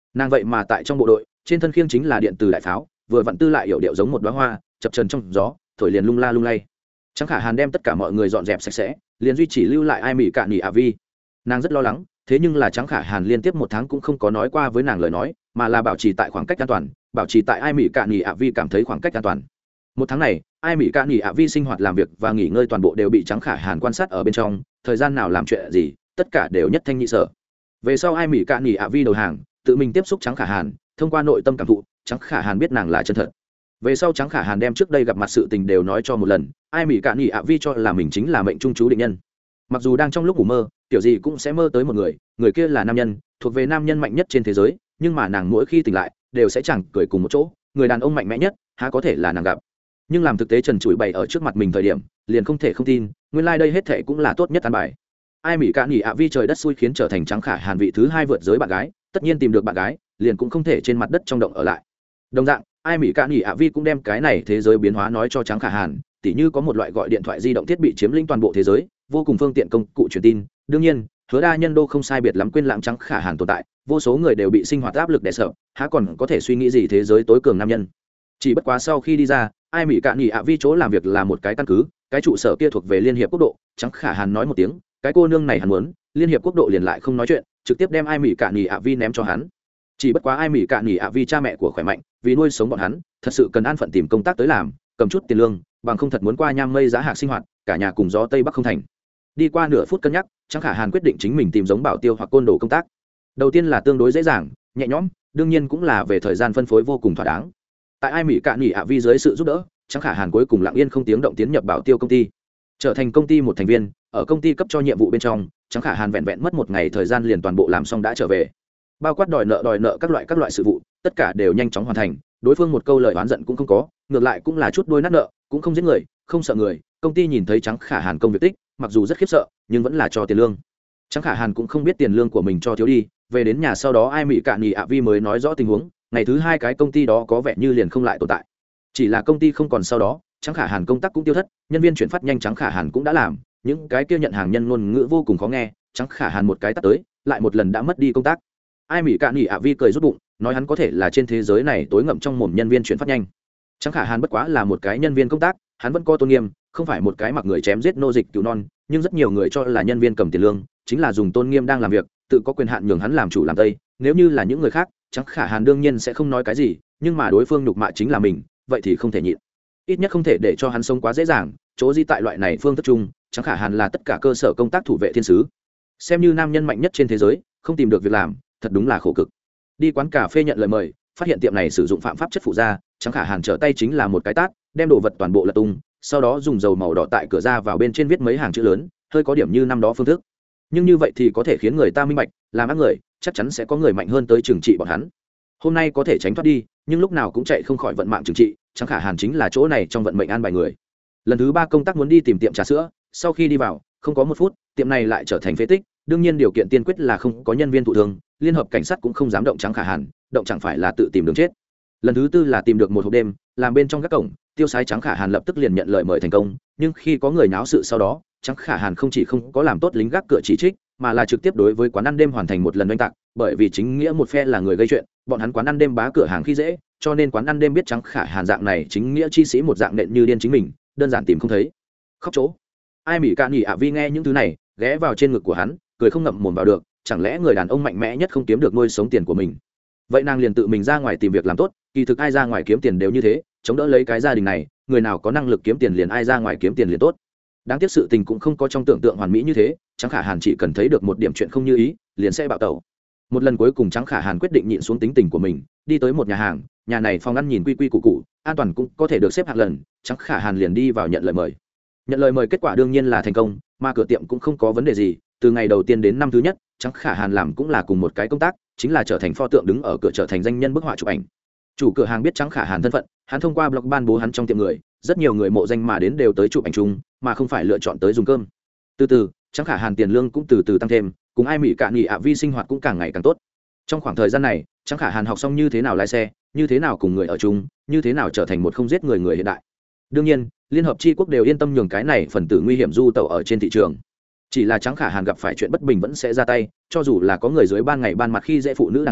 nàng vậy mà tại trong bộ đội trên thân khiêng chính là điện từ đại pháo, vừa vặn tư lại hiểu điệu giống một đoá hoa chập trần trong gió, thổi liền lung la lung lay. Trắng Khả Hàn đem tất cả mọi người dọn dẹp sạch sẽ, liền duy chỉ lưu lại Ai Mỹ Cạn Nhị ạ vi. Nàng rất lo lắng, thế nhưng là Trắng Khả Hàn liên tiếp một tháng cũng không có nói qua với nàng lời nói, mà là bảo trì tại khoảng cách an toàn, bảo trì tại Ai Mỹ Cạn Nhị ạ vi cảm thấy khoảng cách an toàn. Một tháng này, Ai Mỹ Cạn Nhị ạ vi sinh hoạt làm việc và nghỉ ngơi toàn bộ đều bị Trắng Khả Hàn quan sát ở bên trong, thời gian nào làm chuyện gì, tất cả đều nhất thanh nhị sở. Về sau Ai Mỹ Cạn Nhị ạ vi đầu hàng, tự mình tiếp xúc Trắng Khả Hàn, thông qua nội tâm cảm thụ, Trắng Khả Hàn biết nàng là chân thật. Về sau Trắng Khả Hàn đem trước đây gặp mặt sự tình đều nói cho một lần, Ai Mỹ Cạn Nhị ạ vi cho là mình chính là mệnh trung chú định nhân. Mặc dù đang trong lúc ngủ mơ, kiểu gì cũng sẽ mơ tới một người, người kia là nam nhân, thuộc về nam nhân mạnh nhất trên thế giới, nhưng mà nàng mỗi khi tỉnh lại đều sẽ chẳng cười cùng một chỗ, người đàn ông mạnh mẽ nhất há có thể là nàng gặp. Nhưng làm thực tế trần trụi bày ở trước mặt mình thời điểm, liền không thể không tin, nguyên lai like đây hết thảy cũng là tốt nhất an bài. Ai Mỹ Cạn Nhị ạ vi trời đất xui khiến trở thành Trắng Khả Hàn vị thứ hai vượt giới bạn gái, tất nhiên tìm được bạn gái, liền cũng không thể trên mặt đất trong động ở lại. Đồng dạng, Ai Mỹ Cạn Nhị ạ vi cũng đem cái này thế giới biến hóa nói cho Trắng Khả Hàn, tỉ như có một loại gọi điện thoại di động thiết bị chiếm lĩnh toàn bộ thế giới, vô cùng phương tiện công cụ truyền tin. Đương nhiên, Hứa Đa Nhân đô không sai biệt lắm quên lãng Trắng Khả Hàn tồn tại, vô số người đều bị sinh hoạt áp lực đè sợ, há còn có thể suy nghĩ gì thế giới tối cường nam nhân. Chỉ bất quá sau khi đi ra, Ai Mỹ Cạn Nhị ạ vi chỗ làm việc là một cái căn cứ, cái trụ sở kia thuộc về Liên hiệp quốc độ, Trắng Khả Hàn nói một tiếng, cái cô nương này hắn muốn, Liên hiệp quốc độ liền lại không nói chuyện, trực tiếp đem Ai Mỹ Cạn Nhị ạ vi ném cho hắn. Chỉ bất quá Ai Mỹ Cạn Nhị ạ vi cha mẹ của khỏe mạnh, vì nuôi sống bọn hắn, thật sự cần an phận tìm công tác tới làm, cầm chút tiền lương, bằng không thật muốn qua nham mây giá hạc sinh hoạt, cả nhà cùng gió tây bắc không thành. Đi qua nửa phút cân nhắc, Trắng Khả Hàn quyết định chính mình tìm giống bảo tiêu hoặc côn đồ công tác. Đầu tiên là tương đối dễ dàng, nhẹ nhõm, đương nhiên cũng là về thời gian phân phối vô cùng thỏa đáng. Tại Ai Mỹ Cạn Nhị ạ vi dưới sự giúp đỡ, Trắng Khả Hàn cuối cùng lặng yên không tiếng động tiến nhập bảo tiêu công ty, trở thành công ty một thành viên. Ở công ty cấp cho nhiệm vụ bên trong, Trắng Khả Hàn vẹn vẹn mất một ngày thời gian liền toàn bộ làm xong đã trở về, bao quát đòi nợ đòi nợ các loại các loại sự vụ, tất cả đều nhanh chóng hoàn thành. Đối phương một câu lời oán giận cũng không có, ngược lại cũng là chút đôi nát nợ, cũng không giết người, không sợ người. Công ty nhìn thấy Trắng Khả Hàn công việc tích, mặc dù rất khiếp sợ, nhưng vẫn là cho tiền lương. Trắng Khả Hàn cũng không biết tiền lương của mình cho thiếu đi, về đến nhà sau đó Ai Mỹ Cạn Nhị ạ vi mới nói rõ tình huống. Ngày thứ hai cái công ty đó có vẻ như liền không lại tồn tại, chỉ là công ty không còn sau đó, Trắng Khả Hàn công tác cũng tiêu thất, nhân viên chuyển phát nhanh Trắng Khả Hàn cũng đã làm, những cái kia nhận hàng nhân ngôn ngữ vô cùng khó nghe, Trắng Khả Hàn một cái tắt tới, lại một lần đã mất đi công tác. Ai Mỹ Cạn Nhị ạ vi cười rút bụng, nói hắn có thể là trên thế giới này tối ngậm trong mồm nhân viên chuyển phát nhanh. Trắng Khả Hàn bất quá là một cái nhân viên công tác, hắn vẫn có tôn nghiêm, không phải một cái mặc người chém giết nô dịch cứu non, nhưng rất nhiều người cho là nhân viên cầm tiền lương chính là dùng tôn nghiêm đang làm việc, tự có quyền hạn nhường hắn làm chủ làm tây. Nếu như là những người khác, Trắng Khả Hàn đương nhiên sẽ không nói cái gì, nhưng mà đối phương nhục mạ chính là mình, vậy thì không thể nhịn. Ít nhất không thể để cho hắn sống quá dễ dàng, chỗ gì tại loại này phương thức chung, Trắng Khả Hàn là tất cả cơ sở công tác thủ vệ thiên sứ, xem như nam nhân mạnh nhất trên thế giới, không tìm được việc làm, thật đúng là khổ cực. Đi quán cà phê nhận lời mời, phát hiện tiệm này sử dụng phạm pháp chất phụ da, Trắng Khả Hàn trở tay chính là một cái tát, đem đồ vật toàn bộ lật tung, sau đó dùng dầu màu đỏ tại cửa ra vào bên trên viết mấy hàng chữ lớn, hơi có điểm như năm đó phương thức. Nhưng như vậy thì có thể khiến người ta minh bạch, làm ác người, chắc chắn sẽ có người mạnh hơn tới trừng trị bọn hắn. Hôm nay có thể tránh thoát đi, nhưng lúc nào cũng chạy không khỏi vận mạng trừng trị, Trắng Khả Hàn chính là chỗ này trong vận mệnh an bài người. Lần thứ ba công tác muốn đi tìm tiệm trà sữa, sau khi đi vào, không có một phút, tiệm này lại trở thành phế tích, đương nhiên điều kiện tiên quyết là không có nhân viên thụ thương, liên hợp cảnh sát cũng không dám động Trắng Khả Hàn, động chẳng phải là tự tìm đường chết. Lần thứ tư là tìm được một hộp đêm, làm bên trong các cổng, tiêu sái Trắng Khả Hàn lập tức liền nhận lời mời thành công, nhưng khi có người náo sự sau đó, Trắng Khả Hàn không chỉ không có làm tốt lính gác cửa chỉ trích, mà là trực tiếp đối với quán ăn đêm hoàn thành một lần oanh tạc, bởi vì chính nghĩa một phe là người gây chuyện, bọn hắn quán ăn đêm bá cửa hàng khi dễ, cho nên quán ăn đêm biết Trắng Khả Hàn dạng này chính nghĩa chi sĩ một dạng nện như điên chính mình, đơn giản tìm không thấy khóc chỗ. Ai Mỹ Cạn Nhị ạ vi nghe những thứ này, ghé vào trên ngực của hắn, cười không ngậm mồm vào được, chẳng lẽ người đàn ông mạnh mẽ nhất không kiếm được nuôi sống tiền của mình? Vậy nàng liền tự mình ra ngoài tìm việc làm tốt, kỳ thực ai ra ngoài kiếm tiền đều như thế, chống đỡ lấy cái gia đình này, người nào có năng lực kiếm tiền liền ai ra ngoài kiếm tiền liền tốt. Đáng tiếc sự tình cũng không có trong tưởng tượng hoàn mỹ như thế, Trắng Khả Hàn chỉ cần thấy được một điểm chuyện không như ý, liền sẽ bạo tẩu. Một lần cuối cùng Trắng Khả Hàn quyết định nhịn xuống tính tình của mình, đi tới một nhà hàng, nhà này phòng ăn nhìn quy quy củ củ, an toàn cũng có thể được xếp hạng lần, Trắng Khả Hàn liền đi vào nhận lời mời. Nhận lời mời kết quả đương nhiên là thành công, mà cửa tiệm cũng không có vấn đề gì, từ ngày đầu tiên đến năm thứ nhất, Trắng Khả Hàn làm cũng là cùng một cái công tác, chính là trở thành pho tượng đứng ở cửa, trở thành danh nhân bức họa chụp ảnh. Chủ cửa hàng biết Trắng Khả Hàn thân phận, hắn thông qua blog ban bố hắn trong tiệm người, rất nhiều người mộ danh mà đến đều tới chụp ảnh chung, mà không phải lựa chọn tới dùng cơm. Từ từ, Trắng Khả Hàn tiền lương cũng từ từ tăng thêm, cùng Ai Mỹ Cạn Nhị ạ vi sinh hoạt cũng càng ngày càng tốt. Trong khoảng thời gian này, Trắng Khả Hàn học xong như thế nào lái xe, như thế nào cùng người ở chung, như thế nào trở thành một không giết người người hiện đại. Đương nhiên, liên hợp chi quốc đều yên tâm nhường cái này phần tử nguy hiểm du tẩu ở trên thị trường. Chỉ là Trắng Khả Hàn gặp phải chuyện bất bình vẫn sẽ ra tay, cho dù là có người dưới ban ngày ban mặt khi dễ phụ nữ đàng hoàng,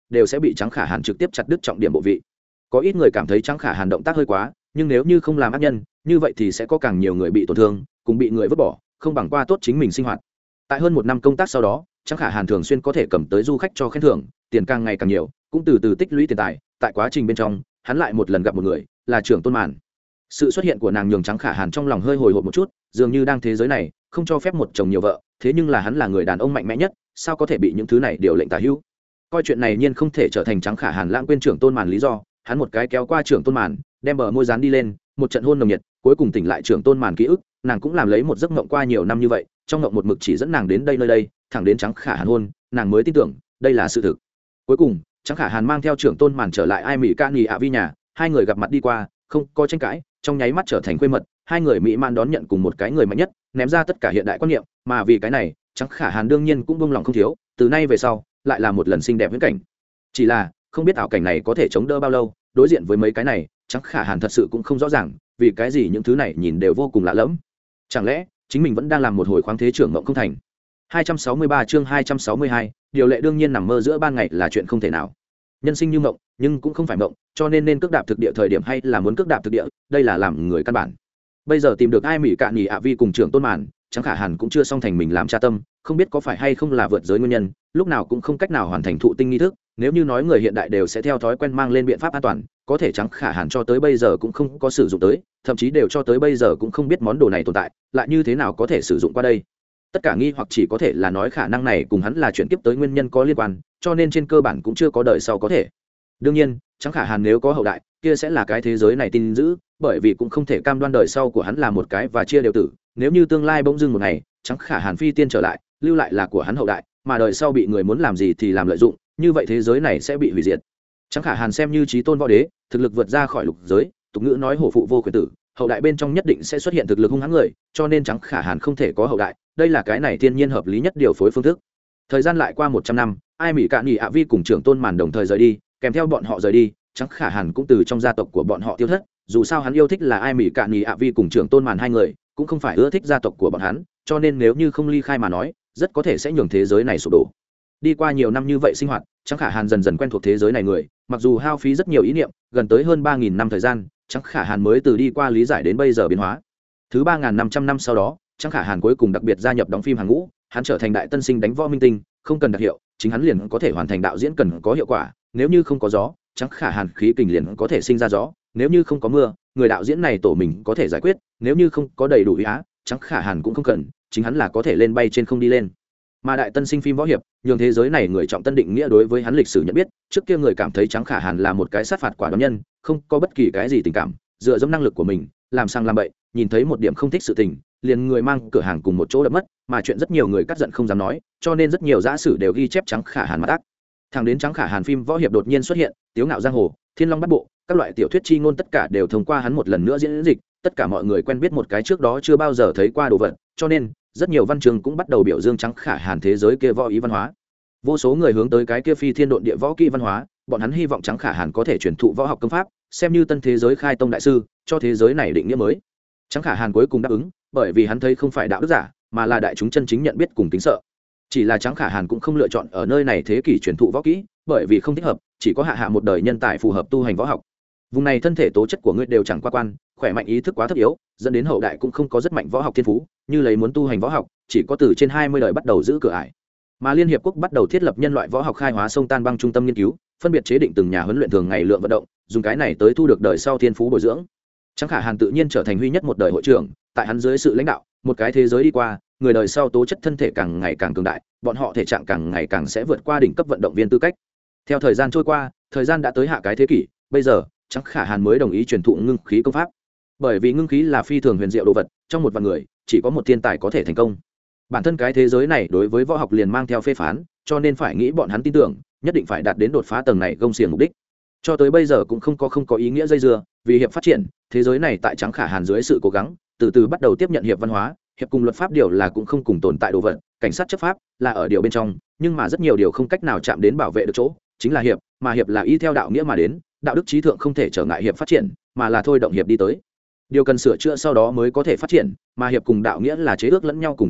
đều sẽ bị Trắng Khả Hàn trực tiếp chặt đứt trọng điểm bộ vị. Có ít người cảm thấy Trắng Khả Hàn động tác hơi quá, nhưng nếu như không làm ác nhân, như vậy thì sẽ có càng nhiều người bị tổn thương, cùng bị người vứt bỏ, không bằng qua tốt chính mình sinh hoạt. Tại hơn một năm công tác sau đó, Trắng Khả Hàn thường xuyên có thể cầm tới du khách cho khen thưởng, tiền càng ngày càng nhiều, cũng từ từ tích lũy tiền tài. Tại quá trình bên trong, hắn lại một lần gặp một người, là Trưởng Tôn Màn. Sự xuất hiện của nàng nhường Trắng Khả Hàn trong lòng hơi hồi hộp một chút, dường như đang thế giới này không cho phép một chồng nhiều vợ, thế nhưng là hắn là người đàn ông mạnh mẽ nhất, sao có thể bị những thứ này điều lệnh tả hữu. Coi chuyện này nhiên không thể trở thành Trắng Khả Hàn lãng quên Trưởng Tôn Màn lý do, hắn một cái kéo qua Trưởng Tôn Màn, đem bờ môi dán đi lên, một trận hôn nồng nhiệt, cuối cùng tỉnh lại Trưởng Tôn Màn ký ức, nàng cũng làm lấy một giấc mộng qua nhiều năm như vậy, trong mộng một mực chỉ dẫn nàng đến đây nơi đây, thẳng đến Trắng Khả Hàn hôn, nàng mới tin tưởng đây là sự thực. Cuối cùng Trắng Khả Hàn mang theo Trưởng Tôn Màn trở lại ai mỹ ca nghỉ ạ vi nhà, hai người gặp mặt đi qua, không có tranh cãi, trong nháy mắt trở thành quê mật. Hai người mỹ man đón nhận cùng một cái người mạnh nhất, ném ra tất cả hiện đại quan niệm, mà vì cái này Trắng Khả Hàn đương nhiên cũng buông lòng không thiếu, từ nay về sau lại là một lần xinh đẹp viễn cảnh. Chỉ là không biết ảo cảnh này có thể chống đỡ bao lâu, đối diện với mấy cái này Trắng Khả Hàn thật sự cũng không rõ ràng, vì cái gì những thứ này nhìn đều vô cùng lạ lẫm. Chẳng lẽ chính mình vẫn đang làm một hồi khoáng thế trưởng mộng không thành. hai trăm sáu mươi ba chương hai trăm sáu mươi hai, điều lệ đương nhiên nằm mơ giữa ban ngày là chuyện không thể nào. Nhân sinh như mộng, nhưng cũng không phải mộng, cho nên nên cước đạp thực địa thời điểm hay là muốn cước đạp thực địa, đây là làm người căn bản. Bây giờ tìm được ai mỹ cạn nhì ạ vi cùng Trưởng Tôn Màn, Trắng Khả Hàn cũng chưa xong thành mình làm cha tâm, không biết có phải hay không là vượt giới nguyên nhân, lúc nào cũng không cách nào hoàn thành thụ tinh nghi thức. Nếu như nói người hiện đại đều sẽ theo thói quen mang lên biện pháp an toàn, có thể Trắng Khả Hàn cho tới bây giờ cũng không có sử dụng tới, thậm chí đều cho tới bây giờ cũng không biết món đồ này tồn tại, lại như thế nào có thể sử dụng qua đây. Tất cả nghi hoặc chỉ có thể là nói khả năng này cùng hắn là chuyển kiếp tới nguyên nhân có liên quan, cho nên trên cơ bản cũng chưa có đời sau có thể. Đương nhiên Trắng Khả Hàn nếu có hậu đại, kia sẽ là cái thế giới này tin giữ, bởi vì cũng không thể cam đoan đời sau của hắn là một cái và chia đều tử. Nếu như tương lai bỗng dưng một ngày Trắng Khả Hàn phi tiên trở lại, lưu lại là của hắn hậu đại, mà đời sau bị người muốn làm gì thì làm lợi dụng, như vậy thế giới này sẽ bị hủy diệt. Trắng Khả Hàn xem như chí tôn võ đế, thực lực vượt ra khỏi lục giới, tục ngữ nói hổ phụ vô quyền tử, hậu đại bên trong nhất định sẽ xuất hiện thực lực hung hãn người, cho nên Trắng Khả Hàn không thể có hậu đại, đây là cái này thiên nhiên hợp lý nhất điều phối phương thức. Thời gian lại qua một trăm năm, ai mỹ cạn nhì ạ vi cùng Trưởng Tôn Màn đồng thời rời đi, kèm theo bọn họ rời đi, Trắng Khả Hàn cũng từ trong gia tộc của bọn họ tiêu thất, dù sao hắn yêu thích là ai mỹ cạn nhì ạ vi cùng Trưởng Tôn Màn hai người, cũng không phải ưa thích gia tộc của bọn hắn, cho nên nếu như không ly khai mà nói, rất có thể sẽ nhường thế giới này sụp đổ. Đi qua nhiều năm như vậy sinh hoạt, Trắng Khả Hàn dần dần quen thuộc thế giới này người, mặc dù hao phí rất nhiều ý niệm, gần tới hơn ba nghìn năm thời gian, Trắng Khả Hàn mới từ đi qua lý giải đến bây giờ biến hóa. Thứ ba nghìn năm trăm năm sau đó, Trắng Khả Hàn cuối cùng đặc biệt gia nhập đóng phim hàng ngũ, hắn trở thành đại tân sinh đánh võ minh tinh, không cần đặc hiệu, chính hắn liền có thể hoàn thành đạo diễn cần có hiệu quả, nếu như không có gió, Trắng Khả Hàn khí kình liền có thể sinh ra gió, nếu như không có mưa, người đạo diễn này tổ mình có thể giải quyết, nếu như không có đầy đủ ý á, Trắng Khả Hàn cũng không cần, chính hắn là có thể lên bay trên không đi lên. Mà đại tân sinh phim võ hiệp, nhường thế giới này người trọng tân định nghĩa đối với hắn lịch sử nhận biết, trước kia người cảm thấy Trắng Khả Hàn là một cái sát phạt quả đoán nhân, không có bất kỳ cái gì tình cảm, dựa dẫm năng lực của mình, làm sang làm bậy, nhìn thấy một điểm không thích sự tình, liền người mang cửa hàng cùng một chỗ đập mất, mà chuyện rất nhiều người cắt giận không dám nói, cho nên rất nhiều giả sử đều ghi chép Trắng Khả Hàn mặt ác. Thẳng đến Trắng Khả Hàn phim võ hiệp đột nhiên xuất hiện, Tiếu Ngạo Giang Hồ, Thiên Long Bát Bộ, các loại tiểu thuyết chi ngôn tất cả đều thông qua hắn một lần nữa diễn dịch, tất cả mọi người quen biết một cái trước đó chưa bao giờ thấy qua đồ vật, cho nên rất nhiều văn chương cũng bắt đầu biểu dương Trắng Khả Hàn thế giới kia võ ý văn hóa. Vô số người hướng tới cái kia phi thiên độn địa võ kỹ văn hóa, bọn hắn hy vọng Trắng Khả Hàn có thể truyền thụ võ học công pháp, xem như tân thế giới khai tông đại sư, cho thế giới này định nghĩa mới. Trắng Khả Hàn cuối cùng đáp ứng, bởi vì hắn thấy không phải đạo đức giả, mà là đại chúng chân chính nhận biết cùng kính sợ. Chỉ là Trắng Khả Hàn cũng không lựa chọn ở nơi này thế kỷ truyền thụ võ kỹ, bởi vì không thích hợp, chỉ có hạ hạ một đời nhân tài phù hợp tu hành võ học. Vùng này thân thể tố chất của ngươi đều chẳng qua quan, khỏe mạnh ý thức quá thấp yếu, dẫn đến hậu đại cũng không có rất mạnh võ học thiên phú, như lấy muốn tu hành võ học, chỉ có từ trên hai mươi đời bắt đầu giữ cửa ải. Mà Liên hiệp quốc bắt đầu thiết lập nhân loại võ học khai hóa sông tan băng trung tâm nghiên cứu, phân biệt chế định từng nhà huấn luyện thường ngày lượng vận động, dùng cái này tới thu được đời sau thiên phú bồi dưỡng. Trắng Khả Hàn tự nhiên trở thành huy nhất một đời hội trưởng, tại hắn dưới sự lãnh đạo, một cái thế giới đi qua, người đời sau tố chất thân thể càng ngày càng cường đại, bọn họ thể trạng càng ngày càng sẽ vượt qua đỉnh cấp vận động viên tư cách. Theo thời gian trôi qua, thời gian đã tới hạ cái thế kỷ, bây giờ Trắng Khả Hàn mới đồng ý truyền thụ ngưng khí công pháp, bởi vì ngưng khí là phi thường huyền diệu đồ vật, trong một vạn người chỉ có một thiên tài có thể thành công. Bản thân cái thế giới này đối với võ học liền mang theo phê phán, cho nên phải nghĩ bọn hắn tin tưởng, nhất định phải đạt đến đột phá tầng này gông xiềng mục đích. Cho tới bây giờ cũng không có không có ý nghĩa dây dưa, vì hiệp phát triển, thế giới này tại Trắng Khả Hàn dưới sự cố gắng, từ từ bắt đầu tiếp nhận hiệp văn hóa, hiệp cùng luật pháp điều là cũng không cùng tồn tại đồ vật, cảnh sát chấp pháp là ở điều bên trong, nhưng mà rất nhiều điều không cách nào chạm đến bảo vệ được chỗ, chính là hiệp, mà hiệp là y theo đạo nghĩa mà đến, đạo đức trí thượng không thể trở ngại hiệp phát triển, mà là thôi động hiệp đi tới. Điều cần sửa chữa sau đó mới có thể phát triển, mà hiệp cùng đạo nghĩa là chế ước lẫn nhau cùng tiến bộ,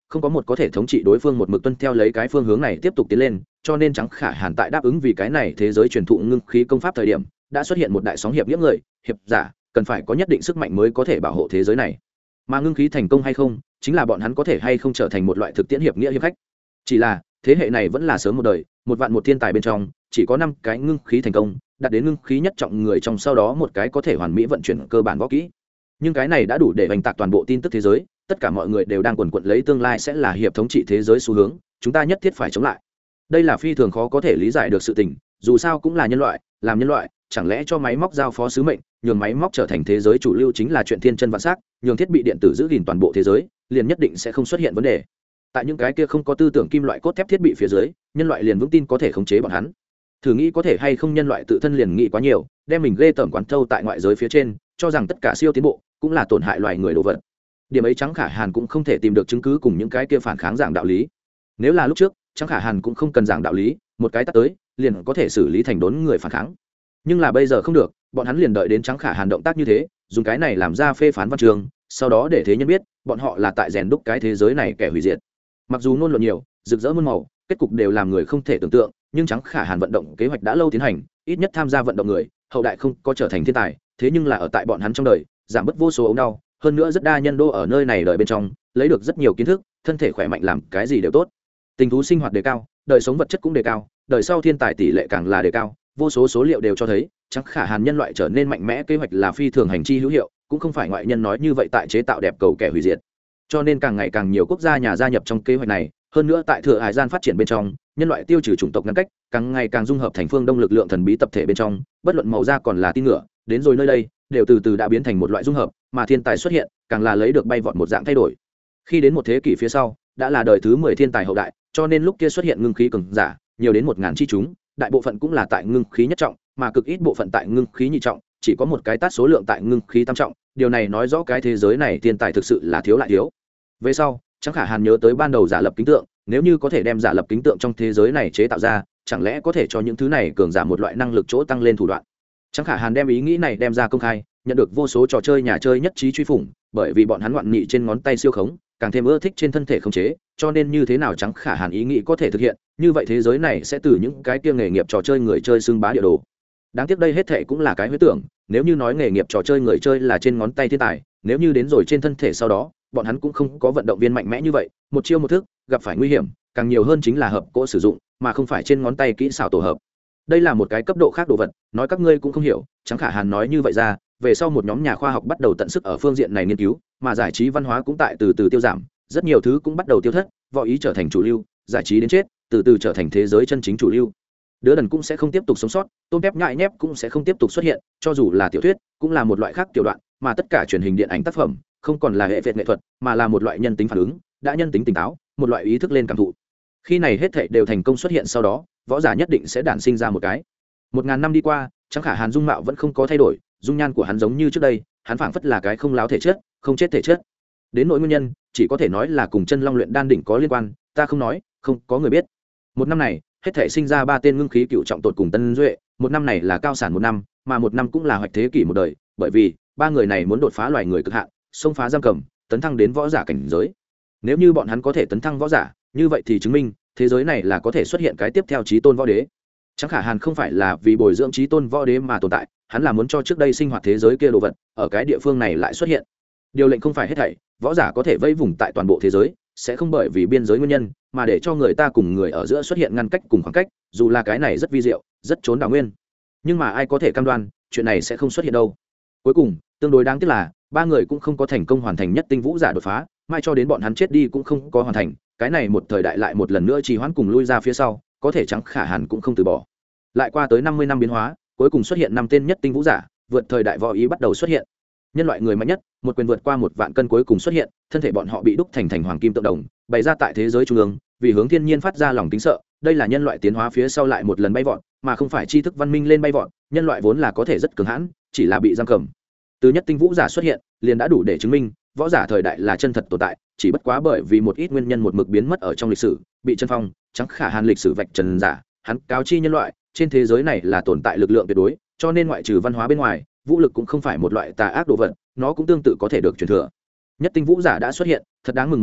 không có một có thể thống trị đối phương một mực tuân theo lấy cái phương hướng này tiếp tục tiến lên, cho nên Trắng Khả Hàn tại đáp ứng vì cái này thế giới truyền thụ ngưng khí công pháp thời điểm đã xuất hiện một đại sóng hiệp nghĩa người hiệp giả cần phải có nhất định sức mạnh mới có thể bảo hộ thế giới này, mà ngưng khí thành công hay không chính là bọn hắn có thể hay không trở thành một loại thực tiễn hiệp nghĩa hiệp khách. Chỉ là thế hệ này vẫn là sớm một đời, một vạn một thiên tài bên trong chỉ có năm cái ngưng khí thành công, đạt đến ngưng khí nhất trọng người trong sau đó một cái có thể hoàn mỹ vận chuyển cơ bản võ kỹ, nhưng cái này đã đủ để hoành tạc toàn bộ tin tức thế giới. Tất cả mọi người đều đang quần quật lấy tương lai sẽ là hiệp thống trị thế giới xu hướng, chúng ta nhất thiết phải chống lại. Đây là phi thường khó có thể lý giải được sự tình, dù sao cũng là nhân loại, làm nhân loại chẳng lẽ cho máy móc giao phó sứ mệnh, nhường máy móc trở thành thế giới chủ lưu chính là chuyện thiên chân vạn sắc, nhường thiết bị điện tử giữ gìn toàn bộ thế giới liền nhất định sẽ không xuất hiện vấn đề. Tại những cái kia không có tư tưởng kim loại cốt thép thiết bị phía dưới, nhân loại liền vững tin có thể khống chế bọn hắn. Thử nghĩ có thể hay không nhân loại tự thân liền nghĩ quá nhiều, đem mình ghê tởm quán thâu tại ngoại giới phía trên, cho rằng tất cả siêu tiến bộ cũng là tổn hại loài người đồ vật. Điểm ấy Trắng Khả Hàn cũng không thể tìm được chứng cứ cùng những cái kia phản kháng giảng đạo lý. Nếu là lúc trước, Trắng Khả Hàn cũng không cần giảng đạo lý, một cái tát tới liền có thể xử lý thành đốn người phản kháng. Nhưng là bây giờ không được, bọn hắn liền đợi đến Trắng Khả Hàn động tác như thế, dùng cái này làm ra phê phán văn trường, sau đó để thế nhân biết bọn họ là tại rèn đúc cái thế giới này kẻ hủy diệt. Mặc dù ngôn luận nhiều, rực rỡ muôn màu, kết cục đều làm người không thể tưởng tượng, nhưng Trắng Khả Hàn vận động kế hoạch đã lâu tiến hành, ít nhất tham gia vận động người hậu đại không có trở thành thiên tài, thế nhưng là ở tại bọn hắn trong đời giảm bớt vô số ốm đau, hơn nữa rất đa nhân đô ở nơi này đời bên trong lấy được rất nhiều kiến thức, thân thể khỏe mạnh làm cái gì đều tốt, tình thú sinh hoạt đề cao, đời sống vật chất cũng đề cao, đời sau thiên tài tỷ lệ càng là đề cao, vô số số liệu đều cho thấy Trắng Khả Hàn nhân loại trở nên mạnh mẽ kế hoạch là phi thường hành chi hữu hiệu, cũng không phải ngoại nhân nói như vậy tại chế tạo đẹp cầu kẻ hủy diệt. Cho nên càng ngày càng nhiều quốc gia nhà gia nhập trong kế hoạch này, hơn nữa tại thừa hải gian phát triển bên trong, nhân loại tiêu trừ chủng tộc ngăn cách càng ngày càng dung hợp thành phương đông lực lượng thần bí tập thể bên trong, bất luận màu da còn là tin ngựa, đến rồi nơi đây đều từ từ đã biến thành một loại dung hợp, mà thiên tài xuất hiện càng là lấy được bay vọt một dạng thay đổi. Khi đến một thế kỷ phía sau đã là đời thứ mười thiên tài hậu đại, cho nên lúc kia xuất hiện ngưng khí cường giả nhiều đến một ngàn chi chúng, đại bộ phận cũng là tại ngưng khí nhất trọng, mà cực ít bộ phận tại ngưng khí nhị trọng, chỉ có một cái tát số lượng tại ngưng khí tam trọng. Điều này nói rõ cái thế giới này thiên tài thực sự là thiếu lại thiếu. Về sau Trắng Khả Hàn nhớ tới ban đầu giả lập kính tượng, nếu như có thể đem giả lập kính tượng trong thế giới này chế tạo ra, chẳng lẽ có thể cho những thứ này cường giả một loại năng lực chỗ tăng lên thủ đoạn. Trắng Khả Hàn đem ý nghĩ này đem ra công khai, nhận được vô số trò chơi nhà chơi nhất trí truy phủng, bởi vì bọn hắn ngoạn nghị trên ngón tay siêu khống, càng thêm ưa thích trên thân thể khống chế, cho nên như thế nào Trắng Khả Hàn ý nghĩ có thể thực hiện, như vậy thế giới này sẽ từ những cái kia nghề nghiệp trò chơi người chơi xưng bá địa đồ. Đáng tiếc đây hết thệ cũng là cái huyễn tưởng, nếu như nói nghề nghiệp trò chơi người chơi là trên ngón tay thiên tài, nếu như đến rồi trên thân thể sau đó, bọn hắn cũng không có vận động viên mạnh mẽ như vậy, một chiêu một thức, gặp phải nguy hiểm, càng nhiều hơn chính là hợp cỗ sử dụng, mà không phải trên ngón tay kỹ xảo tổ hợp. Đây là một cái cấp độ khác đồ vật, nói các ngươi cũng không hiểu. Trắng Khả Hàn nói như vậy ra, về sau một nhóm nhà khoa học bắt đầu tận sức ở phương diện này nghiên cứu, mà giải trí văn hóa cũng tại từ từ tiêu giảm, rất nhiều thứ cũng bắt đầu tiêu thất, võ ý trở thành chủ lưu, giải trí đến chết, từ từ trở thành thế giới chân chính chủ lưu. Đứa đần cũng sẽ không tiếp tục sống sót, tôm tép nhại nhép cũng sẽ không tiếp tục xuất hiện, cho dù là tiểu thuyết, cũng là một loại khác tiểu đoạn, mà tất cả truyền hình điện ảnh tác phẩm, không còn là hệ phệt nghệ thuật, mà là một loại nhân tính phản ứng, đã nhân tính tỉnh táo, một loại ý thức lên cảm thụ. Khi này hết thảy đều thành công xuất hiện sau đó, võ giả nhất định sẽ đản sinh ra một cái. Một ngàn năm đi qua, Trắng Khả Hàn dung mạo vẫn không có thay đổi, dung nhan của hắn giống như trước đây, hắn phảng phất là cái không láo thể chất, không chết thể chất. Đến nỗi nguyên nhân, chỉ có thể nói là cùng chân long luyện đan đỉnh có liên quan, ta không nói, không có người biết. Một năm này, hết thảy sinh ra ba tên ngưng khí cựu trọng tột cùng Tân Duệ, một năm này là cao sản một năm, mà một năm cũng là hoạch thế kỷ một đời, bởi vì ba người này muốn đột phá loài người cực hạn, xông phá giam cầm, tấn thăng đến võ giả cảnh giới. Nếu như bọn hắn có thể tấn thăng võ giả, như vậy thì chứng minh thế giới này là có thể xuất hiện cái tiếp theo chí tôn võ đế. Trắng Khả Hàn không phải là vì bồi dưỡng chí tôn võ đế mà tồn tại, hắn là muốn cho trước đây sinh hoạt thế giới kia đồ vật ở cái địa phương này lại xuất hiện. Điều lệnh không phải hết thảy, võ giả có thể vây vùng tại toàn bộ thế giới, sẽ không bởi vì biên giới nguyên nhân mà để cho người ta cùng người ở giữa xuất hiện ngăn cách cùng khoảng cách, dù là cái này rất vi diệu, rất trốn đảo nguyên. Nhưng mà ai có thể cam đoan chuyện này sẽ không xuất hiện đâu. Cuối cùng, tương đối đáng tiếc là ba người cũng không có thành công hoàn thành nhất tinh vũ giả đột phá, mai cho đến bọn hắn chết đi cũng không có hoàn thành. Cái này một thời đại lại một lần nữa trì hoãn cùng lui ra phía sau, có thể Trắng Khả Hàn cũng không từ bỏ. Lại qua tới năm mươi năm biến hóa, cuối cùng xuất hiện năm tên nhất tinh vũ giả, vượt thời đại võ ý bắt đầu xuất hiện. Nhân loại người mạnh nhất, một quyền vượt qua một vạn cân cuối cùng xuất hiện, thân thể bọn họ bị đúc thành thành hoàng kim tượng đồng, bày ra tại thế giới trung ương, vì hướng thiên nhiên phát ra lòng kính sợ. Đây là nhân loại tiến hóa phía sau lại một lần bay vọt, mà không phải tri thức văn minh lên bay vọt. Nhân loại vốn là có thể rất cường hãn, chỉ là bị giam cầm. Từ nhất tinh vũ giả xuất hiện, liền đã đủ để chứng minh võ giả thời đại là chân thật tồn tại, chỉ bất quá bởi vì một ít nguyên nhân một mực biến mất ở trong lịch sử, bị chân phong. Trắng Khả Hàn lịch sử vạch trần giả, hắn cáo chi nhân loại, trên thế giới này là tồn tại lực lượng tuyệt đối, cho nên ngoại trừ văn hóa bên ngoài, vũ lực cũng không phải một loại tà ác đồ vật, nó cũng tương tự có thể được truyền thừa. Nhất tinh vũ giả đã xuất hiện, thật đáng mừng một điểm,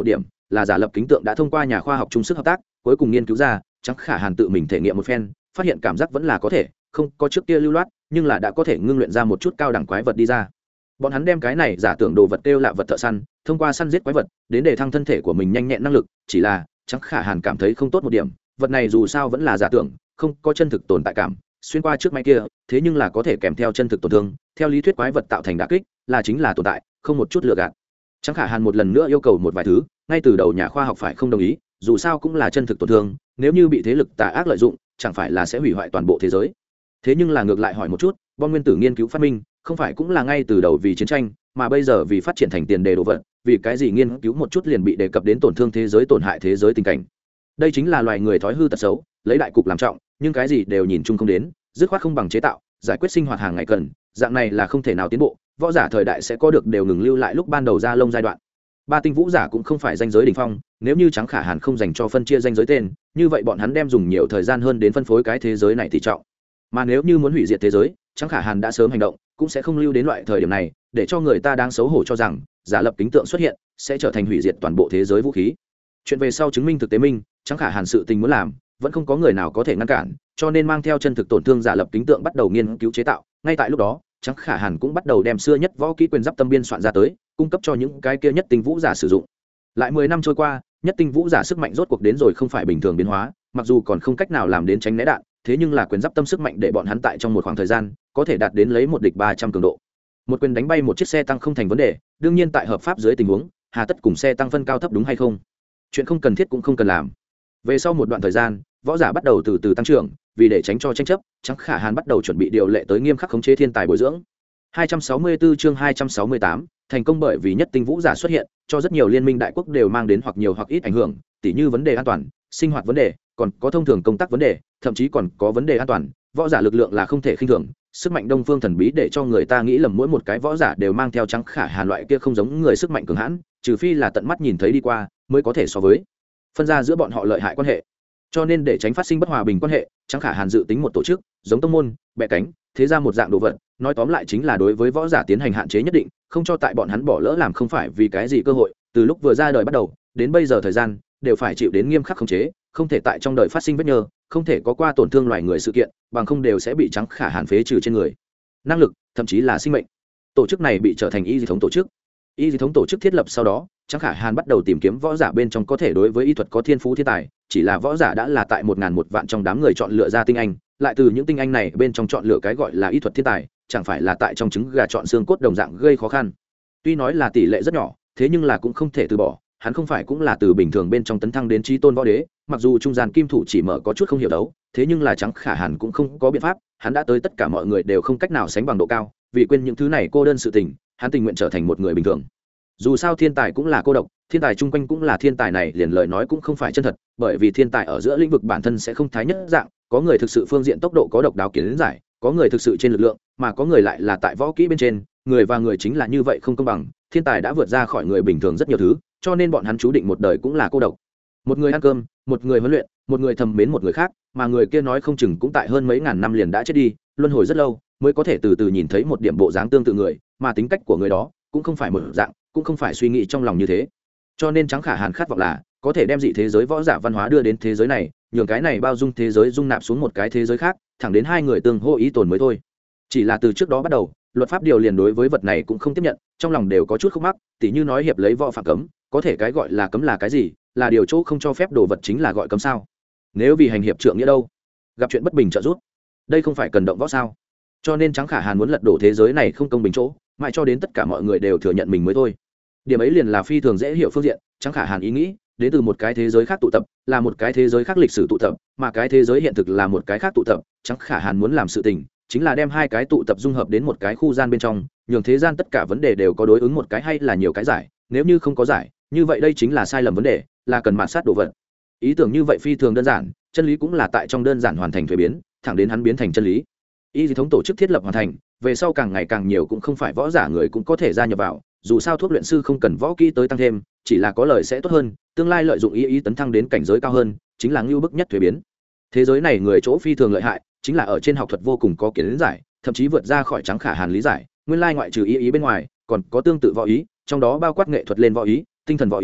là giả lập kính tượng đã thông qua nhà khoa học chung sức hợp tác cuối cùng nghiên cứu ra, Trắng Khả Hàn tự mình thể nghiệm một phen, phát hiện cảm giác vẫn là có thể, không có trước kia lưu loát, nhưng là đã có thể ngưng luyện ra một chút cao đẳng quái vật đi ra. Bọn hắn đem cái này giả tưởng đồ vật kêu lạ vật thợ săn, thông qua săn giết quái vật đến để thăng thân thể của mình nhanh nhẹn năng lực, chỉ là Trắng Khả Hàn cảm thấy không tốt một điểm, vật này dù sao vẫn là giả tưởng, không có chân thực tồn tại cảm, xuyên qua trước máy kia, thế nhưng là có thể kèm theo chân thực tổn thương, theo lý thuyết quái vật tạo thành đả kích, là chính là tồn tại, không một chút lừa gạt. Trắng Khả Hàn một lần nữa yêu cầu một vài thứ, ngay từ đầu nhà khoa học phải không đồng ý, dù sao cũng là chân thực tổn thương, nếu như bị thế lực tà ác lợi dụng, chẳng phải là sẽ hủy hoại toàn bộ thế giới. Thế nhưng là ngược lại hỏi một chút, bom nguyên tử nghiên cứu phát minh, không phải cũng là ngay từ đầu vì chiến tranh, mà bây giờ vì phát triển thành tiền đề đồ vật, vì cái gì nghiên cứu một chút liền bị đề cập đến tổn thương thế giới, tổn hại thế giới tình cảnh. Đây chính là loài người thói hư tật xấu, lấy đại cục làm trọng, nhưng cái gì đều nhìn chung không đến, dứt khoát không bằng chế tạo, giải quyết sinh hoạt hàng ngày cần, dạng này là không thể nào tiến bộ, võ giả thời đại sẽ có được đều ngừng lưu lại lúc ban đầu ra lông giai đoạn. Ba tinh vũ giả cũng không phải danh giới đỉnh phong, nếu như Trắng Khả Hàn không dành cho phân chia danh giới tên, như vậy bọn hắn đem dùng nhiều thời gian hơn đến phân phối cái thế giới này thì trọng. Mà nếu như muốn hủy diệt thế giới, Trắng Khả Hàn đã sớm hành động, cũng sẽ không lưu đến loại thời điểm này, để cho người ta đang xấu hổ cho rằng giả lập kính tượng xuất hiện sẽ trở thành hủy diệt toàn bộ thế giới vũ khí. Chuyện về sau chứng minh thực tế minh, Trắng Khả Hàn sự tình muốn làm, vẫn không có người nào có thể ngăn cản, cho nên mang theo chân thực tổn thương giả lập kính tượng bắt đầu nghiên cứu chế tạo. Ngay tại lúc đó, Trắng Khả Hàn cũng bắt đầu đem xưa nhất võ kỹ quyền giáp tâm biên soạn ra tới, cung cấp cho những cái kia nhất tinh vũ giả sử dụng. Lại mười năm trôi qua, nhất tinh vũ giả sức mạnh rốt cuộc đến rồi không phải bình thường biến hóa, mặc dù còn không cách nào làm đến tránh né đạn, thế nhưng là quyền giáp tâm sức mạnh để bọn hắn tại trong một khoảng thời gian có thể đạt đến lấy một địch ba trăm cường độ. Một quyền đánh bay một chiếc xe tăng không thành vấn đề, đương nhiên tại hợp pháp dưới tình huống, hà tất cùng xe tăng phân cao thấp đúng hay không? Chuyện không cần thiết cũng không cần làm. Về sau một đoạn thời gian, võ giả bắt đầu từ từ tăng trưởng, vì để tránh cho tranh chấp, Trắng Khả Hàn bắt đầu chuẩn bị điều lệ tới nghiêm khắc khống chế thiên tài bồi dưỡng. hai trăm sáu mươi tư chương hai trăm sáu mươi tám, thành công bởi vì nhất tinh vũ giả xuất hiện, cho rất nhiều liên minh đại quốc đều mang đến hoặc nhiều hoặc ít ảnh hưởng, tỉ như vấn đề an toàn, sinh hoạt vấn đề, còn có thông thường công tác vấn đề, thậm chí còn có vấn đề an toàn, võ giả lực lượng là không thể khinh thường, sức mạnh đông phương thần bí để cho người ta nghĩ lầm mỗi một cái võ giả đều mang theo Trắng Khả Hàn loại kia không giống người sức mạnh cường hãn, trừ phi là tận mắt nhìn thấy đi qua, mới có thể so với phân ra giữa bọn họ lợi hại quan hệ. Cho nên để tránh phát sinh bất hòa bình quan hệ, Trắng Khả Hàn dự tính một tổ chức giống tông môn, bè cánh, thế ra một dạng đồ vật, nói tóm lại chính là đối với võ giả tiến hành hạn chế nhất định, không cho tại bọn hắn bỏ lỡ làm không phải vì cái gì cơ hội, từ lúc vừa ra đời bắt đầu đến bây giờ thời gian đều phải chịu đến nghiêm khắc khống chế, không thể tại trong đời phát sinh vết nhơ, không thể có qua tổn thương loài người sự kiện, bằng không đều sẽ bị Trắng Khả Hàn phế trừ trên người năng lực, thậm chí là sinh mệnh. Tổ chức này bị trở thành y dị thống tổ chức. Y dị thống tổ chức thiết lập sau đó, Trắng Khả Hàn bắt đầu tìm kiếm võ giả bên trong có thể đối với y thuật có thiên phú thiên tài, chỉ là võ giả đã là tại một ngàn một vạn trong đám người chọn lựa ra tinh anh, lại từ những tinh anh này bên trong chọn lựa cái gọi là y thuật thiên tài, chẳng phải là tại trong trứng gà chọn xương cốt đồng dạng gây khó khăn. Tuy nói là tỷ lệ rất nhỏ, thế nhưng là cũng không thể từ bỏ, hắn không phải cũng là từ bình thường bên trong tấn thăng đến chí tôn võ đế, mặc dù trung gian kim thủ chỉ mở có chút không hiểu đấu, thế nhưng là Trắng Khả Hàn cũng không có biện pháp, hắn đã tới tất cả mọi người đều không cách nào sánh bằng độ cao, vì quên những thứ này cô đơn sự tình, hắn tình nguyện trở thành một người bình thường. Dù sao thiên tài cũng là cô độc, thiên tài chung quanh cũng là thiên tài này, liền lời nói cũng không phải chân thật, bởi vì thiên tài ở giữa lĩnh vực bản thân sẽ không thái nhất dạng, có người thực sự phương diện tốc độ có độc đáo kiến giải, có người thực sự trên lực lượng, mà có người lại là tại võ kỹ bên trên, người và người chính là như vậy không công bằng, thiên tài đã vượt ra khỏi người bình thường rất nhiều thứ, cho nên bọn hắn chú định một đời cũng là cô độc. Một người ăn cơm, một người huấn luyện, một người thầm mến một người khác, mà người kia nói không chừng cũng tại hơn mấy ngàn năm liền đã chết đi, luân hồi rất lâu mới có thể từ từ nhìn thấy một điểm bộ dáng tương tự người, mà tính cách của người đó cũng không phải một dạng, cũng không phải suy nghĩ trong lòng như thế. Cho nên Trắng Khả Hàn khát vọng là có thể đem dị thế giới võ giả văn hóa đưa đến thế giới này, nhường cái này bao dung thế giới dung nạp xuống một cái thế giới khác, thẳng đến hai người tương hô ý tồn mới thôi. Chỉ là từ trước đó bắt đầu, luật pháp điều liền đối với vật này cũng không tiếp nhận, trong lòng đều có chút khúc mắc, tỉ như nói hiệp lấy võ phạm cấm, có thể cái gọi là cấm là cái gì, là điều chỗ không cho phép đồ vật chính là gọi cấm sao? Nếu vì hành hiệp trượng nghĩa đâu, gặp chuyện bất bình trợ giúp, đây không phải cần động võ sao? Cho nên Trắng Khả Hàn muốn lật đổ thế giới này không công bình chỗ, mãi cho đến tất cả mọi người đều thừa nhận mình mới thôi. Điểm ấy liền là phi thường dễ hiểu phương diện, Trắng Khả Hàn ý nghĩ đến từ một cái thế giới khác tụ tập, là một cái thế giới khác lịch sử tụ tập, mà cái thế giới hiện thực là một cái khác tụ tập. Trắng Khả Hàn muốn làm sự tình chính là đem hai cái tụ tập dung hợp đến một cái khu gian bên trong, nhường thế gian tất cả vấn đề đều có đối ứng một cái hay là nhiều cái giải, nếu như không có giải, như vậy đây chính là sai lầm vấn đề, là cần mạt sát đồ vật. Ý tưởng như vậy phi thường đơn giản, chân lý cũng là tại trong đơn giản hoàn thành thuế biến, thẳng đến hắn biến thành chân lý. Y dị thống tổ chức thiết lập hoàn thành, về sau càng ngày càng nhiều cũng không phải võ giả người cũng có thể gia nhập vào, dù sao thuốc luyện sư không cần võ kỹ tới tăng thêm, chỉ là có lời sẽ tốt hơn, tương lai lợi dụng ý ý tấn thăng đến cảnh giới cao hơn, chính là ngưu bức nhất thuế biến. Thế giới này người chỗ phi thường lợi hại, chính là ở trên học thuật vô cùng có kiến giải, thậm chí vượt ra khỏi Trắng Khả Hàn lý giải, nguyên lai ngoại trừ ý ý bên ngoài, còn có tương tự võ ý, trong đó bao quát nghệ thuật lên võ ý, tinh thần võ ý,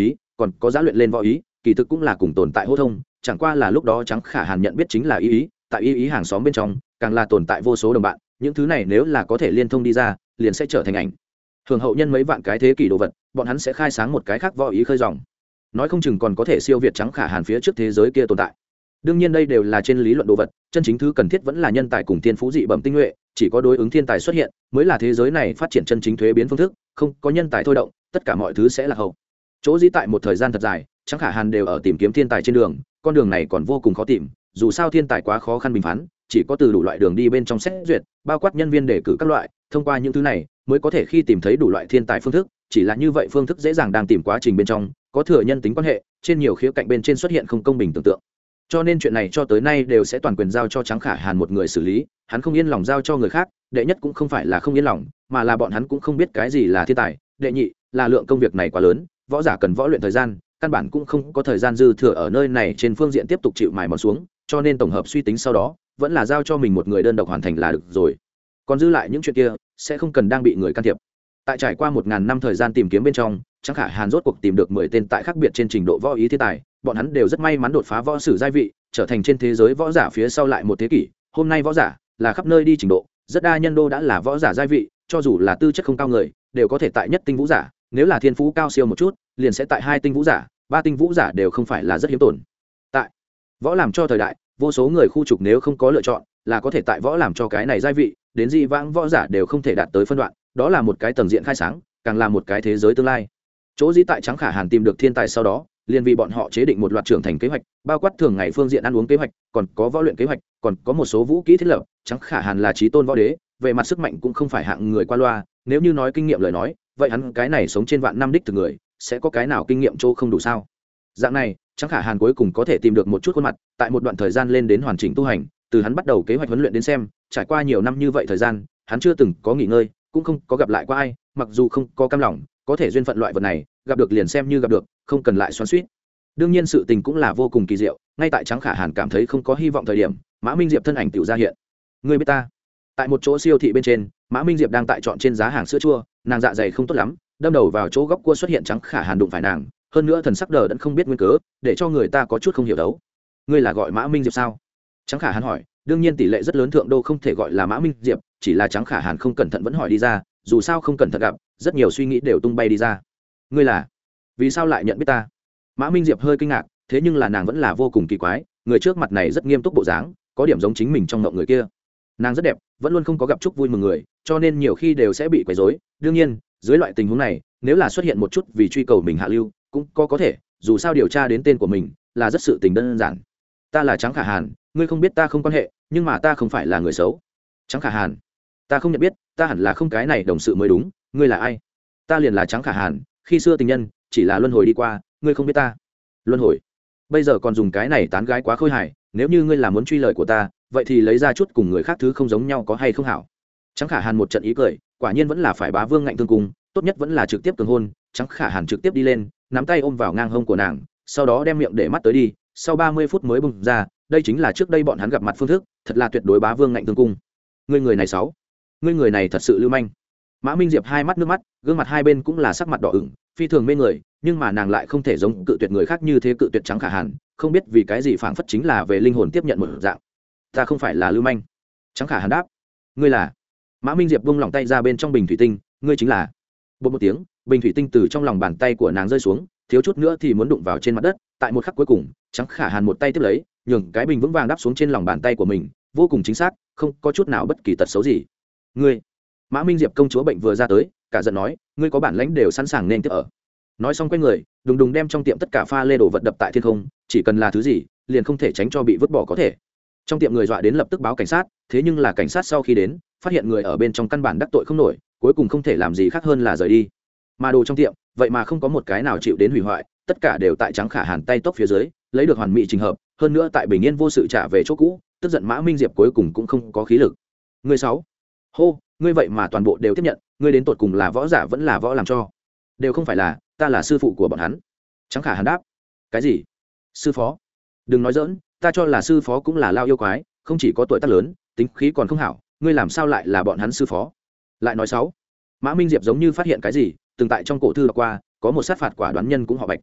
còn có giá luyện lên võ ý kỳ thực cũng là cùng tồn tại hô thông, chẳng qua là lúc đó Trắng Khả Hàn nhận biết chính là ý ý, tại ý ý hàng xóm bên trong càng là tồn tại vô số đồng bạn, những thứ này nếu là có thể liên thông đi ra liền sẽ trở thành ảnh hưởng hậu nhân mấy vạn cái thế kỷ đồ vật, bọn hắn sẽ khai sáng một cái khác võ ý khơi dòng, nói không chừng còn có thể siêu việt Trắng Khả Hàn phía trước thế giới kia tồn tại. Đương nhiên đây đều là trên lý luận đồ vật, chân chính thứ cần thiết vẫn là nhân tài cùng thiên phú dị bẩm tinh nhuệ, chỉ có đối ứng thiên tài xuất hiện mới là thế giới này phát triển chân chính thuế biến phương thức, không có nhân tài thôi động tất cả mọi thứ sẽ là hậu. Chỗ dĩ tại một thời gian thật dài Trắng Khả Hàn đều ở tìm kiếm thiên tài trên đường, con đường này còn vô cùng khó tìm, dù sao thiên tài quá khó khăn bình phán, chỉ có từ đủ loại đường đi bên trong xét duyệt, bao quát nhân viên đề cử các loại, thông qua những thứ này mới có thể khi tìm thấy đủ loại thiên tài phương thức, chỉ là như vậy phương thức dễ dàng đang tìm quá trình bên trong có thừa nhân tính quan hệ, trên nhiều khía cạnh bên trên xuất hiện không công bình tưởng tượng. Cho nên chuyện này cho tới nay đều sẽ toàn quyền giao cho Trắng Khả Hàn một người xử lý, hắn không yên lòng giao cho người khác, đệ nhất cũng không phải là không yên lòng, mà là bọn hắn cũng không biết cái gì là thiên tài, đệ nhị là lượng công việc này quá lớn, võ giả cần võ luyện thời gian, căn bản cũng không có thời gian dư thừa ở nơi này trên phương diện tiếp tục chịu mài mòn xuống, cho nên tổng hợp suy tính sau đó vẫn là giao cho mình một người đơn độc hoàn thành là được rồi, còn dư lại những chuyện kia sẽ không cần đang bị người can thiệp. Tại trải qua một ngàn năm thời gian tìm kiếm bên trong, Trắng Khả Hàn rốt cuộc tìm được mười tên tại khác biệt trên trình độ võ ý thiên tài, bọn hắn đều rất may mắn đột phá võ sử giai vị, trở thành trên thế giới võ giả phía sau lại một thế kỷ, hôm nay võ giả là khắp nơi đi trình độ, rất đa nhân đô đã là võ giả giai vị, cho dù là tư chất không cao người đều có thể tại nhất tinh vũ giả, nếu là thiên phú cao siêu một chút liền sẽ tại hai tinh vũ giả, ba tinh vũ giả đều không phải là rất hiếm tồn tại. Võ làm cho thời đại vô số người khu trục nếu không có lựa chọn là có thể tại võ làm cho cái này giai vị đến dị vãng võ giả đều không thể đạt tới phân đoạn, đó là một cái tầng diện khai sáng, càng là một cái thế giới tương lai. Chỗ dĩ tại Trắng Khả Hàn tìm được thiên tài sau đó liền vì bọn họ chế định một loạt trưởng thành kế hoạch, bao quát thường ngày phương diện ăn uống kế hoạch, còn có võ luyện kế hoạch, còn có một số vũ kỹ thiết lập. Trắng Khả Hàn là chí tôn võ đế, về mặt sức mạnh cũng không phải hạng người qua loa, nếu như nói kinh nghiệm lời nói vậy hắn cái này sống trên vạn năm đích từ người sẽ có cái nào kinh nghiệm chỗ không đủ sao. Dạng này Trắng Khả Hàn cuối cùng có thể tìm được một chút khuôn mặt, tại một đoạn thời gian lên đến hoàn chỉnh tu hành, từ hắn bắt đầu kế hoạch huấn luyện đến xem, trải qua nhiều năm như vậy thời gian hắn chưa từng có nghỉ ngơi, cũng không có gặp lại qua ai, mặc dù không có cam lòng, có thể duyên phận loại vật này gặp được liền xem như gặp được, không cần lại xoắn xuýt. Đương nhiên sự tình cũng là vô cùng kỳ diệu, ngay tại Trắng Khả Hàn cảm thấy không có hy vọng thời điểm, Mã Minh Diệp thân ảnh tiểu ra hiện. Người biết ta? Tại một chỗ siêu thị bên trên, Mã Minh Diệp đang tại chọn trên giá hàng sữa chua, nàng dạ dày không tốt lắm, đâm đầu vào chỗ góc cua xuất hiện Trắng Khả Hàn đụng phải nàng, hơn nữa thần sắc đờ đẫn không biết nguyên cớ, để cho người ta có chút không hiểu đấu. Ngươi là gọi Mã Minh Diệp sao? Trắng Khả Hàn hỏi, đương nhiên tỷ lệ rất lớn thượng đô không thể gọi là Mã Minh Diệp, chỉ là Trắng Khả Hàn không cẩn thận vẫn hỏi đi ra, dù sao không cẩn thận gặp, rất nhiều suy nghĩ đều tung bay đi ra. Ngươi là? Vì sao lại nhận biết ta? Mã Minh Diệp hơi kinh ngạc, thế nhưng là nàng vẫn là vô cùng kỳ quái, người trước mặt này rất nghiêm túc bộ dáng, có điểm giống chính mình trong ngộng người kia. Nàng rất đẹp, vẫn luôn không có gặp chúc vui mừng người, cho nên nhiều khi đều sẽ bị quấy rối. Đương nhiên, dưới loại tình huống này, nếu là xuất hiện một chút vì truy cầu mình hạ lưu, cũng có có thể, dù sao điều tra đến tên của mình là rất sự tình đơn giản. Ta là Trắng Khả Hàn, ngươi không biết ta không quan hệ, nhưng mà ta không phải là người xấu. Trắng Khả Hàn, ta không nhận biết, ta hẳn là không cái này đồng sự mới đúng, ngươi là ai? Ta liền là Trắng Khả Hàn, khi xưa tình nhân, chỉ là luân hồi đi qua, ngươi không biết ta. Luân hồi? Bây giờ còn dùng cái này tán gái quá khôi hài, nếu như ngươi là muốn truy lời của ta, vậy thì lấy ra chút cùng người khác thứ không giống nhau có hay không hảo. Trắng Khả Hàn một trận ý cười, quả nhiên vẫn là phải bá vương ngạnh thương cùng, tốt nhất vẫn là trực tiếp cường hôn. Trắng Khả Hàn trực tiếp đi lên, nắm tay ôm vào ngang hông của nàng, sau đó đem miệng để mắt tới đi, sau ba mươi phút mới bung ra, đây chính là trước đây bọn hắn gặp mặt phương thức, thật là tuyệt đối bá vương ngạnh thương cung. Ngươi người này xấu, ngươi người này thật sự lưu manh. Mã Minh Diệp hai mắt nước mắt, gương mặt hai bên cũng là sắc mặt đỏ ửng, phi thường mê người, nhưng mà nàng lại không thể giống cự tuyệt người khác như thế cự tuyệt Trắng Khả Hàn, không biết vì cái gì phảng phất chính là về linh hồn tiếp nhận một dạng. Ta không phải là lưu manh. Trắng Khả Hàn đáp. Ngươi là? Mã Minh Diệp buông lòng tay ra bên trong bình thủy tinh, ngươi chính là. Bột một tiếng, bình thủy tinh từ trong lòng bàn tay của nàng rơi xuống, thiếu chút nữa thì muốn đụng vào trên mặt đất, tại một khắc cuối cùng, Trắng Khả Hàn một tay tiếp lấy, nhường cái bình vững vàng đáp xuống trên lòng bàn tay của mình, vô cùng chính xác, không có chút nào bất kỳ tật xấu gì. Ngươi? Mã Minh Diệp công chúa bệnh vừa ra tới, cả giận nói, ngươi có bản lãnh đều sẵn sàng nên tiếp ở. Nói xong quay người, đùng đùng đem trong tiệm tất cả pha lê đồ vật đập tại thiên không, chỉ cần là thứ gì, liền không thể tránh cho bị vứt bỏ có thể. Trong tiệm người dọa đến lập tức báo cảnh sát, thế nhưng là cảnh sát sau khi đến, phát hiện người ở bên trong căn bản đắc tội không nổi, cuối cùng không thể làm gì khác hơn là rời đi. Mà đồ trong tiệm, vậy mà không có một cái nào chịu đến hủy hoại, tất cả đều tại Trắng Khả Hàn tay tốc phía dưới, lấy được hoàn mỹ trình hợp, hơn nữa tại bình yên vô sự trả về chỗ cũ, tức giận Mã Minh Diệp cuối cùng cũng không có khí lực. Ngươi sáu, hô, ngươi vậy mà toàn bộ đều tiếp nhận, ngươi đến tột cùng là võ giả vẫn là võ làm cho? Đều không phải là, ta là sư phụ của bọn hắn. Trắng Khả Hàn đáp. Cái gì? Sư phó? Đừng nói dỡn, ta cho là sư phó cũng là lao yêu quái, không chỉ có tuổi tác lớn, tính khí còn không hảo, ngươi làm sao lại là bọn hắn sư phó? Lại nói sáu. Mã Minh Diệp giống như phát hiện cái gì, từng tại trong cổ thư đọc qua, có một sát phạt quả đoán nhân cũng họ Bạch.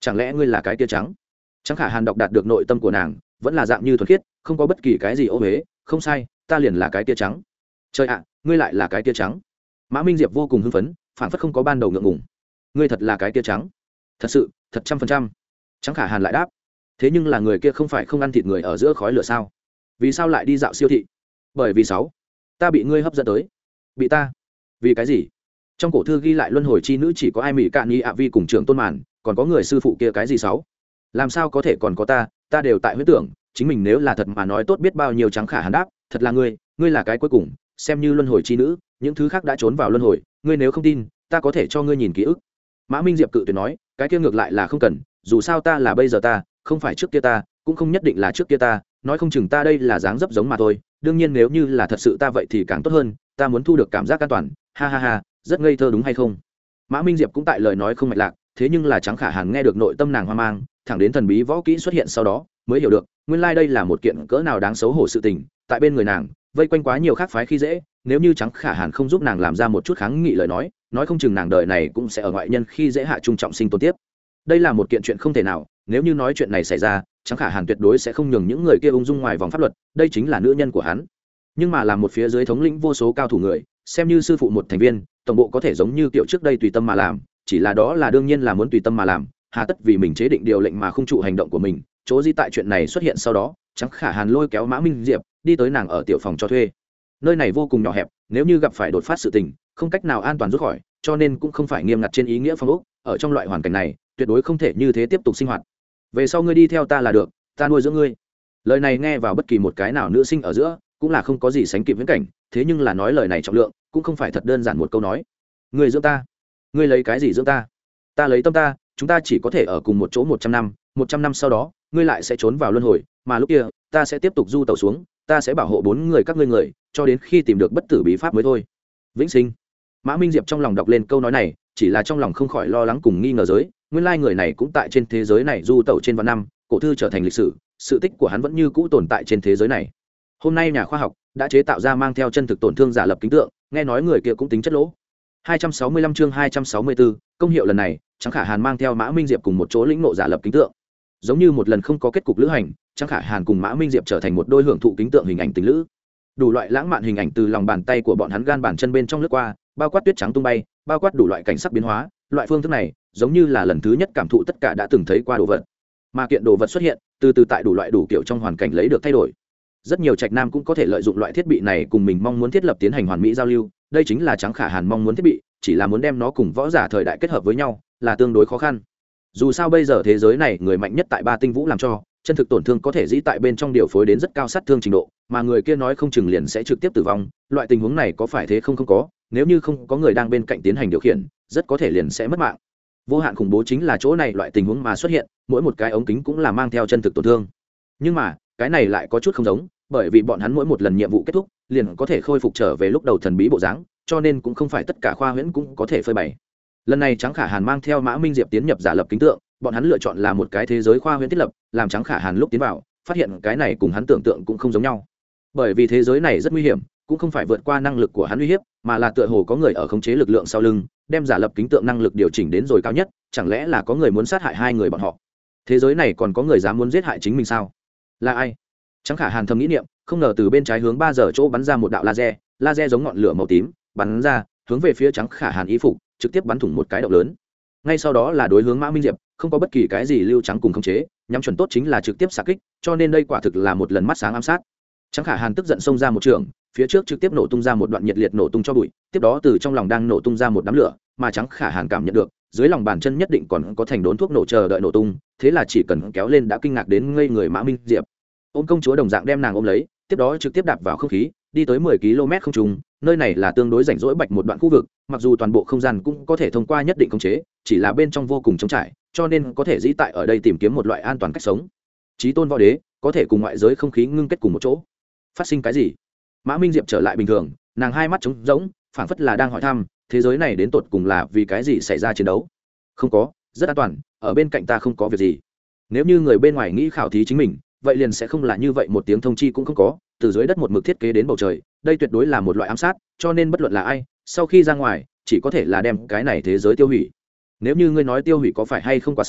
chẳng lẽ ngươi là cái tia trắng? Trắng Khả Hàn đọc đạt được nội tâm của nàng, vẫn là dạng như thuần khiết, không có bất kỳ cái gì ô uế. Không sai, ta liền là cái tia trắng. Trời ạ, ngươi lại là cái tia trắng. Mã Minh Diệp vô cùng hưng phấn, phản phất không có ban đầu ngượng ngùng. Ngươi thật là cái tia trắng? Thật sự, thật trăm phần trăm. Trắng Khả Hàn lại đáp. Thế nhưng là người kia không phải không ăn thịt người ở giữa khói lửa sao? Vì sao lại đi dạo siêu thị? Bởi vì sáu, ta bị ngươi hấp dẫn tới. Bị ta? Vì cái gì? Trong cổ thư ghi lại luân hồi chi nữ chỉ có ai mỹ cạn ni ạ vi cùng trưởng tôn màn, còn có người sư phụ kia cái gì sáu? Làm sao có thể còn có ta? Ta đều tại huyết tưởng, chính mình nếu là thật mà nói tốt biết bao nhiêu. Trắng Khả Hàn đáp, thật là ngươi, ngươi là cái cuối cùng, xem như luân hồi chi nữ, những thứ khác đã trốn vào luân hồi, ngươi nếu không tin, ta có thể cho ngươi nhìn ký ức. Mã Minh Diệp cự tuyệt nói, cái kia ngược lại là không cần, dù sao ta là bây giờ ta, không phải trước kia ta, cũng không nhất định là trước kia ta, nói không chừng ta đây là dáng dấp giống mà thôi, đương nhiên nếu như là thật sự ta vậy thì càng tốt hơn, ta muốn thu được cảm giác an toàn, ha ha ha, rất ngây thơ đúng hay không? Mã Minh Diệp cũng tại lời nói không mạch lạc, thế nhưng là Trắng Khả Hàn nghe được nội tâm nàng hoang mang, thẳng đến thần bí võ kỹ xuất hiện sau đó, mới hiểu được, nguyên lai đây là một kiện cỡ nào đáng xấu hổ sự tình, tại bên người nàng, vây quanh quá nhiều khác phái khi dễ, nếu như Trắng Khả Hàn không giúp nàng làm ra một chút kháng nghị lời nói, nói không chừng nàng đời này cũng sẽ ở ngoại nhân khi dễ hạ trung trọng sinh tồn tiếp. Đây là một kiện chuyện không thể nào, nếu như nói chuyện này xảy ra, Trắng Khả Hàn tuyệt đối sẽ không nhường những người kia ung dung ngoài vòng pháp luật, đây chính là nữ nhân của hắn. Nhưng mà làm một phía dưới thống lĩnh vô số cao thủ người, xem như sư phụ một thành viên, tổng bộ có thể giống như kiểu trước đây tùy tâm mà làm, chỉ là đó là đương nhiên là muốn tùy tâm mà làm, hà tất vì mình chế định điều lệnh mà không trụ hành động của mình. Chỗ gì tại chuyện này xuất hiện sau đó, Trắng Khả Hàn lôi kéo Mã Minh Diệp đi tới nàng ở tiểu phòng cho thuê. Nơi này vô cùng nhỏ hẹp, nếu như gặp phải đột phát sự tình, không cách nào an toàn rút khỏi, cho nên cũng không phải nghiêm ngặt trên ý nghĩa phong ốc, ở trong loại hoàn cảnh này, tuyệt đối không thể như thế tiếp tục sinh hoạt. Về sau ngươi đi theo ta là được, ta nuôi dưỡng ngươi. Lời này nghe vào bất kỳ một cái nào nữ sinh ở giữa, cũng là không có gì sánh kịp viễn cảnh, thế nhưng là nói lời này trọng lượng, cũng không phải thật đơn giản một câu nói. Ngươi dưỡng ta? Ngươi lấy cái gì dưỡng ta? Ta lấy tâm ta, chúng ta chỉ có thể ở cùng một chỗ một trăm năm, một trăm năm sau đó, ngươi lại sẽ trốn vào luân hồi, mà lúc kia, ta sẽ tiếp tục du tẩu xuống, ta sẽ bảo hộ bốn người các ngươi người, cho đến khi tìm được bất tử bí pháp mới thôi. Vĩnh sinh. Mã Minh Diệp trong lòng đọc lên câu nói này, chỉ là trong lòng không khỏi lo lắng cùng nghi ngờ giới, nguyên lai người này cũng tại trên thế giới này du tẩu trên vạn năm, cổ thư trở thành lịch sử, sự tích của hắn vẫn như cũ tồn tại trên thế giới này. Hôm nay nhà khoa học đã chế tạo ra mang theo chân thực tổn thương giả lập kính tượng, nghe nói người kia cũng tính chất lỗ. hai trăm sáu mươi lăm chương hai trăm sáu mươi tư, công hiệu lần này, Trắng Khả Hàn mang theo Mã Minh Diệp cùng một chỗ lĩnh ngộ giả lập kính tượng. Giống như một lần không có kết cục lữ hành, Trắng Khả Hàn cùng Mã Minh Diệp trở thành một đôi hưởng thụ kính tượng hình ảnh tình lữ. Đủ loại lãng mạn hình ảnh từ lòng bàn tay của bọn hắn gan bàn chân bên trong lướt qua, bao quát tuyết trắng tung bay, bao quát đủ loại cảnh sắc biến hóa, loại phương thức này, giống như là lần thứ nhất cảm thụ tất cả đã từng thấy qua đồ vật. Mà kiện đồ vật xuất hiện, từ từ tại đủ loại đủ kiểu trong hoàn cảnh lấy được thay đổi. Rất nhiều trạch nam cũng có thể lợi dụng loại thiết bị này cùng mình mong muốn thiết lập tiến hành hoàn mỹ giao lưu, đây chính là Trắng Khả Hàn mong muốn thiết bị, chỉ là muốn đem nó cùng võ giả thời đại kết hợp với nhau, là tương đối khó khăn. Dù sao bây giờ thế giới này người mạnh nhất tại ba tinh vũ làm cho, chân thực tổn thương có thể dĩ tại bên trong điều phối đến rất cao sát thương trình độ, mà người kia nói không chừng liền sẽ trực tiếp tử vong, loại tình huống này có phải thế không không có, nếu như không có người đang bên cạnh tiến hành điều khiển, rất có thể liền sẽ mất mạng. Vô hạn khủng bố chính là chỗ này loại tình huống mà xuất hiện, mỗi một cái ống kính cũng là mang theo chân thực tổn thương. Nhưng mà, cái này lại có chút không giống, bởi vì bọn hắn mỗi một lần nhiệm vụ kết thúc, liền có thể khôi phục trở về lúc đầu thần bí bộ dáng, cho nên cũng không phải tất cả khoa huyễn cũng có thể phơi bày. Lần này Trắng Khả Hàn mang theo Mã Minh Diệp tiến nhập giả lập kính tượng, bọn hắn lựa chọn là một cái thế giới khoa huyễn thiết lập, làm Trắng Khả Hàn lúc tiến vào, phát hiện cái này cùng hắn tưởng tượng cũng không giống nhau. Bởi vì thế giới này rất nguy hiểm, cũng không phải vượt qua năng lực của hắn uy hiếp, mà là tựa hồ có người ở khống chế lực lượng sau lưng, đem giả lập kính tượng năng lực điều chỉnh đến rồi cao nhất, chẳng lẽ là có người muốn sát hại hai người bọn họ? Thế giới này còn có người dám muốn giết hại chính mình sao? Là ai? Trắng Khả Hàn thầm nghĩ niệm, không ngờ từ bên trái hướng ba giờ chỗ bắn ra một đạo laser, laser giống ngọn lửa màu tím, bắn ra, hướng về phía Trắng Khả Hàn y phục, trực tiếp bắn thủng một cái động lớn. Ngay sau đó là đối hướng Mã Minh Diệp, không có bất kỳ cái gì lưu trắng cùng khống chế, nhắm chuẩn tốt chính là trực tiếp xạ kích, cho nên đây quả thực là một lần mắt sáng ám sát. Trắng Khả Hàn tức giận xông ra một trường, phía trước trực tiếp nổ tung ra một đoạn nhiệt liệt nổ tung cho bụi, tiếp đó từ trong lòng đang nổ tung ra một đám lửa, mà Trắng Khả Hàn cảm nhận được, dưới lòng bàn chân nhất định còn có thành đốn thuốc nổ chờ đợi nổ tung, thế là chỉ cần kéo lên đã kinh ngạc đến ngây người Mã Minh Diệp. Ôm công chúa đồng dạng đem nàng ôm lấy, tiếp đó trực tiếp đạp vào không khí, đi tới mười ki lô mét không trung, nơi này là tương đối rảnh rỗi bạch một đoạn khu vực, mặc dù toàn bộ không gian cũng có thể thông qua nhất định khống chế, chỉ là bên trong vô cùng trống trải, cho nên có thể dĩ tại ở đây tìm kiếm một loại an toàn cách sống. Chí tôn võ đế có thể cùng ngoại giới không khí ngưng kết cùng một chỗ. Phát sinh cái gì? Mã Minh Diệp trở lại bình thường, nàng hai mắt trống rỗng, phảng phất là đang hỏi thăm, thế giới này đến tột cùng là vì cái gì xảy ra chiến đấu? Không có, rất an toàn, ở bên cạnh ta không có việc gì. Nếu như người bên ngoài nghĩ khảo thí chính mình, vậy liền sẽ không là như vậy, một tiếng thông chi cũng không có, từ dưới đất một mực thiết kế đến bầu trời, đây tuyệt đối là một loại ám sát, cho nên bất luận là ai, sau khi ra ngoài, chỉ có thể là đem cái này thế giới tiêu hủy. Nếu như ngươi nói tiêu hủy có phải hay không quá xấu,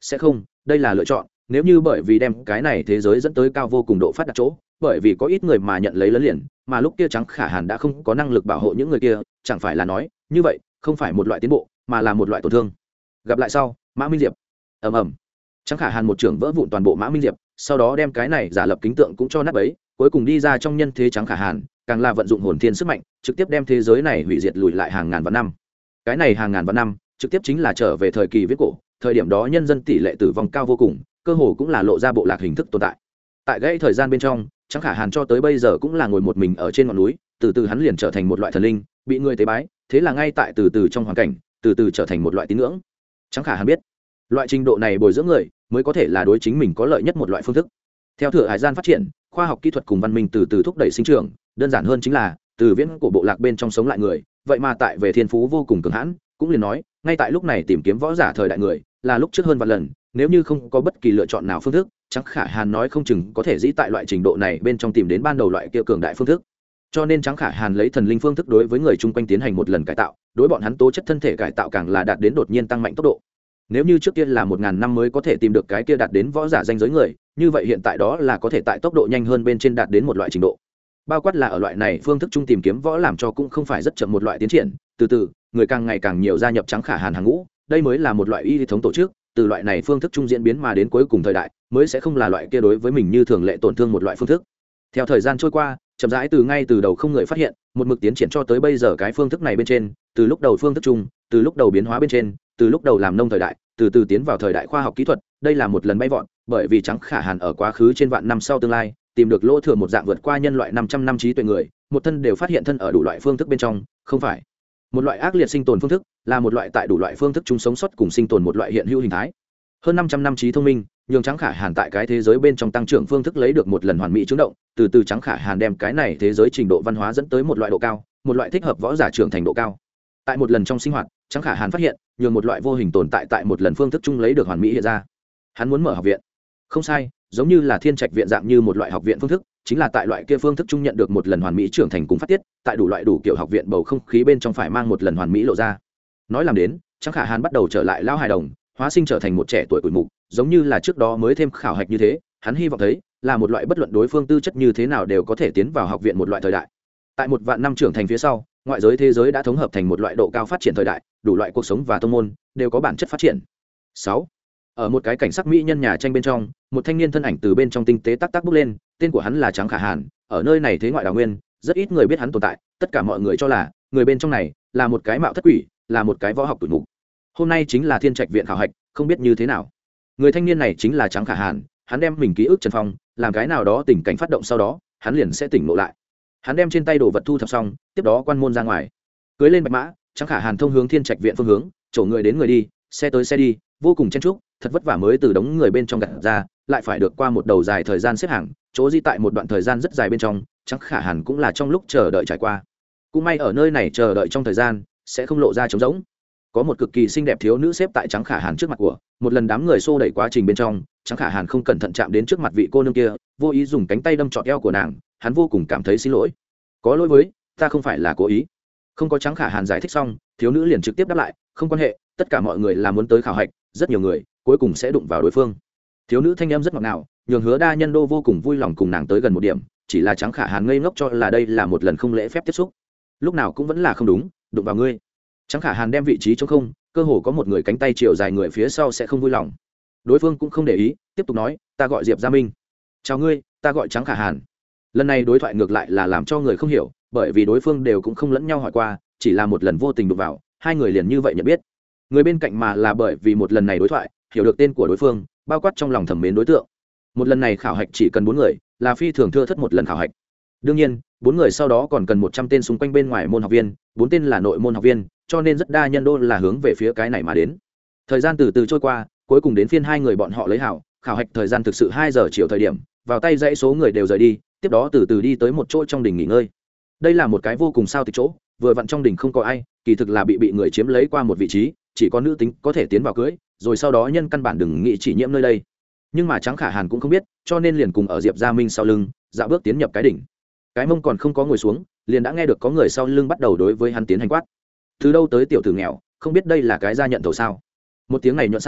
sẽ không, đây là lựa chọn. Nếu như bởi vì đem cái này thế giới dẫn tới cao vô cùng độ phát đạt chỗ, bởi vì có ít người mà nhận lấy lớn liền, mà lúc kia Trắng Khả Hàn đã không có năng lực bảo hộ những người kia, chẳng phải là nói như vậy không phải một loại tiến bộ mà là một loại tổn thương. Gặp lại sau, Mã Minh Diệp. Ầm ầm. Trắng Khả Hàn một trưởng vỡ vụn toàn bộ Mã Minh Diệp, sau đó đem cái này giả lập kính tượng cũng cho nát bấy, cuối cùng đi ra trong nhân thế Trắng Khả Hàn, càng là vận dụng hồn thiên sức mạnh, trực tiếp đem thế giới này hủy diệt lùi lại hàng ngàn vạn năm. Cái này hàng ngàn vạn năm, trực tiếp chính là trở về thời kỳ viễn cổ, thời điểm đó nhân dân tỷ lệ tử vong cao vô cùng, cơ hồ cũng là lộ ra bộ lạc hình thức tồn tại. Tại gãy thời gian bên trong, Trắng Khả Hàn cho tới bây giờ cũng là ngồi một mình ở trên ngọn núi, từ từ hắn liền trở thành một loại thần linh, bị người tế bái, thế là ngay tại từ từ trong hoàn cảnh, từ từ trở thành một loại tín ngưỡng. Trắng Khả Hàn biết, loại trình độ này bồi dưỡng người mới có thể là đối chính mình có lợi nhất một loại phương thức. Theo thừa hải gian phát triển, khoa học kỹ thuật cùng văn minh từ từ thúc đẩy sinh trưởng, đơn giản hơn chính là từ viễn cổ bộ lạc bên trong sống lại người, vậy mà tại về thiên phú vô cùng cường hãn, cũng liền nói, ngay tại lúc này tìm kiếm võ giả thời đại người, là lúc trước hơn vạn lần, nếu như không có bất kỳ lựa chọn nào phương thức, Trắng Khả Hàn nói không chừng có thể dĩ tại loại trình độ này bên trong tìm đến ban đầu loại kia cường đại phương thức. Cho nên Trắng Khả Hàn lấy thần linh phương thức đối với người chung quanh tiến hành một lần cải tạo, đối bọn hắn tố chất thân thể cải tạo càng là đạt đến đột nhiên tăng mạnh tốc độ. Nếu như trước kia là một ngàn năm mới có thể tìm được cái kia đạt đến võ giả danh giới người, như vậy hiện tại đó là có thể tại tốc độ nhanh hơn bên trên đạt đến một loại trình độ. Bao quát là ở loại này phương thức chung tìm kiếm võ làm cho cũng không phải rất chậm một loại tiến triển, từ từ, người càng ngày càng nhiều gia nhập Trắng Khả Hàn hàng ngũ, đây mới là một loại y thống tổ chức, từ loại này phương thức chung diễn biến mà đến cuối cùng thời đại, mới sẽ không là loại kia đối với mình như thường lệ tổn thương một loại phương thức. Theo thời gian trôi qua, chậm rãi từ ngay từ đầu không người phát hiện, một mực tiến triển cho tới bây giờ cái phương thức này bên trên, từ lúc đầu phương thức chung, từ lúc đầu biến hóa bên trên, từ lúc đầu làm nông thời đại, từ từ tiến vào thời đại khoa học kỹ thuật, đây là một lần bay vọt, bởi vì Trắng Khả Hàn ở quá khứ trên vạn năm sau tương lai, tìm được lỗ thừa một dạng vượt qua nhân loại năm trăm năm trí tuệ người, một thân đều phát hiện thân ở đủ loại phương thức bên trong, không phải một loại ác liệt sinh tồn phương thức, là một loại tại đủ loại phương thức chung sống sót cùng sinh tồn một loại hiện hữu hình thái. Hơn năm trăm năm trí thông minh, nhường Trắng Khả Hàn tại cái thế giới bên trong tăng trưởng phương thức lấy được một lần hoàn mỹ chứng động, từ từ Trắng Khả Hàn đem cái này thế giới trình độ văn hóa dẫn tới một loại độ cao, một loại thích hợp võ giả trưởng thành độ cao. Tại một lần trong sinh hoạt, Trắng Khả Hàn phát hiện, nhường một loại vô hình tồn tại tại một lần phương thức chung lấy được hoàn mỹ hiện ra. Hắn muốn mở học viện. Không sai, giống như là Thiên Trạch viện dạng như một loại học viện phương thức, chính là tại loại kia phương thức chung nhận được một lần hoàn mỹ trưởng thành cùng phát tiết, tại đủ loại đủ kiểu học viện bầu không khí bên trong phải mang một lần hoàn mỹ lộ ra. Nói làm đến, Trắng Khả Hàn bắt đầu trở lại lão hài đồng, hóa sinh trở thành một trẻ tuổi tuổi mục, giống như là trước đó mới thêm khảo hạch như thế, hắn hy vọng thấy là một loại bất luận đối phương tư chất như thế nào đều có thể tiến vào học viện một loại thời đại. Tại một vạn năm trưởng thành phía sau, ngoại giới thế giới đã thống hợp thành một loại độ cao phát triển thời đại, đủ loại cuộc sống và tông môn đều có bản chất phát triển. sáu. Ở một cái cảnh sắc mỹ nhân nhà tranh bên trong, một thanh niên thân ảnh từ bên trong tinh tế tắc tắc bước lên, tên của hắn là Trắng Khả Hàn, ở nơi này thế ngoại đào nguyên, rất ít người biết hắn tồn tại, tất cả mọi người cho là người bên trong này là một cái mạo thất quỷ, là một cái võ học tuổi mục. Hôm nay chính là Thiên Trạch viện khảo hạch, không biết như thế nào. Người thanh niên này chính là Trắng Khả Hàn, hắn đem mình ký ức Trần Phong, làm cái nào đó tình cảnh phát động sau đó, hắn liền sẽ tỉnh ngộ lại. Hắn đem trên tay đồ vật thu thập xong, tiếp đó quan môn ra ngoài. Cưới lên bạch mã, Trắng Khả Hàn thông hướng Thiên Trạch viện phương hướng, chở người đến người đi, xe tới xe đi, vô cùng chen chúc, thật vất vả mới từ đống người bên trong gặt ra, lại phải được qua một đầu dài thời gian xếp hàng, chỗ di tại một đoạn thời gian rất dài bên trong, Trắng Khả Hàn cũng là trong lúc chờ đợi trải qua. Cũng may ở nơi này chờ đợi trong thời gian, sẽ không lộ ra trống rỗng. Có một cực kỳ xinh đẹp thiếu nữ xếp tại Trắng Khả Hàn trước mặt của, một lần đám người xô đẩy quá trình bên trong, Trắng Khả Hàn không cẩn thận chạm đến trước mặt vị cô nương kia, vô ý dùng cánh tay đâm trọt eo của nàng, hắn vô cùng cảm thấy xin lỗi. Có lỗi với, ta không phải là cố ý. Không có Trắng Khả Hàn giải thích xong, thiếu nữ liền trực tiếp đáp lại, không quan hệ, tất cả mọi người là muốn tới khảo hạch, rất nhiều người cuối cùng sẽ đụng vào đối phương. Thiếu nữ thanh em rất ngọt ngào, nhường Hứa Đa Nhân Đô vô cùng vui lòng cùng nàng tới gần một điểm, chỉ là Trắng Khả Hàn ngây ngốc cho là đây là một lần không lễ phép tiếp xúc, lúc nào cũng vẫn là không đúng, đụng vào ngươi. Trắng Khả Hàn đem vị trí trống không, cơ hồ có một người cánh tay chiều dài người phía sau sẽ không vui lòng. Đối phương cũng không để ý, tiếp tục nói, ta gọi Diệp Gia Minh. Chào ngươi, ta gọi Trắng Khả Hàn. Lần này đối thoại ngược lại là làm cho người không hiểu, bởi vì đối phương đều cũng không lẫn nhau hỏi qua, chỉ là một lần vô tình đụng vào, hai người liền như vậy nhận biết. Người bên cạnh mà là bởi vì một lần này đối thoại, hiểu được tên của đối phương, bao quát trong lòng thẩm mến đối tượng. Một lần này khảo hạch chỉ cần bốn người, là phi thường thưa thất một lần khảo hạch. Đương nhiên, bốn người sau đó còn cần một trăm tên xung quanh bên ngoài môn học viên, bốn tên là nội môn học viên, cho nên rất đa nhân đô là hướng về phía cái này mà đến. Thời gian từ từ trôi qua, cuối cùng đến phiên hai người bọn họ lấy hảo, khảo hạch thời gian thực sự hai giờ chiều thời điểm, vào tay dãy số người đều rời đi, tiếp đó từ từ đi tới một chỗ trong đình nghỉ ngơi. Đây là một cái vô cùng sao tịch chỗ, vừa vặn trong đình không có ai, kỳ thực là bị bị người chiếm lấy qua một vị trí, chỉ có nữ tính có thể tiến vào cưới, rồi sau đó nhân căn bản đừng nghĩ chỉ nhiễm nơi đây. Nhưng mà Trắng Khả Hàn cũng không biết, cho nên liền cùng ở Diệp Gia Minh sau lưng, dạo bước tiến nhập cái đỉnh. Cái mông còn không có ngồi xuống, liền đã nghe được có người sau lưng bắt đầu đối với hắn tiến hành quát. Từ đâu tới tiểu tử nghèo, không biết đây là cái gia nhận thầu sao? Một tiếng này nhuận sao,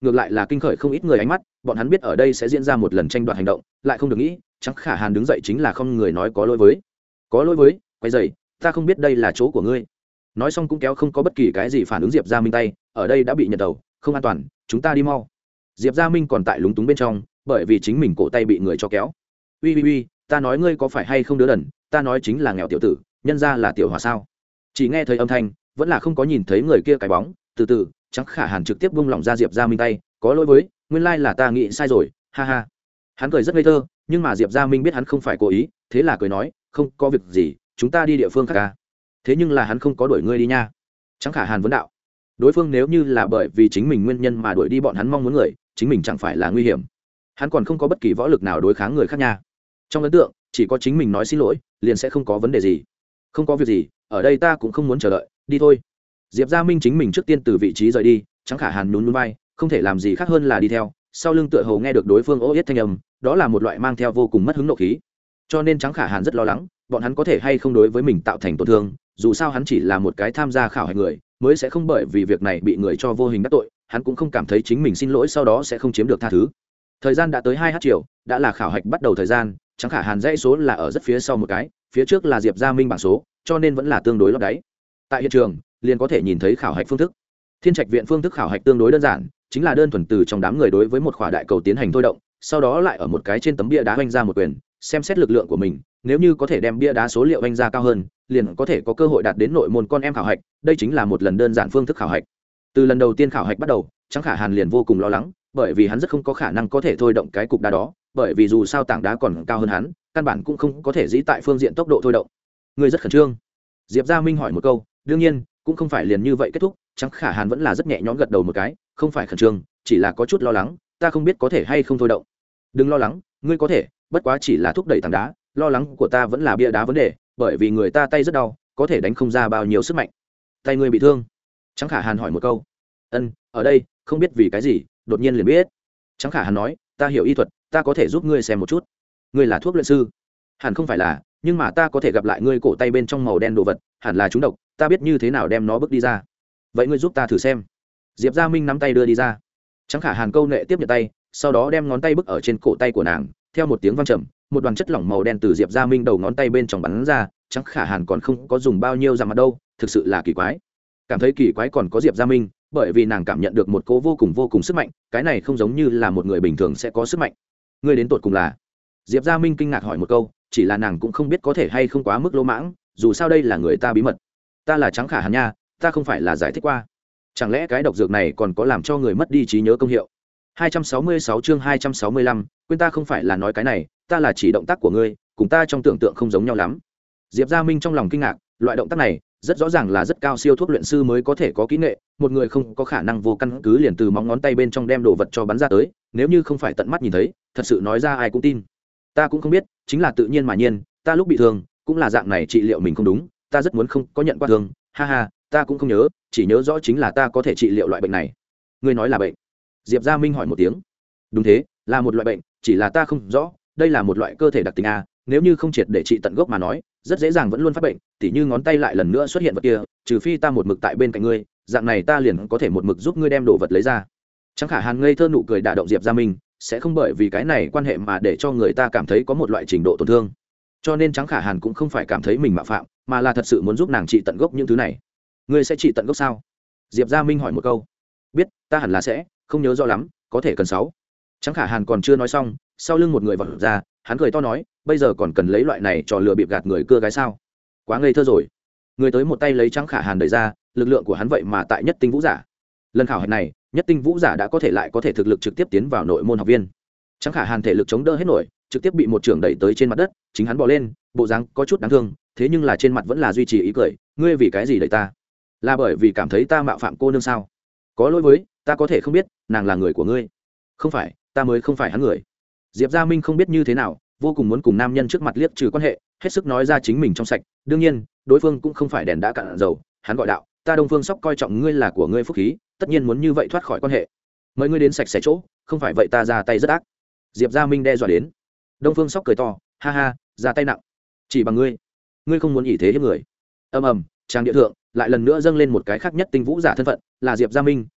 ngược lại là kinh khởi không ít người ánh mắt, bọn hắn biết ở đây sẽ diễn ra một lần tranh đoạt hành động, lại không được nghĩ Trắng Khả Hàn đứng dậy chính là không người nói có lỗi với có lỗi với quay dày, ta không biết đây là chỗ của ngươi. Nói xong cũng kéo không có bất kỳ cái gì phản ứng Diệp Gia Minh tay, ở đây đã bị nhận đầu, không an toàn, chúng ta đi mau. Diệp Gia Minh còn tại lúng túng bên trong, bởi vì chính mình cổ tay bị người cho kéo. Uy uy uy, ta nói ngươi có phải hay không đứa đần, ta nói chính là nghèo tiểu tử, nhân ra là tiểu hòa sao? Chỉ nghe thấy âm thanh, vẫn là không có nhìn thấy người kia cái bóng. Từ từ, Trắng Khả Hàn trực tiếp buông lỏng ra Diệp Gia Minh tay, có lỗi với, nguyên lai là ta nghĩ sai rồi, ha ha. Hắn cười rất ngây thơ, nhưng mà Diệp Gia Minh biết hắn không phải cố ý, thế là cười nói, không có việc gì, chúng ta đi địa phương khác ca. Thế nhưng là hắn không có đuổi ngươi đi nha. Trắng Khả Hàn vấn đạo. Đối phương nếu như là bởi vì chính mình nguyên nhân mà đuổi đi bọn hắn mong muốn người, chính mình chẳng phải là nguy hiểm. Hắn còn không có bất kỳ võ lực nào đối kháng người khác nha. Trong ấn tượng, chỉ có chính mình nói xin lỗi, liền sẽ không có vấn đề gì. Không có việc gì, ở đây ta cũng không muốn chờ đợi, đi thôi. Diệp Gia Minh chính mình trước tiên từ vị trí rời đi, Trắng Khả Hàn nhún nhún vai, không thể làm gì khác hơn là đi theo. Sau lưng tựa hồ nghe được đối phương ô yết thanh âm, đó là một loại mang theo vô cùng mất hứng nộ khí. Cho nên Trắng Khả Hàn rất lo lắng, bọn hắn có thể hay không đối với mình tạo thành tổn thương, dù sao hắn chỉ là một cái tham gia khảo hạch người, mới sẽ không bởi vì việc này bị người cho vô hình đắc tội, hắn cũng không cảm thấy chính mình xin lỗi sau đó sẽ không chiếm được tha thứ. Thời gian đã tới hai h chiều, đã là khảo hạch bắt đầu thời gian, Trắng Khả Hàn dãy số là ở rất phía sau một cái, phía trước là Diệp Gia Minh bảng số, cho nên vẫn là tương đối lót đáy. Tại hiện trường, liền có thể nhìn thấy khảo hạch phương thức. Thiên Trạch viện phương thức khảo hạch tương đối đơn giản, chính là đơn thuần từ trong đám người đối với một khỏa đại cầu tiến hành thôi động, sau đó lại ở một cái trên tấm bia đá vung ra một quyền, xem xét lực lượng của mình, nếu như có thể đem bia đá số liệu vung ra cao hơn, liền có thể có cơ hội đạt đến nội môn con em khảo hạch, đây chính là một lần đơn giản phương thức khảo hạch. Từ lần đầu tiên khảo hạch bắt đầu, Trắng Khả Hàn liền vô cùng lo lắng, bởi vì hắn rất không có khả năng có thể thôi động cái cục đá đó, bởi vì dù sao tảng đá còn cao hơn hắn, căn bản cũng không có thể dĩ tại phương diện tốc độ thôi động. Người rất khẩn trương. Diệp Gia Minh hỏi một câu, đương nhiên, cũng không phải liền như vậy kết thúc, Trắng Khả Hàn vẫn là rất nhẹ nhõm gật đầu một cái, không phải khẩn trương, chỉ là có chút lo lắng, ta không biết có thể hay không thôi động. Đừng lo lắng, ngươi có thể, bất quá chỉ là thúc đẩy tảng đá, lo lắng của ta vẫn là bia đá vấn đề, bởi vì người ta tay rất đau, có thể đánh không ra bao nhiêu sức mạnh. Tay ngươi bị thương? Trắng Khả Hàn hỏi một câu. Ân, ở đây, không biết vì cái gì, đột nhiên liền biết. Trắng Khả Hàn nói, ta hiểu y thuật, ta có thể giúp ngươi xem một chút. Ngươi là thuốc luyện sư? Hẳn không phải là, nhưng mà ta có thể gặp lại ngươi cổ tay bên trong màu đen đồ vật, hẳn là trúng độc, ta biết như thế nào đem nó bước đi ra. Vậy ngươi giúp ta thử xem. Diệp Gia Minh nắm tay đưa đi ra. Trắng Khả Hàn câu nệ tiếp nhận tay, sau đó đem ngón tay bức ở trên cổ tay của nàng, theo một tiếng vang trầm, một đoàn chất lỏng màu đen từ Diệp Gia Minh đầu ngón tay bên trong bắn ra. Trắng Khả Hàn còn không có dùng bao nhiêu dặm mặt đâu, thực sự là kỳ quái. Cảm thấy kỳ quái còn có Diệp Gia Minh, bởi vì nàng cảm nhận được một cỗ vô cùng vô cùng sức mạnh, cái này không giống như là một người bình thường sẽ có sức mạnh. Ngươi đến tột cùng là? Diệp Gia Minh kinh ngạc hỏi một câu, chỉ là nàng cũng không biết có thể hay không quá mức lỗ mãng, dù sao đây là người ta bí mật. Ta là Trắng Khả Hàn nha, ta không phải là giải thích qua. Chẳng lẽ cái độc dược này còn có làm cho người mất đi trí nhớ công hiệu? hai trăm sáu mươi sáu chương hai trăm sáu mươi lăm, quên ta không phải là nói cái này, ta là chỉ động tác của ngươi, cùng ta trong tưởng tượng không giống nhau lắm. Diệp Gia Minh trong lòng kinh ngạc, loại động tác này rất rõ ràng là rất cao siêu thuốc luyện sư mới có thể có kỹ nghệ, một người không có khả năng vô căn cứ liền từ móng ngón tay bên trong đem đồ vật cho bắn ra tới, nếu như không phải tận mắt nhìn thấy, thật sự nói ra ai cũng tin. Ta cũng không biết, chính là tự nhiên mà nhiên, ta lúc bị thương, cũng là dạng này trị liệu mình không đúng, ta rất muốn không có nhận qua thương, ha ha, ta cũng không nhớ, chỉ nhớ rõ chính là ta có thể trị liệu loại bệnh này. Ngươi nói là bệnh? Diệp Gia Minh hỏi một tiếng. Đúng thế, là một loại bệnh, chỉ là ta không rõ, đây là một loại cơ thể đặc tính a, nếu như không triệt để trị tận gốc mà nói, rất dễ dàng vẫn luôn phát bệnh, tỉ như ngón tay lại lần nữa xuất hiện vật kia, trừ phi ta một mực tại bên cạnh ngươi, dạng này ta liền có thể một mực giúp ngươi đem đồ vật lấy ra. Trắng Khả Hàn ngây thơ nụ cười đả động Diệp Gia Minh, sẽ không bởi vì cái này quan hệ mà để cho người ta cảm thấy có một loại trình độ tổn thương. Cho nên Trắng Khả Hàn cũng không phải cảm thấy mình mạo phạm, mà là thật sự muốn giúp nàng trị tận gốc những thứ này. Ngươi sẽ trị tận gốc sao? Diệp Gia Minh hỏi một câu. Biết, ta hẳn là sẽ, không nhớ rõ lắm, có thể cần sáu. Trắng Khả Hàn còn chưa nói xong, sau lưng một người vọt ra, hắn cười to nói, bây giờ còn cần lấy loại này trò lừa bịp gạt người cưa gái sao? Quá ngây thơ rồi. Người tới một tay lấy Trắng Khả Hàn đẩy ra, lực lượng của hắn vậy mà tại nhất tinh vũ giả. Lần khảo hạch này, nhất tinh vũ giả đã có thể lại có thể thực lực trực tiếp tiến vào nội môn học viên. Trắng Khả Hàn thể lực chống đỡ hết nổi, trực tiếp bị một trưởng đẩy tới trên mặt đất, chính hắn bò lên, bộ dáng có chút đáng thương, thế nhưng là trên mặt vẫn là duy trì ý cười, ngươi vì cái gì đẩy ta? Là bởi vì cảm thấy ta mạo phạm cô nương sao? Có lỗi với, ta có thể không biết, nàng là người của ngươi. Không phải, ta mới không phải hắn người. Diệp Gia Minh không biết như thế nào, vô cùng muốn cùng nam nhân trước mặt liếc trừ quan hệ, hết sức nói ra chính mình trong sạch, đương nhiên, đối phương cũng không phải đèn đã cạn dầu, hắn gọi đạo, ta Đông Phương Sóc coi trọng ngươi là của ngươi phúc khí, tất nhiên muốn như vậy thoát khỏi quan hệ. Mời ngươi đến sạch sẽ chỗ, không phải vậy ta ra tay rất ác. Diệp Gia Minh đe dọa đến. Đông Phương Sóc cười to, ha ha, ra tay nặng, chỉ bằng ngươi, ngươi không muốn ỷ thế hiếp người. Ầm ầm, trang địa thượng lại lần nữa dâng lên một cái khác nhất tinh vũ giả thân phận, là Diệp Gia Minh,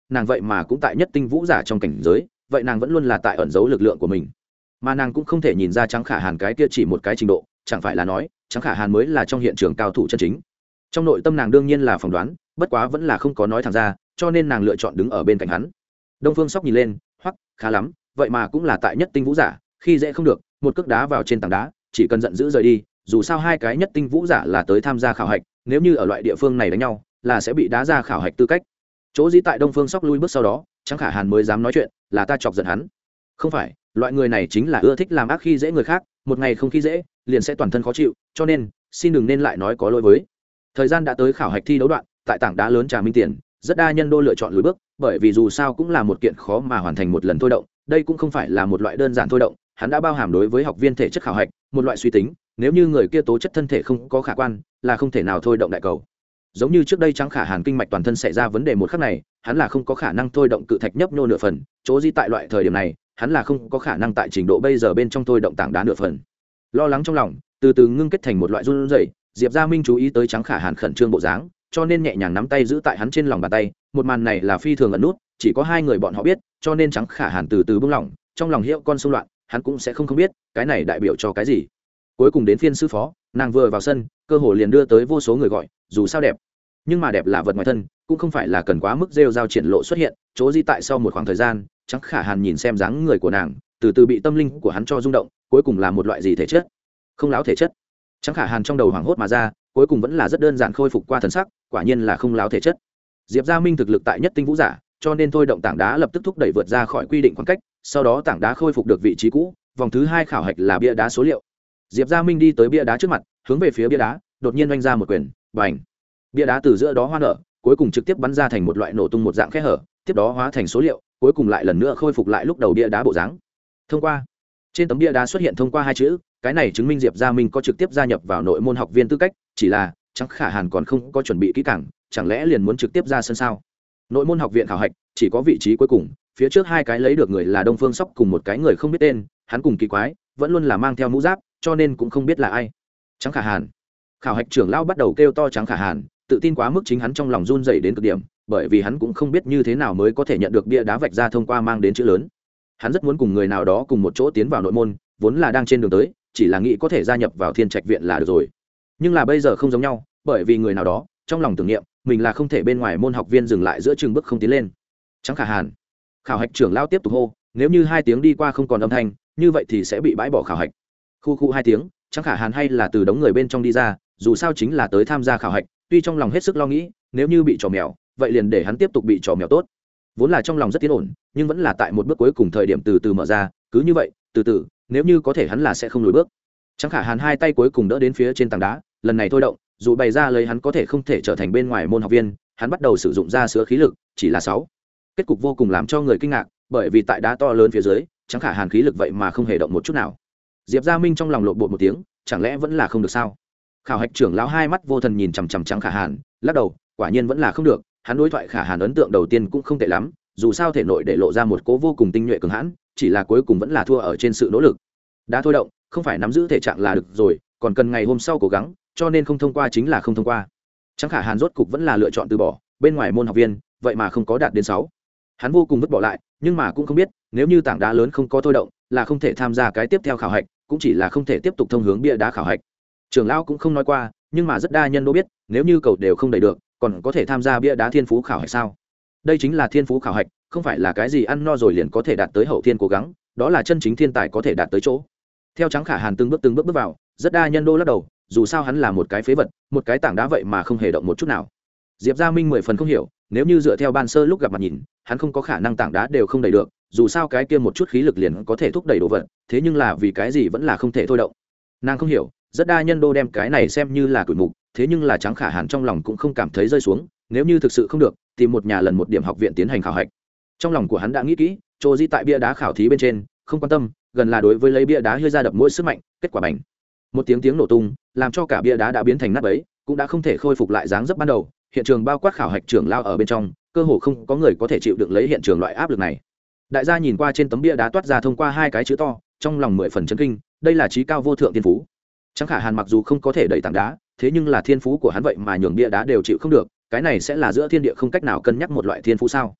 nàng vậy mà cũng tại nhất tinh vũ giả trong cảnh giới, vậy nàng vẫn luôn là tại ẩn giấu lực lượng của mình, mà nàng cũng không thể nhìn ra Trắng Khả Hàn cái kia chỉ một cái trình độ, chẳng phải là nói Trắng Khả Hàn mới là trong hiện trường cao thủ chân chính. Trong nội tâm nàng đương nhiên là phỏng đoán, bất quá vẫn là không có nói thẳng ra, cho nên nàng lựa chọn đứng ở bên cạnh hắn. Đông Phương Sóc nhìn lên, hoắc, khá lắm, vậy mà cũng là tại nhất tinh vũ giả, khi dễ không được, một cước đá vào trên tảng đá, chỉ cần giận dữ rời đi, dù sao hai cái nhất tinh vũ giả là tới tham gia khảo hạch, nếu như ở loại địa phương này đánh nhau, là sẽ bị đá ra khảo hạch tư cách. Chỗ dĩ tại Đông Phương Sóc lui bước sau đó, Trắng Khả Hàn mới dám nói chuyện, là ta chọc giận hắn. Không phải, loại người này chính là ưa thích làm ác khi dễ người khác, một ngày không khi dễ, liền sẽ toàn thân khó chịu, cho nên, xin đừng nên lại nói có lỗi với. Thời gian đã tới khảo hạch thi đấu đoạn, tại tảng đá lớn Trà Minh Tiền, rất đa nhân đô lựa chọn lùi bước, bởi vì dù sao cũng là một kiện khó mà hoàn thành một lần thôi động, đây cũng không phải là một loại đơn giản thôi động, hắn đã bao hàm đối với học viên thể chất khảo hạch, một loại suy tính, nếu như người kia tố chất thân thể không có khả quan, là không thể nào thôi động đại cầu. Giống như trước đây Trắng Khả Hàn kinh mạch toàn thân xảy ra vấn đề một khắc này, hắn là không có khả năng thôi động cự thạch nhấp nhô nửa phần, chỗ gì tại loại thời điểm này, hắn là không có khả năng tại trình độ bây giờ bên trong thôi động tảng đá nửa phần. Lo lắng trong lòng, từ từ ngưng kết thành một loại run rẩy, Diệp Gia Minh chú ý tới Trắng Khả Hàn khẩn trương bộ dáng, cho nên nhẹ nhàng nắm tay giữ tại hắn trên lòng bàn tay, một màn này là phi thường ẩn nút, chỉ có hai người bọn họ biết, cho nên Trắng Khả Hàn từ từ buông lỏng, trong lòng hiệu con xung loạn, hắn cũng sẽ không không biết, cái này đại biểu cho cái gì. Cuối cùng đến phiên sư phó, nàng vừa vào sân, cơ hội liền đưa tới vô số người gọi, dù sao đẹp, nhưng mà đẹp là vật ngoài thân, cũng không phải là cần quá mức rêu rao triển lộ xuất hiện, chỗ gì tại sau một khoảng thời gian, Trắng Khả Hàn nhìn xem dáng người của nàng, từ từ bị tâm linh của hắn cho rung động, cuối cùng là một loại gì thể chất? Không láo thể chất. Trắng Khả Hàn trong đầu hoảng hốt mà ra, cuối cùng vẫn là rất đơn giản khôi phục qua thần sắc, quả nhiên là không láo thể chất. Diệp Gia Minh thực lực tại nhất tinh vũ giả, cho nên thôi động tảng đá lập tức thúc đẩy vượt ra khỏi quy định khoảng cách, sau đó tảng đá khôi phục được vị trí cũ, vòng thứ hai khảo hạch là bia đá số liệu. Diệp Gia Minh đi tới bia đá trước mặt, hướng về phía bia đá, đột nhiên oanh ra một quyền, bành. Bia đá từ giữa đó hoa nở, cuối cùng trực tiếp bắn ra thành một loại nổ tung một dạng khe hở, tiếp đó hóa thành số liệu, cuối cùng lại lần nữa khôi phục lại lúc đầu bia đá bộ dáng. Thông qua. Trên tấm bia đá xuất hiện thông qua hai chữ, cái này chứng minh Diệp Gia Minh có trực tiếp gia nhập vào nội môn học viên tư cách, chỉ là Trắng Khả Hàn còn không có chuẩn bị kỹ càng, chẳng lẽ liền muốn trực tiếp ra sân sao? Nội môn học viện khảo hạch chỉ có vị trí cuối cùng, phía trước hai cái lấy được người là Đông Phương Sóc cùng một cái người không biết tên, hắn cùng kỳ quái, vẫn luôn là mang theo mũ giáp, cho nên cũng không biết là ai. Trắng Khả Hàn. Khảo hạch trưởng lão bắt đầu kêu to Trắng Khả Hàn, tự tin quá mức chính hắn trong lòng run rẩy đến cực điểm, bởi vì hắn cũng không biết như thế nào mới có thể nhận được bia đá vạch ra thông qua mang đến chữ lớn. Hắn rất muốn cùng người nào đó cùng một chỗ tiến vào nội môn, vốn là đang trên đường tới, chỉ là nghĩ có thể gia nhập vào Thiên Trạch viện là được rồi. Nhưng là bây giờ không giống nhau, bởi vì người nào đó trong lòng tưởng niệm mình là không thể bên ngoài môn học viên dừng lại giữa chừng bước không tiến lên. Trắng Khả Hàn. Khảo hạch trưởng lão tiếp tục hô, nếu như hai tiếng đi qua không còn âm thanh, như vậy thì sẽ bị bãi bỏ khảo hạch. Khu khu hai tiếng, Trắng Khả Hàn hay là từ đống người bên trong đi ra, dù sao chính là tới tham gia khảo hạch, tuy trong lòng hết sức lo nghĩ, nếu như bị trò mèo, vậy liền để hắn tiếp tục bị trò mèo tốt. Vốn là trong lòng rất tiến ổn, nhưng vẫn là tại một bước cuối cùng thời điểm từ từ mở ra, cứ như vậy, từ từ, nếu như có thể hắn là sẽ không lùi bước. Trắng Khả Hàn hai tay cuối cùng đỡ đến phía trên tảng đá, lần này thôi động, dù bày ra lấy hắn có thể không thể trở thành bên ngoài môn học viên, hắn bắt đầu sử dụng ra sữa khí lực, chỉ là sáu. Kết cục vô cùng làm cho người kinh ngạc, bởi vì tại đá to lớn phía dưới, Trắng Khả Hàn khí lực vậy mà không hề động một chút nào. Diệp Gia Minh trong lòng lộn bột một tiếng, chẳng lẽ vẫn là không được sao? Khảo hạch trưởng lão hai mắt vô thần nhìn chằm chằm Trắng Khả Hàn, lắc đầu, quả nhiên vẫn là không được, hắn đối thoại Khả Hàn ấn tượng đầu tiên cũng không tệ lắm, dù sao thể nội để lộ ra một cố vô cùng tinh nhuệ cường hãn, chỉ là cuối cùng vẫn là thua ở trên sự nỗ lực. Đã thôi động, không phải nắm giữ thể trạng là được rồi, còn cần ngày hôm sau cố gắng, cho nên không thông qua chính là không thông qua. Trắng Khả Hàn rốt cục vẫn là lựa chọn từ bỏ, bên ngoài môn học viên, vậy mà không có đạt đến sáu. Hắn vô cùng vứt bỏ lại, nhưng mà cũng không biết, nếu như tảng đá lớn không có thôi động, là không thể tham gia cái tiếp theo khảo hạch, cũng chỉ là không thể tiếp tục thông hướng bia đá khảo hạch. Trưởng lão cũng không nói qua, nhưng mà rất đa nhân都biết, nếu như cầu đều không đầy được, còn có thể tham gia bia đá thiên phú khảo hạch sao? Đây chính là thiên phú khảo hạch, không phải là cái gì ăn no rồi liền có thể đạt tới hậu thiên cố gắng, đó là chân chính thiên tài có thể đạt tới chỗ. Theo Trắng Khả Hàn từng bước từng bước bước vào, rất đa nhân đô lắc đầu, dù sao hắn là một cái phế vật, một cái tảng đá vậy mà không hề động một chút nào. Diệp Gia Minh mười phần không hiểu, nếu như dựa theo ban sơ lúc gặp mặt nhìn, hắn không có khả năng tảng đá đều không đầy được, dù sao cái kia một chút khí lực liền có thể thúc đẩy đồ vật, thế nhưng là vì cái gì vẫn là không thể thôi động. Nàng không hiểu, rất đa nhân đô đem cái này xem như là tuổi mục, thế nhưng là Trắng Khả Hàn trong lòng cũng không cảm thấy rơi xuống, nếu như thực sự không được, tìm một nhà lần một điểm học viện tiến hành khảo hạch. Trong lòng của hắn đã nghĩ kỹ, chỗ di tại bia đá khảo thí bên trên, không quan tâm, gần là đối với lấy bia đá hơi ra đập mỗi sức mạnh, kết quả bành. Một tiếng tiếng nổ tung, làm cho cả bia đá đã biến thành nát bấy, cũng đã không thể khôi phục lại dáng dấp ban đầu, hiện trường bao quát khảo hạch trưởng lao ở bên trong, cơ hồ không có người có thể chịu đựng lấy hiện trường loại áp lực này. Đại gia nhìn qua trên tấm bia đá toát ra thông qua hai cái chữ to, trong lòng mười phần chấn kinh, đây là trí cao vô thượng thiên phú. Trắng Khả Hàn mặc dù không có thể đẩy tảng đá, thế nhưng là thiên phú của hắn vậy mà nhường bia đá đều chịu không được, cái này sẽ là giữa thiên địa không cách nào cân nhắc một loại thiên phú sao?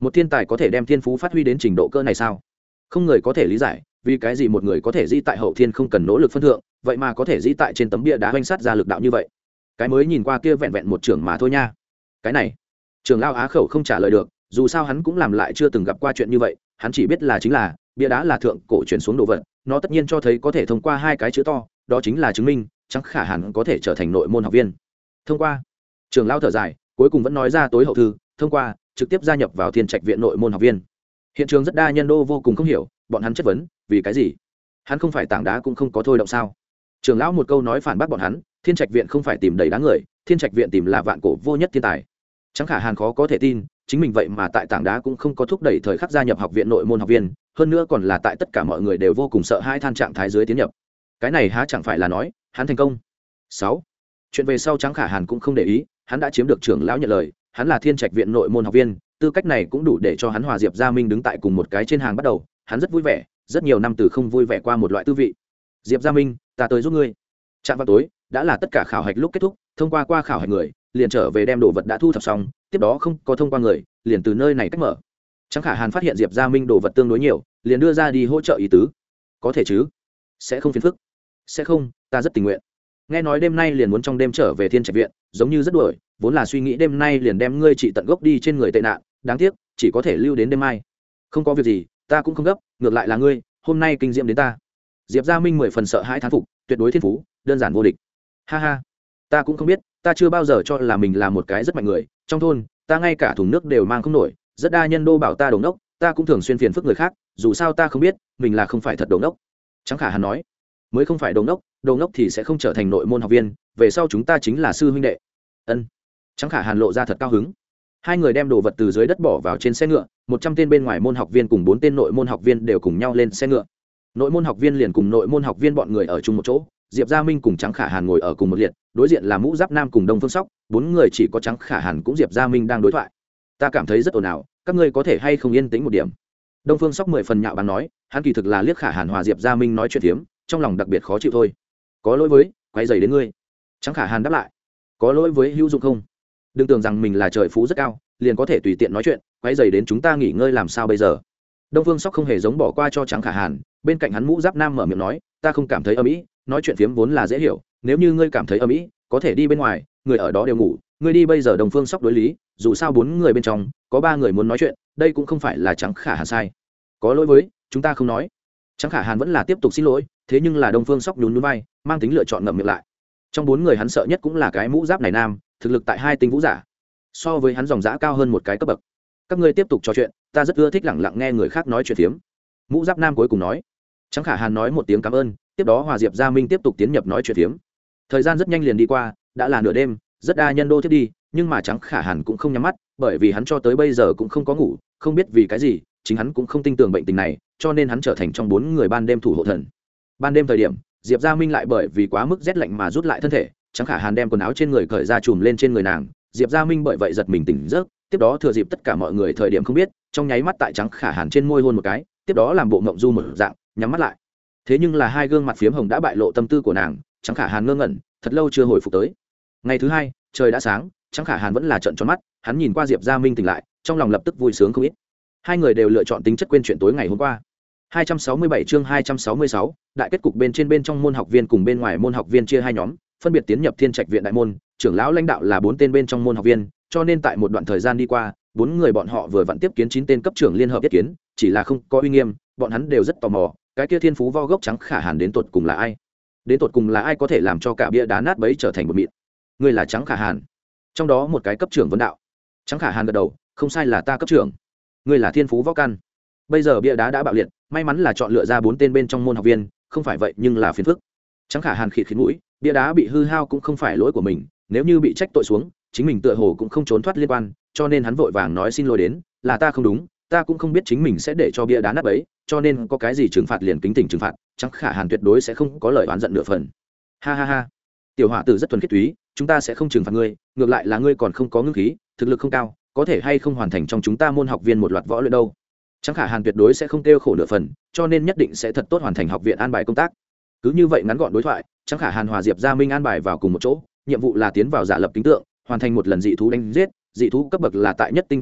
một thiên tài có thể đem thiên phú phát huy đến trình độ cỡ này sao? Không người có thể lý giải vì cái gì một người có thể dĩ tại hậu thiên không cần nỗ lực phân thượng, vậy mà có thể dĩ tại trên tấm bia đá oanh sát ra lực đạo như vậy. Cái mới nhìn qua kia vẹn vẹn một trưởng mà thôi nha. Cái này Trường Lao Á khẩu không trả lời được, dù sao hắn cũng làm lại chưa từng gặp qua chuyện như vậy, hắn chỉ biết là chính là bia đá là thượng cổ truyền xuống đồ vật, nó tất nhiên cho thấy có thể thông qua hai cái chữ to, đó chính là chứng minh Trắng Khả Hàn có thể trở thành nội môn học viên. Thông qua. Trường Lao thở dài, cuối cùng vẫn nói ra tối hậu thư, thông qua, trực tiếp gia nhập vào Thiên Trạch viện nội môn học viên. Hiện trường rất đa nhân đô vô cùng không hiểu, bọn hắn chất vấn, vì cái gì? Hắn không phải tảng đá cũng không có thôi động sao? Trường lão một câu nói phản bác bọn hắn, Thiên Trạch viện không phải tìm đầy đá người, Thiên Trạch viện tìm là vạn cổ vô nhất thiên tài. Trắng Khả Hàn khó có thể tin, chính mình vậy mà tại tảng đá cũng không có thúc đẩy thời khắc gia nhập học viện nội môn học viên, hơn nữa còn là tại tất cả mọi người đều vô cùng sợ hãi than trạng thái dưới tiến nhập. Cái này há chẳng phải là nói, hắn thành công. Sáu. Chuyện về sau Trắng Khả Hàn cũng không để ý, hắn đã chiếm được trưởng lão nhận lời, hắn là Thiên Trạch viện nội môn học viên, tư cách này cũng đủ để cho hắn hòa Diệp Gia Minh đứng tại cùng một cái trên hàng bắt đầu, hắn rất vui vẻ, rất nhiều năm từ không vui vẻ qua một loại tư vị. Diệp Gia Minh, ta tới giúp ngươi. Trạm vào tối, đã là tất cả khảo hạch lúc kết thúc, thông qua qua khảo hạch người, liền trở về đem đồ vật đã thu thập xong, tiếp đó không có thông qua người, liền từ nơi này cách mở. Trắng Khả Hàn phát hiện Diệp Gia Minh đồ vật tương đối nhiều, liền đưa ra đi hỗ trợ ý tứ. Có thể chứ? Sẽ không phiền phức. Sẽ không, ta rất tình nguyện. Nghe nói đêm nay liền muốn trong đêm trở về Thiên Trạch viện, giống như rất đuổi, vốn là suy nghĩ đêm nay liền đem ngươi trị tận gốc đi trên người tệ nạn, đáng tiếc, chỉ có thể lưu đến đêm mai. Không có việc gì, ta cũng không gấp, ngược lại là ngươi, hôm nay kinh diệm đến ta. Diệp Gia Minh mười phần sợ hãi thán phục, tuyệt đối thiên phú, đơn giản vô địch. Ha ha, ta cũng không biết, ta chưa bao giờ cho là mình là một cái rất mạnh người, trong thôn, ta ngay cả thùng nước đều mang không nổi, rất đa nhân đô bảo ta đồng đốc, ta cũng thường xuyên phiền phức người khác, dù sao ta không biết, mình là không phải thật đồng đốc. Trắng Khả Hàn nói, mới không phải đồng đốc, đồng đốc thì sẽ không trở thành nội môn học viên, về sau chúng ta chính là sư huynh đệ. Ân. Trắng Khả Hàn lộ ra thật cao hứng. Hai người đem đồ vật từ dưới đất bỏ vào trên xe ngựa, một trăm tên bên ngoài môn học viên cùng bốn tên nội môn học viên đều cùng nhau lên xe ngựa. Nội môn học viên liền cùng nội môn học viên bọn người ở chung một chỗ, Diệp Gia Minh cùng Trắng Khả Hàn ngồi ở cùng một liệt, đối diện là Mũ Giáp Nam cùng Đông Phương Sóc, bốn người chỉ có Trắng Khả Hàn cũng Diệp Gia Minh đang đối thoại. Ta cảm thấy rất ồn ào, các ngươi có thể hay không yên tĩnh một điểm. Đông Phương Sóc mười phần nhạo báng nói, hắn kỳ thực là liếc Khả Hàn hòa Diệp Gia Minh nói chuyện thiếm, trong lòng đặc biệt khó chịu thôi. Có lỗi với, quay giày đến ngươi. Trắng Khả Hàn đáp lại, có lỗi với hữu dụng không? Đừng tưởng rằng mình là trời phú rất cao, liền có thể tùy tiện nói chuyện, quay giày đến chúng ta nghỉ ngơi làm sao bây giờ? Đông Phương Sóc không hề giống bỏ qua cho Trắng Khả Hàn, bên cạnh hắn Mũ Giáp Nam mở miệng nói, ta không cảm thấy âm ĩ, nói chuyện phiếm vốn là dễ hiểu, nếu như ngươi cảm thấy âm ĩ, có thể đi bên ngoài, người ở đó đều ngủ, ngươi đi bây giờ. Đông Phương Sóc đối lý, dù sao bốn người bên trong có ba người muốn nói chuyện, đây cũng không phải là Trắng Khả Hàn sai. Có lỗi với, chúng ta không nói. Trắng Khả Hàn vẫn là tiếp tục xin lỗi, thế nhưng là Đông Phương Sóc nhún nhún vai, mang tính lựa chọn ngậm miệng lại. Trong bốn người hắn sợ nhất cũng là cái Mũ Giáp này nam, thực lực tại hai tinh vũ giả, so với hắn dòng dã cao hơn một cái cấp bậc. Các ngươi tiếp tục trò chuyện, ta rất ưa thích lẳng lặng nghe người khác nói chuyện phiếm. Mũ Giáp Nam cuối cùng nói. Trắng Khả Hàn nói một tiếng cảm ơn, tiếp đó hòa Diệp Gia Minh tiếp tục tiến nhập nói chuyện phiếm. Thời gian rất nhanh liền đi qua, đã là nửa đêm, rất đa nhân đô thiết đi, nhưng mà Trắng Khả Hàn cũng không nhắm mắt, bởi vì hắn cho tới bây giờ cũng không có ngủ, không biết vì cái gì, chính hắn cũng không tin tưởng bệnh tình này, cho nên hắn trở thành trong bốn người ban đêm thủ hộ thần. Ban đêm thời điểm, Diệp Gia Minh lại bởi vì quá mức rét lạnh mà rút lại thân thể, Trắng Khả Hàn đem quần áo trên người cởi ra trùm lên trên người nàng, Diệp Gia Minh bởi vậy giật mình tỉnh giấc, tiếp đó thừa dịp tất cả mọi người thời điểm không biết, trong nháy mắt tại Trắng Khả Hàn trên môi hôn một cái, tiếp đó làm bộ ngậm du một dạng, nhắm mắt lại. Thế nhưng là hai gương mặt phiếm hồng đã bại lộ tâm tư của nàng, Trắng Khả Hàn ngơ ngẩn, thật lâu chưa hồi phục tới. Ngày thứ hai, trời đã sáng, Trắng Khả Hàn vẫn là trợn tròn mắt, hắn nhìn qua Diệp Gia Minh tỉnh lại, trong lòng lập tức vui sướng không ít. Hai người đều lựa chọn tính chất quên chuyện tối ngày hôm qua. hai trăm sáu mươi bảy chương hai trăm sáu mươi sáu, đại kết cục bên trên bên trong môn học viên cùng bên ngoài môn học viên chia hai nhóm, phân biệt tiến nhập Thiên Trạch viện đại môn, trưởng lão lãnh đạo là bốn tên bên trong môn học viên, cho nên tại một đoạn thời gian đi qua, bốn người bọn họ vừa vặn tiếp kiến chín tên cấp trưởng liên hợp yết kiến, chỉ là không có uy nghiêm, bọn hắn đều rất tò mò, cái kia thiên phú vo gốc Trắng Khả Hàn đến tột cùng là ai? Đến tột cùng là ai có thể làm cho cả bia đá nát bấy trở thành một mịn? Ngươi là Trắng Khả Hàn? Trong đó một cái cấp trưởng vấn đạo. Trắng Khả Hàn gật đầu, không sai, là ta cấp trưởng. Ngươi là thiên phú võ căn. Bây giờ bia đá đã bạo liệt, may mắn là chọn lựa ra bốn tên bên trong môn học viên, không phải vậy nhưng là phiền phức. Trắng Khả Hàn khịt khịt mũi, bia đá bị hư hao cũng không phải lỗi của mình, nếu như bị trách tội xuống, chính mình tựa hồ cũng không trốn thoát liên quan, cho nên hắn vội vàng nói xin lỗi đến, là ta không đúng, ta cũng không biết chính mình sẽ để cho bia đá nát bấy, cho nên có cái gì trừng phạt liền kính tình trừng phạt. Trắng Khả Hàn tuyệt đối sẽ không có lời oán giận nửa phần. Ha ha ha, tiểu hỏa tử rất thuần khiết túy, chúng ta sẽ không trừng phạt ngươi, ngược lại là ngươi còn không có ngưng khí, thực lực không cao, có thể hay không hoàn thành trong chúng ta môn học viên một loạt võ luyện đâu. Trắng Khả Hàn tuyệt đối sẽ không tiêu khổ nửa phần, cho nên nhất định sẽ thật tốt hoàn thành học viện an bài công tác. Cứ như vậy ngắn gọn đối thoại, Trắng Khả Hàn hòa Diệp Gia Minh an bài vào cùng một chỗ, nhiệm vụ là tiến vào giả lập kính tượng, hoàn thành một lần dị thú đánh giết, dị thú cấp bậc là tại nhất tinh vũ giả,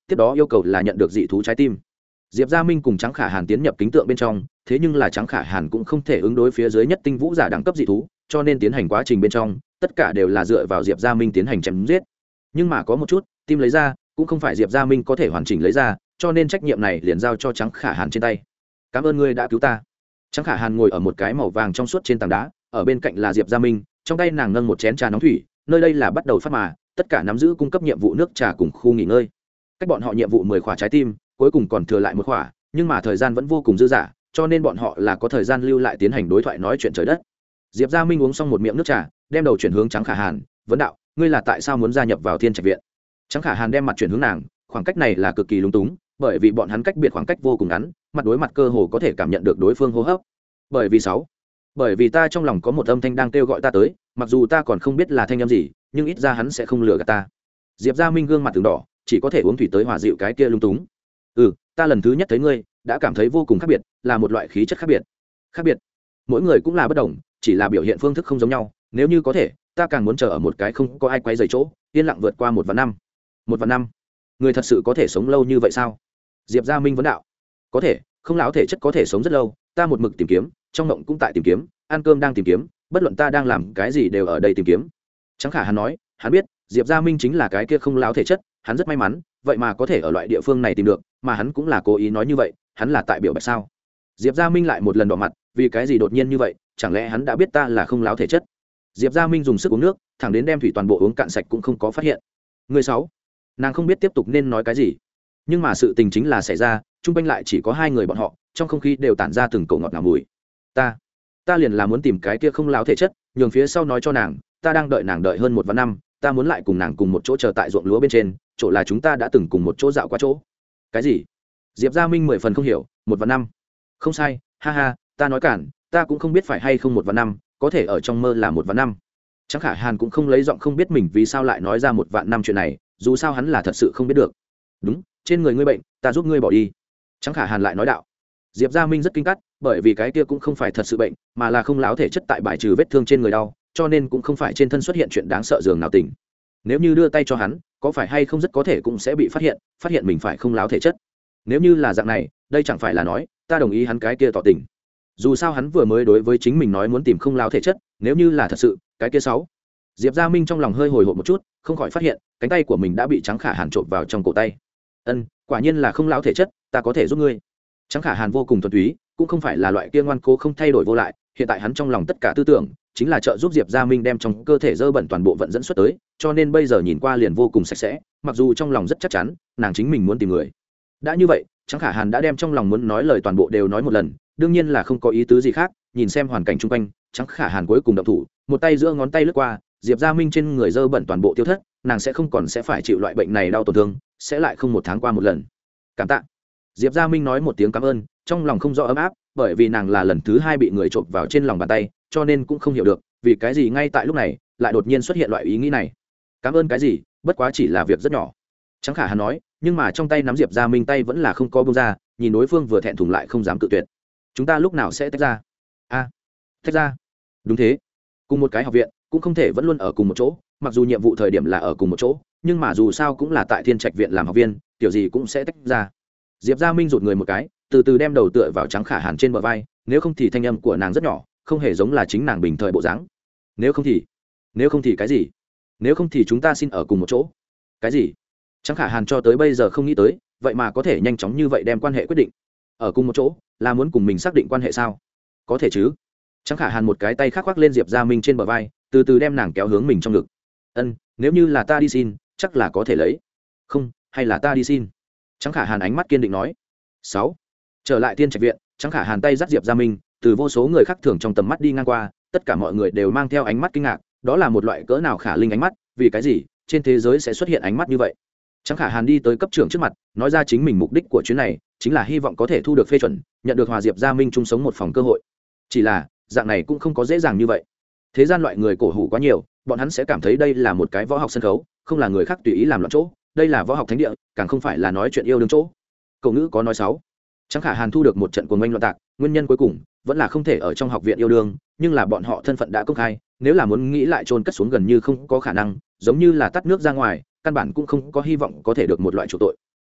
tiếp đó yêu cầu là nhận được dị thú trái tim. Diệp Gia Minh cùng Trắng Khả Hàn tiến nhập kính tượng bên trong, thế nhưng là Trắng Khả Hàn cũng không thể ứng đối phía dưới nhất tinh vũ giả đẳng cấp dị thú, cho nên tiến hành quá trình bên trong tất cả đều là dựa vào Diệp Gia Minh tiến hành chém giết. Nhưng mà có một chút, tim lấy ra cũng không phải Diệp Gia Minh có thể hoàn chỉnh lấy ra, cho nên trách nhiệm này liền giao cho Trắng Khả Hàn trên tay. Cảm ơn ngươi đã cứu ta. Trắng Khả Hàn ngồi ở một cái màu vàng trong suốt trên tảng đá, ở bên cạnh là Diệp Gia Minh, trong tay nàng nâng một chén trà nóng thủy, nơi đây là bắt đầu phát mà, tất cả nắm giữ cung cấp nhiệm vụ nước trà cùng khu nghỉ ngơi. Cách bọn họ nhiệm vụ mười khỏa trái tim, cuối cùng còn thừa lại một khỏa, nhưng mà thời gian vẫn vô cùng dư dả, cho nên bọn họ là có thời gian lưu lại tiến hành đối thoại nói chuyện trời đất. Diệp Gia Minh uống xong một miệng nước trà, đem đầu chuyển hướng Trắng Khả Hàn, vấn đạo: ngươi là tại sao muốn gia nhập vào Thiên Trạch viện? Trắng Khả Hàn đem mặt chuyển hướng nàng, khoảng cách này là cực kỳ lung túng, bởi vì bọn hắn cách biệt khoảng cách vô cùng ngắn, mặt đối mặt cơ hồ có thể cảm nhận được đối phương hô hấp. Bởi vì sáu, bởi vì ta trong lòng có một âm thanh đang kêu gọi ta tới, mặc dù ta còn không biết là thanh âm gì, nhưng ít ra hắn sẽ không lừa gạt ta. Diệp Gia Minh gương mặt từng đỏ, chỉ có thể uống thủy tới hòa dịu cái kia lung túng. Ừ, ta lần thứ nhất thấy ngươi đã cảm thấy vô cùng khác biệt, là một loại khí chất khác biệt. Khác biệt, mỗi người cũng là bất đồng, chỉ là biểu hiện phương thức không giống nhau. Nếu như có thể, ta càng muốn chờ ở một cái không có ai quấy rầy chỗ, yên lặng vượt qua một vạn năm. Một vạn năm, người thật sự có thể sống lâu như vậy sao? Diệp Gia Minh vấn đạo. Có thể, không lão thể chất có thể sống rất lâu, ta một mực tìm kiếm, trong mộng cũng tại tìm kiếm, ăn cơm đang tìm kiếm, bất luận ta đang làm cái gì đều ở đây tìm kiếm. Trắng Khả Hàn nói, hắn biết Diệp Gia Minh chính là cái kia không lão thể chất, hắn rất may mắn, vậy mà có thể ở loại địa phương này tìm được, mà hắn cũng là cố ý nói như vậy, hắn là tại biểu bạch sao? Diệp Gia Minh lại một lần đỏ mặt, vì cái gì đột nhiên như vậy, chẳng lẽ hắn đã biết ta là không lão thể chất? Diệp Gia Minh dùng sức uống nước, thẳng đến đem thủy toàn bộ uống cạn sạch cũng không có phát hiện. Người sáu, nàng không biết tiếp tục nên nói cái gì, nhưng mà sự tình chính là xảy ra, chung quanh lại chỉ có hai người bọn họ, trong không khí đều tản ra từng cổ ngọt ngào mùi. Ta, ta liền là muốn tìm cái kia không lão thể chất, nhường phía sau nói cho nàng, ta đang đợi nàng đợi hơn một vạn năm, ta muốn lại cùng nàng cùng một chỗ chờ tại ruộng lúa bên trên, chỗ là chúng ta đã từng cùng một chỗ dạo qua chỗ. Cái gì? Diệp Gia Minh mười phần không hiểu, một vạn năm? Không sai, ha ha, ta nói cản, ta cũng không biết phải hay không một vạn năm, có thể ở trong mơ là một vạn năm. Trắng Khả Hàn cũng không lấy giọng không biết mình vì sao lại nói ra một vạn năm chuyện này, dù sao hắn là thật sự không biết được. Đúng, trên người ngươi bệnh, ta giúp ngươi bỏ đi. Trắng Khả Hàn lại nói đạo. Diệp Gia Minh rất kinh cắt, bởi vì cái kia cũng không phải thật sự bệnh, mà là không lão thể chất tại bài trừ vết thương trên người đau, cho nên cũng không phải trên thân xuất hiện chuyện đáng sợ dường nào tỉnh. Nếu như đưa tay cho hắn, có phải hay không rất có thể cũng sẽ bị phát hiện, phát hiện mình phải không lão thể chất. Nếu như là dạng này, đây chẳng phải là nói ta đồng ý hắn cái kia tỏ tình. Dù sao hắn vừa mới đối với chính mình nói muốn tìm không lão thể chất, nếu như là thật sự, cái kia sáu. Diệp Gia Minh trong lòng hơi hồi hộp một chút, không khỏi phát hiện cánh tay của mình đã bị Trắng Khả Hàn trộn vào trong cổ tay. Ân, quả nhiên là không lão thể chất, ta có thể giúp ngươi. Trắng Khả Hàn vô cùng thuần túy, cũng không phải là loại kia ngoan cố không thay đổi vô lại, hiện tại hắn trong lòng tất cả tư tưởng chính là trợ giúp Diệp Gia Minh đem trong cơ thể dơ bẩn toàn bộ vận dẫn xuất tới, cho nên bây giờ nhìn qua liền vô cùng sạch sẽ, mặc dù trong lòng rất chắc chắn, nàng chính mình muốn tìm người. Đã như vậy, Trắng Khả Hàn đã đem trong lòng muốn nói lời toàn bộ đều nói một lần, đương nhiên là không có ý tứ gì khác, nhìn xem hoàn cảnh xung quanh, Trắng Khả Hàn cuối cùng động thủ, một tay giữa ngón tay lướt qua, Diệp Gia Minh trên người dơ bẩn toàn bộ tiêu thất, nàng sẽ không còn sẽ phải chịu loại bệnh này đau tổn thương, sẽ lại không một tháng qua một lần. Cảm tạ. Diệp Gia Minh nói một tiếng cảm ơn, trong lòng không rõ ấm áp, bởi vì nàng là lần thứ hai bị người chộp vào trên lòng bàn tay, cho nên cũng không hiểu được vì cái gì ngay tại lúc này lại đột nhiên xuất hiện loại ý nghĩ này. Cảm ơn cái gì, bất quá chỉ là việc rất nhỏ. Trắng Khả Hàn nói, nhưng mà trong tay nắm Diệp Gia Minh tay vẫn là không có buông ra, nhìn đối phương vừa thẹn thùng lại không dám cự tuyệt. Chúng ta lúc nào sẽ tách ra? A, à, tách ra? Đúng thế, cùng một cái học viện cũng không thể vẫn luôn ở cùng một chỗ, mặc dù nhiệm vụ thời điểm là ở cùng một chỗ, nhưng mà dù sao cũng là tại Thiên Trạch viện làm học viên, kiểu gì cũng sẽ tách ra. Diệp Gia Minh rụt người một cái, từ từ đem đầu tựa vào Trắng Khả Hàn trên bờ vai, nếu không thì thanh âm của nàng rất nhỏ, không hề giống là chính nàng bình thời bộ dáng. Nếu không thì, nếu không thì cái gì? Nếu không thì chúng ta xin ở cùng một chỗ. Cái gì? Trắng Khả Hàn cho tới bây giờ không nghĩ tới, vậy mà có thể nhanh chóng như vậy đem quan hệ quyết định. Ở cùng một chỗ, là muốn cùng mình xác định quan hệ sao? Có thể chứ? Trắng Khả Hàn một cái tay khắc khoác lên Diệp Gia Minh trên bờ vai, từ từ đem nàng kéo hướng mình trong ngực. Ân, nếu như là ta đi xin, chắc là có thể lấy. Không, hay là ta đi xin? Trắng Khả Hàn ánh mắt kiên định nói. Sáu. Trở lại Thiên Trạch viện, Trắng Khả Hàn tay dắt Diệp Gia Minh, từ vô số người khác thường trong tầm mắt đi ngang qua, tất cả mọi người đều mang theo ánh mắt kinh ngạc, đó là một loại cỡ nào khả linh ánh mắt, vì cái gì trên thế giới sẽ xuất hiện ánh mắt như vậy. Trắng Khả Hàn đi tới cấp trưởng trước mặt, nói ra chính mình mục đích của chuyến này chính là hy vọng có thể thu được phê chuẩn, nhận được hòa Diệp Gia Minh chung sống một phòng cơ hội. Chỉ là dạng này cũng không có dễ dàng như vậy. Thế gian loại người cổ hủ quá nhiều, bọn hắn sẽ cảm thấy đây là một cái võ học sân khấu, không là người khác tùy ý làm loạn chỗ, đây là võ học thánh địa, càng không phải là nói chuyện yêu đương chỗ. Cậu ngữ có nói sáu. Trắng Khả Hàn thu được một trận cuồng oanh loạn tạc, nguyên nhân cuối cùng vẫn là không thể ở trong học viện yêu đương, nhưng là bọn họ thân phận đã công khai, nếu là muốn nghĩ lại chôn cất xuống gần như không có khả năng, giống như là tắt nước ra ngoài, căn bản cũng không có hy vọng có thể được một loại chủ tội.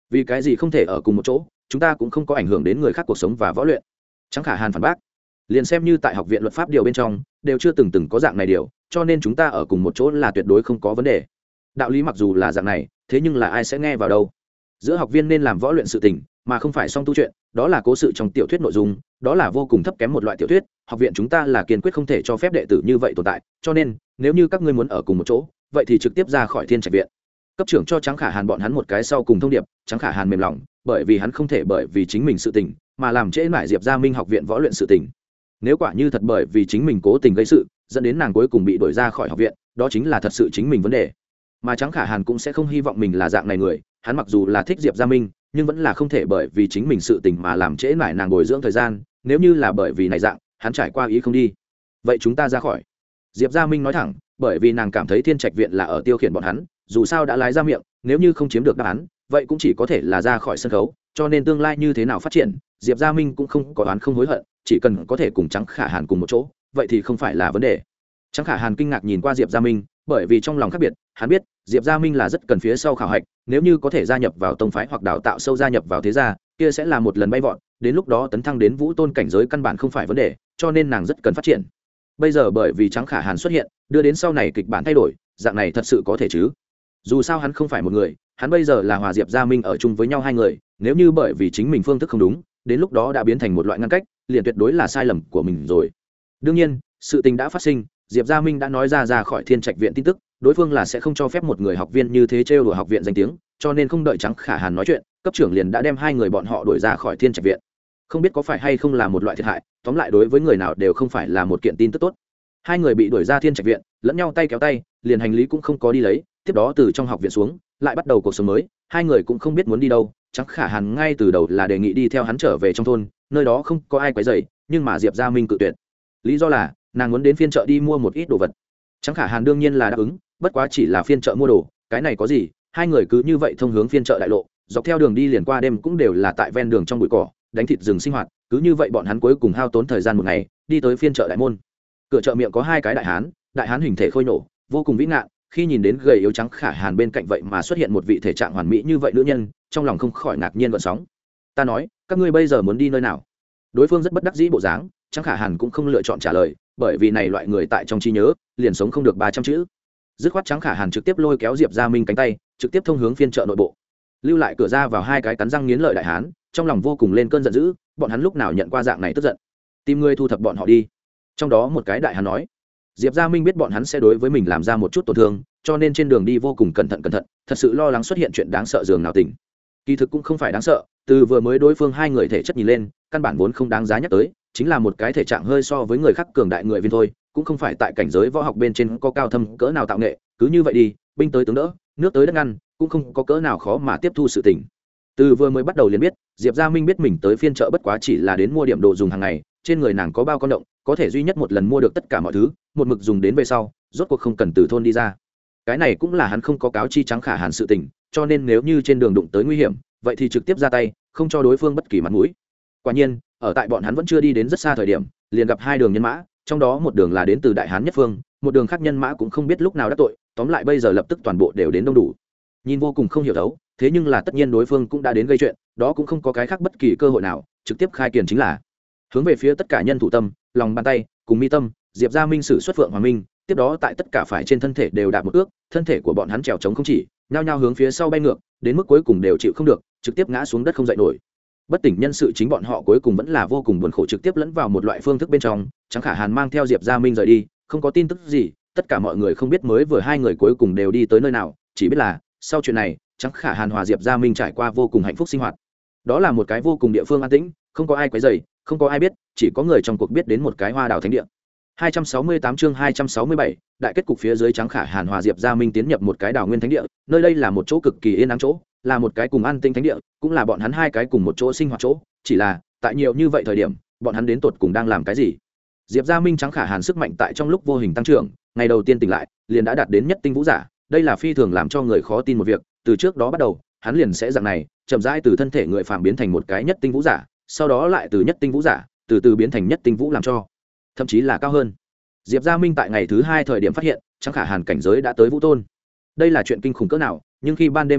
vì cái gì không thể ở cùng một chỗ, chúng ta cũng không có ảnh hưởng đến người khác cuộc sống và võ luyện. Trắng Khả Hàn phản bác, liền xem như tại học viện luật pháp điều bên trong đều chưa từng từng có dạng này điều, cho nên chúng ta ở cùng một chỗ là tuyệt đối không có vấn đề. Đạo lý mặc dù là dạng này, thế nhưng là ai sẽ nghe vào đâu? Giữa học viên nên làm võ luyện sự tình, mà không phải song tu chuyện, đó là cố sự trong tiểu thuyết nội dung, đó là vô cùng thấp kém một loại tiểu thuyết, học viện chúng ta là kiên quyết không thể cho phép đệ tử như vậy tồn tại, cho nên nếu như các ngươi muốn ở cùng một chỗ, vậy thì trực tiếp ra khỏi Thiên Trạch viện. Cấp trưởng cho Trắng Khả Hàn bọn hắn một cái sau cùng thông điệp. Trắng Khả Hàn mềm lòng, bởi vì hắn không thể bởi vì chính mình sự tình mà làm trễ mãi Diệp Gia Minh học viện võ luyện sự tình. Nếu quả như thật bởi vì chính mình cố tình gây sự dẫn đến nàng cuối cùng bị đuổi ra khỏi học viện, đó chính là thật sự chính mình vấn đề. Mà Trắng Khả Hàn cũng sẽ không hy vọng mình là dạng này người, hắn mặc dù là thích Diệp Gia Minh, nhưng vẫn là không thể bởi vì chính mình sự tình mà làm trễ mãi nàng bồi dưỡng thời gian, nếu như là bởi vì này dạng, hắn trải qua ý không đi. Vậy chúng ta ra khỏi. Diệp Gia Minh nói thẳng, bởi vì nàng cảm thấy Thiên Trạch viện là ở tiêu khiển bọn hắn, dù sao đã lái ra miệng, nếu như không chiếm được đáp án, vậy cũng chỉ có thể là ra khỏi sân khấu, cho nên tương lai như thế nào phát triển, Diệp Gia Minh cũng không có đoán không hối hận, chỉ cần có thể cùng Trắng Khả Hàn cùng một chỗ, vậy thì không phải là vấn đề. Trắng Khả Hàn kinh ngạc nhìn qua Diệp Gia Minh, bởi vì trong lòng khác biệt, hắn biết Diệp Gia Minh là rất cần phía sau khảo hạch, nếu như có thể gia nhập vào tông phái hoặc đào tạo sâu gia nhập vào thế gia, kia sẽ là một lần bay vọt, đến lúc đó tấn thăng đến vũ tôn cảnh giới căn bản không phải vấn đề, cho nên nàng rất cần phát triển. Bây giờ bởi vì Trắng Khả Hàn xuất hiện, đưa đến sau này kịch bản thay đổi, dạng này thật sự có thể chứ? Dù sao hắn không phải một người, hắn bây giờ là hòa Diệp Gia Minh ở chung với nhau hai người, nếu như bởi vì chính mình phương thức không đúng, đến lúc đó đã biến thành một loại ngăn cách, liền tuyệt đối là sai lầm của mình rồi. Đương nhiên, sự tình đã phát sinh, Diệp Gia Minh đã nói ra ra khỏi Thiên Trạch viện tin tức, đối phương là sẽ không cho phép một người học viên như thế trêu đùa học viện danh tiếng, cho nên không đợi Trắng Khả Hàn nói chuyện, cấp trưởng liền đã đem hai người bọn họ đuổi ra khỏi Thiên Trạch viện. Không biết có phải hay không là một loại thiệt hại, tóm lại đối với người nào đều không phải là một kiện tin tức tốt. Hai người bị đuổi ra Thiên Trạch viện, lẫn nhau tay kéo tay, liền hành lý cũng không có đi lấy, tiếp đó từ trong học viện xuống, lại bắt đầu cuộc sống mới, hai người cũng không biết muốn đi đâu. Trắng Khả Hàn ngay từ đầu là đề nghị đi theo hắn trở về trong thôn, nơi đó không có ai quấy rầy, nhưng mà Diệp Gia Minh cự tuyệt. Lý do là nàng muốn đến phiên chợ đi mua một ít đồ vật. Trắng Khả Hàn đương nhiên là đáp ứng, bất quá chỉ là phiên chợ mua đồ, cái này có gì? Hai người cứ như vậy thông hướng phiên chợ đại lộ, dọc theo đường đi liền qua đêm cũng đều là tại ven đường trong bụi cỏ, đánh thịt rừng sinh hoạt, cứ như vậy bọn hắn cuối cùng hao tốn thời gian một ngày, đi tới phiên chợ đại môn. Cửa chợ miệng có hai cái đại hán, đại hán hình thể khôi nổ, vô cùng vĩ ngạn, khi nhìn đến gầy yếu Trắng Khả Hàn bên cạnh vậy mà xuất hiện một vị thể trạng hoàn mỹ như vậy nữ nhân, trong lòng không khỏi ngạc nhiên gợn sóng. Ta nói, các ngươi bây giờ muốn đi nơi nào? Đối phương rất bất đắc dĩ bộ dáng, Trắng Khả Hàn cũng không lựa chọn trả lời, bởi vì này loại người tại trong trí nhớ liền sống không được ba trăm chữ. Dứt khoát Trắng Khả Hàn trực tiếp lôi kéo Diệp Gia Minh cánh tay, trực tiếp thông hướng phiên chợ nội bộ. Lưu lại cửa ra vào hai cái cắn răng nghiến lợi đại hán, trong lòng vô cùng lên cơn giận dữ, bọn hắn lúc nào nhận qua dạng này tức giận. Tìm ngươi thu thập bọn họ đi. Trong đó một cái đại hán nói. Diệp Gia Minh biết bọn hắn sẽ đối với mình làm ra một chút tổn thương, cho nên trên đường đi vô cùng cẩn thận cẩn thận, thật sự lo lắng xuất hiện chuyện đáng sợ dường nào tỉnh. Kỳ thực cũng không phải đáng sợ, từ vừa mới đối phương hai người thể chất nhìn lên, căn bản vốn không đáng giá nhắc tới, chính là một cái thể trạng hơi so với người khác cường đại người viên thôi, cũng không phải tại cảnh giới võ học bên trên có cao thâm cỡ nào tạo nghệ, cứ như vậy đi, binh tới tướng đỡ, nước tới đất ngăn, cũng không có cỡ nào khó mà tiếp thu sự tình. Từ vừa mới bắt đầu liền biết, Diệp Gia Minh biết mình tới phiên chợ bất quá chỉ là đến mua điểm đồ dùng hàng ngày, trên người nàng có bao con động, có thể duy nhất một lần mua được tất cả mọi thứ, một mực dùng đến về sau, rốt cuộc không cần từ thôn đi ra. Cái này cũng là hắn không có cáo chi Trắng Khả Hàn sự tình, cho nên nếu như trên đường đụng tới nguy hiểm, vậy thì trực tiếp ra tay, không cho đối phương bất kỳ mặt mũi. Quả nhiên, ở tại bọn hắn vẫn chưa đi đến rất xa thời điểm, liền gặp hai đường nhân mã, trong đó một đường là đến từ Đại Hán nhất phương, một đường khác nhân mã cũng không biết lúc nào đã tội, tóm lại bây giờ lập tức toàn bộ đều đến đông đủ. Nhìn vô cùng không hiểu thấu, thế nhưng là tất nhiên đối phương cũng đã đến gây chuyện, đó cũng không có cái khác bất kỳ cơ hội nào, trực tiếp khai kiền chính là hướng về phía tất cả nhân thủ tâm, lòng bàn tay, cùng mi tâm, Diệp Gia Minh sử xuất Phượng Hoàng Minh, tiếp đó tại tất cả phải trên thân thể đều đạp một ước, thân thể của bọn hắn trèo trống không chỉ, nhao nhao hướng phía sau bay ngược, đến mức cuối cùng đều chịu không được, trực tiếp ngã xuống đất không dậy nổi. Bất tỉnh nhân sự chính bọn họ cuối cùng vẫn là vô cùng buồn khổ, trực tiếp lẫn vào một loại phương thức bên trong. Trắng Khả Hàn mang theo Diệp Gia Minh rời đi, không có tin tức gì, tất cả mọi người không biết mới vừa hai người cuối cùng đều đi tới nơi nào, chỉ biết là sau chuyện này, Trắng Khả Hàn hòa Diệp Gia Minh trải qua vô cùng hạnh phúc sinh hoạt. Đó là một cái vô cùng địa phương an tĩnh, không có ai quấy rầy, không có ai biết, chỉ có người trong cuộc biết đến một cái hoa đào thánh địa. hai trăm sáu mươi tám chương hai trăm sáu mươi bảy, đại kết cục phía dưới Trắng Khả Hàn hòa Diệp Gia Minh tiến nhập một cái đào nguyên thánh địa, nơi đây là một chỗ cực kỳ yên ắng chỗ, là một cái cùng an tinh thánh địa, cũng là bọn hắn hai cái cùng một chỗ sinh hoạt chỗ, chỉ là tại nhiều như vậy thời điểm, bọn hắn đến tột cùng đang làm cái gì? Diệp Gia Minh Trắng Khả Hàn sức mạnh tại trong lúc vô hình tăng trưởng, ngày đầu tiên tỉnh lại, liền đã đạt đến nhất tinh vũ giả, đây là phi thường làm cho người khó tin một việc, từ trước đó bắt đầu, hắn liền sẽ dạng này, chậm rãi từ thân thể người phàm biến thành một cái nhất tinh vũ giả, sau đó lại từ nhất tinh vũ giả, từ từ biến thành nhất tinh vũ làm cho, thậm chí là cao hơn. Diệp Gia Minh tại ngày thứ hai thời điểm phát hiện, Trắng Khả Hàn cảnh giới đã tới vũ tôn. Đây là chuyện kinh khủng cỡ nào, nhưng khi ban đêm thời điểm,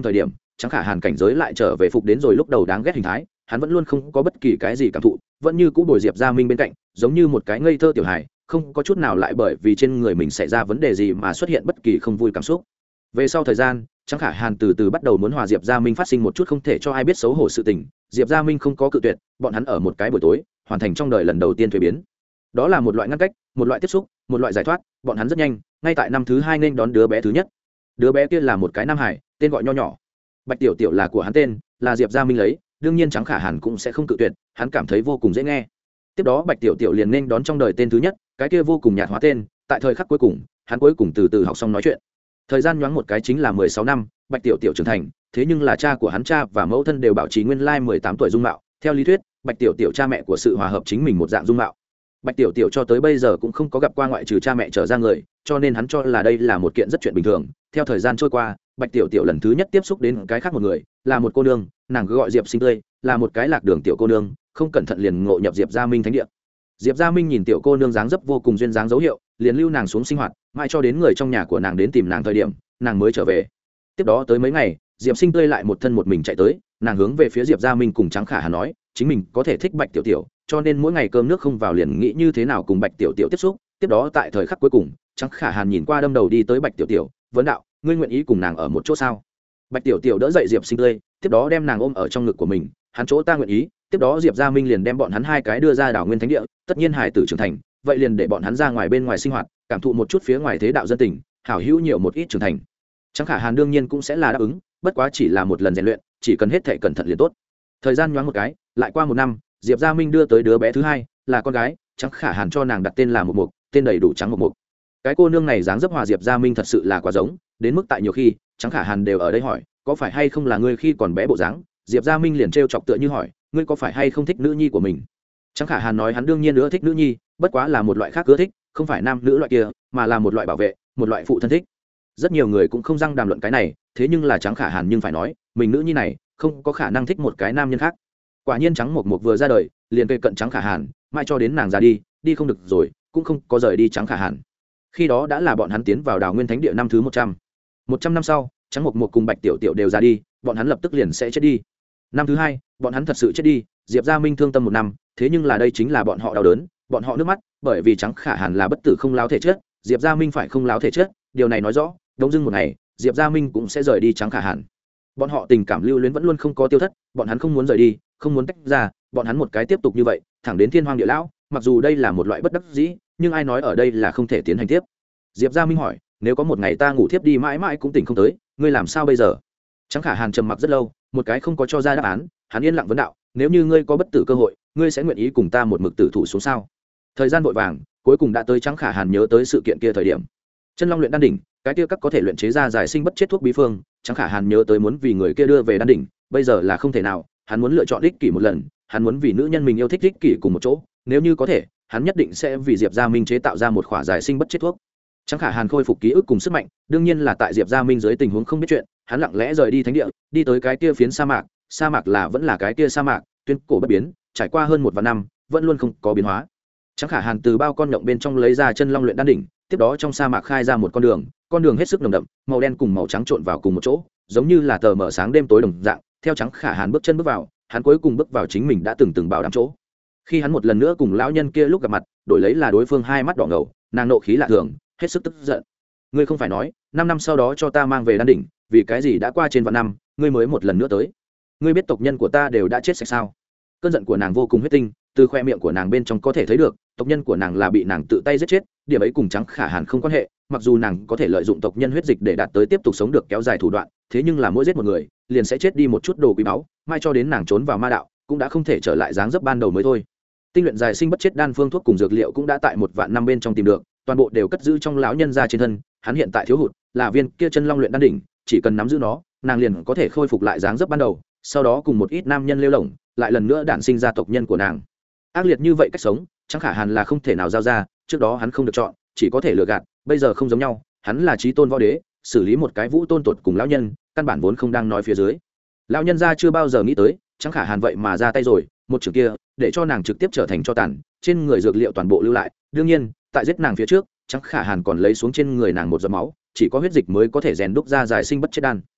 Trắng Khả Hàn cảnh giới lại trở về phục đến rồi lúc đầu đáng ghét hình thái, hắn vẫn luôn không có bất kỳ cái gì cảm thụ, vẫn như cũ bồi Diệp Gia Minh bên cạnh, giống như một cái ngây thơ tiểu hài, không có chút nào lại bởi vì trên người mình xảy ra vấn đề gì mà xuất hiện bất kỳ không vui cảm xúc. Về sau thời gian, Trắng Khả Hàn từ từ bắt đầu muốn hòa Diệp Gia Minh phát sinh một chút không thể cho ai biết xấu hổ sự tình, Diệp Gia Minh không có cự tuyệt, bọn hắn ở một cái buổi tối, hoàn thành trong đời lần đầu tiên thuế biến. Đó là một loại ngăn cách, một loại tiếp xúc, một loại giải thoát, bọn hắn rất nhanh, ngay tại năm thứ hai nên đón đứa bé thứ nhất. Đứa bé kia là một cái nam hải, tên gọi nho nhỏ. Bạch Tiểu Tiểu là của hắn tên, là Diệp Gia Minh lấy, đương nhiên Trắng Khả Hàn cũng sẽ không cự tuyệt, hắn cảm thấy vô cùng dễ nghe. Tiếp đó Bạch Tiểu Tiểu liền nên đón trong đời tên thứ nhất, cái kia vô cùng nhạt hóa tên, tại thời khắc cuối cùng, hắn cuối cùng từ từ học xong nói chuyện. Thời gian nhoáng một cái chính là mười sáu năm, Bạch Tiểu Tiểu trưởng thành, thế nhưng là cha của hắn cha và mẫu thân đều bảo trì nguyên lai mười tám tuổi dung mạo, theo lý thuyết, Bạch Tiểu Tiểu cha mẹ của sự hòa hợp chính mình một dạng dung mạo. Bạch Tiểu Tiểu cho tới bây giờ cũng không có gặp qua ngoại trừ cha mẹ trở ra người, cho nên hắn cho là đây là một kiện rất chuyện bình thường. Theo thời gian trôi qua, Bạch Tiểu Tiểu lần thứ nhất tiếp xúc đến cái khác một người, là một cô nương, nàng cứ gọi Diệp Sinh Tươi, là một cái lạc đường tiểu cô nương, không cẩn thận liền ngộ nhập Diệp Gia Minh thánh địa. Diệp Gia Minh nhìn tiểu cô nương dáng dấp vô cùng duyên dáng dấu hiệu, liền lưu nàng xuống sinh hoạt, mãi cho đến người trong nhà của nàng đến tìm nàng thời điểm, nàng mới trở về. Tiếp đó tới mấy ngày, Diệp Sinh Tươi lại một thân một mình chạy tới, nàng hướng về phía Diệp Gia Minh cùng Trắng Khả Hàn nói, chính mình có thể thích Bạch Tiểu Tiểu, cho nên mỗi ngày cơm nước không vào liền nghĩ như thế nào cùng Bạch Tiểu Tiểu tiếp xúc. Tiếp đó tại thời khắc cuối cùng, Trắng Khả Hàn nhìn qua đâm đầu đi tới Bạch Tiểu Tiểu, vấn đạo, ngươi nguyện ý cùng nàng ở một chỗ sao? Bạch Tiểu Tiểu đỡ dậy Diệp Sinh Tươi, tiếp đó đem nàng ôm ở trong ngực của mình, hắn chỗ ta nguyện ý. Tiếp đó Diệp Gia Minh liền đem bọn hắn hai cái đưa ra đảo nguyên thánh địa, tất nhiên hải tử trưởng thành, vậy liền để bọn hắn ra ngoài bên ngoài sinh hoạt, cảm thụ một chút phía ngoài thế đạo dân tình, hảo hữu nhiều một ít trưởng thành. Trắng Khả Hàn đương nhiên cũng sẽ là đáp ứng, bất quá chỉ là một lần rèn luyện, chỉ cần hết thảy cẩn thận liền tốt. Thời gian nhoáng một cái, lại qua một năm, Diệp Gia Minh đưa tới đứa bé thứ hai, là con gái, Trắng Khả Hàn cho nàng đặt tên là Mộc Mộc, tên đầy đủ Trắng Mộc Mộc. Cái cô nương này dáng dấp hòa Diệp Gia Minh thật sự là quá giống, đến mức tại nhiều khi, Trắng Khả Hàn đều ở đây hỏi, có phải hay không là ngươi khi còn bé bộ dáng? Diệp Gia Minh liền trêu chọc tựa như hỏi, ngươi có phải hay không thích nữ nhi của mình? Trắng Khả Hàn nói hắn đương nhiên ưa thích nữ nhi, bất quá là một loại khác ưa thích, không phải nam nữ loại kia, mà là một loại bảo vệ, một loại phụ thân thích. Rất nhiều người cũng không răng đàm luận cái này, thế nhưng là Trắng Khả Hàn nhưng phải nói, mình nữ nhi này không có khả năng thích một cái nam nhân khác. Quả nhiên Trắng Mộc Mộc vừa ra đời, liền cây cận Trắng Khả Hàn, mãi cho đến nàng già đi, đi không được rồi, cũng không có rời đi Trắng Khả Hàn. Khi đó đã là bọn hắn tiến vào Đào Nguyên Thánh Địa năm thứ một trăm. một trăm năm sau, Trắng Mộc Mộc cùng Bạch Tiểu Tiểu đều ra đi, bọn hắn lập tức liền sẽ chết đi. Năm thứ hai, bọn hắn thật sự chết đi, Diệp Gia Minh thương tâm một năm, thế nhưng là đây chính là bọn họ đau đớn, bọn họ nước mắt, bởi vì Trắng Khả Hàn là bất tử không láo thể chất, Diệp Gia Minh phải không láo thể chất, điều này nói rõ, đông dưng một ngày, Diệp Gia Minh cũng sẽ rời đi Trắng Khả Hàn. Bọn họ tình cảm lưu luyến vẫn luôn không có tiêu thất, bọn hắn không muốn rời đi, không muốn tách ra, bọn hắn một cái tiếp tục như vậy, thẳng đến thiên hoang địa lão, mặc dù đây là một loại bất đắc dĩ, nhưng ai nói ở đây là không thể tiến hành tiếp. Diệp Gia Minh hỏi, nếu có một ngày ta ngủ thiếp đi mãi mãi cũng tỉnh không tới, ngươi làm sao bây giờ? Trắng Khả Hàn trầm mặc rất lâu, một cái không có cho ra đáp án, hắn yên lặng vấn đạo, nếu như ngươi có bất tử cơ hội, ngươi sẽ nguyện ý cùng ta một mực tử thủ xuống sao? Thời gian vội vàng, cuối cùng đã tới Trắng Khả Hàn nhớ tới sự kiện kia thời điểm. Chân Long luyện đan đỉnh, cái kia các có thể luyện chế ra giải sinh bất chết thuốc bí phương, Trắng Khả Hàn nhớ tới muốn vì người kia đưa về đan đỉnh, bây giờ là không thể nào, hắn muốn lựa chọn ích kỷ một lần, hắn muốn vì nữ nhân mình yêu thích ích kỷ cùng một chỗ, nếu như có thể, hắn nhất định sẽ vì Diệp Gia Minh chế tạo ra một khỏa giải sinh bất chết thuốc. Trắng Khả Hàn khôi phục ký ức cùng sức mạnh, đương nhiên là tại Diệp Gia Minh dưới tình huống không biết chuyện, hắn lặng lẽ rời đi thánh địa, đi tới cái kia phiến sa mạc, sa mạc là vẫn là cái kia sa mạc, tuyên cổ bất biến, trải qua hơn một vạn năm, vẫn luôn không có biến hóa. Trắng Khả Hàn từ bao con nhộng bên trong lấy ra Chân Long luyện đan đỉnh, tiếp đó trong sa mạc khai ra một con đường, con đường hết sức nồng đậm, màu đen cùng màu trắng trộn vào cùng một chỗ, giống như là tờ mở sáng đêm tối đồng dạng. Theo Trắng Khả Hàn bước chân bước vào, hắn cuối cùng bước vào chính mình đã từng từng bảo đảm chỗ. Khi hắn một lần nữa cùng lão nhân kia lúc gặp mặt, đổi lấy là đối phương hai mắt đỏ ngầu, nàng nộ khí lạ thường, hết sức tức giận. Ngươi không phải nói, năm năm sau đó cho ta mang về đan đỉnh, vì cái gì đã qua trên vạn năm, ngươi mới một lần nữa tới? Ngươi biết tộc nhân của ta đều đã chết sạch sao? Cơn giận của nàng vô cùng huyết tinh, từ khoe miệng của nàng bên trong có thể thấy được, tộc nhân của nàng là bị nàng tự tay giết chết, điểm ấy cùng Trắng Khả Hàn không quan hệ, mặc dù nàng có thể lợi dụng tộc nhân huyết dịch để đạt tới tiếp tục sống được kéo dài thủ đoạn, thế nhưng là mỗi giết một người, liền sẽ chết đi một chút đồ quý báu, mai cho đến nàng trốn vào ma đạo, cũng đã không thể trở lại dáng dấp ban đầu mới thôi. Tinh luyện dài sinh bất chết đan phương thuốc cùng dược liệu cũng đã tại một vạn năm bên trong tìm được, toàn bộ đều cất giữ trong lão nhân gia trên thân, hắn hiện tại thiếu hụt là viên kia Chân Long luyện đan đỉnh, chỉ cần nắm giữ nó, nàng liền có thể khôi phục lại dáng dấp ban đầu, sau đó cùng một ít nam nhân lêu lổng, lại lần nữa đản sinh ra tộc nhân của nàng. Ác liệt như vậy cách sống, Trắng Khả Hàn là không thể nào giao ra, trước đó hắn không được chọn, chỉ có thể lừa gạt, bây giờ không giống nhau, hắn là chí tôn võ đế, xử lý một cái vũ tôn tuột cùng lão nhân, căn bản vốn không đang nói phía dưới. Lão nhân gia chưa bao giờ nghĩ tới, Trắng Khả Hàn vậy mà ra tay rồi, một trường kia, để cho nàng trực tiếp trở thành cho tàn, trên người dược liệu toàn bộ lưu lại, đương nhiên, tại giết nàng phía trước, Trắng Khả Hàn còn lấy xuống trên người nàng một giọt máu, chỉ có huyết dịch mới có thể rèn đúc ra giải sinh bất chết đan.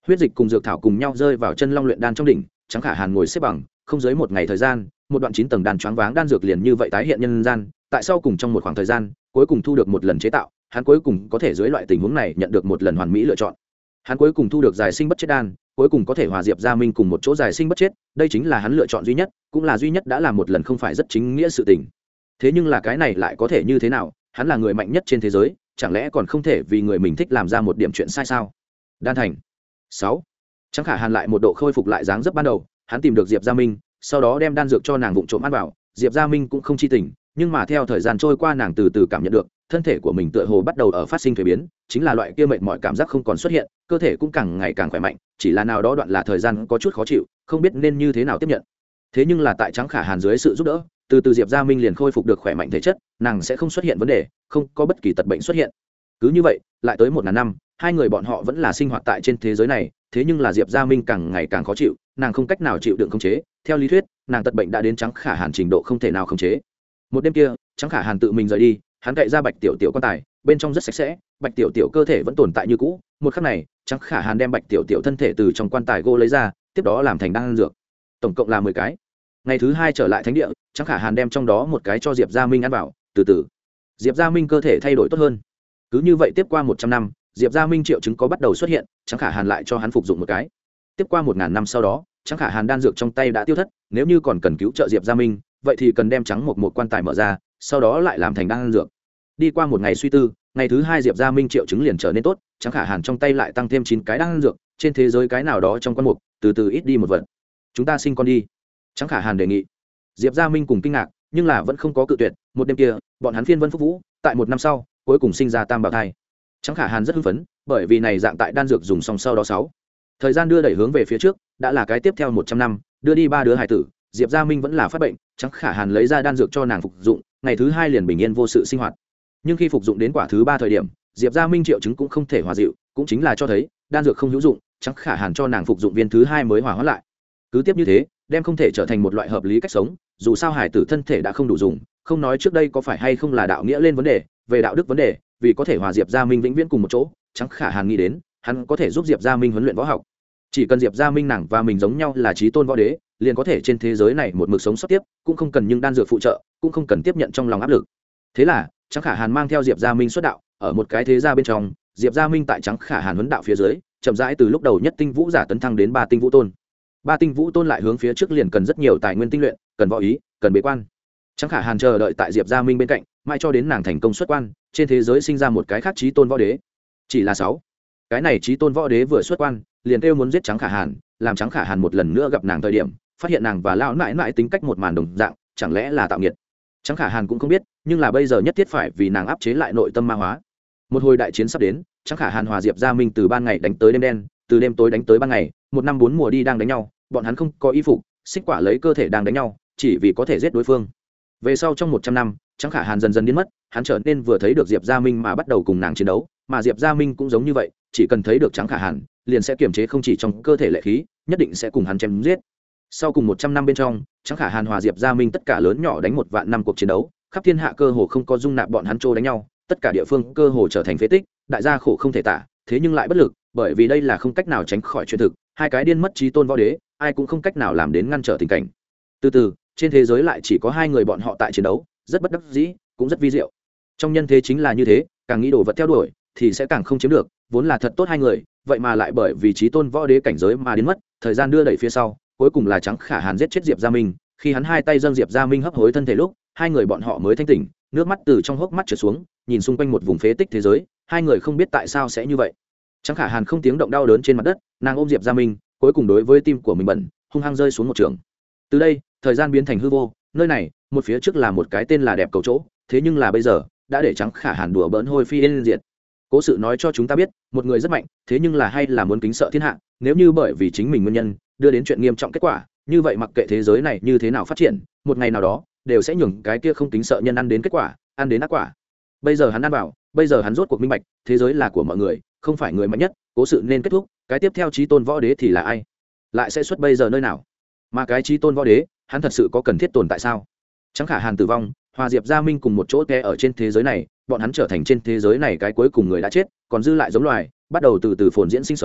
huyết dịch cùng dược thảo cùng nhau rơi vào chân long luyện đan trong đỉnh. Trắng Khả Hàn ngồi xếp bằng, không dưới một ngày thời gian, một đoạn chín tầng đan choáng váng đan dược liền như vậy tái hiện nhân gian. Tại sau cùng trong một khoảng thời gian, cuối cùng thu được một lần chế tạo, hắn cuối cùng có thể dưới loại tình huống này nhận được một lần hoàn mỹ lựa chọn. Hắn cuối cùng thu được giải sinh bất chết đan, cuối cùng có thể hòa diệp gia minh cùng một chỗ giải sinh bất chết, đây chính là hắn lựa chọn duy nhất, cũng là duy nhất đã làm một lần không phải rất chính nghĩa sự tình. Thế nhưng là cái này lại có thể như thế nào? Hắn là người mạnh nhất trên thế giới, chẳng lẽ còn không thể vì người mình thích làm ra một điểm chuyện sai sao? Đan thành sáu. Trắng Khả Hàn lại một độ khôi phục lại dáng dấp ban đầu, hắn tìm được diệp gia minh, sau đó đem đan dược cho nàng vụng trộm ăn vào. Diệp gia minh cũng không chi tình, nhưng mà theo thời gian trôi qua nàng từ từ cảm nhận được thân thể của mình tựa hồ bắt đầu ở phát sinh thuế biến, chính là loại kia mệt mỏi cảm giác không còn xuất hiện, cơ thể cũng càng ngày càng khỏe mạnh, chỉ là nào đó đoạn là thời gian có chút khó chịu, không biết nên như thế nào tiếp nhận. Thế nhưng là tại Trắng Khả Hàn dưới sự giúp đỡ, từ từ diệp gia minh liền khôi phục được khỏe mạnh thể chất, nàng sẽ không xuất hiện vấn đề, không có bất kỳ tật bệnh xuất hiện. Cứ như vậy lại tới một ngàn năm, hai người bọn họ vẫn là sinh hoạt tại trên thế giới này, thế nhưng là diệp gia minh càng ngày càng khó chịu, nàng không cách nào chịu đựng khống chế, theo lý thuyết nàng tật bệnh đã đến Trắng Khả Hàn trình độ không thể nào khống chế. Một đêm kia Trắng Khả Hàn tự mình rời đi, hắn cậy ra bạch tiểu tiểu quan tài, bên trong rất sạch sẽ, bạch tiểu tiểu cơ thể vẫn tồn tại như cũ. Một khắc này Trắng Khả Hàn đem bạch tiểu tiểu thân thể từ trong quan tài gỗ lấy ra, tiếp đó làm thành đan dược, tổng cộng là mười cái. Ngày thứ hai trở lại thánh địa, Trắng Khả Hàn đem trong đó một cái cho diệp gia minh ăn vào, từ từ diệp gia minh cơ thể thay đổi tốt hơn. Cứ như vậy tiếp qua một trăm năm, diệp gia minh triệu chứng có bắt đầu xuất hiện, Trắng Khả Hàn lại cho hắn phục dụng một cái. Tiếp qua một ngàn năm sau đó, Trắng Khả Hàn đan dược trong tay đã tiêu thất, nếu như còn cần cứu trợ diệp gia minh, vậy thì cần đem trắng một một quan tài mở ra, sau đó lại làm thành đan dược. Đi qua một ngày suy tư, ngày thứ hai diệp gia minh triệu chứng liền trở nên tốt, Trắng Khả Hàn trong tay lại tăng thêm chín cái đan dược, trên thế giới cái nào đó trong quan mục từ từ ít đi một vật. Chúng ta sinh con đi, Trắng Khả Hàn đề nghị. Diệp gia minh cùng kinh ngạc, nhưng là vẫn không có cự tuyệt. Một đêm kia bọn hắn phiên vân phúc vũ, tại một năm sau cuối cùng sinh ra tam bảo thai. Trắng Khả Hàn rất hưng phấn, bởi vì này dạng tại đan dược dùng xong sau đó sáu thời gian đưa đẩy hướng về phía trước, đã là cái tiếp theo một trăm năm, đưa đi ba đứa hải tử. Diệp gia minh vẫn là phát bệnh, Trắng Khả Hàn lấy ra đan dược cho nàng phục dụng, ngày thứ hai liền bình yên vô sự sinh hoạt. Nhưng khi phục dụng đến quả thứ ba thời điểm, diệp gia minh triệu chứng cũng không thể hòa dịu, cũng chính là cho thấy đan dược không hữu dụng. Trắng Khả Hàn cho nàng phục dụng viên thứ hai mới hòa hóa lại. Cứ tiếp như thế, đem không thể trở thành một loại hợp lý cách sống. Dù sao hải tử thân thể đã không đủ dùng, không nói trước đây có phải hay không là đạo nghĩa lên vấn đề, về đạo đức vấn đề, vì có thể hòa diệp gia minh vĩnh viễn cùng một chỗ, Trắng Khả Hàn nghĩ đến hắn có thể giúp diệp gia minh huấn luyện võ học. Chỉ cần diệp gia minh nàng và mình giống nhau là chí tôn võ đế, liền có thể trên thế giới này một mực sống sót tiếp, cũng không cần những đan dược phụ trợ, cũng không cần tiếp nhận trong lòng áp lực. Thế là Trắng Khả Hàn mang theo diệp gia minh xuất đạo, ở một cái thế gia bên trong, diệp gia minh tại Trắng Khả Hàn huấn đạo phía dưới, chậm rãi từ lúc đầu nhất tinh vũ giả tấn thăng đến ba tinh vũ tôn. Ba tinh vũ tôn lại hướng phía trước liền cần rất nhiều tài nguyên tinh luyện, cần võ ý, cần bế quan. Trắng Khả Hàn chờ đợi tại diệp gia minh bên cạnh, mãi cho đến nàng thành công xuất quan, trên thế giới sinh ra một cái khác chí tôn võ đế. Chỉ là sáu cái này chí tôn võ đế vừa xuất quan, liền kêu muốn giết Trắng Khả Hàn, làm Trắng Khả Hàn một lần nữa gặp nàng thời điểm, phát hiện nàng và lão nãi nãi tính cách một màn đồng dạng, chẳng lẽ là tạo nghiệt. Trắng Khả Hàn cũng không biết, nhưng là bây giờ nhất thiết phải vì nàng áp chế lại nội tâm ma hóa. Một hồi đại chiến sắp đến, Trắng Khả Hàn hòa diệp gia minh từ ban ngày đánh tới đêm đen, từ đêm tối đánh tới ban ngày, một năm bốn mùa đi đang đánh nhau, bọn hắn không có y phục, xích quả lấy cơ thể đang đánh nhau, chỉ vì có thể giết đối phương. Về sau trong một trăm năm, Trắng Khả Hàn dần dần biến mất, hắn trở nên vừa thấy được diệp gia minh mà bắt đầu cùng nàng chiến đấu, mà diệp gia minh cũng giống như vậy, chỉ cần thấy được Trắng Khả Hàn, liền sẽ kiềm chế không chỉ trong cơ thể lệ khí, nhất định sẽ cùng hắn chém giết. Sau cùng một trăm năm bên trong, Trắng Khả Hàn hòa diệp gia minh tất cả lớn nhỏ đánh một vạn năm cuộc chiến đấu, khắp thiên hạ cơ hồ không có dung nạp bọn hắn trô đánh nhau, tất cả địa phương cơ hồ trở thành phế tích, đại gia khổ không thể tả, thế nhưng lại bất lực, bởi vì đây là không cách nào tránh khỏi chuyện thực, hai cái điên mất chí tôn võ đế, ai cũng không cách nào làm đến ngăn trở tình cảnh. Từ từ, trên thế giới lại chỉ có hai người bọn họ tại chiến đấu, rất bất đắc dĩ, cũng rất vi diệu. Trong nhân thế chính là như thế, càng nghĩ đồ vật theo đuổi thì sẽ càng không chiếm được, vốn là thật tốt hai người, vậy mà lại bởi vì chí tôn võ đế cảnh giới mà đến mất, thời gian đưa đẩy phía sau, cuối cùng là Trắng Khả Hàn giết chết diệp gia minh, khi hắn hai tay dâng diệp gia minh hấp hối thân thể lúc, hai người bọn họ mới thanh tỉnh, nước mắt từ trong hốc mắt trượt xuống, nhìn xung quanh một vùng phế tích thế giới, hai người không biết tại sao sẽ như vậy. Trắng Khả Hàn không tiếng động đau đớn trên mặt đất, nàng ôm diệp gia minh, cuối cùng đối với tim của mình bẩn, hung hăng rơi xuống một trường. Từ đây, thời gian biến thành hư vô, nơi này, một phía trước là một cái tên là đẹp cầu chỗ, thế nhưng là bây giờ, đã để Trắng Khả Hàn đùa bỡn hôi phi yên diệt. Cố sự nói cho chúng ta biết, một người rất mạnh, thế nhưng là hay là muốn kính sợ thiên hạ, nếu như bởi vì chính mình nguyên nhân, đưa đến chuyện nghiêm trọng kết quả, như vậy mặc kệ thế giới này như thế nào phát triển, một ngày nào đó, đều sẽ nhường cái kia không kính sợ nhân ăn đến kết quả, ăn đến ác quả. Bây giờ hắn ăn bảo, bây giờ hắn rốt cuộc minh bạch, thế giới là của mọi người, không phải người mạnh nhất, cố sự nên kết thúc, cái tiếp theo chí tôn võ đế thì là ai? Lại sẽ xuất bây giờ nơi nào? Mà cái chí tôn võ đế, hắn thật sự có cần thiết tồn tại sao? Trắng Khả Hàn tử vong, hòa diệp gia minh cùng một chỗ té ở trên thế giới này, bọn hắn trở thành trên thế giới này cái cuối cùng người đã chết, còn dư lại giống loài, bắt đầu từ từ phồn diễn sinh sống,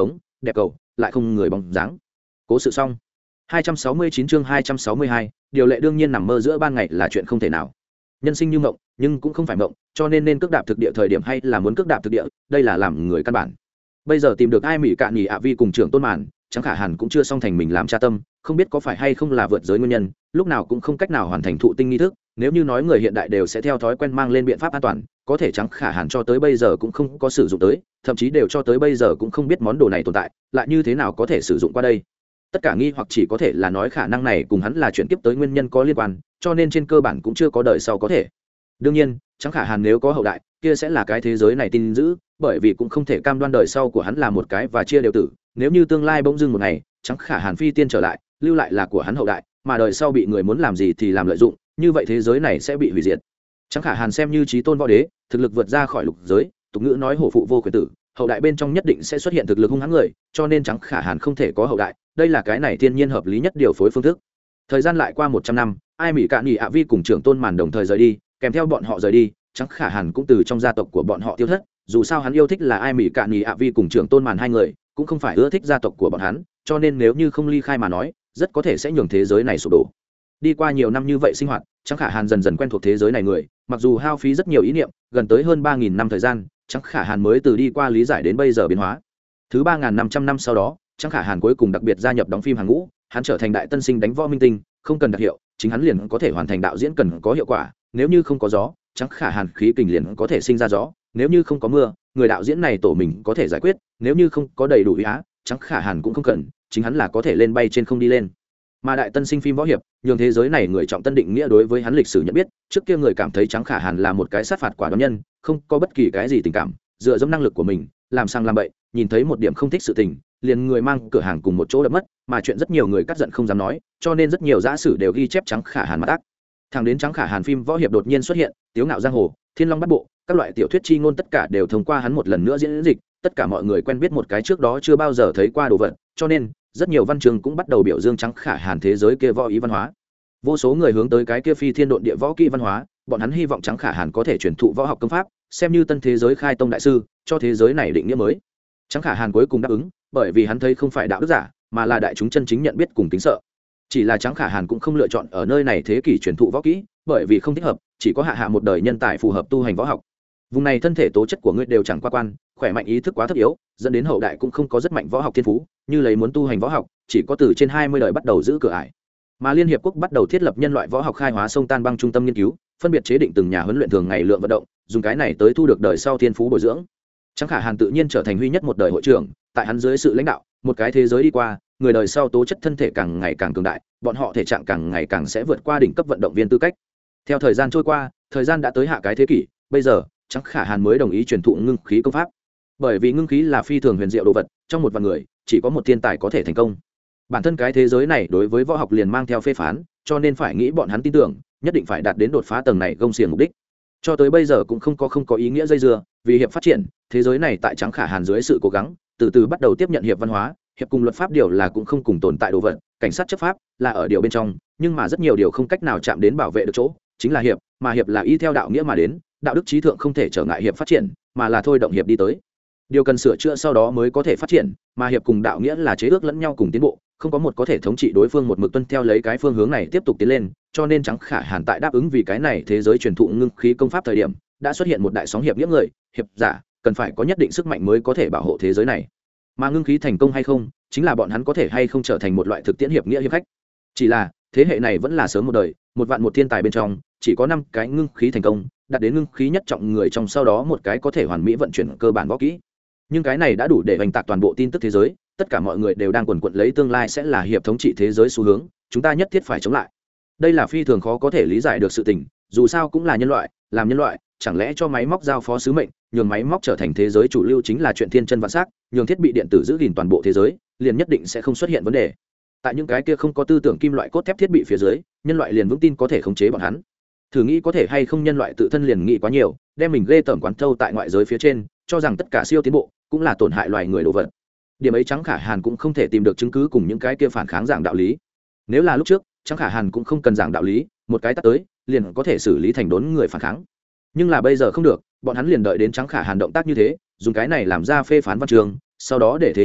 đẹp cầu lại không người bóng dáng. Cố sự xong. hai trăm sáu mươi chín chương hai trăm sáu mươi hai, điều lệ đương nhiên nằm mơ giữa ban ngày là chuyện không thể nào. Nhân sinh như mộng, nhưng cũng không phải mộng, cho nên nên cước đạp thực địa thời điểm hay là muốn cước đạp thực địa, đây là làm người căn bản. Bây giờ tìm được ai mỹ cạn nhỉ ạ vi cùng trưởng tôn màn, chẳng khả hẳn cũng chưa xong thành mình làm cha tâm, không biết có phải hay không là vượt giới nguyên nhân, lúc nào cũng không cách nào hoàn thành thụ tinh nghi thức. Nếu như nói người hiện đại đều sẽ theo thói quen mang lên biện pháp an toàn, có thể chẳng khả hẳn cho tới bây giờ cũng không có sử dụng tới, thậm chí đều cho tới bây giờ cũng không biết món đồ này tồn tại, lại như thế nào có thể sử dụng qua đây. Tất cả nghi hoặc chỉ có thể là nói khả năng này cùng hắn là chuyển tiếp tới nguyên nhân có liên quan, cho nên trên cơ bản cũng chưa có đời sau có thể. Đương nhiên, chẳng khả hàn nếu có hậu đại, kia sẽ là cái thế giới này tin giữ, bởi vì cũng không thể cam đoan đời sau của hắn là một cái và chia đều tử. Nếu như tương lai bỗng dưng một ngày, chẳng khả hàn phi tiên trở lại, lưu lại là của hắn hậu đại, mà đời sau bị người muốn làm gì thì làm lợi dụng, như vậy thế giới này sẽ bị hủy diệt. Chẳng khả hàn xem như chí tôn võ đế, thực lực vượt ra khỏi lục giới, tục ngữ nói hổ phụ vô quyền tử, hậu đại bên trong nhất định sẽ xuất hiện thực lực hung hãn người, cho nên chẳng khả hàn không thể có hậu đại, đây là cái này thiên nhiên hợp lý nhất điều phối phương thức. Thời gian lại qua một trăm năm, ai mỹ cạn nhỉ ạ vi cùng trưởng tôn màn đồng thời rời đi, kèm theo bọn họ rời đi, chẳng khả hàn cũng từ trong gia tộc của bọn họ tiêu thất. Dù sao hắn yêu thích là ai mỹ cạn nhỉ ạ vi cùng trưởng tôn màn hai người, cũng không phải ưa thích gia tộc của bọn hắn, cho nên nếu như không ly khai mà nói, rất có thể sẽ nhường thế giới này sụp đổ. Đi qua nhiều năm như vậy sinh hoạt, chẳng khả hàn dần dần quen thuộc thế giới này người, mặc dù hao phí rất nhiều ý niệm, gần tới hơn ba nghìn năm thời gian, chẳng khả hàn mới từ đi qua lý giải đến bây giờ biến hóa. Thứ ba nghìn năm trăm năm sau đó, chẳng khả hàn cuối cùng đặc biệt gia nhập đóng phim hàng ngũ, hắn trở thành đại tân sinh đánh võ minh tinh, không cần đặc hiệu, chính hắn liền có thể hoàn thành đạo diễn cần có hiệu quả. Nếu như không có gió, chẳng khả hàn khí kình liền có thể sinh ra gió. Nếu như không có mưa, người đạo diễn này tổ mình có thể giải quyết. Nếu như không có đầy đủ ý á, chẳng khả hàn cũng không cần, chính hắn là có thể lên bay trên không đi lên. Mà đại tân sinh phim võ hiệp, nhường thế giới này người trọng tân định nghĩa đối với hắn lịch sử nhận biết. Trước kia người cảm thấy Trắng Khả Hàn là một cái sát phạt quả đoán nhân, không có bất kỳ cái gì tình cảm, dựa dẫm năng lực của mình, làm sang làm bậy, nhìn thấy một điểm không thích sự tình, liền người mang cửa hàng cùng một chỗ đập mất, mà chuyện rất nhiều người cắt giận không dám nói, cho nên rất nhiều giả sử đều ghi chép Trắng Khả Hàn mặt ác. Thằng đến Trắng Khả Hàn phim võ hiệp đột nhiên xuất hiện, Tiếu Ngạo Giang Hồ, Thiên Long Bát Bộ, các loại tiểu thuyết chi ngôn tất cả đều thông qua hắn một lần nữa diễn dịch, tất cả mọi người quen biết một cái trước đó chưa bao giờ thấy qua đồ vật, cho nên rất nhiều văn chương cũng bắt đầu biểu dương Trắng Khả Hàn thế giới kia võ ý văn hóa. Vô số người hướng tới cái kia phi thiên độn địa võ kỹ văn hóa, bọn hắn hy vọng Trắng Khả Hàn có thể truyền thụ võ học công pháp, xem như tân thế giới khai tông đại sư, cho thế giới này định nghĩa mới. Trắng Khả Hàn cuối cùng đáp ứng, bởi vì hắn thấy không phải đạo đức giả, mà là đại chúng chân chính nhận biết cùng kính sợ. Chỉ là Trắng Khả Hàn cũng không lựa chọn ở nơi này thế kỷ truyền thụ võ kỹ, bởi vì không thích hợp, chỉ có hạ hạ một đời nhân tài phù hợp tu hành võ học. Vùng này thân thể tố chất của ngươi đều chẳng qua quan, khỏe mạnh ý thức quá thấp yếu, dẫn đến hậu đại cũng không có rất mạnh võ học thiên phú, như lấy muốn tu hành võ học, chỉ có từ trên hai mươi đời bắt đầu giữ cửa ải. Mà Liên hiệp quốc bắt đầu thiết lập nhân loại võ học khai hóa sông tan băng trung tâm nghiên cứu, phân biệt chế định từng nhà huấn luyện thường ngày lượng vận động, dùng cái này tới thu được đời sau thiên phú bồi dưỡng. Trắng Khả Hàn tự nhiên trở thành huy nhất một đời hội trưởng, tại hắn dưới sự lãnh đạo, một cái thế giới đi qua, người đời sau tố chất thân thể càng ngày càng cường đại, bọn họ thể trạng càng ngày càng sẽ vượt qua đỉnh cấp vận động viên tư cách. Theo thời gian trôi qua, thời gian đã tới hạ cái thế kỷ, bây giờ Trắng Khả Hàn mới đồng ý truyền thụ ngưng khí công pháp, bởi vì ngưng khí là phi thường huyền diệu đồ vật, trong một vạn người chỉ có một thiên tài có thể thành công. Bản thân cái thế giới này đối với võ học liền mang theo phê phán, cho nên phải nghĩ bọn hắn tin tưởng, nhất định phải đạt đến đột phá tầng này gông xiềng mục đích. Cho tới bây giờ cũng không có không có ý nghĩa dây dưa, vì hiệp phát triển, thế giới này tại Trắng Khả Hàn dưới sự cố gắng, từ từ bắt đầu tiếp nhận hiệp văn hóa, hiệp cùng luật pháp điều là cũng không cùng tồn tại đồ vật, cảnh sát chấp pháp là ở điều bên trong, nhưng mà rất nhiều điều không cách nào chạm đến bảo vệ được chỗ, chính là hiệp, mà hiệp là y theo đạo nghĩa mà đến, đạo đức trí thượng không thể trở ngại hiệp phát triển, mà là thôi động hiệp đi tới. Điều cần sửa chữa sau đó mới có thể phát triển, mà hiệp cùng đạo nghĩa là chế ước lẫn nhau cùng tiến bộ, không có một có thể thống trị đối phương một mực tuân theo lấy cái phương hướng này tiếp tục tiến lên, cho nên Trắng Khả Hàn tại đáp ứng vì cái này thế giới truyền thụ ngưng khí công pháp thời điểm, đã xuất hiện một đại sóng hiệp nghĩa người, hiệp giả cần phải có nhất định sức mạnh mới có thể bảo hộ thế giới này. Mà ngưng khí thành công hay không, chính là bọn hắn có thể hay không trở thành một loại thực tiễn hiệp nghĩa hiệp khách. Chỉ là thế hệ này vẫn là sớm một đời, một vạn một thiên tài bên trong chỉ có năm cái ngưng khí thành công, đạt đến ngưng khí nhất trọng người trong sau đó một cái có thể hoàn mỹ vận chuyển cơ bản võ kỹ. Nhưng cái này đã đủ để hoành tạc toàn bộ tin tức thế giới, tất cả mọi người đều đang quần quật lấy tương lai sẽ là hiệp thống trị thế giới xu hướng, chúng ta nhất thiết phải chống lại. Đây là phi thường khó có thể lý giải được sự tình, dù sao cũng là nhân loại, làm nhân loại, chẳng lẽ cho máy móc giao phó sứ mệnh, nhường máy móc trở thành thế giới chủ lưu chính là chuyện thiên chân vạn sắc, nhường thiết bị điện tử giữ gìn toàn bộ thế giới, liền nhất định sẽ không xuất hiện vấn đề. Tại những cái kia không có tư tưởng kim loại cốt thép thiết bị phía dưới, nhân loại liền vững tin có thể khống chế bọn hắn. Thử nghĩ có thể hay không nhân loại tự thân liền nghĩ quá nhiều, đem mình ghê tởm quán thâu tại ngoại giới phía trên, cho rằng tất cả siêu tiến bộ cũng là tổn hại loài người đồ vật. Điểm ấy Trắng Khả Hàn cũng không thể tìm được chứng cứ cùng những cái kia phản kháng giảng đạo lý. Nếu là lúc trước, Trắng Khả Hàn cũng không cần giảng đạo lý, một cái tắt tới, liền có thể xử lý thành đốn người phản kháng. Nhưng là bây giờ không được, bọn hắn liền đợi đến Trắng Khả Hàn động tác như thế, dùng cái này làm ra phê phán văn trường, sau đó để thế nhân biết,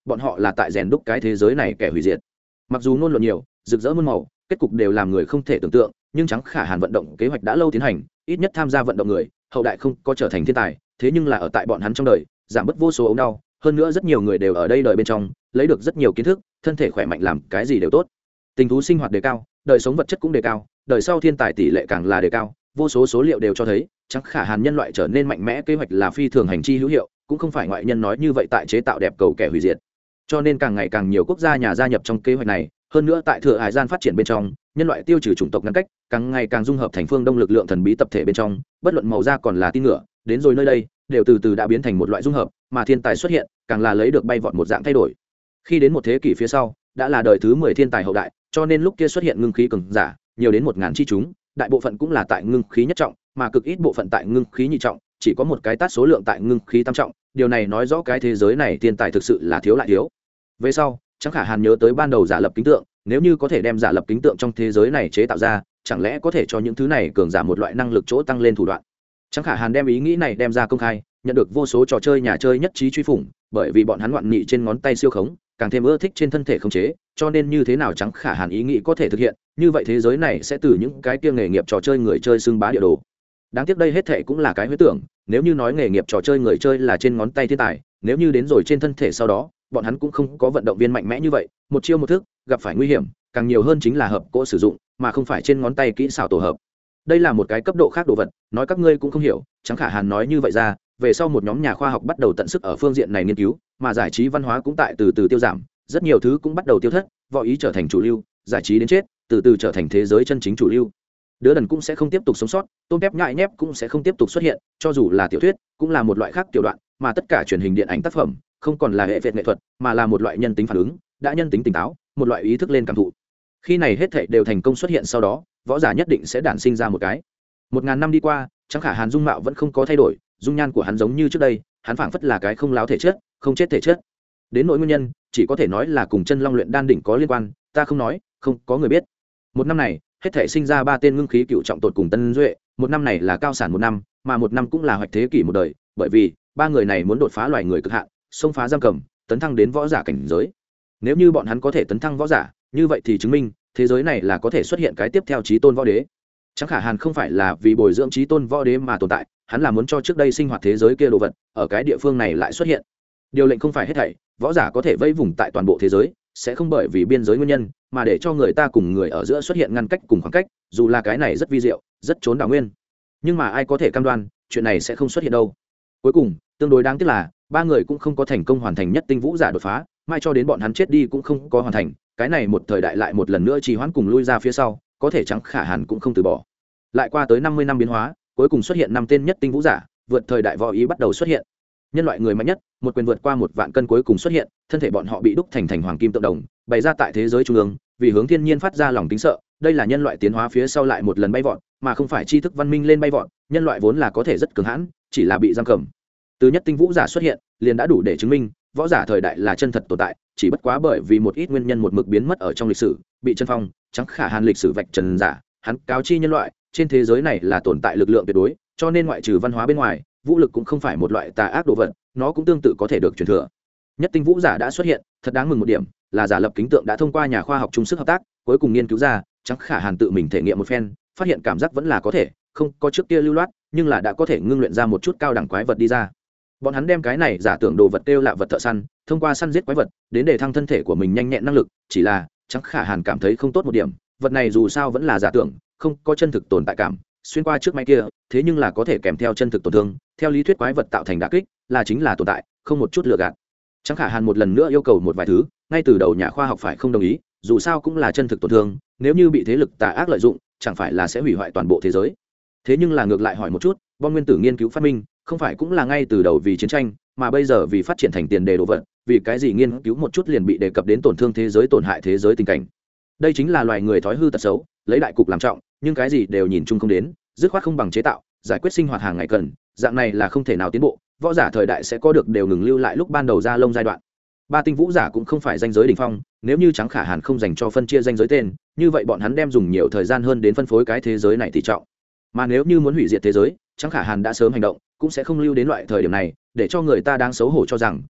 bọn họ là tại rèn đúc cái thế giới này kẻ hủy diệt. Mặc dù ngôn luận nhiều, rực rỡ muôn màu, kết cục đều làm người không thể tưởng tượng, nhưng Trắng Khả Hàn vận động kế hoạch đã lâu tiến hành, ít nhất tham gia vận động người hậu đại không có trở thành thiên tài, thế nhưng là ở tại bọn hắn trong đời giảm bớt vô số ốm đau, hơn nữa rất nhiều người đều ở đây đời bên trong lấy được rất nhiều kiến thức, thân thể khỏe mạnh làm cái gì đều tốt. Tình thú sinh hoạt đề cao, đời sống vật chất cũng đề cao, đời sau thiên tài tỷ lệ càng là đề cao, vô số số liệu đều cho thấy Trắng Khả Hàn nhân loại trở nên mạnh mẽ kế hoạch là phi thường hành chi hữu hiệu, cũng không phải ngoại nhân nói như vậy tại chế tạo đẹp cầu kẻ hủy diệt. Cho nên càng ngày càng nhiều quốc gia nhà gia nhập trong kế hoạch này, hơn nữa tại thừa hải gian phát triển bên trong, nhân loại tiêu trừ chủng tộc ngăn cách, càng ngày càng dung hợp thành phương đông lực lượng thần bí tập thể bên trong, bất luận màu da còn là tin ngựa, đến rồi nơi đây đều từ từ đã biến thành một loại dung hợp, mà thiên tài xuất hiện càng là lấy được bay vọt một dạng thay đổi. Khi đến một thế kỷ phía sau đã là đời thứ mười thiên tài hậu đại, cho nên lúc kia xuất hiện ngưng khí cường giả nhiều đến một ngàn chi chúng, đại bộ phận cũng là tại ngưng khí nhất trọng, mà cực ít bộ phận tại ngưng khí nhị trọng, chỉ có một cái tát số lượng tại ngưng khí tam trọng. Điều này nói rõ cái thế giới này thiên tài thực sự là thiếu lại thiếu. Về sau Trắng Khả Hàn nhớ tới ban đầu giả lập kính tượng, nếu như có thể đem giả lập kính tượng trong thế giới này chế tạo ra, chẳng lẽ có thể cho những thứ này cường giả một loại năng lực chỗ tăng lên thủ đoạn. Trắng Khả Hàn đem ý nghĩ này đem ra công khai, nhận được vô số trò chơi nhà chơi nhất trí truy phủng, bởi vì bọn hắn ngoạn nghị trên ngón tay siêu khống, càng thêm ưa thích trên thân thể khống chế, cho nên như thế nào Trắng Khả Hàn ý nghĩ có thể thực hiện, như vậy thế giới này sẽ từ những cái kia nghề nghiệp trò chơi người chơi xưng bá địa đồ. Đáng tiếc đây hết thệ cũng là cái huyễn tưởng, nếu như nói nghề nghiệp trò chơi người chơi là trên ngón tay thiên tài, nếu như đến rồi trên thân thể sau đó, bọn hắn cũng không có vận động viên mạnh mẽ như vậy, một chiêu một thức, gặp phải nguy hiểm, càng nhiều hơn chính là hợp cỗ sử dụng, mà không phải trên ngón tay kỹ xảo tổ hợp. Đây là một cái cấp độ khác đồ vật, nói các ngươi cũng không hiểu. Trắng Khả Hàn nói như vậy ra, về sau một nhóm nhà khoa học bắt đầu tận sức ở phương diện này nghiên cứu, mà giải trí văn hóa cũng tại từ từ tiêu giảm, rất nhiều thứ cũng bắt đầu tiêu thất, võ ý trở thành chủ lưu, giải trí đến chết, từ từ trở thành thế giới chân chính chủ lưu. Đứa đần cũng sẽ không tiếp tục sống sót, tôm tép nhại nhép cũng sẽ không tiếp tục xuất hiện, cho dù là tiểu thuyết, cũng là một loại khác tiểu đoạn, mà tất cả truyền hình điện ảnh tác phẩm, không còn là hệ phệt nghệ thuật, mà là một loại nhân tính phản ứng, đã nhân tính tỉnh táo, một loại ý thức lên cảm thụ. Khi này hết thảy đều thành công xuất hiện sau đó, võ giả nhất định sẽ đản sinh ra một cái. Một ngàn năm đi qua, Trắng Khả Hàn dung mạo vẫn không có thay đổi, dung nhan của hắn giống như trước đây, hắn phảng phất là cái không láo thể chất, không chết thể chất. Đến nỗi nguyên nhân, chỉ có thể nói là cùng chân long luyện đan đỉnh có liên quan, ta không nói, không có người biết. Một năm này, hết thảy sinh ra ba tên ngưng khí cựu trọng tột cùng tân duệ, một năm này là cao sản một năm, mà một năm cũng là hoạch thế kỷ một đời, bởi vì ba người này muốn đột phá loài người cực hạn, xông phá giam cầm, tấn thăng đến võ giả cảnh giới. Nếu như bọn hắn có thể tấn thăng võ giả, như vậy thì chứng minh thế giới này là có thể xuất hiện cái tiếp theo chí tôn võ đế. Trắng Khả Hàn không phải là vì bồi dưỡng chí tôn võ đế mà tồn tại, hắn là muốn cho trước đây sinh hoạt thế giới kia đồ vật ở cái địa phương này lại xuất hiện. Điều lệnh không phải hết thảy, võ giả có thể vây vùng tại toàn bộ thế giới, sẽ không bởi vì biên giới nguyên nhân mà để cho người ta cùng người ở giữa xuất hiện ngăn cách cùng khoảng cách, dù là cái này rất vi diệu, rất trốn đảo nguyên. Nhưng mà ai có thể cam đoan chuyện này sẽ không xuất hiện đâu. Cuối cùng, tương đối đáng tiếc là ba người cũng không có thành công hoàn thành nhất tinh vũ giả đột phá, mai cho đến bọn hắn chết đi cũng không có hoàn thành, cái này một thời đại lại một lần nữa trì hoãn cùng lui ra phía sau, có thể Trắng Khả Hàn cũng không từ bỏ. Lại qua tới năm mươi năm biến hóa, cuối cùng xuất hiện năm tên nhất tinh vũ giả, vượt thời đại võ ý bắt đầu xuất hiện. Nhân loại người mạnh nhất, một quyền vượt qua một vạn cân cuối cùng xuất hiện, thân thể bọn họ bị đúc thành thành hoàng kim tượng đồng, bày ra tại thế giới trung ương, vì hướng thiên nhiên phát ra lòng kính sợ, đây là nhân loại tiến hóa phía sau lại một lần bay vọt, mà không phải tri thức văn minh lên bay vọt, nhân loại vốn là có thể rất cường hãn, chỉ là bị giam cầm. Từ nhất tinh vũ giả xuất hiện, liền đã đủ để chứng minh, võ giả thời đại là chân thật tồn tại, chỉ bất quá bởi vì một ít nguyên nhân một mực biến mất ở trong lịch sử, bị chân phong. Trắng Khả Hàn lịch sử vạch trần giả, hắn cáo chi nhân loại, trên thế giới này là tồn tại lực lượng tuyệt đối, cho nên ngoại trừ văn hóa bên ngoài, vũ lực cũng không phải một loại tà ác đồ vật, nó cũng tương tự có thể được truyền thừa. Nhất tinh vũ giả đã xuất hiện, thật đáng mừng một điểm là giả lập kính tượng đã thông qua nhà khoa học chung sức hợp tác, cuối cùng nghiên cứu ra, Trắng Khả Hàn tự mình thể nghiệm một phen, phát hiện cảm giác vẫn là có thể, không có trước kia lưu loát, nhưng là đã có thể ngưng luyện ra một chút cao đẳng quái vật đi ra. Bọn hắn đem cái này giả tưởng đồ vật kêu lạ vật thợ săn, thông qua săn giết quái vật đến để thăng thân thể của mình nhanh nhẹn năng lực, chỉ là Trắng Khả Hàn cảm thấy không tốt một điểm, vật này dù sao vẫn là giả tưởng, không có chân thực tồn tại cảm, xuyên qua trước máy kia, thế nhưng là có thể kèm theo chân thực tổn thương, theo lý thuyết quái vật tạo thành đả kích, là chính là tồn tại, không một chút lừa gạt. Trắng Khả Hàn một lần nữa yêu cầu một vài thứ, ngay từ đầu nhà khoa học phải không đồng ý, dù sao cũng là chân thực tổn thương, nếu như bị thế lực tà ác lợi dụng, chẳng phải là sẽ hủy hoại toàn bộ thế giới. Thế nhưng là ngược lại hỏi một chút, bom nguyên tử nghiên cứu phát minh, không phải cũng là ngay từ đầu vì chiến tranh, mà bây giờ vì phát triển thành tiền đề đồ vật, vì cái gì nghiên cứu một chút liền bị đề cập đến tổn thương thế giới, tổn hại thế giới tình cảnh. Đây chính là loài người thói hư tật xấu, lấy đại cục làm trọng, nhưng cái gì đều nhìn chung không đến, dứt khoát không bằng chế tạo, giải quyết sinh hoạt hàng ngày cần, dạng này là không thể nào tiến bộ, võ giả thời đại sẽ có được đều ngừng lưu lại lúc ban đầu ra lông giai đoạn. Ba tinh vũ giả cũng không phải danh giới đỉnh phong, nếu như Trắng Khả Hàn không dành cho phân chia danh giới tên, như vậy bọn hắn đem dùng nhiều thời gian hơn đến phân phối cái thế giới này tỷ trọng. Mà nếu như muốn hủy diệt thế giới, Trắng Khả Hàn đã sớm hành động, cũng sẽ không lưu đến loại thời điểm này, để cho người ta đáng xấu hổ cho rằng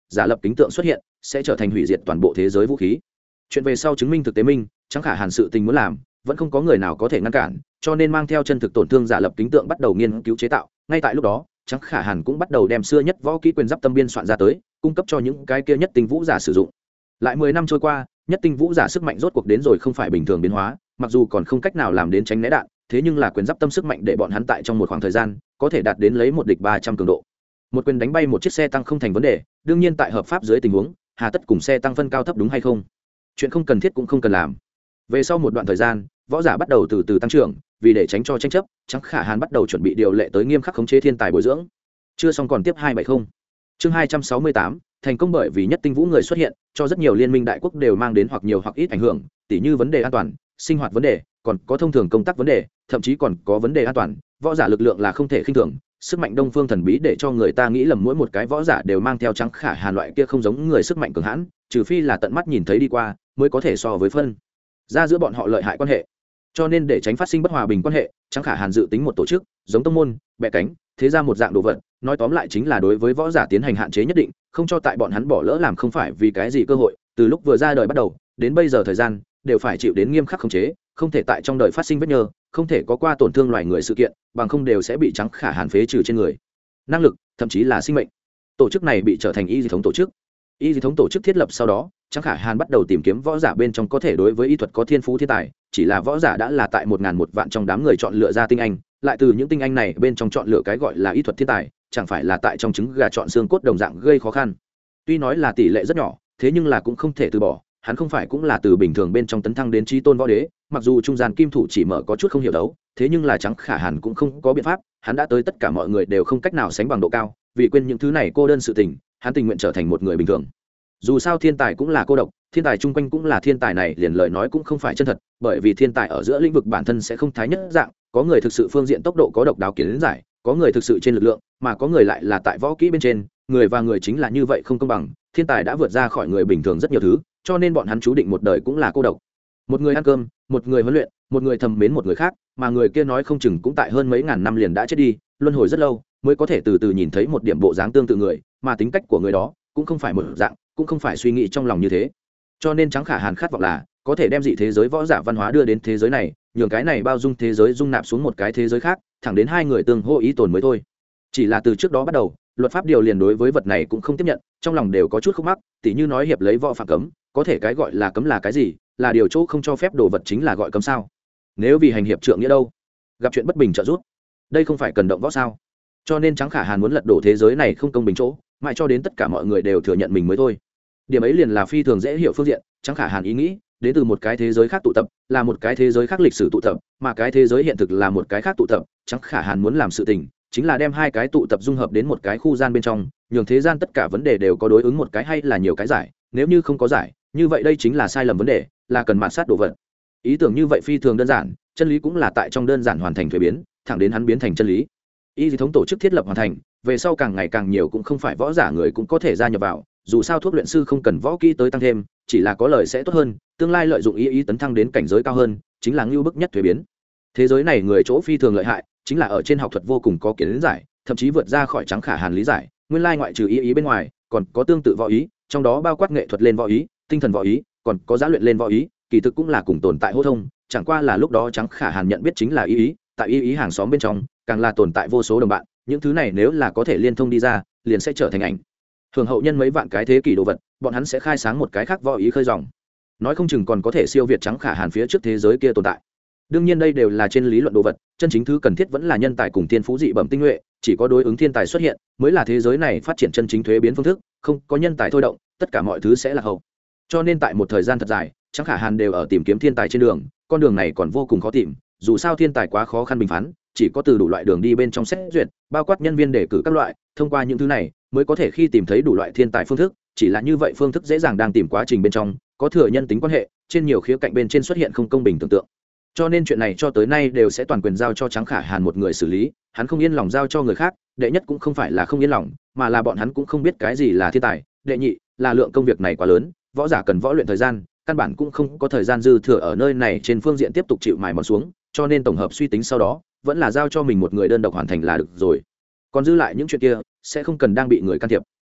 giả lập kính tượng xuất hiện sẽ trở thành hủy diệt toàn bộ thế giới vũ khí. Chuyện về sau chứng minh thực tế minh, Trắng Khả Hàn sự tình muốn làm vẫn không có người nào có thể ngăn cản, cho nên mang theo chân thực tổn thương giả lập kính tượng bắt đầu nghiên cứu chế tạo. Ngay tại lúc đó, Trắng Khả Hàn cũng bắt đầu đem xưa nhất võ kỹ quyền giáp tâm biên soạn ra tới, cung cấp cho những cái kia nhất tinh vũ giả sử dụng. Lại mười năm trôi qua, nhất tinh vũ giả sức mạnh rốt cuộc đến rồi không phải bình thường biến hóa, mặc dù còn không cách nào làm đến tránh né đạn, thế nhưng là quyền giáp tâm sức mạnh để bọn hắn tại trong một khoảng thời gian có thể đạt đến lấy một địch ba trăm cường độ. Một quyền đánh bay một chiếc xe tăng không thành vấn đề, đương nhiên tại hợp pháp dưới tình huống, hà tất cùng xe tăng phân cao thấp đúng hay không? Chuyện không cần thiết cũng không cần làm. Về sau một đoạn thời gian, võ giả bắt đầu từ từ tăng trưởng, vì để tránh cho tranh chấp, Trắng Khả Hàn bắt đầu chuẩn bị điều lệ tới nghiêm khắc khống chế thiên tài bồi dưỡng. Chưa xong còn tiếp hai bảy không. Chương hai trăm sáu mươi tám, thành công bởi vì nhất tinh vũ người xuất hiện, cho rất nhiều liên minh đại quốc đều mang đến hoặc nhiều hoặc ít ảnh hưởng, tỉ như vấn đề an toàn, sinh hoạt vấn đề, còn có thông thường công tác vấn đề, thậm chí còn có vấn đề an toàn, võ giả lực lượng là không thể khinh thường, sức mạnh đông phương thần bí để cho người ta nghĩ lầm mỗi một cái võ giả đều mang theo Trắng Khả Hàn loại kia không giống người sức mạnh cường hãn, trừ phi là tận mắt nhìn thấy đi qua mới có thể so với phân ra giữa bọn họ lợi hại quan hệ. Cho nên để tránh phát sinh bất hòa bình quan hệ, Trắng Khả Hàn dự tính một tổ chức giống tông môn, bè cánh, thế ra một dạng đồ vật, nói tóm lại chính là đối với võ giả tiến hành hạn chế nhất định, không cho tại bọn hắn bỏ lỡ làm không phải vì cái gì cơ hội, từ lúc vừa ra đời bắt đầu đến bây giờ thời gian đều phải chịu đến nghiêm khắc khống chế, không thể tại trong đời phát sinh vết nhơ, không thể có qua tổn thương loài người sự kiện, bằng không đều sẽ bị Trắng Khả Hàn phế trừ trên người năng lực, thậm chí là sinh mệnh. Tổ chức này bị trở thành y dị thống tổ chức. Y dị thống tổ chức thiết lập sau đó, Trắng Khả Hàn bắt đầu tìm kiếm võ giả bên trong có thể đối với y thuật có thiên phú thiên tài, chỉ là võ giả đã là tại một ngàn một vạn trong đám người chọn lựa ra tinh anh, lại từ những tinh anh này bên trong chọn lựa cái gọi là y thuật thiên tài, chẳng phải là tại trong trứng gà chọn xương cốt đồng dạng gây khó khăn. Tuy nói là tỷ lệ rất nhỏ, thế nhưng là cũng không thể từ bỏ, hắn không phải cũng là từ bình thường bên trong tấn thăng đến chí tôn võ đế, mặc dù trung gian kim thủ chỉ mở có chút không hiểu đấu, thế nhưng là Trắng Khả Hàn cũng không có biện pháp, hắn đã tới tất cả mọi người đều không cách nào sánh bằng độ cao, vì quên những thứ này cô đơn sự tình, hắn tình nguyện trở thành một người bình thường. Dù sao thiên tài cũng là cô độc, thiên tài chung quanh cũng là thiên tài này, liền lời nói cũng không phải chân thật, bởi vì thiên tài ở giữa lĩnh vực bản thân sẽ không thái nhất dạng, có người thực sự phương diện tốc độ có độc đáo kiến giải, có người thực sự trên lực lượng, mà có người lại là tại võ kỹ bên trên, người và người chính là như vậy không công bằng, thiên tài đã vượt ra khỏi người bình thường rất nhiều thứ, cho nên bọn hắn chú định một đời cũng là cô độc. Một người ăn cơm, một người huấn luyện, một người thầm mến một người khác, mà người kia nói không chừng cũng tại hơn mấy ngàn năm liền đã chết đi, luân hồi rất lâu mới có thể từ từ nhìn thấy một điểm bộ dáng tương tự người, mà tính cách của người đó cũng không phải một dạng, cũng không phải suy nghĩ trong lòng như thế. Cho nên Trắng Khả Hàn khát vọng là có thể đem dị thế giới võ giả văn hóa đưa đến thế giới này, nhường cái này bao dung thế giới dung nạp xuống một cái thế giới khác, thẳng đến hai người tương hô ý tồn mới thôi. Chỉ là từ trước đó bắt đầu, luật pháp điều liền đối với vật này cũng không tiếp nhận, trong lòng đều có chút khúc mắc, tỉ như nói hiệp lấy võ phạm cấm, có thể cái gọi là cấm là cái gì, là điều chỗ không cho phép đồ vật chính là gọi cấm sao? Nếu vì hành hiệp trượng nghĩa đâu, gặp chuyện bất bình trợ giúp, đây không phải cần động võ sao? Cho nên Trắng Khả Hàn muốn lật đổ thế giới này không công bình chỗ, mãi cho đến tất cả mọi người đều thừa nhận mình mới thôi. Điểm ấy liền là phi thường dễ hiểu phương diện, Trắng Khả Hàn ý nghĩ đến từ một cái thế giới khác tụ tập, là một cái thế giới khác lịch sử tụ tập, mà cái thế giới hiện thực là một cái khác tụ tập. Trắng Khả Hàn muốn làm sự tình chính là đem hai cái tụ tập dung hợp đến một cái khu gian bên trong, nhường thế gian tất cả vấn đề đều có đối ứng một cái hay là nhiều cái giải, nếu như không có giải, như vậy đây chính là sai lầm vấn đề, là cần mạn sát đồ vật. Ý tưởng như vậy phi thường đơn giản, chân lý cũng là tại trong đơn giản hoàn thành thuế biến, thẳng đến hắn biến thành chân lý. Y dị thống tổ chức thiết lập hoàn thành, về sau càng ngày càng nhiều cũng không phải võ giả người cũng có thể gia nhập vào, dù sao thuốc luyện sư không cần võ kỹ tới tăng thêm, chỉ là có lời sẽ tốt hơn, tương lai lợi dụng ý ý tấn thăng đến cảnh giới cao hơn, chính là ngưu bức nhất thuế biến. Thế giới này người chỗ phi thường lợi hại, chính là ở trên học thuật vô cùng có kiến giải, thậm chí vượt ra khỏi Trắng Khả Hàn lý giải, nguyên lai ngoại trừ ý ý bên ngoài, còn có tương tự võ ý, trong đó bao quát nghệ thuật lên võ ý, tinh thần võ ý, còn có giá luyện lên võ ý, kỳ thực cũng là cùng tồn tại hô thông, chẳng qua là lúc đó Trắng Khả Hàn nhận biết chính là ý ý, tại ý ý hàng xóm bên trong, càng là tồn tại vô số đồng bạn, những thứ này nếu là có thể liên thông đi ra, liền sẽ trở thành ảnh hưởng hậu nhân mấy vạn cái thế kỷ đồ vật, bọn hắn sẽ khai sáng một cái khác võ ý khơi dòng, nói không chừng còn có thể siêu việt Trắng Khả Hàn phía trước thế giới kia tồn tại. Đương nhiên đây đều là trên lý luận đồ vật, chân chính thứ cần thiết vẫn là nhân tài cùng thiên phú dị bẩm tinh nhuệ, chỉ có đối ứng thiên tài xuất hiện mới là thế giới này phát triển chân chính thuế biến phương thức, không có nhân tài thôi động, tất cả mọi thứ sẽ là hậu. Cho nên tại một thời gian thật dài, Trắng Khả Hàn đều ở tìm kiếm thiên tài trên đường, con đường này còn vô cùng khó tìm, dù sao thiên tài quá khó khăn bình phán, chỉ có từ đủ loại đường đi bên trong xét duyệt, bao quát nhân viên đề cử các loại, thông qua những thứ này mới có thể khi tìm thấy đủ loại thiên tài phương thức, chỉ là như vậy phương thức dễ dàng đang tìm quá trình bên trong có thừa nhân tính quan hệ, trên nhiều khía cạnh bên trên xuất hiện không công bình tưởng tượng. Cho nên chuyện này cho tới nay đều sẽ toàn quyền giao cho Trắng Khả Hàn một người xử lý, hắn không yên lòng giao cho người khác, đệ nhất cũng không phải là không yên lòng, mà là bọn hắn cũng không biết cái gì là thiên tài, đệ nhị là lượng công việc này quá lớn, võ giả cần võ luyện thời gian, căn bản cũng không có thời gian dư thừa ở nơi này trên phương diện tiếp tục chịu mài mòn xuống, cho nên tổng hợp suy tính sau đó vẫn là giao cho mình một người đơn độc hoàn thành là được rồi, còn dư lại những chuyện kia sẽ không cần đang bị người can thiệp.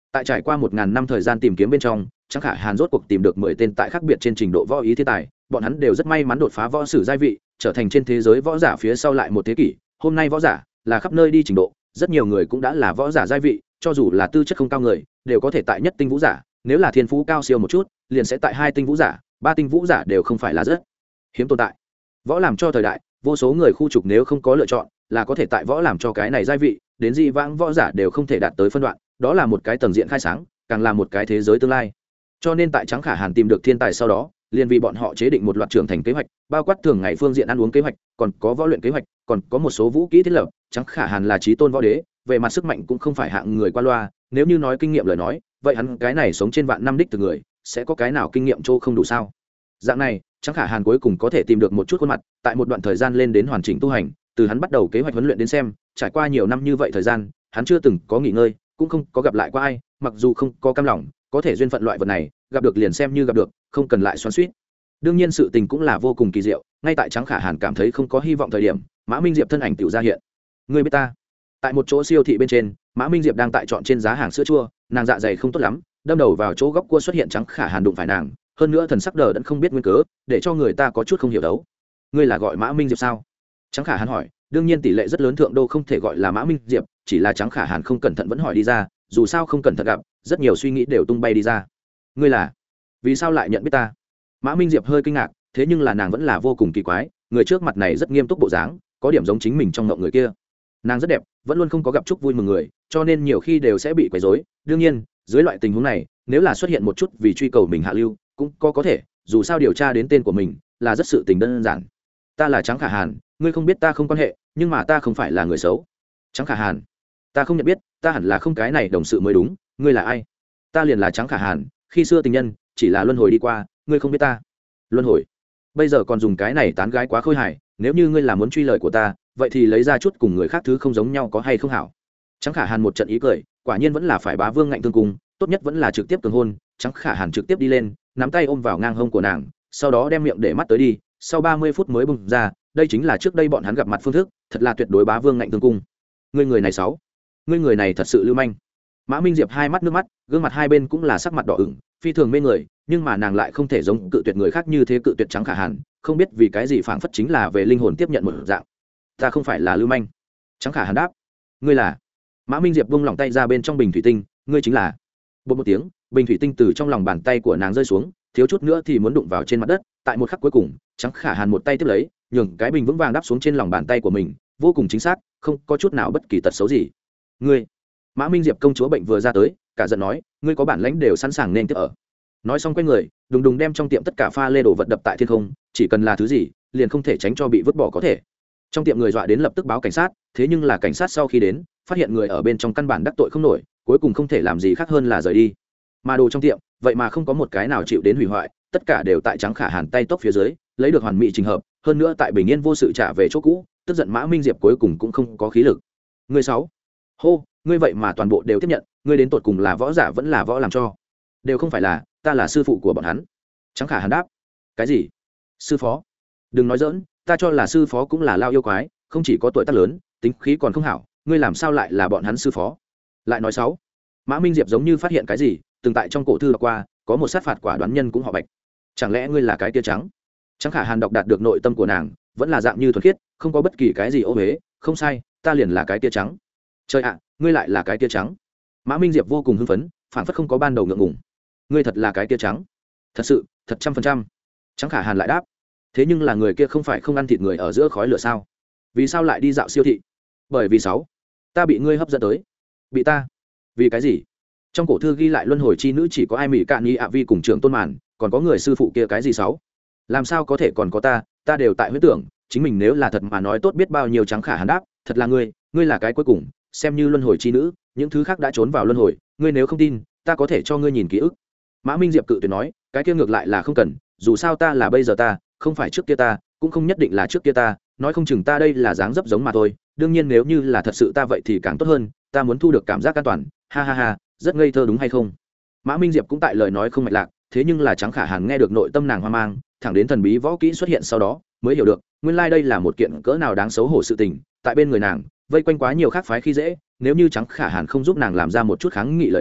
tại trải qua một ngàn năm thời gian tìm kiếm bên trong, Trắng Khả Hàn rốt cuộc tìm được mười tên tại khác biệt trên trình độ võ ý thiên tài, bọn hắn đều rất may mắn đột phá võ sử giai vị, trở thành trên thế giới võ giả phía sau lại một thế kỷ. Hôm nay võ giả là khắp nơi đi trình độ, rất nhiều người cũng đã là võ giả giai vị, cho dù là tư chất không cao người, đều có thể tại nhất tinh vũ giả, nếu là thiên phú cao siêu một chút, liền sẽ tại hai tinh vũ giả, ba tinh vũ giả đều không phải là rất hiếm tồn tại. Võ làm cho thời đại, vô số người khu trục nếu không có lựa chọn, là có thể tại võ làm cho cái này giai vị, đến dị vãng võ giả đều không thể đạt tới phân đoạn, đó là một cái tầng diện khai sáng, càng là một cái thế giới tương lai. Cho nên tại Trắng Khả Hàn tìm được thiên tài sau đó, liền vì bọn họ chế định một loạt trưởng thành kế hoạch, bao quát thường ngày phương diện ăn uống kế hoạch, còn có võ luyện kế hoạch, còn có một số vũ kỹ thiết lập. Trắng Khả Hàn là chí tôn võ đế, về mặt sức mạnh cũng không phải hạng người qua loa, nếu như nói kinh nghiệm lời nói, vậy hắn cái này sống trên vạn năm đích từ người, sẽ có cái nào kinh nghiệm trô không đủ sao? Dạng này, Trắng Khả Hàn cuối cùng có thể tìm được một chút khuôn mặt, tại một đoạn thời gian lên đến hoàn chỉnh tu hành, từ hắn bắt đầu kế hoạch huấn luyện đến xem, trải qua nhiều năm như vậy thời gian, hắn chưa từng có nghỉ ngơi, cũng không có gặp lại qua ai, mặc dù không có cam lòng, có thể duyên phận loại vật này, gặp được liền xem như gặp được, không cần lại xoắn xuýt. Đương nhiên sự tình cũng là vô cùng kỳ diệu, ngay tại Trắng Khả Hàn cảm thấy không có hy vọng thời điểm, Mã Minh Diệp thân ảnh tiểu ra hiện. Người biết ta? Tại một chỗ siêu thị bên trên, Mã Minh Diệp đang tại chọn trên giá hàng sữa chua, nàng dạ dày không tốt lắm, đâm đầu vào chỗ góc cua xuất hiện. Trắng Khả Hàn đụng phải nàng, hơn nữa thần sắc đờ đẫn không biết nguyên cớ, để cho người ta có chút không hiểu đấu. Ngươi là gọi Mã Minh Diệp sao? Trắng Khả Hàn hỏi. Đương nhiên tỷ lệ rất lớn thượng đô không thể gọi là Mã Minh Diệp, chỉ là Trắng Khả Hàn không cẩn thận vẫn hỏi đi ra, dù sao không cẩn thận gặp, rất nhiều suy nghĩ đều tung bay đi ra. Ngươi là? Vì sao lại nhận biết ta? Mã Minh Diệp hơi kinh ngạc, thế nhưng là nàng vẫn là vô cùng kỳ quái, người trước mặt này rất nghiêm túc bộ dáng, có điểm giống chính mình trong ngộng người kia. Nàng rất đẹp, vẫn luôn không có gặp chúc vui mừng người, cho nên nhiều khi đều sẽ bị quấy rối. Đương nhiên, dưới loại tình huống này, nếu là xuất hiện một chút vì truy cầu mình hạ lưu, cũng có có thể, dù sao điều tra đến tên của mình, là rất sự tình đơn giản. Ta là Trắng Khả Hàn, ngươi không biết ta không quan hệ, nhưng mà ta không phải là người xấu. Trắng Khả Hàn, ta không nhận biết, ta hẳn là không cái này đồng sự mới đúng, ngươi là ai? Ta liền là Trắng Khả Hàn, khi xưa tình nhân, chỉ là luân hồi đi qua, ngươi không biết ta. Luân hồi? Bây giờ còn dùng cái này tán gái quá khôi hài, nếu như ngươi là muốn truy lời của ta, vậy thì lấy ra chút cùng người khác thứ không giống nhau có hay không hảo? Trắng Khả Hàn một trận ý cười, quả nhiên vẫn là phải bá vương ngạnh tương cung, tốt nhất vẫn là trực tiếp cường hôn. Trắng Khả Hàn trực tiếp đi lên, nắm tay ôm vào ngang hông của nàng, sau đó đem miệng để mắt tới đi, sau ba mươi phút mới bùng ra, đây chính là trước đây bọn hắn gặp mặt phương thức, thật là tuyệt đối bá vương ngạnh tương cung. Ngươi người này sáu, ngươi người này thật sự lưu manh. Mã Minh Diệp hai mắt nước mắt, gương mặt hai bên cũng là sắc mặt đỏ ửng, phi thường mê người, nhưng mà nàng lại không thể giống cự tuyệt người khác như thế cự tuyệt Trắng Khả Hàn, không biết vì cái gì phảng phất chính là về linh hồn tiếp nhận một dạng. Ta không phải là lưu manh. Trắng Khả Hàn đáp. Ngươi là? Mã Minh Diệp buông lỏng tay ra bên trong bình thủy tinh, ngươi chính là. Bột một tiếng, bình thủy tinh từ trong lòng bàn tay của nàng rơi xuống, thiếu chút nữa thì muốn đụng vào trên mặt đất. Tại một khắc cuối cùng, Trắng Khả Hàn một tay tiếp lấy, nhường cái bình vững vàng đáp xuống trên lòng bàn tay của mình, vô cùng chính xác, không có chút nào bất kỳ tật xấu gì. Ngươi? Mã Minh Diệp công chúa bệnh vừa ra tới, cả giận nói, ngươi có bản lãnh đều sẵn sàng nên tiếp ở. Nói xong quay người, đùng đùng đem trong tiệm tất cả pha lê đồ vật đập tại thiên không, chỉ cần là thứ gì, liền không thể tránh cho bị vứt bỏ có thể. Trong tiệm người dọa đến lập tức báo cảnh sát, thế nhưng là cảnh sát sau khi đến, phát hiện người ở bên trong căn bản đắc tội không nổi, cuối cùng không thể làm gì khác hơn là rời đi. Mà đồ trong tiệm, vậy mà không có một cái nào chịu đến hủy hoại, tất cả đều tại Trắng Khả Hàn tay tốc phía dưới, lấy được hoàn mỹ trình hợp, hơn nữa tại bình yên vô sự trả về chỗ cũ, tức giận Mã Minh Diệp cuối cùng cũng không có khí lực. Ngươi sáu, hô, ngươi vậy mà toàn bộ đều tiếp nhận, ngươi đến tột cùng là võ giả vẫn là võ làm cho? Đều không phải là, ta là sư phụ của bọn hắn. Trắng Khả Hàn đáp. Cái gì? Sư phó? Đừng nói dỡn, ta cho là sư phó cũng là lao yêu quái, không chỉ có tuổi tác lớn, tính khí còn không hảo, ngươi làm sao lại là bọn hắn sư phó? Lại nói sáu. Mã Minh Diệp giống như phát hiện cái gì, từng tại trong cổ thư đọc qua, có một sát phạt quả đoán nhân cũng họ Bạch. Chẳng lẽ ngươi là cái tia trắng? Trắng Khả Hàn đọc đạt được nội tâm của nàng, vẫn là dạng như thuần khiết, không có bất kỳ cái gì ô uế, không sai, ta liền là cái tia trắng. Trời ạ, ngươi lại là cái tia trắng. Mã Minh Diệp vô cùng hưng phấn, phản phất không có ban đầu ngượng ngùng. Ngươi thật là cái tia trắng? Thật sự, thật trăm phần trăm. Trắng Khả Hàn lại đáp. Thế nhưng là người kia không phải không ăn thịt người ở giữa khói lửa sao? Vì sao lại đi dạo siêu thị? Bởi vì sáu, ta bị ngươi hấp dẫn tới. Bị ta? Vì cái gì? Trong cổ thư ghi lại luân hồi chi nữ chỉ có ai mỹ cạn nhi ạ vi cùng trưởng tôn màn, còn có người sư phụ kia cái gì sáu? Làm sao có thể còn có ta? Ta đều tại huyết tưởng, chính mình nếu là thật mà nói tốt biết bao nhiêu. Trắng Khả Hàn đáp, thật là ngươi, ngươi là cái cuối cùng, xem như luân hồi chi nữ, những thứ khác đã trốn vào luân hồi, ngươi nếu không tin, ta có thể cho ngươi nhìn ký ức. Mã Minh Diệp cự tuyệt nói, cái kia ngược lại là không cần, dù sao ta là bây giờ ta, không phải trước kia ta, cũng không nhất định là trước kia ta, nói không chừng ta đây là dáng dấp giống mà thôi, đương nhiên nếu như là thật sự ta vậy thì càng tốt hơn, ta muốn thu được cảm giác an toàn, ha ha ha, rất ngây thơ đúng hay không? Mã Minh Diệp cũng tại lời nói không mạch lạc, thế nhưng là Trắng Khả Hàn nghe được nội tâm nàng hoang mang, thẳng đến thần bí võ kỹ xuất hiện sau đó, mới hiểu được, nguyên lai đây là một kiện cỡ nào đáng xấu hổ sự tình, tại bên người nàng, vây quanh quá nhiều khác phái khi dễ, nếu như Trắng Khả Hàn không giúp nàng làm ra một chút kháng nghị lời nói,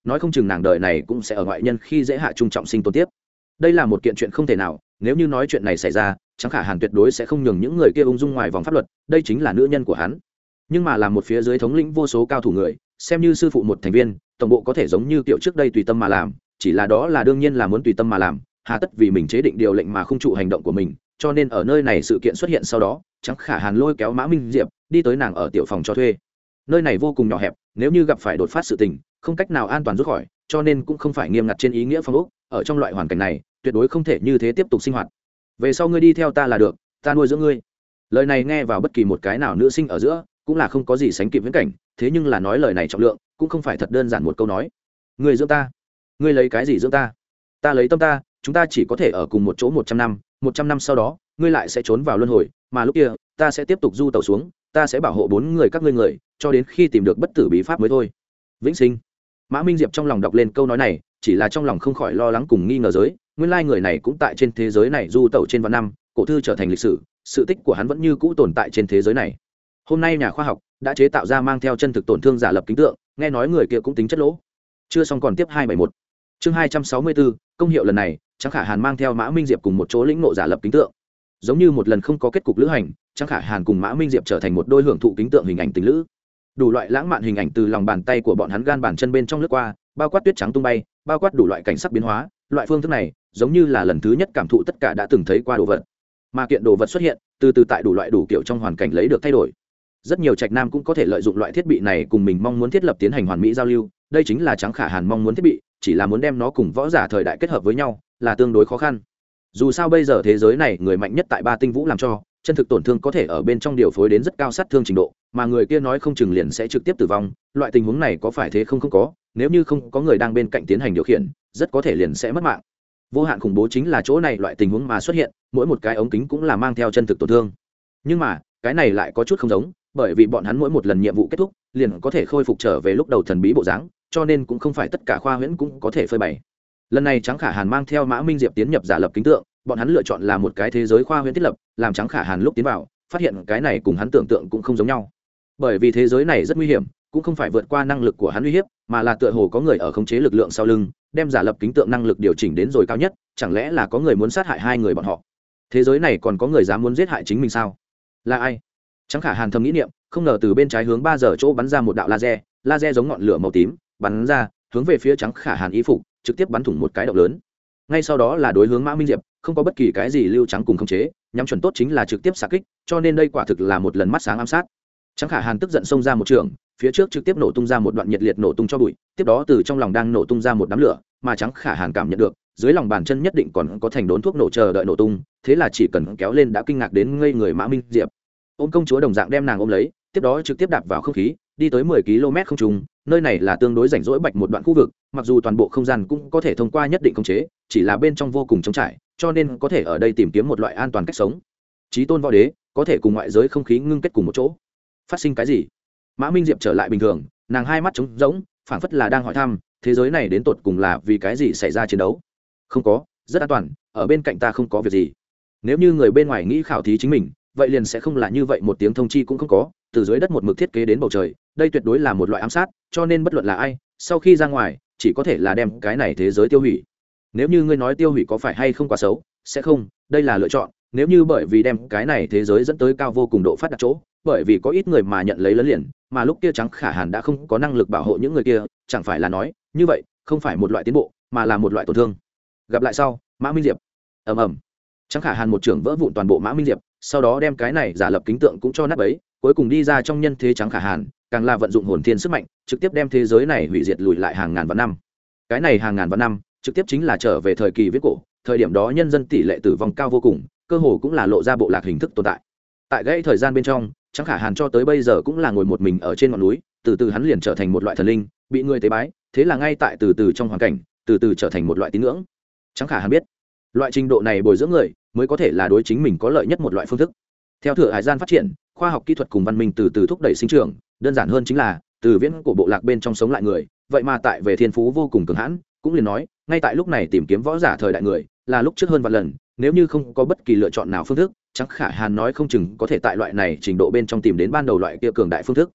nói không chừng nàng đời này cũng sẽ ở ngoại nhân khi dễ hạ trung trọng sinh tồn tiếp. Đây là một kiện chuyện không thể nào, nếu như nói chuyện này xảy ra, Trắng Khả Hàn tuyệt đối sẽ không nhường những người kia ung dung ngoài vòng pháp luật, đây chính là nữ nhân của hắn. Nhưng mà làm một phía dưới thống lĩnh vô số cao thủ người, xem như sư phụ một thành viên, tổng bộ có thể giống như kiểu trước đây tùy tâm mà làm, chỉ là đó là đương nhiên là muốn tùy tâm mà làm, hà tất vì mình chế định điều lệnh mà không trụ hành động của mình, cho nên ở nơi này sự kiện xuất hiện sau đó, Trắng Khả Hàn lôi kéo Mã Minh Diệp đi tới nàng ở tiểu phòng cho thuê. Nơi này vô cùng nhỏ hẹp, nếu như gặp phải đột phát sự tình, không cách nào an toàn rút khỏi, cho nên cũng không phải nghiêm ngặt trên ý nghĩa phong ốc, ở trong loại hoàn cảnh này, tuyệt đối không thể như thế tiếp tục sinh hoạt. Về sau ngươi đi theo ta là được, ta nuôi dưỡng ngươi. Lời này nghe vào bất kỳ một cái nào nữ sinh ở giữa, cũng là không có gì sánh kịp viễn cảnh, thế nhưng là nói lời này trọng lượng, cũng không phải thật đơn giản một câu nói. Ngươi dưỡng ta? Ngươi lấy cái gì dưỡng ta? Ta lấy tâm ta, chúng ta chỉ có thể ở cùng một chỗ một trăm năm, một trăm năm sau đó, ngươi lại sẽ trốn vào luân hồi, mà lúc kia, ta sẽ tiếp tục du tẩu xuống, ta sẽ bảo hộ bốn người các ngươi người, cho đến khi tìm được bất tử bí pháp mới thôi. Vĩnh sinh. Mã Minh Diệp trong lòng đọc lên câu nói này, chỉ là trong lòng không khỏi lo lắng cùng nghi ngờ giới, nguyên lai người này cũng tại trên thế giới này du tẩu trên vạn năm, cổ thư trở thành lịch sử, sự tích của hắn vẫn như cũ tồn tại trên thế giới này. Hôm nay nhà khoa học đã chế tạo ra mang theo chân thực tổn thương giả lập kính tượng, nghe nói người kia cũng tính chất lỗ. Chưa xong còn tiếp hai bảy một. Chương hai trăm sáu mươi bốn, công hiệu lần này, Trắng Khả Hàn mang theo Mã Minh Diệp cùng một chỗ lĩnh ngộ giả lập kính tượng. Giống như một lần không có kết cục lữ hành, Trắng Khả Hàn cùng Mã Minh Diệp trở thành một đôi hưởng thụ kính tượng hình ảnh tình lữ. Đủ loại lãng mạn hình ảnh từ lòng bàn tay của bọn hắn gan bàn chân bên trong lướt qua, bao quát tuyết trắng tung bay, bao quát đủ loại cảnh sắc biến hóa, loại phương thức này giống như là lần thứ nhất cảm thụ tất cả đã từng thấy qua đồ vật. Mà kiện đồ vật xuất hiện, từ từ tại đủ loại đủ kiểu trong hoàn cảnh lấy được thay đổi. Rất nhiều trạch nam cũng có thể lợi dụng loại thiết bị này cùng mình mong muốn thiết lập tiến hành hoàn mỹ giao lưu, đây chính là Trắng Khả Hàn mong muốn thiết bị, chỉ là muốn đem nó cùng võ giả thời đại kết hợp với nhau, là tương đối khó khăn. Dù sao bây giờ thế giới này người mạnh nhất tại ba tinh vũ làm cho, chân thực tổn thương có thể ở bên trong điều phối đến rất cao sát thương trình độ, mà người kia nói không chừng liền sẽ trực tiếp tử vong, loại tình huống này có phải thế không không có, nếu như không có người đang bên cạnh tiến hành điều khiển, rất có thể liền sẽ mất mạng. Vô hạn khủng bố chính là chỗ này loại tình huống mà xuất hiện, mỗi một cái ống kính cũng là mang theo chân thực tổn thương. Nhưng mà, cái này lại có chút không giống, bởi vì bọn hắn mỗi một lần nhiệm vụ kết thúc, liền có thể khôi phục trở về lúc đầu thần bí bộ dáng, cho nên cũng không phải tất cả khoa huyễn cũng có thể phơi bày. Lần này Trắng Khả Hàn mang theo Mã Minh Diệp tiến nhập giả lập kính tượng, bọn hắn lựa chọn là một cái thế giới khoa huyễn thiết lập, làm Trắng Khả Hàn lúc tiến vào, phát hiện cái này cùng hắn tưởng tượng cũng không giống nhau. Bởi vì thế giới này rất nguy hiểm, cũng không phải vượt qua năng lực của hắn uy hiếp, mà là tựa hồ có người ở khống chế lực lượng sau lưng, đem giả lập kính tượng năng lực điều chỉnh đến rồi cao nhất, chẳng lẽ là có người muốn sát hại hai người bọn họ? Thế giới này còn có người dám muốn giết hại chính mình sao? Là ai? Trắng Khả Hàn thầm nghĩ niệm, không ngờ từ bên trái hướng ba giờ chỗ bắn ra một đạo laser, laser giống ngọn lửa màu tím, bắn ra, hướng về phía Trắng Khả Hàn y phục, trực tiếp bắn thủng một cái động lớn. Ngay sau đó là đối hướng Mã Minh Diệp, không có bất kỳ cái gì lưu trắng cùng khống chế, nhắm chuẩn tốt chính là trực tiếp xạ kích, cho nên đây quả thực là một lần mắt sáng ám sát. Trắng Khả Hàn tức giận xông ra một trường, phía trước trực tiếp nổ tung ra một đoạn nhiệt liệt nổ tung cho bụi, tiếp đó từ trong lòng đang nổ tung ra một đám lửa, mà Trắng Khả Hàn cảm nhận được, dưới lòng bàn chân nhất định còn có thành đốn thuốc nổ chờ đợi nổ tung, thế là chỉ cần kéo lên đã kinh ngạc đến ngây người Mã Minh Diệp. Ôm công chúa đồng dạng đem nàng ôm lấy, tiếp đó trực tiếp đạp vào không khí, đi tới mười ki lô mét không trung, nơi này là tương đối rảnh rỗi bạch một đoạn khu vực, mặc dù toàn bộ không gian cũng có thể thông qua nhất định khống chế, chỉ là bên trong vô cùng trống trải, cho nên có thể ở đây tìm kiếm một loại an toàn cách sống. Chí tôn võ đế có thể cùng ngoại giới không khí ngưng kết cùng một chỗ. Phát sinh cái gì? Mã Minh Diệp trở lại bình thường, nàng hai mắt trống rỗng, phảng phất là đang hỏi thăm, thế giới này đến tột cùng là vì cái gì xảy ra chiến đấu? Không có, rất an toàn, ở bên cạnh ta không có việc gì. Nếu như người bên ngoài nghĩ khảo thí chính mình, vậy liền sẽ không là như vậy, một tiếng thông chi cũng không có, từ dưới đất một mực thiết kế đến bầu trời, đây tuyệt đối là một loại ám sát, cho nên bất luận là ai, sau khi ra ngoài, chỉ có thể là đem cái này thế giới tiêu hủy. Nếu như ngươi nói tiêu hủy có phải hay không quá xấu, sẽ không, đây là lựa chọn, nếu như bởi vì đem cái này thế giới dẫn tới cao vô cùng độ phát đạt chỗ, bởi vì có ít người mà nhận lấy lớn liền, mà lúc kia Trắng Khả Hàn đã không có năng lực bảo hộ những người kia, chẳng phải là nói, như vậy, không phải một loại tiến bộ, mà là một loại tổn thương. Gặp lại sau, Mã Minh Diệp. Ầm ầm. Trắng Khả Hàn một trường vỡ vụn toàn bộ Mã Minh Diệp, sau đó đem cái này giả lập kính tượng cũng cho nát bấy, cuối cùng đi ra trong nhân thế Trắng Khả Hàn, càng là vận dụng hồn thiên sức mạnh, trực tiếp đem thế giới này hủy diệt lùi lại hàng ngàn vạn năm. Cái này hàng ngàn vạn năm, trực tiếp chính là trở về thời kỳ viễn cổ, thời điểm đó nhân dân tỷ lệ tử vong cao vô cùng, cơ hồ cũng là lộ ra bộ lạc hình thức tồn tại. Tại gãy thời gian bên trong, Trắng Khả Hàn cho tới bây giờ cũng là ngồi một mình ở trên ngọn núi, từ từ hắn liền trở thành một loại thần linh, bị người tế bái, thế là ngay tại từ từ trong hoàn cảnh, từ từ trở thành một loại tín ngưỡng. Trắng Khả Hàn biết, loại trình độ này bồi dưỡng người, mới có thể là đối chính mình có lợi nhất một loại phương thức. Theo thừa hải gian phát triển, khoa học kỹ thuật cùng văn minh từ từ thúc đẩy sinh trưởng, đơn giản hơn chính là từ viễn cổ bộ lạc bên trong sống lại người, vậy mà tại về thiên phú vô cùng cường hãn, cũng liền nói, ngay tại lúc này tìm kiếm võ giả thời đại người, là lúc trước hơn vạn lần, nếu như không có bất kỳ lựa chọn nào phương thức, Trắng Khả Hàn nói không chừng có thể tại loại này trình độ bên trong tìm đến ban đầu loại kia cường đại phương thức.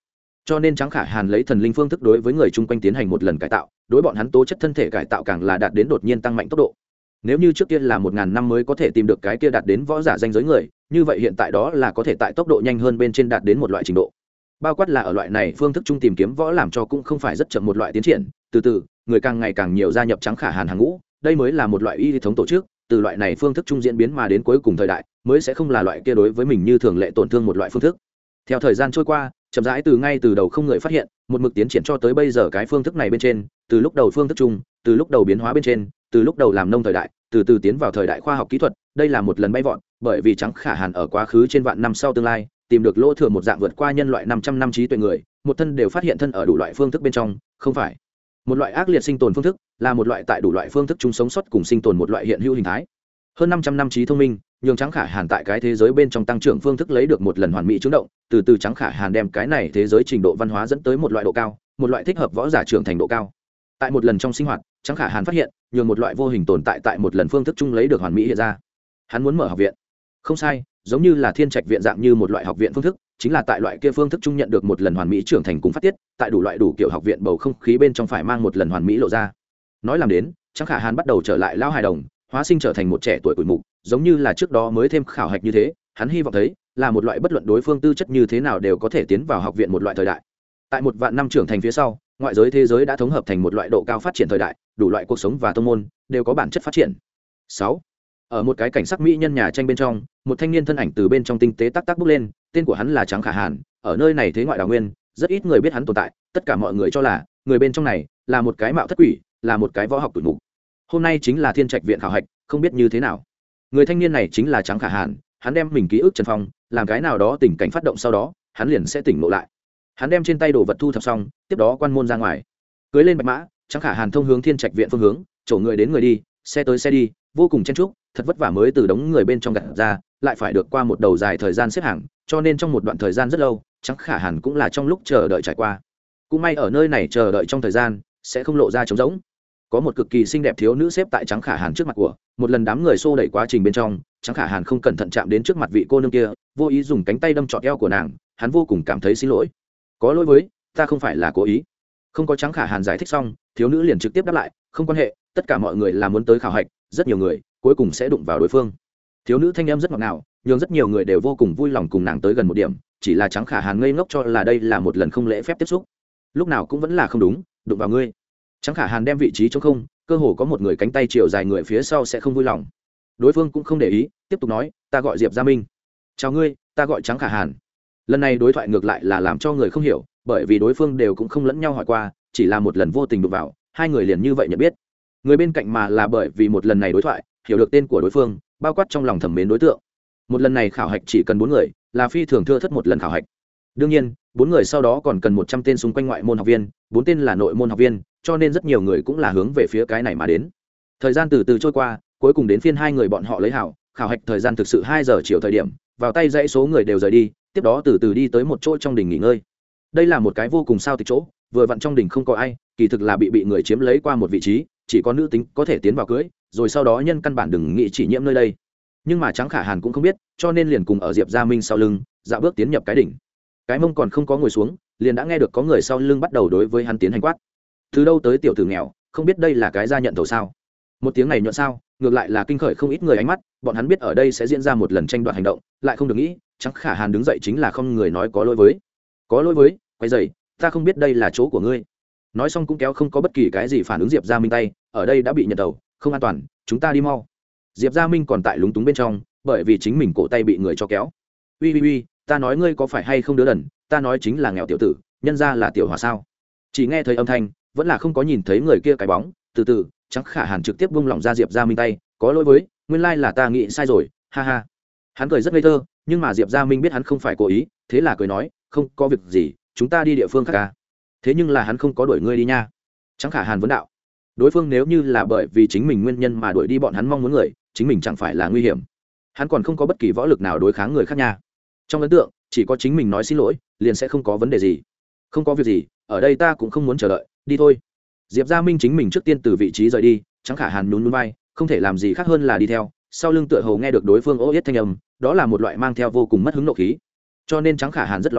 cho nên Trắng Khả Hàn lấy thần linh phương thức đối với người chung quanh tiến hành một lần cải tạo, đối bọn hắn tố chất thân thể cải tạo càng là đạt đến đột nhiên tăng mạnh tốc độ. Nếu như trước kia là một ngàn năm mới có thể tìm được cái kia đạt đến võ giả danh giới người, như vậy hiện tại đó là có thể tại tốc độ nhanh hơn bên trên đạt đến một loại trình độ. Bao quát là ở loại này phương thức chung tìm kiếm võ làm cho cũng không phải rất chậm một loại tiến triển, từ từ, người càng ngày càng nhiều gia nhập Trắng Khả Hàn hàng ngũ, đây mới là một loại y thống tổ chức, từ loại này phương thức chung diễn biến mà đến cuối cùng thời đại, mới sẽ không là loại kia đối với mình như thường lệ tổn thương một loại phương thức. Theo thời gian trôi qua, chậm rãi từ ngay từ đầu không người phát hiện, một mực tiến triển cho tới bây giờ cái phương thức này bên trên, từ lúc đầu phương thức chung, từ lúc đầu biến hóa bên trên, từ lúc đầu làm nông thời đại, từ từ tiến vào thời đại khoa học kỹ thuật, đây là một lần bay vọt, bởi vì Trắng Khả Hàn ở quá khứ trên vạn năm sau tương lai, tìm được lỗ thừa một dạng vượt qua nhân loại năm trăm năm trí tuệ người, một thân đều phát hiện thân ở đủ loại phương thức bên trong, không phải một loại ác liệt sinh tồn phương thức, là một loại tại đủ loại phương thức chung sống sót cùng sinh tồn một loại hiện hữu hình thái. Hơn năm trăm năm trí thông minh, nhường Trắng Khả Hàn tại cái thế giới bên trong tăng trưởng phương thức lấy được một lần hoàn mỹ chứng động, từ từ Trắng Khả Hàn đem cái này thế giới trình độ văn hóa dẫn tới một loại độ cao, một loại thích hợp võ giả trưởng thành độ cao. Tại một lần trong sinh hoạt, Trắng Khả Hàn phát hiện, nhường một loại vô hình tồn tại tại một lần phương thức chung lấy được hoàn mỹ hiện ra. Hắn muốn mở học viện. Không sai, giống như là Thiên Trạch viện dạng như một loại học viện phương thức, chính là tại loại kia phương thức chung nhận được một lần hoàn mỹ trưởng thành cùng phát tiết, tại đủ loại đủ kiểu học viện bầu không khí bên trong phải mang một lần hoàn mỹ lộ ra. Nói làm đến, Trắng Khả Hàn bắt đầu trở lại lão hài đồng, hóa sinh trở thành một trẻ tuổi tuổi mục, giống như là trước đó mới thêm khảo hạch như thế, hắn hy vọng thấy là một loại bất luận đối phương tư chất như thế nào đều có thể tiến vào học viện một loại thời đại. Tại một vạn năm trưởng thành phía sau, ngoại giới thế giới đã thống hợp thành một loại độ cao phát triển thời đại, đủ loại cuộc sống và tông môn đều có bản chất phát triển. sáu. Ở một cái cảnh sắc mỹ nhân nhà tranh bên trong, một thanh niên thân ảnh từ bên trong tinh tế tắc tắc bước lên, tên của hắn là Trắng Khả Hàn, ở nơi này thế ngoại đào nguyên, rất ít người biết hắn tồn tại, tất cả mọi người cho là người bên trong này là một cái mạo thất quỷ, là một cái võ học tuổi mục. Hôm nay chính là Thiên Trạch viện khảo hạch, không biết như thế nào. Người thanh niên này chính là Trắng Khả Hàn, hắn đem mình ký ức Trần Phong, làm cái nào đó tình cảnh phát động sau đó, hắn liền sẽ tỉnh ngộ lại. Hắn đem trên tay đồ vật thu thập xong, tiếp đó quan môn ra ngoài. Cưới lên bạch mã, Trắng Khả Hàn thông hướng Thiên Trạch viện phương hướng, chở người đến người đi, xe tới xe đi, vô cùng chen chúc, thật vất vả mới từ đống người bên trong gặt ra, lại phải được qua một đầu dài thời gian xếp hàng, cho nên trong một đoạn thời gian rất lâu, Trắng Khả Hàn cũng là trong lúc chờ đợi trải qua. Cũng may ở nơi này chờ đợi trong thời gian, sẽ không lộ ra trống rỗng. Có một cực kỳ xinh đẹp thiếu nữ xếp tại Trắng Khả Hàn trước mặt của, một lần đám người xô đẩy quá trình bên trong, Trắng Khả Hàn không cẩn thận chạm đến trước mặt vị cô nương kia, vô ý dùng cánh tay đâm trọt eo của nàng, hắn vô cùng cảm thấy xin lỗi. Có lỗi với, ta không phải là cố ý. Không có Trắng Khả Hàn giải thích xong, thiếu nữ liền trực tiếp đáp lại, không quan hệ, tất cả mọi người là muốn tới khảo hạch, rất nhiều người cuối cùng sẽ đụng vào đối phương. Thiếu nữ thanh âm rất ngọt ngào, nhưng rất nhiều người đều vô cùng vui lòng cùng nàng tới gần một điểm, chỉ là Trắng Khả Hàn ngây ngốc cho là đây là một lần không lễ phép tiếp xúc, lúc nào cũng vẫn là không đúng, đụng vào ngươi. Trắng Khả Hàn đem vị trí trống không, cơ hồ có một người cánh tay chiều dài người phía sau sẽ không vui lòng. Đối phương cũng không để ý, tiếp tục nói, ta gọi Diệp Gia Minh. Chào ngươi, ta gọi Trắng Khả Hàn. Lần này đối thoại ngược lại là làm cho người không hiểu, bởi vì đối phương đều cũng không lẫn nhau hỏi qua, chỉ là một lần vô tình đụng vào, hai người liền như vậy nhận biết. Người bên cạnh mà là bởi vì một lần này đối thoại, hiểu được tên của đối phương, bao quát trong lòng thẩm mến đối tượng. Một lần này khảo hạch chỉ cần bốn người, là phi thường thưa thất một lần khảo hạch. Đương nhiên, bốn người sau đó còn cần một trăm tên xung quanh ngoại môn học viên, bốn tên là nội môn học viên, cho nên rất nhiều người cũng là hướng về phía cái này mà đến. Thời gian từ từ trôi qua, cuối cùng đến phiên hai người bọn họ lấy hảo, khảo hạch thời gian thực sự hai giờ chiều thời điểm, vào tay dãy số người đều rời đi, tiếp đó từ từ đi tới một chỗ trong đình nghỉ ngơi. Đây là một cái vô cùng sao tịch chỗ, vừa vặn trong đình không có ai, kỳ thực là bị bị người chiếm lấy qua một vị trí, chỉ có nữ tính có thể tiến vào cưới, rồi sau đó nhân căn bản đừng nghĩ chỉ nhiễm nơi đây. Nhưng mà Trắng Khả Hàn cũng không biết, cho nên liền cùng ở Diệp Gia Minh sau lưng, dạo bước tiến nhập cái đỉnh. Cái mông còn không có ngồi xuống, liền đã nghe được có người sau lưng bắt đầu đối với hắn tiến hành quát. Từ đâu tới tiểu tử nghèo, không biết đây là cái gia nhận thầu sao? Một tiếng này nhuận sao, ngược lại là kinh khởi không ít người ánh mắt, bọn hắn biết ở đây sẽ diễn ra một lần tranh đoạt hành động, lại không được nghĩ, Trắng Khả Hàn đứng dậy chính là không người nói có lỗi với. Có lỗi với, quay dậy, ta không biết đây là chỗ của ngươi. Nói xong cũng kéo không có bất kỳ cái gì phản ứng Diệp Gia Minh tay, ở đây đã bị nhận tàu, không an toàn, chúng ta đi mau. Diệp Gia Minh còn tại lúng túng bên trong, bởi vì chính mình cổ tay bị người cho kéo. Uy uy uy, ta nói ngươi có phải hay không đứa đần, ta nói chính là nghèo tiểu tử, nhân ra là tiểu hòa sao? Chỉ nghe thấy âm thanh, vẫn là không có nhìn thấy người kia cái bóng, từ từ, Trắng Khả Hàn trực tiếp buông lỏng ra Diệp Gia Minh tay, có lỗi với, nguyên lai là ta nghĩ sai rồi, ha ha. Hắn cười rất ngây thơ, nhưng mà Diệp Gia Minh biết hắn không phải cố ý, thế là cười nói, không có việc gì, chúng ta đi địa phương khác ca. Thế nhưng là hắn không có đuổi ngươi đi nha. Trắng Khả Hàn vấn đạo. Đối phương nếu như là bởi vì chính mình nguyên nhân mà đuổi đi bọn hắn mong muốn người, chính mình chẳng phải là nguy hiểm. Hắn còn không có bất kỳ võ lực nào đối kháng người khác nha. Trong ấn tượng, chỉ có chính mình nói xin lỗi, liền sẽ không có vấn đề gì. Không có việc gì, ở đây ta cũng không muốn chờ đợi, đi thôi. Diệp Gia Minh chính mình trước tiên từ vị trí rời đi, Trắng Khả Hàn nhún nhún vai, không thể làm gì khác hơn là đi theo. Sau lưng tựa hồ nghe được đối phương ố yết thanh âm, đó là một loại mang theo vô cùng mất hứng nộ khí. Cho nên Trắng Khả Hàn rất lo lắng,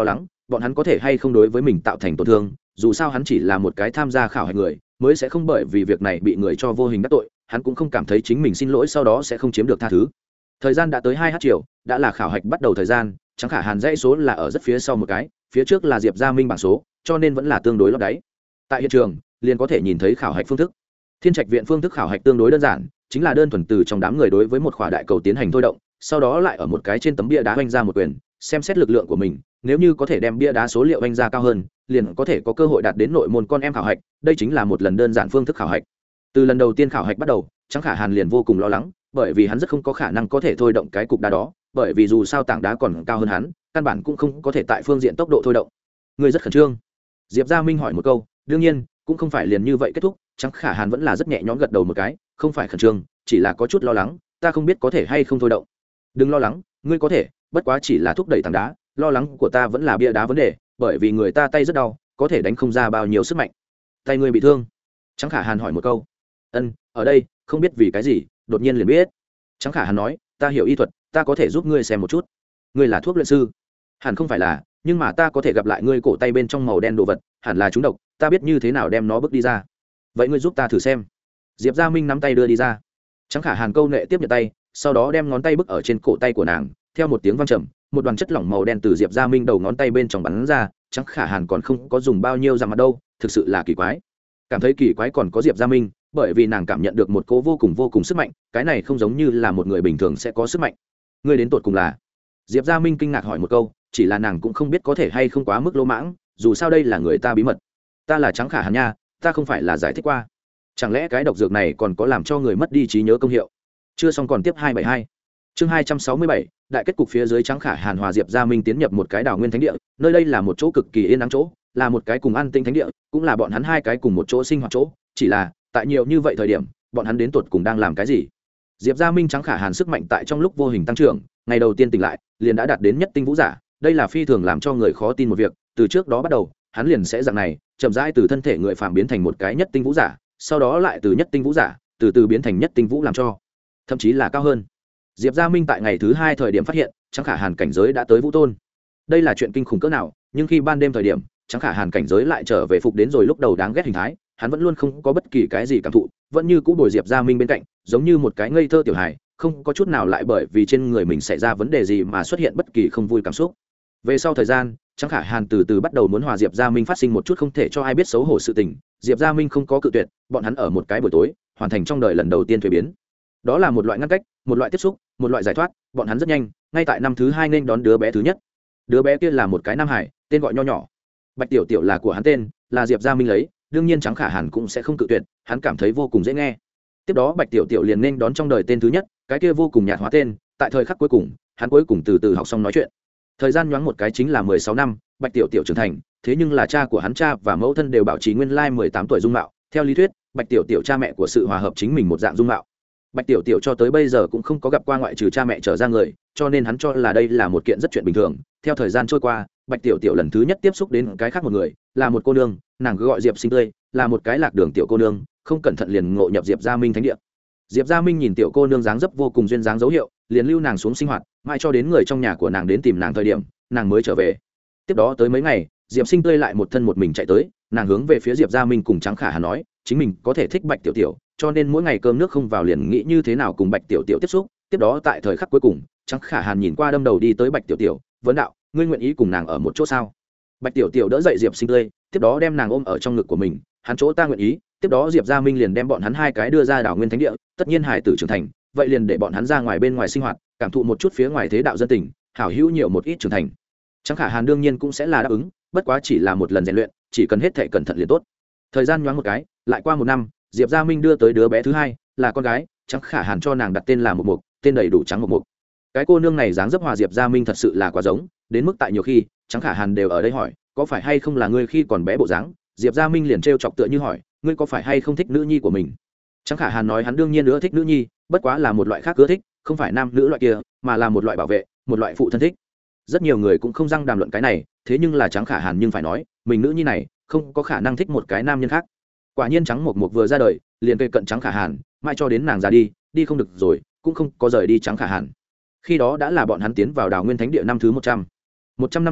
bọn hắn có thể hay không đối với mình tạo thành tổn thương, dù sao hắn chỉ là một cái tham gia khảo hạch người, mới sẽ không bởi vì việc này bị người cho vô hình đắc tội, hắn cũng không cảm thấy chính mình xin lỗi sau đó sẽ không chiếm được tha thứ. Thời gian đã tới hai h chiều, đã là khảo hạch bắt đầu thời gian, Trắng Khả Hàn dãy số là ở rất phía sau một cái, phía trước là Diệp Gia Minh bảng số, cho nên vẫn là tương đối lót đáy. Tại hiện trường, liền có thể nhìn thấy khảo hạch phương thức. Thiên Trạch viện phương thức khảo hạch tương đối đơn giản, chính là đơn thuần từ trong đám người đối với một khỏa đại cầu tiến hành thôi động, sau đó lại ở một cái trên tấm bia đá vung ra một quyền, xem xét lực lượng của mình, nếu như có thể đem bia đá số liệu vung ra cao hơn, liền có thể có cơ hội đạt đến nội môn con em khảo hạch, đây chính là một lần đơn giản phương thức khảo hạch. Từ lần đầu tiên khảo hạch bắt đầu, Trắng Khả Hàn liền vô cùng lo lắng, bởi vì hắn rất không có khả năng có thể thôi động cái cục đá đó, bởi vì dù sao tảng đá còn cao hơn hắn, căn bản cũng không có thể tại phương diện tốc độ thôi động. Người rất khẩn trương. Diệp Gia Minh hỏi một câu, đương nhiên, cũng không phải liền như vậy kết thúc, Trắng Khả Hàn vẫn là rất nhẹ nhõm gật đầu một cái, không phải khẩn trương, chỉ là có chút lo lắng, ta không biết có thể hay không thôi động. Đừng lo lắng, ngươi có thể, bất quá chỉ là thúc đẩy tảng đá, lo lắng của ta vẫn là bia đá vấn đề, bởi vì người ta tay rất đau, có thể đánh không ra bao nhiêu sức mạnh. Tay ngươi bị thương? Trắng Khả Hàn hỏi một câu. Ân, ở đây, không biết vì cái gì, đột nhiên liền biết. Trắng Khả Hàn nói, ta hiểu y thuật, ta có thể giúp ngươi xem một chút. Ngươi là thuốc luyện sư? Hẳn không phải là, nhưng mà ta có thể gặp lại ngươi cổ tay bên trong màu đen đồ vật, hẳn là trúng độc, ta biết như thế nào đem nó bước đi ra. Vậy ngươi giúp ta thử xem. Diệp Gia Minh nắm tay đưa đi ra. Trắng Khả Hàn câu nệ tiếp nhận tay, sau đó đem ngón tay bức ở trên cổ tay của nàng, theo một tiếng vang trầm, một đoàn chất lỏng màu đen từ Diệp Gia Minh đầu ngón tay bên trong bắn ra, Trắng Khả Hàn còn không có dùng bao nhiêu dặm mặt đâu, thực sự là kỳ quái. Cảm thấy kỳ quái còn có Diệp Gia Minh, bởi vì nàng cảm nhận được một cỗ vô cùng vô cùng sức mạnh, cái này không giống như là một người bình thường sẽ có sức mạnh. Ngươi đến tột cùng là? Diệp Gia Minh kinh ngạc hỏi một câu, chỉ là nàng cũng không biết có thể hay không quá mức lỗ mãng, dù sao đây là người ta bí mật. Ta là Trắng Khả Hàn nha, ta không phải là giải thích qua. Chẳng lẽ cái độc dược này còn có làm cho người mất đi trí nhớ công hiệu? Chưa xong còn tiếp hai bảy hai. Chương hai trăm sáu mươi bảy, đại kết cục phía dưới Trắng Khả Hàn hòa Diệp Gia Minh tiến nhập một cái đảo nguyên thánh địa, nơi đây là một chỗ cực kỳ yên ắng chỗ, là một cái cùng an tinh thánh địa, cũng là bọn hắn hai cái cùng một chỗ sinh hoạt chỗ, chỉ là, tại nhiều như vậy thời điểm, bọn hắn đến tuột cùng đang làm cái gì? Diệp Gia Minh Trắng Khả Hàn sức mạnh tại trong lúc vô hình tăng trưởng, ngày đầu tiên tỉnh lại, liền đã đạt đến nhất tinh vũ giả, đây là phi thường làm cho người khó tin một việc, từ trước đó bắt đầu, hắn liền sẽ dạng này, chậm rãi từ thân thể người phàm biến thành một cái nhất tinh vũ giả, sau đó lại từ nhất tinh vũ giả, từ từ biến thành nhất tinh vũ làm cho, thậm chí là cao hơn. Diệp Gia Minh tại ngày thứ hai thời điểm phát hiện, Trắng Khả Hàn cảnh giới đã tới vũ tôn. Đây là chuyện kinh khủng cỡ nào, nhưng khi ban đêm thời điểm, Trắng Khả Hàn cảnh giới lại trở về phục đến rồi lúc đầu đáng ghét hình thái, hắn vẫn luôn không có bất kỳ cái gì cảm thụ, vẫn như cũ bồi Diệp Gia Minh bên cạnh, giống như một cái ngây thơ tiểu hài, không có chút nào lại bởi vì trên người mình xảy ra vấn đề gì mà xuất hiện bất kỳ không vui cảm xúc. Về sau thời gian, Trắng Khả Hàn từ từ bắt đầu muốn hòa Diệp Gia Minh phát sinh một chút không thể cho ai biết xấu hổ sự tình, Diệp Gia Minh không có cự tuyệt, bọn hắn ở một cái buổi tối, hoàn thành trong đời lần đầu tiên thuế biến. Đó là một loại ngăn cách, một loại tiếp xúc, một loại giải thoát, bọn hắn rất nhanh, ngay tại năm thứ hai nên đón đứa bé thứ nhất. Đứa bé kia là một cái nam hải, tên gọi nho nhỏ. Bạch Tiểu Tiểu là của hắn tên, là Diệp Gia Minh lấy, đương nhiên Trắng Khả Hàn cũng sẽ không cự tuyệt, hắn cảm thấy vô cùng dễ nghe. Tiếp đó Bạch Tiểu Tiểu liền nên đón trong đời tên thứ nhất, cái kia vô cùng nhạt hóa tên, tại thời khắc cuối cùng, hắn cuối cùng từ từ học xong nói chuyện. Thời gian nhoáng một cái chính là mười sáu năm, Bạch Tiểu Tiểu trưởng thành, thế nhưng là cha của hắn cha và mẫu thân đều bảo trì nguyên lai mười tám tuổi dung mạo, theo lý thuyết, Bạch Tiểu Tiểu cha mẹ của sự hòa hợp chính mình một dạng dung mạo. Bạch Tiểu Tiểu cho tới bây giờ cũng không có gặp qua ngoại trừ cha mẹ trở ra người, cho nên hắn cho là đây là một kiện rất chuyện bình thường. Theo thời gian trôi qua, Bạch Tiểu Tiểu lần thứ nhất tiếp xúc đến cái khác một người, là một cô nương, nàng cứ gọi Diệp Sinh Tươi, là một cái lạc đường tiểu cô nương, không cẩn thận liền ngộ nhập Diệp Gia Minh thánh địa. Diệp Gia Minh nhìn tiểu cô nương dáng dấp vô cùng duyên dáng dấu hiệu, liền lưu nàng xuống sinh hoạt, mãi cho đến người trong nhà của nàng đến tìm nàng thời điểm, nàng mới trở về. Tiếp đó tới mấy ngày, Diệp Sinh Tươi lại một thân một mình chạy tới, nàng hướng về phía Diệp Gia Minh cùng Trắng Khả Hàn nói, chính mình có thể thích Bạch Tiểu Tiểu, cho nên mỗi ngày cơm nước không vào liền nghĩ như thế nào cùng Bạch Tiểu Tiểu tiếp xúc. Tiếp đó tại thời khắc cuối cùng, Trắng Khả Hàn nhìn qua đâm đầu đi tới Bạch Tiểu Tiểu, vấn đạo, ngươi nguyện ý cùng nàng ở một chỗ sao? Bạch Tiểu Tiểu đỡ dậy Diệp Sinh Tươi, tiếp đó đem nàng ôm ở trong ngực của mình, hắn chỗ ta nguyện ý. Tiếp đó Diệp Gia Minh liền đem bọn hắn hai cái đưa ra đảo nguyên thánh địa, tất nhiên hải tử trưởng thành, vậy liền để bọn hắn ra ngoài bên ngoài sinh hoạt, cảm thụ một chút phía ngoài thế đạo dân tình, hảo hữu nhiều một ít trưởng thành. Trắng Khả Hàn đương nhiên cũng sẽ là đáp ứng, bất quá chỉ là một lần rèn luyện, chỉ cần hết thảy cẩn thận liền tốt. Thời gian nhoáng một cái, lại qua một năm, Diệp Gia Minh đưa tới đứa bé thứ hai, là con gái, Trắng Khả Hàn cho nàng đặt tên là Mộc Mộc, tên đầy đủ Trắng Mộc Mộc. Cái cô nương này dáng dấp hòa Diệp Gia Minh thật sự là quá giống, đến mức tại nhiều khi, Trắng Khả Hàn đều ở đây hỏi, có phải hay không là ngươi khi còn bé bộ dáng? Diệp Gia Minh liền trêu chọc tựa như hỏi, ngươi có phải hay không thích nữ nhi của mình? Trắng Khả Hàn nói hắn đương nhiên nữa thích nữ nhi, bất quá là một loại khác ưa thích, không phải nam nữ loại kia, mà là một loại bảo vệ, một loại phụ thân thích. Rất nhiều người cũng không răng đàm luận cái này, thế nhưng là Trắng Khả Hàn nhưng phải nói, mình nữ nhi này không có khả năng thích một cái nam nhân khác. Quả nhiên Trắng Mộc Mộc vừa ra đời, liền cây cận Trắng Khả Hàn, mãi cho đến nàng già đi, đi không được rồi, cũng không có rời đi Trắng Khả Hàn. Khi đó đã là bọn hắn tiến vào đảo nguyên thánh địa năm thứ một trăm. một trăm năm sau,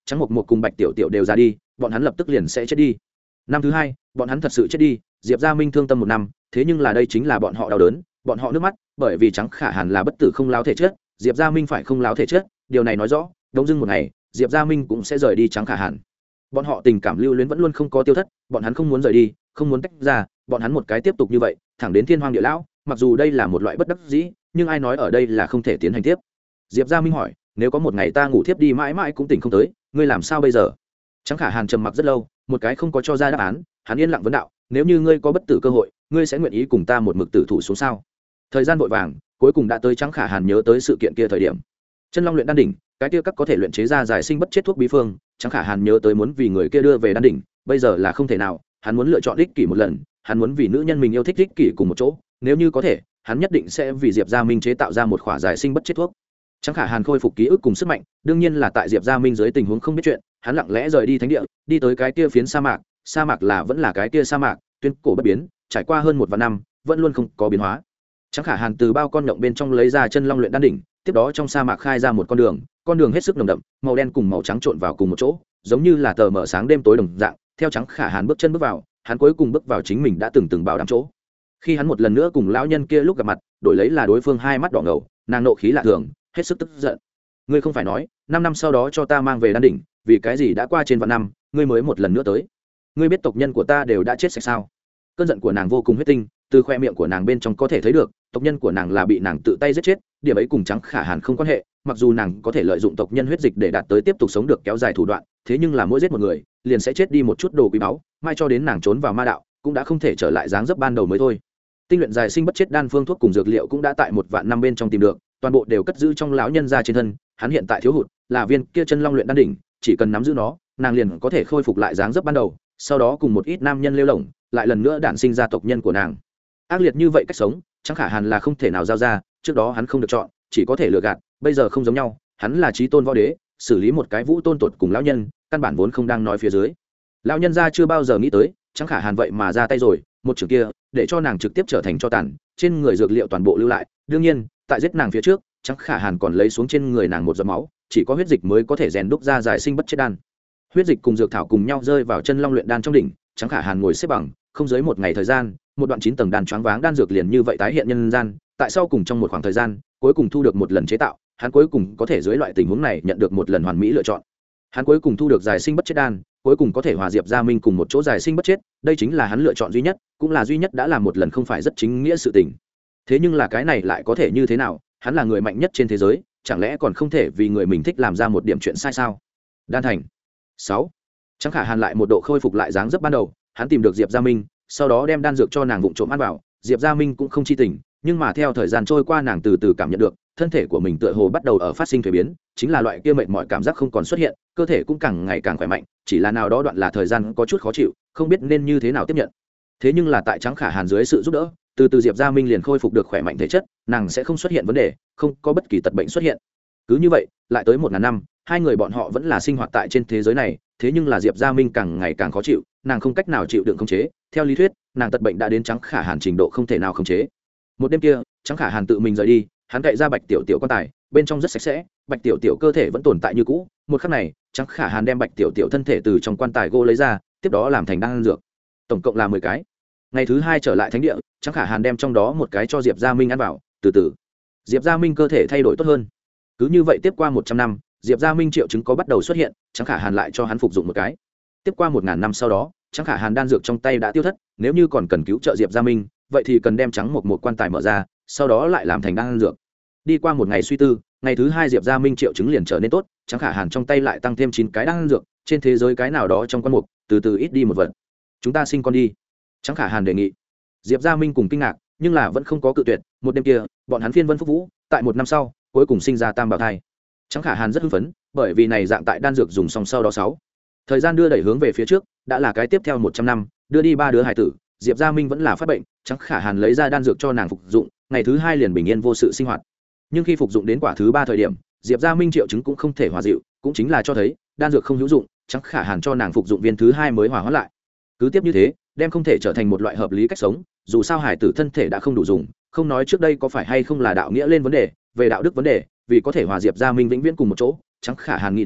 trắng một một cùng bạch tiểu tiểu đều ra đi, bọn hắn lập tức liền sẽ chết đi. Năm thứ hai bọn hắn thật sự chết đi, Diệp Gia Minh thương tâm một năm, thế nhưng là đây chính là bọn họ đau đớn, bọn họ nước mắt, bởi vì Trắng Khả Hàn là bất tử không láo thể chết, Diệp Gia Minh phải không láo thể chết, điều này nói rõ đông dưng một ngày Diệp Gia Minh cũng sẽ rời đi Trắng Khả Hàn. Bọn họ tình cảm lưu luyến vẫn luôn không có tiêu thất, bọn hắn không muốn rời đi, không muốn tách ra, bọn hắn một cái tiếp tục như vậy thẳng đến thiên hoang địa lão. Mặc dù đây là một loại bất đắc dĩ, nhưng ai nói ở đây là không thể tiến hành tiếp. Diệp Gia Minh hỏi, nếu có một ngày ta ngủ thiếp đi mãi mãi cũng tỉnh không tới, ngươi làm sao bây giờ? Trắng Khả Hàn trầm mặc rất lâu, một cái không có cho ra đáp án, hắn yên lặng vấn đạo, nếu như ngươi có bất tử cơ hội, ngươi sẽ nguyện ý cùng ta một mực tử thủ xuống sao? Thời gian vội vàng, cuối cùng đã tới. Trắng Khả Hàn nhớ tới sự kiện kia thời điểm, chân long luyện đan đỉnh, cái kia các có thể luyện chế ra giải sinh bất chết thuốc bí phương. Trắng Khả Hàn nhớ tới muốn vì người kia đưa về đan đỉnh, bây giờ là không thể nào, hắn muốn lựa chọn ích kỷ một lần, hắn muốn vì nữ nhân mình yêu thích ích kỷ cùng một chỗ, nếu như có thể, hắn nhất định sẽ vì Diệp Gia Minh chế tạo ra một khỏa giải sinh bất chết thuốc. Trắng Khả Hàn khôi phục ký ức cùng sức mạnh, đương nhiên là tại Diệp Gia Minh dưới tình huống không biết chuyện, hắn lặng lẽ rời đi thánh địa, đi tới cái kia phiến sa mạc, sa mạc là vẫn là cái kia sa mạc, tuyên cổ bất biến, trải qua hơn một vạn năm, vẫn luôn không có biến hóa. Trắng Khả Hàn từ bao con nhộng bên trong lấy ra chân long luyện đan đỉnh, tiếp đó trong sa mạc khai ra một con đường, con đường hết sức nồng đậm, màu đen cùng màu trắng trộn vào cùng một chỗ, giống như là tờ mở sáng đêm tối đồng dạng. Theo Trắng Khả Hàn bước chân bước vào, hắn cuối cùng bước vào chính mình đã từng từng bảo đảm chỗ. Khi hắn một lần nữa cùng lão nhân kia lúc gặp mặt, đổi lấy là đối phương hai mắt đỏ ngầu, nàng nộ khí lạ thường, hết sức tức giận. Ngươi không phải nói năm năm sau đó cho ta mang về đan đỉnh, vì cái gì đã qua trên vạn năm ngươi mới một lần nữa tới? Ngươi biết tộc nhân của ta đều đã chết sạch sao? Cơn giận của nàng vô cùng huyết tinh, từ khoe miệng của nàng bên trong có thể thấy được tộc nhân của nàng là bị nàng tự tay giết chết, điểm ấy cùng Trắng Khả Hàn không quan hệ. Mặc dù nàng có thể lợi dụng tộc nhân huyết dịch để đạt tới tiếp tục sống được kéo dài thủ đoạn, thế nhưng là mỗi giết một người liền sẽ chết đi một chút đồ quý báu, mai cho đến nàng trốn vào ma đạo cũng đã không thể trở lại dáng dấp ban đầu mới thôi. Tinh luyện dài sinh bất chết đan phương thuốc cùng dược liệu cũng đã tại một vạn năm bên trong tìm được, toàn bộ đều cất giữ trong lão nhân gia trên thân. Hắn hiện tại thiếu hụt là viên kia chân long luyện đan đỉnh, chỉ cần nắm giữ nó, nàng liền có thể khôi phục lại dáng dấp ban đầu, sau đó cùng một ít nam nhân lêu lỏng, lại lần nữa đản sinh ra tộc nhân của nàng. Ác liệt như vậy cách sống, Trắng Khả Hàn là không thể nào giao ra, trước đó hắn không được chọn, chỉ có thể lừa gạt, bây giờ không giống nhau, hắn là chí tôn võ đế, xử lý một cái vũ tôn tột cùng lão nhân, căn bản vốn không đang nói phía dưới. Lão nhân gia chưa bao giờ nghĩ tới, Trắng Khả Hàn vậy mà ra tay rồi, một trường kia, để cho nàng trực tiếp trở thành tro tàn, trên người dược liệu toàn bộ lưu lại. Đương nhiên, tại giết nàng phía trước, Trắng Khả Hàn còn lấy xuống trên người nàng một giọt máu, chỉ có huyết dịch mới có thể rèn đúc ra giải sinh bất chết đan. Huyết dịch cùng dược thảo cùng nhau rơi vào chân long luyện đan trong đỉnh, Trắng Khả Hàn ngồi xếp bằng, không dưới một ngày thời gian, một đoạn chín tầng đan choáng váng đan dược liền như vậy tái hiện nhân gian. Tại sau cùng trong một khoảng thời gian, cuối cùng thu được một lần chế tạo, hắn cuối cùng có thể dưới loại tình huống này nhận được một lần hoàn mỹ lựa chọn. Hắn cuối cùng thu được giải sinh bất chết đan, cuối cùng có thể hòa Diệp Gia Minh cùng một chỗ giải sinh bất chết, đây chính là hắn lựa chọn duy nhất, cũng là duy nhất đã làm một lần không phải rất chính nghĩa sự tình. Thế nhưng là cái này lại có thể như thế nào? Hắn là người mạnh nhất trên thế giới, chẳng lẽ còn không thể vì người mình thích làm ra một điểm chuyện sai sao? Đan thành sáu. Trắng Khả Hàn lại một độ khôi phục lại dáng dấp ban đầu, hắn tìm được Diệp Gia Minh, sau đó đem đan dược cho nàng vụng trộm ăn vào. Diệp Gia Minh cũng không chi tình, nhưng mà theo thời gian trôi qua nàng từ từ cảm nhận được thân thể của mình tựa hồ bắt đầu ở phát sinh thay biến, chính là loại kia mệt mỏi cảm giác không còn xuất hiện, cơ thể cũng càng ngày càng khỏe mạnh, chỉ là nào đó đoạn là thời gian có chút khó chịu, không biết nên như thế nào tiếp nhận. Thế nhưng là tại Trắng Khả Hàn dưới sự giúp đỡ, từ từ Diệp Gia Minh liền khôi phục được khỏe mạnh thể chất, nàng sẽ không xuất hiện vấn đề, không có bất kỳ tật bệnh xuất hiện. Cứ như vậy lại tới một ngàn năm, hai người bọn họ vẫn là sinh hoạt tại trên thế giới này, thế nhưng là Diệp Gia Minh càng ngày càng khó chịu, nàng không cách nào chịu đựng khống chế, theo lý thuyết nàng tật bệnh đã đến Trắng Khả Hàn trình độ không thể nào khống chế. Một đêm kia Trắng Khả Hàn tự mình rời đi, hắn cậy ra bạch tiểu tiểu quan tài, bên trong rất sạch sẽ, bạch tiểu tiểu cơ thể vẫn tồn tại như cũ. Một khắc này Trắng Khả Hàn đem bạch tiểu tiểu thân thể từ trong quan tài gỗ lấy ra, tiếp đó làm thành đan dược, tổng cộng là mười cái. Ngày thứ hai trở lại thánh địa, Trắng Khả Hàn đem trong đó một cái cho Diệp Gia Minh ăn vào, từ từ Diệp Gia Minh cơ thể thay đổi tốt hơn. Cứ như vậy tiếp qua một trăm năm, Diệp Gia Minh triệu chứng có bắt đầu xuất hiện, Trắng Khả Hàn lại cho hắn phục dụng một cái. Tiếp qua một ngàn năm sau đó, Trắng Khả Hàn đan dược trong tay đã tiêu thất, nếu như còn cần cứu trợ Diệp Gia Minh, vậy thì cần đem trắng một một quan tài mở ra, sau đó lại làm thành đan dược. Đi qua một ngày suy tư, ngày thứ hai Diệp Gia Minh triệu chứng liền trở nên tốt, Trắng Khả Hàn trong tay lại tăng thêm chín cái đan dược, trên thế giới cái nào đó trong quan mục, từ từ ít đi một vật. Chúng ta sinh con đi. Trắng Khả Hàn đề nghị. Diệp Gia Minh cùng kinh ngạc, nhưng là vẫn không có cự tuyệt. Một đêm kia, bọn hắn phiên vân phúc vũ, tại một năm sau, cuối cùng sinh ra tam bảo thai. Trắng Khả Hàn rất hưng phấn, bởi vì này dạng tại đan dược dùng xong sau đó sáu. Thời gian đưa đẩy hướng về phía trước, đã là cái tiếp theo một trăm năm, đưa đi ba đứa hải tử, Diệp Gia Minh vẫn là phát bệnh, Trắng Khả Hàn lấy ra đan dược cho nàng phục dụng, ngày thứ hai liền bình yên vô sự sinh hoạt. Nhưng khi phục dụng đến quả thứ ba thời điểm, Diệp Gia Minh triệu chứng cũng không thể hòa dịu, cũng chính là cho thấy đan dược không hữu dụng, Trắng Khả Hàn cho nàng phục dụng viên thứ hai mới hòa hóa lại. Cứ tiếp như thế, đem không thể trở thành một loại hợp lý cách sống, dù sao hải tử thân thể đã không đủ dùng, không nói trước đây có phải hay không là đạo nghĩa lên vấn đề, về đạo đức vấn đề, vì có thể hòa Diệp Gia Minh vĩnh viễn cùng một chỗ, Trắng Khả Hàn nghĩ đến,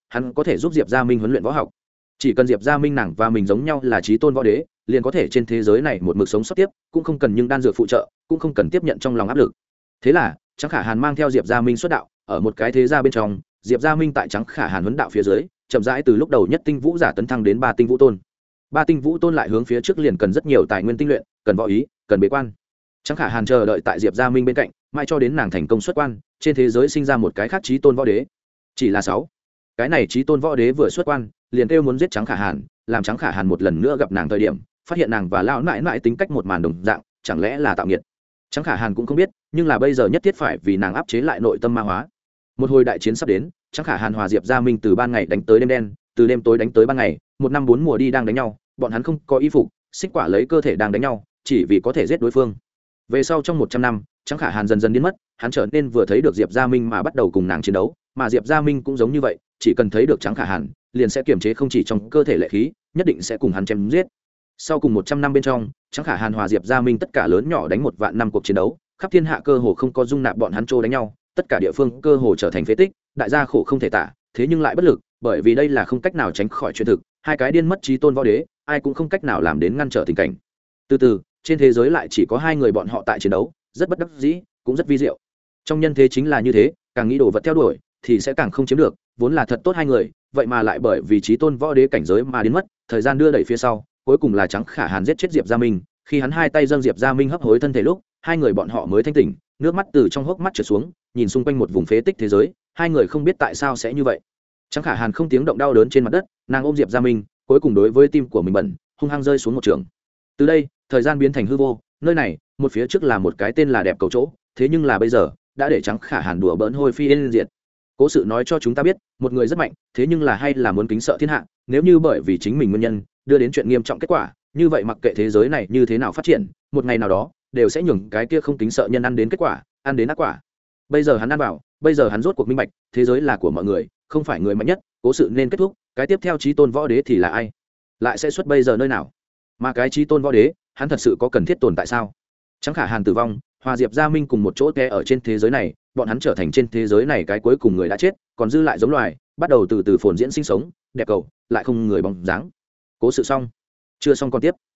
hắn có thể giúp diệp gia minh huấn luyện võ học. Chỉ cần diệp gia minh nàng và mình giống nhau là chí tôn võ đế, liền có thể trên thế giới này một mực sống sót tiếp, cũng không cần những đan dược phụ trợ, cũng không cần tiếp nhận trong lòng áp lực. Thế là Trắng Khả Hàn mang theo diệp gia minh xuất đạo, ở một cái thế gia bên trong, diệp gia minh tại Trắng Khả Hàn huấn đạo phía dưới, chậm rãi từ lúc đầu nhất tinh vũ giả tấn thăng đến ba tinh vũ tôn. Ba tinh vũ tôn lại hướng phía trước liền cần rất nhiều tài nguyên tinh luyện, cần võ ý, cần bế quan. Trắng Khả Hàn chờ đợi tại diệp gia minh bên cạnh, mãi cho đến nàng thành công xuất quan, trên thế giới sinh ra một cái khác chí tôn võ đế. Chỉ là sáu, cái này chí tôn võ đế vừa xuất quan, liền kêu muốn giết Trắng Khả Hàn, làm Trắng Khả Hàn một lần nữa gặp nàng thời điểm, phát hiện nàng và lão nãi nãi tính cách một màn đồng dạng, chẳng lẽ là tạo nghiệt. Trắng Khả Hàn cũng không biết, nhưng là bây giờ nhất thiết phải vì nàng áp chế lại nội tâm ma hóa. Một hồi đại chiến sắp đến, Trắng Khả Hàn hòa diệp gia minh từ ban ngày đánh tới đêm đen, từ đêm tối đánh tới ban ngày, một năm bốn mùa đi đang đánh nhau, bọn hắn không có y phục, xích quả lấy cơ thể đang đánh nhau, chỉ vì có thể giết đối phương. Về sau trong một trăm năm, Trắng Khả Hàn dần dần biến mất, hắn trở nên vừa thấy được diệp gia minh mà bắt đầu cùng nàng chiến đấu, mà diệp gia minh cũng giống như vậy, chỉ cần thấy được Trắng Khả Hàn, liền sẽ kiềm chế không chỉ trong cơ thể lệ khí, nhất định sẽ cùng hắn chém giết. Sau cùng một trăm năm bên trong, Trắng Khả Hàn hòa diệp gia minh tất cả lớn nhỏ đánh một vạn năm cuộc chiến đấu, khắp thiên hạ cơ hồ không có dung nạp bọn hắn trô đánh nhau, tất cả địa phương cơ hồ trở thành phế tích, đại gia khổ không thể tả, thế nhưng lại bất lực, bởi vì đây là không cách nào tránh khỏi chuyện thực, hai cái điên mất chí tôn võ đế, ai cũng không cách nào làm đến ngăn trở tình cảnh. Từ từ, trên thế giới lại chỉ có hai người bọn họ tại chiến đấu, rất bất đắc dĩ, cũng rất vi diệu. Trong nhân thế chính là như thế, càng nghĩ đồ vật theo đuổi thì sẽ càng không chiếm được, vốn là thật tốt hai người, vậy mà lại bởi vì chí tôn võ đế cảnh giới mà đến mất, thời gian đưa đẩy phía sau, cuối cùng là Trắng Khả Hàn giết chết diệp gia minh, khi hắn hai tay dâng diệp gia minh hấp hối thân thể lúc, hai người bọn họ mới thanh tỉnh, nước mắt từ trong hốc mắt trượt xuống, nhìn xung quanh một vùng phế tích thế giới, hai người không biết tại sao sẽ như vậy. Trắng Khả Hàn không tiếng động đau đớn trên mặt đất, nàng ôm diệp gia minh, cuối cùng đối với tim của mình bẩn, hung hăng rơi xuống một trường. Từ đây, thời gian biến thành hư vô, nơi này, một phía trước là một cái tên là đẹp cầu chỗ, thế nhưng là bây giờ, đã để Trắng Khả Hàn đùa bỡn hôi phi yên diệt. Cố sự nói cho chúng ta biết, một người rất mạnh, thế nhưng là hay là muốn kính sợ thiên hạ, nếu như bởi vì chính mình nguyên nhân, đưa đến chuyện nghiêm trọng kết quả, như vậy mặc kệ thế giới này như thế nào phát triển, một ngày nào đó, đều sẽ nhường cái kia không kính sợ nhân ăn đến kết quả, ăn đến ác quả. Bây giờ hắn ăn vào, bây giờ hắn rốt cuộc minh bạch, thế giới là của mọi người, không phải người mạnh nhất, cố sự nên kết thúc, cái tiếp theo chí tôn võ đế thì là ai? Lại sẽ xuất bây giờ nơi nào? Mà cái chí tôn võ đế, hắn thật sự có cần thiết tồn tại sao? Trắng Khả Hàn tử vong, hòa diệp gia minh cùng một chỗ té ở trên thế giới này, bọn hắn trở thành trên thế giới này cái cuối cùng người đã chết, còn dư lại giống loài, bắt đầu từ từ phồn diễn sinh sống, đẹp cầu, lại không người bóng dáng. Cố sự xong, chưa xong còn tiếp.